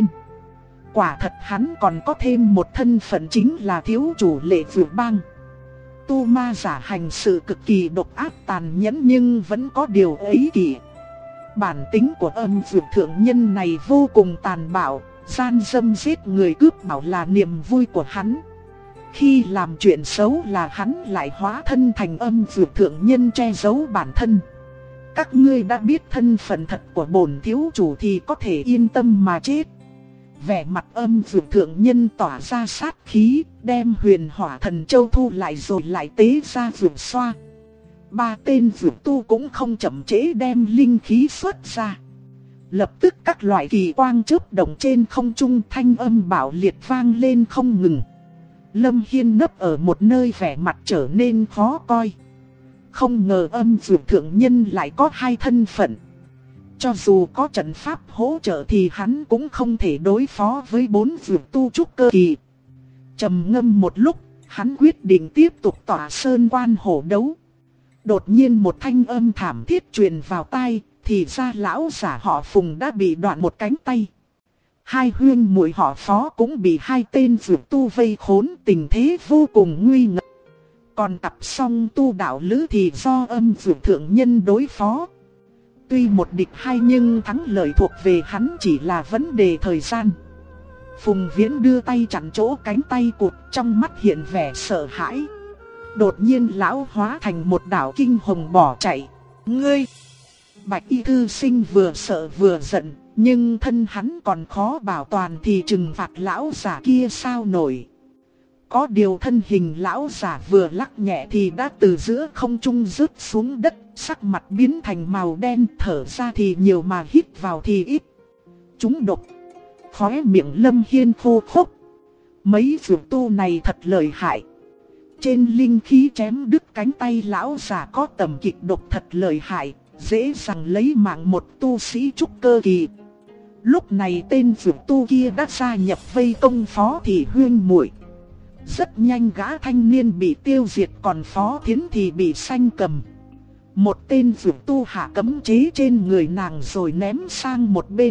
Quả thật hắn còn có thêm một thân phận, chính là thiếu chủ Lệ Dược Bang. Tu ma giả hành sự cực kỳ độc ác tàn nhẫn nhưng vẫn có điều ấy kỷ. Bản tính của âm dược thượng nhân này vô cùng tàn bạo, gian dâm giết người cướp bảo là niềm vui của hắn. Khi làm chuyện xấu là hắn lại hóa thân thành âm dược thượng nhân che giấu bản thân. Các ngươi đã biết thân phận thật của bổn thiếu chủ thì có thể yên tâm mà chết. Vẻ mặt âm dược thượng nhân tỏa ra sát khí, đem Huyền Hỏa Thần Châu thu lại rồi lại tế ra dược xoa. Ba tên dược tu cũng không chậm trễ đem linh khí xuất ra. Lập tức các loại kỳ quang chớp động trên không trung, thanh âm bạo liệt vang lên không ngừng. Lâm Hiên nấp ở một nơi, vẻ mặt trở nên khó coi. Không ngờ âm dược thượng nhân lại có hai thân phận. Cho dù có trận pháp hỗ trợ thì hắn cũng không thể đối phó với 4 dược tu trúc cơ kỳ. Trầm ngâm một lúc, hắn quyết định tiếp tục tỏa sơn quan hổ đấu. Đột nhiên một thanh âm thảm thiết truyền vào tai, thì ra lão giả họ Phùng đã bị đoạn một cánh tay. Hai huynh muội họ Phó cũng bị hai tên dược tu vây khốn, tình thế vô cùng nguy ngập. Còn cặp song tu đạo lữ thì do âm dược thượng nhân đối phó. Tuy một địch hai nhưng thắng lợi thuộc về hắn, chỉ là vấn đề thời gian. Phùng Viễn đưa tay chặn chỗ cánh tay cụt, trong mắt hiện vẻ sợ hãi. Đột nhiên lão hóa thành một đạo kinh hồng bỏ chạy. Ngươi! Bạch y thư sinh vừa sợ vừa giận, nhưng thân hắn còn khó bảo toàn thì trừng phạt lão giả kia sao nổi. Có điều thân hình lão giả vừa lắc nhẹ thì đã từ giữa không trung rớt xuống đất, sắc mặt biến thành màu đen, thở ra thì nhiều mà hít vào thì ít. Chúng độc. Khóe miệng Lâm Hiên khô khốc. Mấy dược tu này thật lợi hại. Trên linh khí chém đứt cánh tay lão giả có tầm kịch độc thật lợi hại, dễ dàng lấy mạng một tu sĩ trúc cơ kỳ. Lúc này tên dược tu kia đã gia nhập vây công Phó Thị huyên muội. Rất nhanh gã thanh niên bị tiêu diệt, còn Phó Thiến thì bị sanh cầm. Một tên dược tu hạ cấm chế trên người nàng rồi ném sang một bên.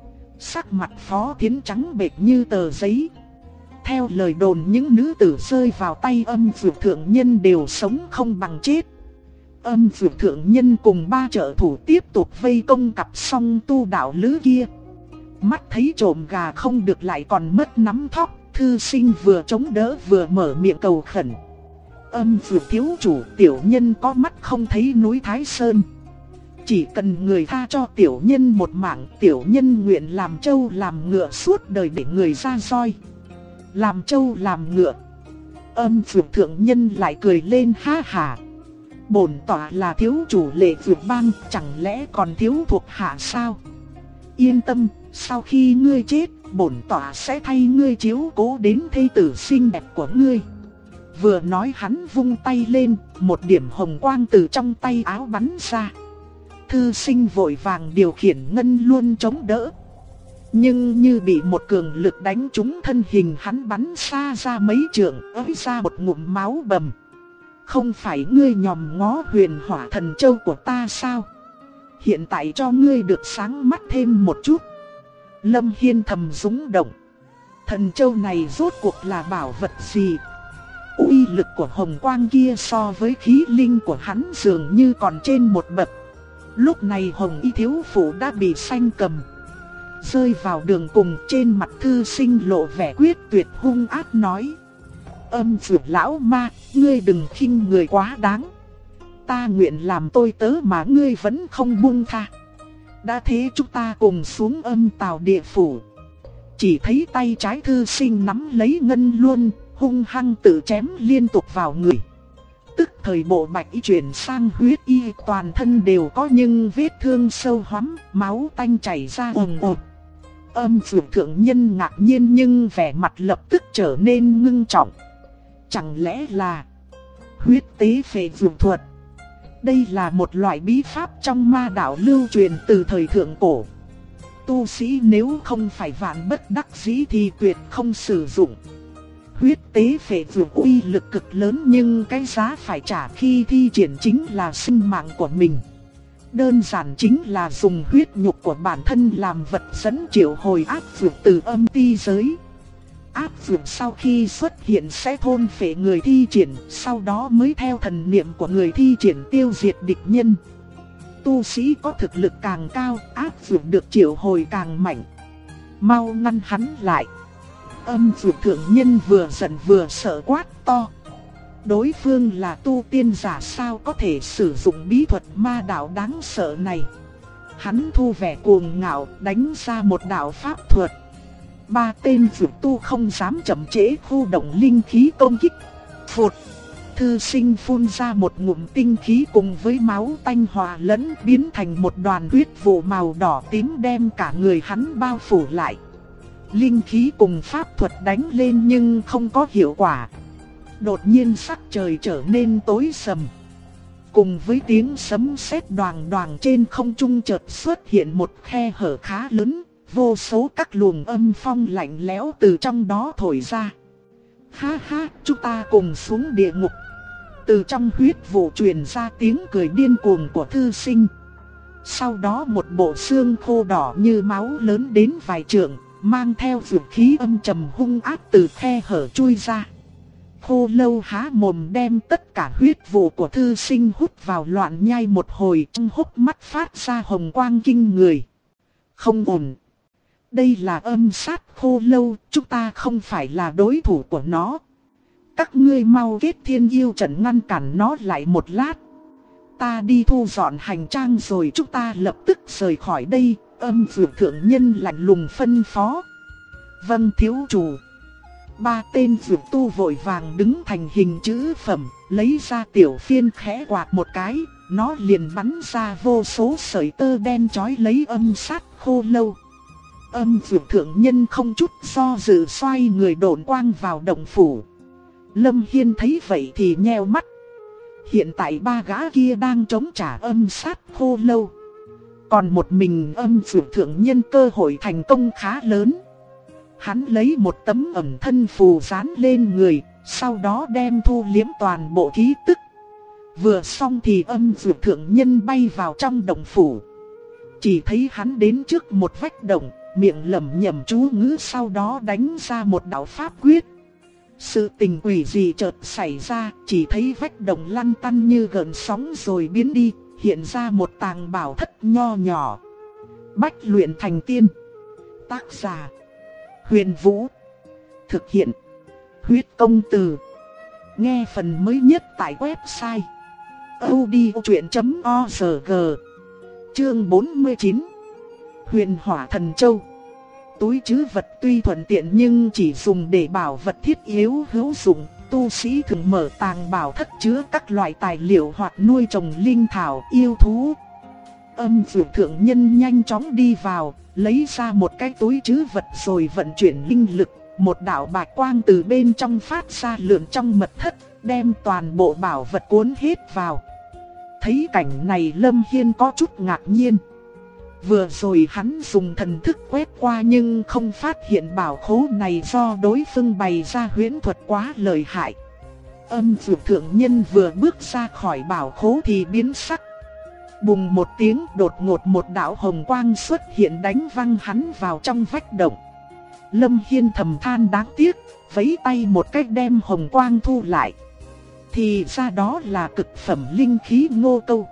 Sắc mặt Phó Thiến trắng bệch như tờ giấy. Theo lời đồn những nữ tử rơi vào tay âm dược thượng nhân đều sống không bằng chết. Âm dược thượng nhân cùng ba trợ thủ tiếp tục vây công cặp song tu đạo lữ kia. Mắt thấy trộm gà không được lại còn mất nắm thóc, thư sinh vừa chống đỡ vừa mở miệng cầu khẩn. Âm dược thiếu chủ, tiểu nhân có mắt không thấy núi Thái Sơn. Chỉ cần người tha cho tiểu nhân một mạng, tiểu nhân nguyện làm trâu làm ngựa suốt đời để người ra roi. Làm trâu làm ngựa. Âm dược thượng nhân lại cười lên ha hà. Bổn tọa là thiếu chủ Lệ Dược Bang, chẳng lẽ còn thiếu thuộc hạ sao? Yên tâm, sau khi ngươi chết, bổn tọa sẽ thay ngươi chiếu cố đến thê tử xinh đẹp của ngươi. Vừa nói hắn vung tay lên, một điểm hồng quang từ trong tay áo bắn ra. thư sinh vội vàng điều khiển ngân luân chống đỡ. Nhưng như bị một cường lực đánh trúng, thân hình hắn bắn xa ra mấy trượng, ới ra một ngụm máu bầm. Không phải ngươi nhòm ngó Huyền Hỏa Thần Châu của ta sao? Hiện tại cho ngươi được sáng mắt thêm một chút. Lâm Hiên thầm rung động. Thần Châu này rốt cuộc là bảo vật gì? Uy lực của hồng quang kia so với khí linh của hắn dường như còn trên một bậc. Lúc này Hồng Y thiếu phụ đã bị xanh cầm. Rơi vào đường cùng, trên mặt thư sinh lộ vẻ quyết tuyệt hung ác nói: Âm Dược lão ma, ngươi đừng khinh người quá đáng. Ta nguyện làm tôi tớ mà ngươi vẫn không buông tha. Đã thế chúng ta cùng xuống âm tào địa phủ. Chỉ thấy tay trái thư sinh nắm lấy ngân luân, hung hăng tự chém liên tục vào người. Tức thời bộ bạch y chuyển sang huyết y, toàn thân đều có những vết thương sâu hoắm, máu tanh chảy ra ồn ồn. Âm Dược thượng nhân ngạc nhiên nhưng vẻ mặt lập tức trở nên ngưng trọng. Chẳng lẽ là huyết tế phệ dược thuật? Đây là một loại bí pháp trong ma đạo lưu truyền từ thời thượng cổ. Tu sĩ nếu không phải vạn bất đắc dĩ thì tuyệt không sử dụng. Huyết tế phệ dược uy lực cực lớn, nhưng cái giá phải trả khi thi triển chính là sinh mạng của mình. Đơn giản chính là dùng huyết nhục của bản thân làm vật dẫn triệu hồi ác dược từ âm ti giới. Ác dược sau khi xuất hiện sẽ thôn phệ người thi triển, sau đó mới theo thần niệm của người thi triển tiêu diệt địch nhân. Tu sĩ có thực lực càng cao, ác dược được triệu hồi càng mạnh. Mau ngăn hắn lại. Âm Dược thượng nhân vừa giận vừa sợ quát to. Đối phương là tu tiên giả sao có thể sử dụng bí thuật ma đạo đáng sợ này. Hắn thu vẻ cuồng ngạo, đánh ra một đạo pháp thuật. Ba tên dược tu không dám chậm trễ, khu động linh khí công kích. Phụt! Thư sinh phun ra một ngụm tinh khí cùng với máu tanh hòa lẫn, biến thành một đoàn huyết vụ màu đỏ tím đem cả người hắn bao phủ lại. Linh khí cùng pháp thuật đánh lên nhưng không có hiệu quả. Đột nhiên sắc trời trở nên tối sầm. Cùng với tiếng sấm sét đoàng đoàng, trên không trung chợt xuất hiện một khe hở khá lớn. Vô số các luồng âm phong lạnh lẽo từ trong đó thổi ra. Ha ha, chúng ta cùng xuống địa ngục. Từ trong huyết vụ truyền ra tiếng cười điên cuồng của thư sinh. Sau đó một bộ xương khô đỏ như máu lớn đến vài trượng, mang theo dược khí âm trầm hung ác từ khe hở chui ra. Khô lâu há mồm đem tất cả huyết vụ của thư sinh hút vào, loạn nhai một hồi, trong hốc mắt phát ra hồng quang kinh người. Không ổn. Đây là âm sát khô lâu, chúng ta không phải là đối thủ của nó. Các ngươi mau kết thiên yêu trận ngăn cản nó lại một lát. Ta đi thu dọn hành trang rồi chúng ta lập tức rời khỏi đây. Âm Dược thượng nhân lạnh lùng phân phó. Vâng thiếu chủ. Ba tên dược tu vội vàng đứng thành hình chữ phẩm, lấy ra tiểu phiên khẽ quạt một cái, nó liền bắn ra vô số sợi tơ đen chói lấy âm sát khô lâu. Âm Dược thượng nhân không chút do dự xoay người độn quang vào động phủ. Lâm Hiên thấy vậy thì nheo mắt. Hiện tại ba gã kia đang chống trả âm sát khô lâu. Còn một mình Âm Dược thượng nhân cơ hội thành công khá lớn. Hắn lấy một tấm ẩn thân phù dán lên người, sau đó đem thu liếm toàn bộ khí tức. Vừa xong thì Âm Dược thượng nhân bay vào trong động phủ. Chỉ thấy hắn đến trước một vách động, miệng lẩm nhẩm chú ngữ, sau đó đánh ra một đạo pháp quyết. Sự tình quỷ gì chợt xảy ra, chỉ thấy vách động lăn tăn như gợn sóng rồi biến đi, hiện ra một tàng bảo thất nho nhỏ. Bách luyện thành tiên. Tác giả Huyền Vũ. Thực hiện Huyết Công Từ. Nghe phần mới nhất tại website audiochuyện.org. Chương 49. Huyền Hỏa Thần Châu. Túi trữ vật tuy thuận tiện nhưng chỉ dùng để bảo vật thiết yếu hữu dụng. Tu sĩ thường mở tàng bảo thất chứa các loại tài liệu hoặc nuôi trồng linh thảo yêu thú. Âm Dược thượng nhân nhanh chóng đi vào, lấy ra một cái túi trữ vật rồi vận chuyển linh lực. Một đạo bạch quang từ bên trong phát ra lượn trong mật thất, đem toàn bộ bảo vật cuốn hết vào. Thấy cảnh này Lâm Hiên có chút ngạc nhiên. Vừa rồi hắn dùng thần thức quét qua nhưng không phát hiện bảo khố này do đối phương bày ra huyễn thuật quá lợi hại. Âm Dược Thượng Nhân vừa bước ra khỏi bảo khố thì biến sắc. Bùng một tiếng, đột ngột một đạo hồng quang xuất hiện đánh văng hắn vào trong vách động. Lâm Hiên thầm than đáng tiếc, vẫy tay một cách đem hồng quang thu lại. Thì ra đó là cực phẩm linh khí Ngô Câu.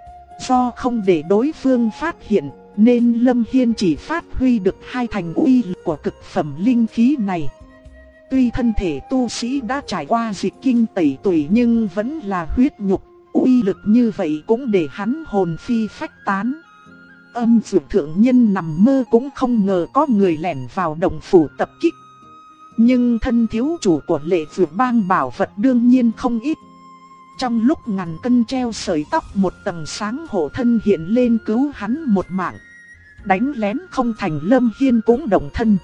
Do không để đối phương phát hiện, nên Lâm Hiên chỉ phát huy được 2 thành uy lực của cực phẩm linh khí này. Tuy thân thể tu sĩ đã trải qua dịch kinh tẩy tủy nhưng vẫn là huyết nhục, uy lực như vậy cũng để hắn hồn phi phách tán. Âm Dược Thượng Nhân nằm mơ cũng không ngờ có người lẻn vào động phủ tập kích. Nhưng thân thiếu chủ của Lệ Dược Bang bảo vật đương nhiên không ít. Trong lúc ngàn cân treo sợi tóc, một tầng sáng hộ thân hiện lên cứu hắn một mạng. Đánh lén không thành, Lâm Hiên cũng động thân.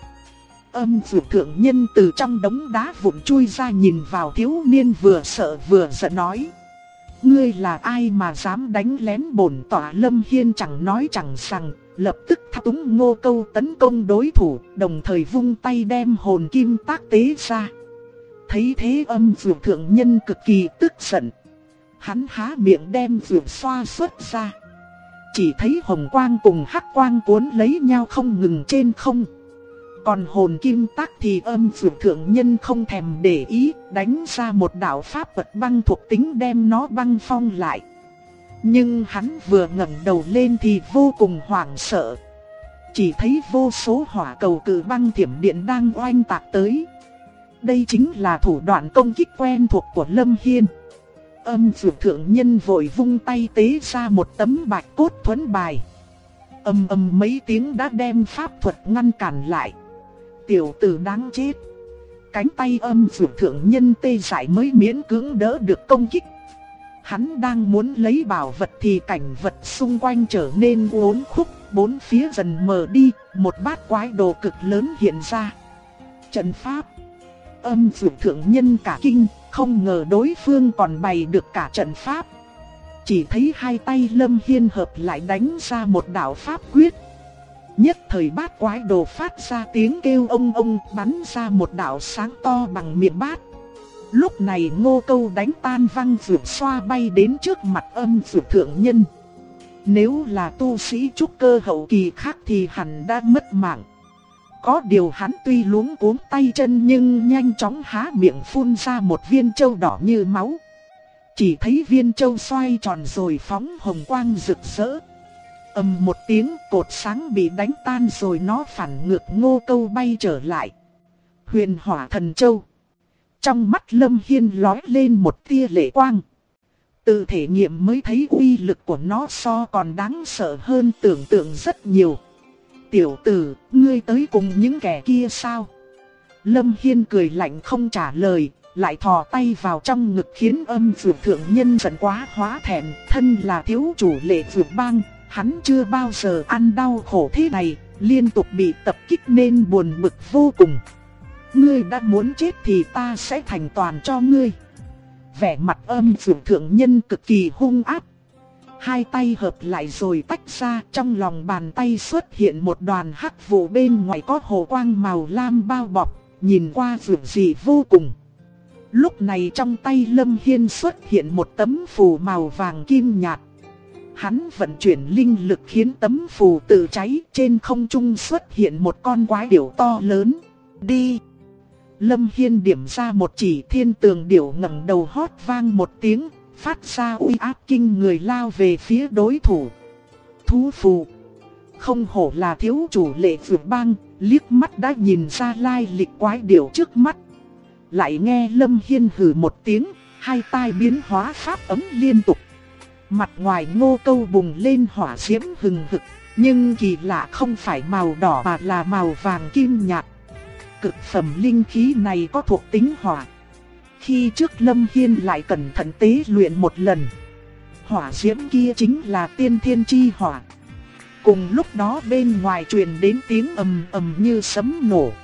Âm Dược Thượng Nhân từ trong đống đá vụn chui ra, nhìn vào thiếu niên vừa sợ vừa giận nói: ngươi là ai mà dám đánh lén bổn tọa? Lâm Hiên chẳng nói chẳng rằng, lập tức thao túng Ngô Câu tấn công đối thủ, đồng thời vung tay đem hồn kim tác tế ra. Thấy thế Âm Dược Thượng Nhân cực kỳ tức giận. Hắn há miệng đem dược xoa xuất ra. Chỉ thấy hồng quang cùng hắc quang cuốn lấy nhau không ngừng trên không. Còn hồn kim tác thì Âm Dược Thượng Nhân không thèm để ý, đánh ra một đạo pháp vật băng thuộc tính đem nó băng phong lại. Nhưng hắn vừa ngẩng đầu lên thì vô cùng hoảng sợ. Chỉ thấy vô số hỏa cầu cự băng thiểm điện đang oanh tạc tới. Đây chính là thủ đoạn công kích quen thuộc của Lâm Hiên. Âm Dược Thượng Nhân vội vung tay tế ra một tấm bạch cốt thuẫn bài. Ầm ầm mấy tiếng đã đem pháp thuật ngăn cản lại. Tiểu tử đáng chết. Cánh tay Âm Dược Thượng Nhân tê dại mới miễn cưỡng đỡ được công kích. Hắn đang muốn lấy bảo vật thì cảnh vật xung quanh trở nên uốn khúc, bốn phía dần mờ đi, một bát quái đồ cực lớn hiện ra. Trận pháp. Âm Dược Thượng Nhân cả kinh, không ngờ đối phương còn bày được cả trận pháp. Chỉ thấy hai tay Lâm Hiên hợp lại đánh ra một đạo pháp quyết. Nhất thời bát quái đồ phát ra tiếng kêu ông ông, bắn ra một đạo sáng to bằng miệng bát. Lúc này Ngô Câu đánh tan văng dược xoa bay đến trước mặt Âm Dược Thượng Nhân. Nếu là tu sĩ trúc cơ hậu kỳ khác thì hẳn đã mất mạng. Có điều hắn tuy luống cuống tay chân nhưng nhanh chóng há miệng phun ra một viên châu đỏ như máu. Chỉ thấy viên châu xoay tròn rồi phóng hồng quang rực rỡ. Ầm một tiếng, cột sáng bị đánh tan rồi nó phản ngược Ngô Câu bay trở lại. Huyền Hỏa Thần Châu. Trong mắt Lâm Hiên lóe lên một tia lệ quang. Tự thể nghiệm mới thấy uy lực của nó so còn đáng sợ hơn tưởng tượng rất nhiều. Tiểu tử, ngươi tới cùng những kẻ kia sao? Lâm Hiên cười lạnh không trả lời, lại thò tay vào trong ngực khiến Âm Dược Thượng Nhân giận quá hóa thẹn. Thân là thiếu chủ Lệ Dược Bang, hắn chưa bao giờ ăn đau khổ thế này, liên tục bị tập kích nên buồn bực vô cùng. Ngươi đã muốn chết thì ta sẽ thành toàn cho ngươi. Vẻ mặt Âm Dược Thượng Nhân cực kỳ hung ác. Hai tay hợp lại rồi tách ra, trong lòng bàn tay xuất hiện một đoàn hắc vụ, bên ngoài có hồ quang màu lam bao bọc, nhìn qua dữ dị vô cùng. Lúc này trong tay Lâm Hiên xuất hiện một tấm phù màu vàng kim nhạt. Hắn vận chuyển linh lực khiến tấm phù tự cháy, trên không trung xuất hiện một con quái điểu to lớn. Đi! Lâm Hiên điểm ra một chỉ, thiên tường điểu ngẩng đầu hót vang một tiếng, phát ra uy áp kinh người lao về phía đối thủ. Thú phù. Không hổ là thiếu chủ Lệ Dược Bang, liếc mắt đã nhìn ra lai lịch quái điểu trước mắt. Lại nghe Lâm Hiên hừ một tiếng, hai tai biến hóa pháp ấm liên tục. Mặt ngoài Ngô Câu bùng lên hỏa diễm hừng hực, nhưng kỳ lạ không phải màu đỏ mà là màu vàng kim nhạt. Cực phẩm linh khí này có thuộc tính hỏa. Khi trước Lâm Hiên lại cẩn thận tế luyện một lần. Hỏa diễm kia chính là tiên thiên chi hỏa. Cùng lúc đó bên ngoài truyền đến tiếng ầm ầm như sấm nổ.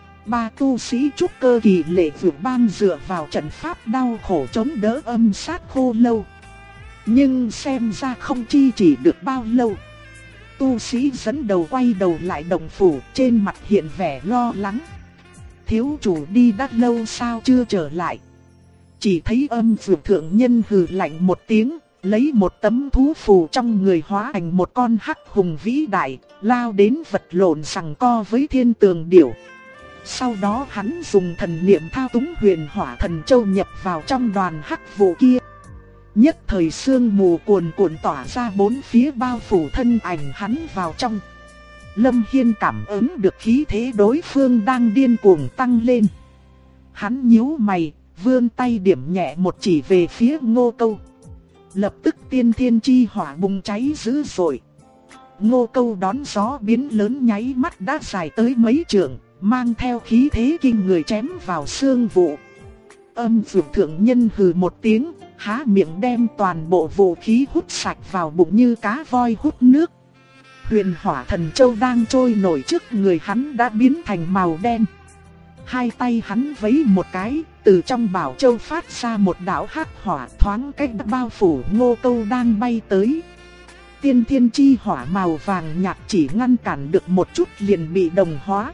Ba tu sĩ trúc cơ kỳ Lệ Dược Bang dựa vào trận pháp đau khổ chống đỡ âm sát khô lâu. Nhưng xem ra không chi chỉ được bao lâu. Tu sĩ dẫn đầu quay đầu lại động phủ, trên mặt hiện vẻ lo lắng. Thiếu chủ đi đã lâu sao chưa trở lại? Chỉ thấy Âm Dược Thượng Nhân hừ lạnh một tiếng, lấy một tấm thú phù trong người hóa thành một con hắc hùng vĩ đại, lao đến vật lộn giằng co với Thiên Tường Điểu. Sau đó hắn dùng thần niệm thao túng Huyền Hỏa Thần Châu nhập vào trong đoàn hắc vụ kia. Nhất thời sương mù cuồn cuộn tỏa ra bốn phía bao phủ thân ảnh hắn vào trong. Lâm Hiên cảm ứng được khí thế đối phương đang điên cuồng tăng lên. Hắn nhíu mày, vươn tay điểm nhẹ một chỉ về phía Ngô Câu. Lập tức tiên thiên chi hỏa bùng cháy dữ dội. Ngô Câu đón gió biến lớn nháy mắt đã dài tới mấy trượng, mang theo khí thế kinh người chém vào sương vụ. Âm Dược Thượng Nhân hừ một tiếng, há miệng đem toàn bộ vũ khí hút sạch vào bụng như cá voi hút nước. Huyền Hỏa Thần Châu đang trôi nổi trước người hắn đã biến thành màu đen. Hai tay hắn vẫy một cái, từ trong bảo châu phát ra một đạo hắc hỏa thoáng cách đã bao phủ Ngô Câu đang bay tới. Tiên thiên chi hỏa màu vàng nhạt chỉ ngăn cản được một chút liền bị đồng hóa.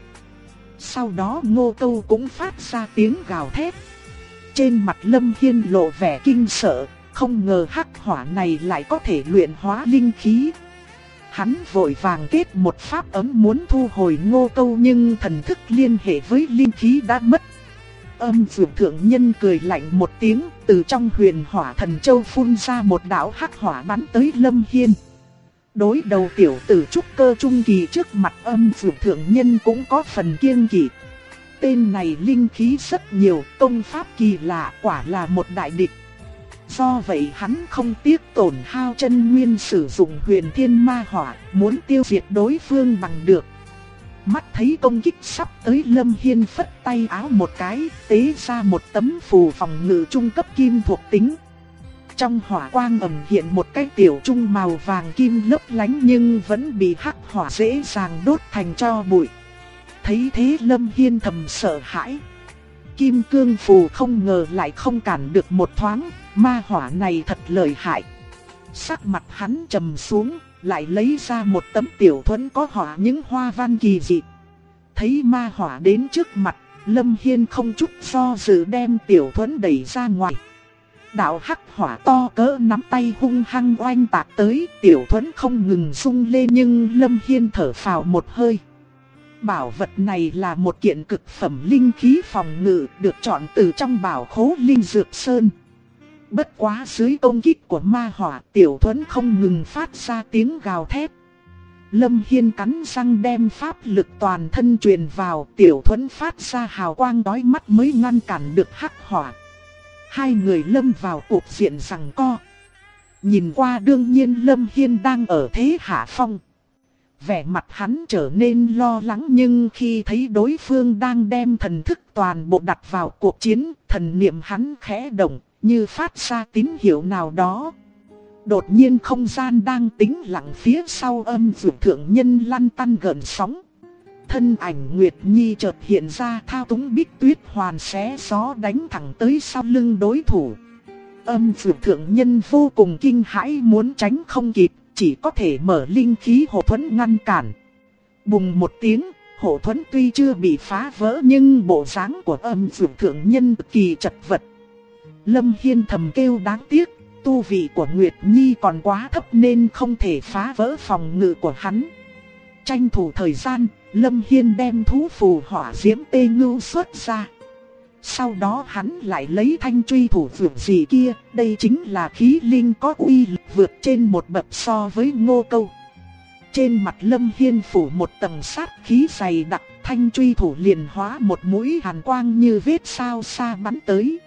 Sau đó Ngô Câu cũng phát ra tiếng gào thét. Trên mặt Lâm Hiên lộ vẻ kinh sợ, không ngờ hắc hỏa này lại có thể luyện hóa linh khí. Hắn vội vàng kết một pháp ấm muốn thu hồi Ngô Câu nhưng thần thức liên hệ với linh khí đã mất. Âm Dược Thượng Nhân cười lạnh một tiếng, từ trong Huyền Hỏa Thần Châu phun ra một đạo hắc hỏa bắn tới Lâm Hiên. Đối đầu tiểu tử trúc cơ trung kỳ trước mặt Âm Dược Thượng Nhân cũng có phần kiêng kỵ. Tên này linh khí rất nhiều, công pháp kỳ lạ, quả là một đại địch. Do vậy hắn không tiếc tổn hao chân nguyên sử dụng Huyền Thiên Ma Hỏa, muốn tiêu diệt đối phương bằng được. Mắt thấy công kích sắp tới, Lâm Hiên phất tay áo một cái, tế ra một tấm phù phòng ngự trung cấp kim thuộc tính. Trong hỏa quang ẩn hiện một cái tiểu trung màu vàng kim lấp lánh nhưng vẫn bị hắc hỏa dễ dàng đốt thành tro bụi. Thấy thế Lâm Hiên thầm sợ hãi. Kim cương phù không ngờ lại không cản được một thoáng, ma hỏa này thật lợi hại. Sắc mặt hắn trầm xuống, lại lấy ra một tấm tiểu thuẫn có họa những hoa văn kỳ dị. Thấy ma hỏa đến trước mặt, Lâm Hiên không chút do dự đem tiểu thuẫn đẩy ra ngoài. Đạo hắc hỏa to cỡ nắm tay hung hăng oanh tạc tới, tiểu thuẫn không ngừng rung lên nhưng Lâm Hiên thở phào một hơi. Bảo vật này là một kiện cực phẩm linh khí phòng ngự được chọn từ trong bảo khố Linh Dược Sơn. Bất quá dưới công kích của ma hỏa, tiểu thuẫn không ngừng phát ra tiếng gào thét. Lâm Hiên cắn răng đem pháp lực toàn thân truyền vào, tiểu thuẫn phát ra hào quang đói mắt mới ngăn cản được hắc hỏa. Hai người lâm vào cuộc diện giằng co. Nhìn qua đương nhiên Lâm Hiên đang ở thế hạ phong. Vẻ mặt hắn trở nên lo lắng nhưng khi thấy đối phương đang đem thần thức toàn bộ đặt vào cuộc chiến, thần niệm hắn khẽ động, như phát ra tín hiệu nào đó. Đột nhiên không gian đang tĩnh lặng phía sau Âm Dược Thượng Nhân lăn tăn gợn sóng. Thân ảnh Nguyệt Nhi chợt hiện ra thao túng Bích Tuyết Hoàn xé gió đánh thẳng tới sau lưng đối thủ. Âm Dược Thượng Nhân vô cùng kinh hãi muốn tránh không kịp, chỉ có thể mở linh khí hộ thuẫn ngăn cản. Bùng một tiếng, hộ thuẫn tuy chưa bị phá vỡ nhưng bộ dáng của Âm Dược Thượng Nhân cực kỳ chật vật. Lâm Hiên thầm kêu đáng tiếc, tu vị của Nguyệt Nhi còn quá thấp nên không thể phá vỡ phòng ngự của hắn. Tranh thủ thời gian, Lâm Hiên đem thú phù hỏa diễm tê ngưu xuất ra. Sau đó hắn lại lấy thanh truy thủ vượt gì kia, đây chính là khí linh có uy lực vượt trên một bậc so với Ngô Câu. Trên mặt Lâm Hiên phủ một tầng sát khí dày đặc, thanh truy thủ liền hóa một mũi hàn quang như vết sao xa bắn tới.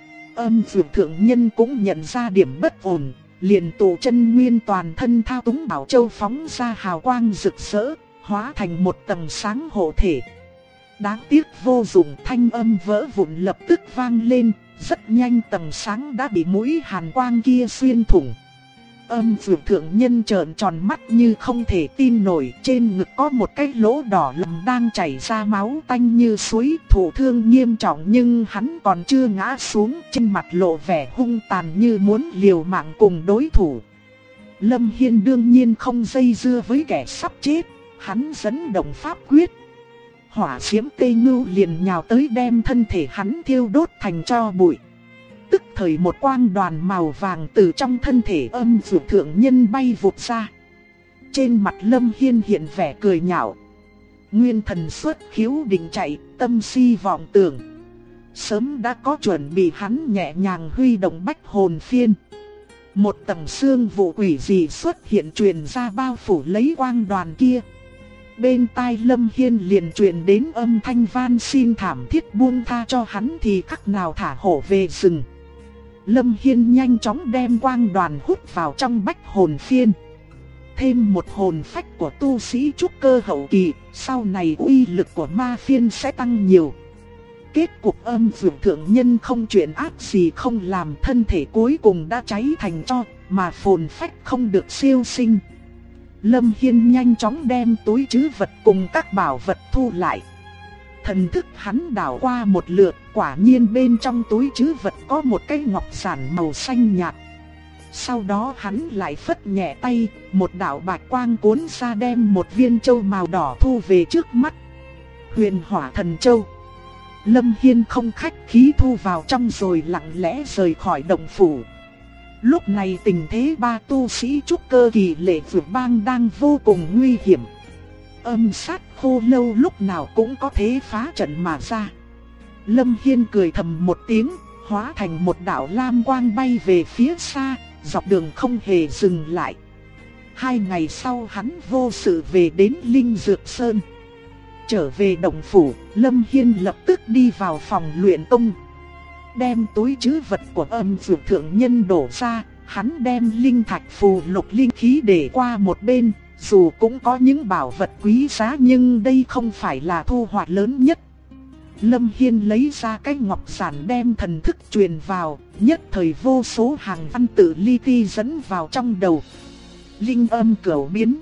Âm Dược Thượng Nhân cũng nhận ra điểm bất ổn, liền tụ chân nguyên toàn thân thao túng bảo châu phóng ra hào quang rực rỡ, hóa thành một tầng sáng hộ thể. Đáng tiếc vô dụng, thanh âm vỡ vụn lập tức vang lên, rất nhanh tầng sáng đã bị mũi hàn quang kia xuyên thủng. Âm Dược thượng nhân trợn tròn mắt như không thể tin nổi, trên ngực có một cái lỗ đỏ lầm đang chảy ra máu tanh như suối, thụ thương nghiêm trọng nhưng hắn còn chưa ngã xuống, trên mặt lộ vẻ hung tàn như muốn liều mạng cùng đối thủ. Lâm Hiên đương nhiên không dây dưa với kẻ sắp chết, hắn dẫn động pháp quyết. Hỏa diễm tê ngưu liền nhào tới đem thân thể hắn thiêu đốt thành tro bụi. Tức thời một quang đoàn màu vàng từ trong thân thể Âm Dược thượng nhân bay vụt ra. Trên mặt Lâm Hiên hiện vẻ cười nhạo. Nguyên thần xuất khiếu định chạy, tâm si vọng tưởng. Sớm đã có chuẩn bị, hắn nhẹ nhàng huy động bách hồn phiên. Một tầng xương vụ quỷ dị xuất hiện truyền ra bao phủ lấy quang đoàn kia. Bên tai Lâm Hiên liền truyền đến âm thanh van xin thảm thiết buông tha cho hắn thì khắc nào thả hổ về rừng. Lâm Hiên nhanh chóng đem quang đoàn hút vào trong bách hồn phiên. Thêm một hồn phách của tu sĩ trúc cơ hậu kỳ, sau này uy lực của ma phiên sẽ tăng nhiều. Kết cục Âm Dược thượng nhân không chuyện ác gì không làm, thân thể cuối cùng đã cháy thành tro, mà hồn phách không được siêu sinh. Lâm Hiên nhanh chóng đem túi trữ vật cùng các bảo vật thu lại. Thần thức hắn đảo qua một lượt, quả nhiên bên trong túi trữ vật có một cái ngọc giản màu xanh nhạt. Sau đó hắn lại phất nhẹ tay, một đạo bạch quang cuốn ra đem một viên châu màu đỏ thu về trước mắt. Huyền Hỏa Thần Châu. Lâm Hiên không khách khí thu vào trong rồi lặng lẽ rời khỏi động phủ. Lúc này tình thế ba tu sĩ trúc cơ kỳ Lệ Vượt Bang đang vô cùng nguy hiểm. Âm sát khô lâu lúc nào cũng có thế phá trận mà ra. Lâm Hiên cười thầm một tiếng, hóa thành một đạo lam quang bay về phía xa, dọc đường không hề dừng lại. 2 ngày sau hắn vô sự về đến Linh Dược Sơn. Trở về động phủ, Lâm Hiên lập tức đi vào phòng luyện công. Đem túi trữ vật của Âm Dược thượng nhân đổ ra, hắn đem linh thạch phù lục linh khí để qua một bên. Dù cũng có những bảo vật quý giá nhưng đây không phải là thu hoạch lớn nhất. Lâm Hiên lấy ra cái ngọc giản đem thần thức truyền vào, nhất thời vô số hàng văn tự li ti dẫn vào trong đầu. Linh âm cửu biến.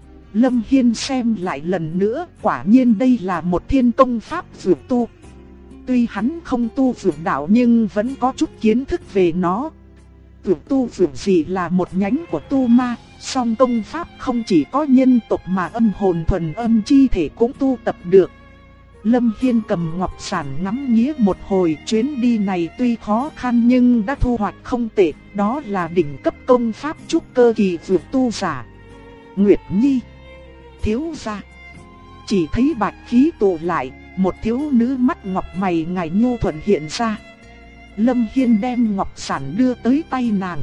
Lâm Hiên xem lại lần nữa, quả nhiên đây là một thiên công pháp dược tu. Tuy hắn không tu dược đạo nhưng vẫn có chút kiến thức về nó. Dược tu dược gì là một nhánh của tu ma, song công pháp không chỉ có nhân tộc mà âm hồn thuần âm chi thể cũng tu tập được. Lâm Hiên cầm ngọc giản ngắm nghía một hồi, chuyến đi này tuy khó khăn nhưng đã thu hoạch không tệ, đó là đỉnh cấp công pháp trúc cơ kỳ dược tu giả. Nguyệt Nhi, thiếu gia. Chỉ thấy bạch khí tụ lại, một thiếu nữ mắt ngọc mày ngài nhu thuận hiện ra. Lâm Hiên đem ngọc giản đưa tới tay nàng.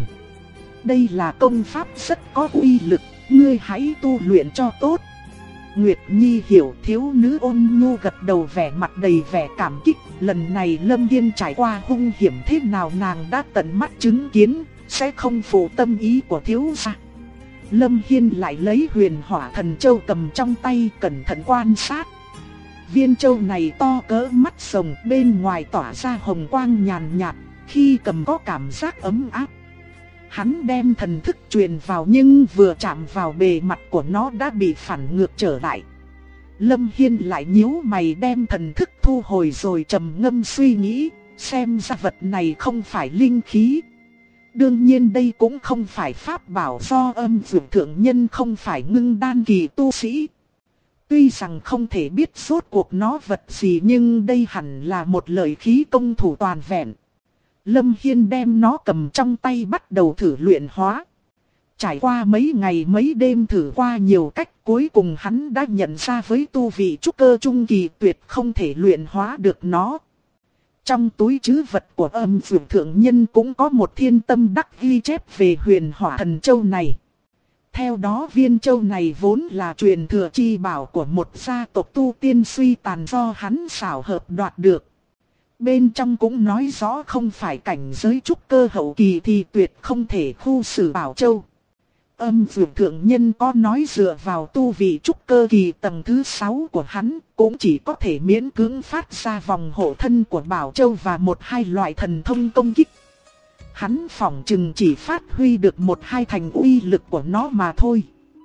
Đây là công pháp rất có uy lực, ngươi hãy tu luyện cho tốt. Nguyệt Nhi hiểu, thiếu nữ ôn nhu gật đầu, vẻ mặt đầy vẻ cảm kích. Lần này Lâm Hiên trải qua hung hiểm thế nào nàng đã tận mắt chứng kiến, sẽ không phụ tâm ý của thiếu gia. Lâm Hiên lại lấy Huyền Hỏa Thần Châu cầm trong tay cẩn thận quan sát. Viên châu này to cỡ mắt rồng, bên ngoài tỏa ra hồng quang nhàn nhạt, khi cầm có cảm giác ấm áp. Hắn đem thần thức truyền vào nhưng vừa chạm vào bề mặt của nó đã bị phản ngược trở lại. Lâm Hiên lại nhíu mày đem thần thức thu hồi rồi trầm ngâm suy nghĩ, xem ra vật này không phải linh khí. Đương nhiên đây cũng không phải pháp bảo, do Âm Dược thượng nhân không phải ngưng đan kỳ tu sĩ. Tuy rằng không thể biết rốt cuộc nó vật gì nhưng đây hẳn là một lợi khí công thủ toàn vẹn. Lâm Hiên đem nó cầm trong tay bắt đầu thử luyện hóa. Trải qua mấy ngày mấy đêm thử qua nhiều cách, cuối cùng hắn đã nhận ra với tu vị trúc cơ trung kỳ tuyệt không thể luyện hóa được nó. Trong túi trữ vật của Âm Dược thượng nhân cũng có một thiên tâm đắc ghi chép về Huyền Hỏa Thần Châu này. Theo đó viên châu này vốn là truyền thừa chi bảo của một gia tộc tu tiên suy tàn do hắn xảo hợp đoạt được. Bên trong cũng nói rõ không phải cảnh giới trúc cơ hậu kỳ thì tuyệt không thể khu xử bảo châu. Âm Dược thượng nhân có nói dựa vào tu vị trúc cơ kỳ tầng thứ 6 của hắn, cũng chỉ có thể miễn cưỡng phát ra vòng hộ thân của bảo châu và một hai loại thần thông công kích. hắn phỏng chừng chỉ phát huy được 1-2 thành uy lực của nó mà thôi.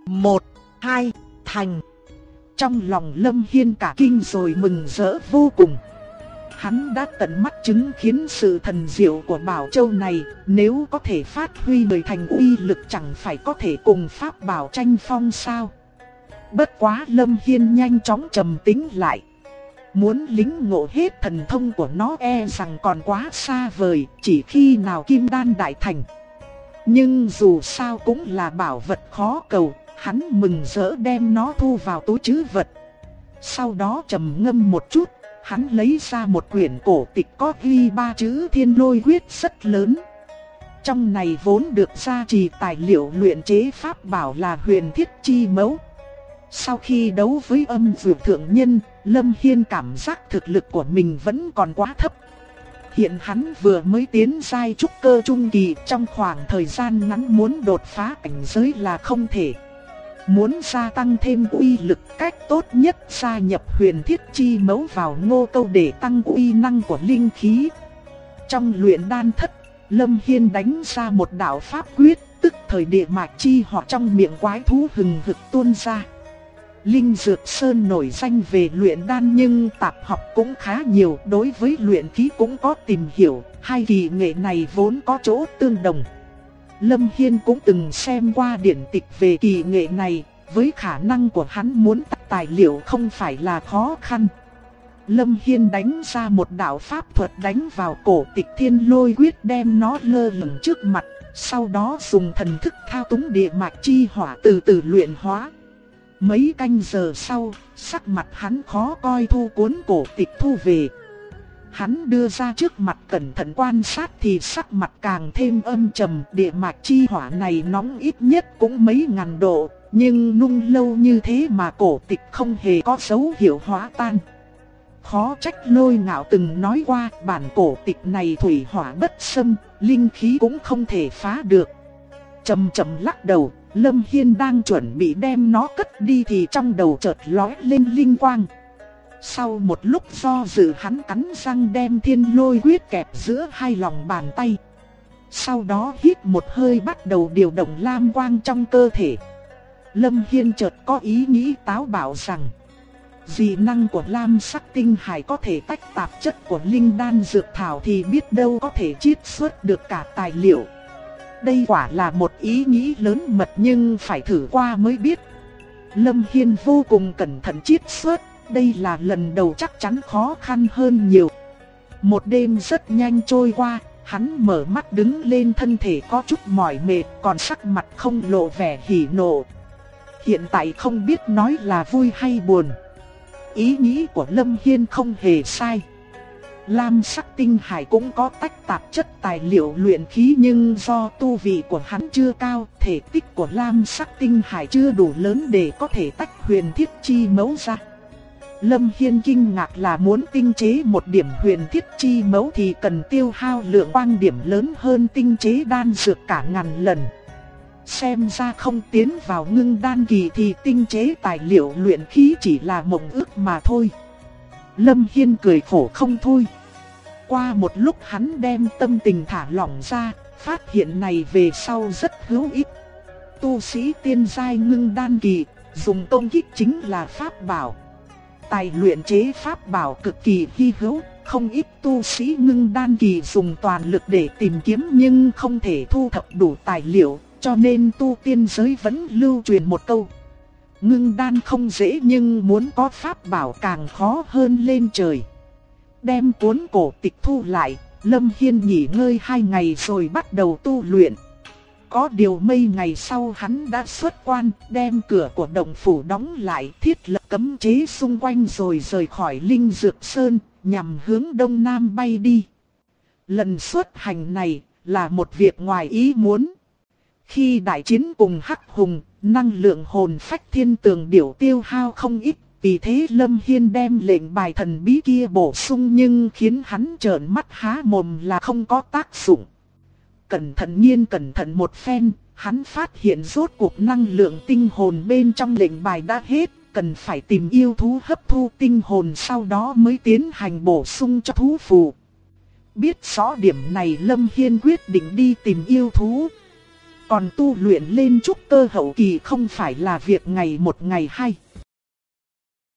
1-2 thành. Trong lòng Lâm Hiên cả kinh rồi mừng rỡ vô cùng. Hắn đã tận mắt chứng kiến sự thần diệu của bảo châu này, nếu có thể phát huy 10 thành uy lực chẳng phải có thể cùng pháp bảo tranh phong sao. Bất quá Lâm Hiên nhanh chóng trầm tĩnh lại. Muốn lĩnh ngộ hết thần thông của nó e rằng còn quá xa vời, chỉ khi nào kim đan đại thành. Nhưng dù sao cũng là bảo vật khó cầu, hắn mừng rỡ đem nó thu vào túi trữ vật. Sau đó trầm ngâm một chút, hắn lấy ra một quyển cổ tịch có ghi 3 chữ Thiên Lôi Quyết rất lớn. Trong này vốn được gia trì tài liệu luyện chế pháp bảo là Huyền Thiết Chi Mẫu. Sau khi đấu với Âm Dược Thượng Nhân, Lâm Hiên cảm giác thực lực của mình vẫn còn quá thấp. Hiện hắn vừa mới tiến giai trúc cơ trung kỳ, trong khoảng thời gian ngắn muốn đột phá cảnh giới là không thể. Muốn gia tăng thêm uy lực, cách tốt nhất gia nhập Huyền Thiết Chi Mẫu vào Ngô Câu để tăng uy năng của linh khí. Trong luyện đan thất, Lâm Hiên đánh ra một đạo pháp quyết, tức thời địa mạch chi hỏa trong miệng quái thú hừng hực tuôn ra. Linh Dược Sơn nổi danh về luyện đan nhưng tạp học cũng khá nhiều, đối với luyện khí cũng có tìm hiểu, hai kỳ nghệ này vốn có chỗ tương đồng. Lâm Hiên cũng từng xem qua điển tịch về kỳ nghệ này, với khả năng của hắn muốn tách tài liệu không phải là khó khăn. Lâm Hiên đánh ra một đạo pháp thuật đánh vào cổ tịch Thiên Lôi Quyết, đem nó lơ lửng trước mặt, sau đó dùng thần thức thao túng địa mạch chi hỏa từ từ luyện hóa. Mấy canh giờ sau, sắc mặt hắn khó coi thu cuốn cổ tịch thu về. Hắn đưa ra trước mặt cẩn thận quan sát thì sắc mặt càng thêm âm trầm. Địa mạch chi hỏa này nóng ít nhất cũng mấy ngàn độ, nhưng nung lâu như thế mà cổ tịch không hề có dấu hiệu hóa tan. Khó trách Lôi Ngạo từng nói qua, bản cổ tịch này thủy hỏa bất xâm, linh khí cũng không thể phá được. Chầm chậm lắc đầu, Lâm Hiên đang chuẩn bị đem nó cất đi thì trong đầu chợt lóe lên linh quang. Sau một lúc do dự, hắn cắn răng đem Thiên Lôi Quyết kẹp giữa hai lòng bàn tay. Sau đó hít một hơi bắt đầu điều động lam quang trong cơ thể. Lâm Hiên chợt có ý nghĩ táo bạo rằng dị năng của lam sắc tinh hải có thể tách tạp chất của linh đan dược thảo thì biết đâu có thể chiết xuất được cả tài liệu. Đây quả là một ý nghĩ lớn mật nhưng phải thử qua mới biết. Lâm Hiên vô cùng cẩn thận chiết xuất, đây là lần đầu chắc chắn khó khăn hơn nhiều. Một đêm rất nhanh trôi qua, hắn mở mắt đứng lên, thân thể có chút mỏi mệt, còn sắc mặt không lộ vẻ hỉ nộ. Hiện tại không biết nói là vui hay buồn. Ý nghĩ của Lâm Hiên không hề sai. Lam sắc tinh hải cũng có tách tạp chất tài liệu luyện khí, nhưng do tu vị của hắn chưa cao, thể tích của lam sắc tinh hải chưa đủ lớn để có thể tách Huyền Thiết Chi Mẫu ra. Lâm Hiên kinh ngạc là muốn tinh chế một điểm Huyền Thiết Chi Mẫu thì cần tiêu hao lượng quang điểm lớn hơn tinh chế đan dược cả ngàn lần. Xem ra không tiến vào ngưng đan kỳ thì tinh chế tài liệu luyện khí chỉ là mộng ước mà thôi. Lâm Hiên cười khổ không thôi. Qua một lúc hắn đem tâm tình thả lỏng ra, phát hiện này về sau rất hữu ích. Tu sĩ tiên giai ngưng đan kỳ, dùng công kích chính là pháp bảo. Tài luyện chế pháp bảo cực kỳ hy hữu, không ít tu sĩ ngưng đan kỳ dùng toàn lực để tìm kiếm nhưng không thể thu thập đủ tài liệu, cho nên tu tiên giới vẫn lưu truyền một câu: ngưng đan không dễ nhưng muốn có pháp bảo càng khó hơn lên trời. Đem cuốn cổ tịch thu lại, Lâm Hiên nghỉ ngơi 2 ngày rồi bắt đầu tu luyện. Có điều mấy ngày sau hắn đã xuất quan, đem cửa của động phủ đóng lại, thiết lập cấm chế xung quanh rồi rời khỏi Linh Dược Sơn, nhằm hướng đông nam bay đi. Lần xuất hành này là một việc ngoài ý muốn. Khi đại chiến cùng Hắc Hùng, năng lượng hồn phách Thiên Tường Điểu tiêu hao không ít. Vì thế Lâm Hiên đem lệnh bài thần bí kia bổ sung, nhưng khiến hắn trợn mắt há mồm là không có tác dụng. Cẩn thận một phen, hắn phát hiện rốt cuộc năng lượng tinh hồn bên trong lệnh bài đã hết, cần phải tìm yêu thú hấp thu tinh hồn sau đó mới tiến hành bổ sung cho thú phù. Biết rõ điểm này Lâm Hiên quyết định đi tìm yêu thú. Còn tu luyện lên trúc cơ hậu kỳ không phải là việc ngày một ngày hai.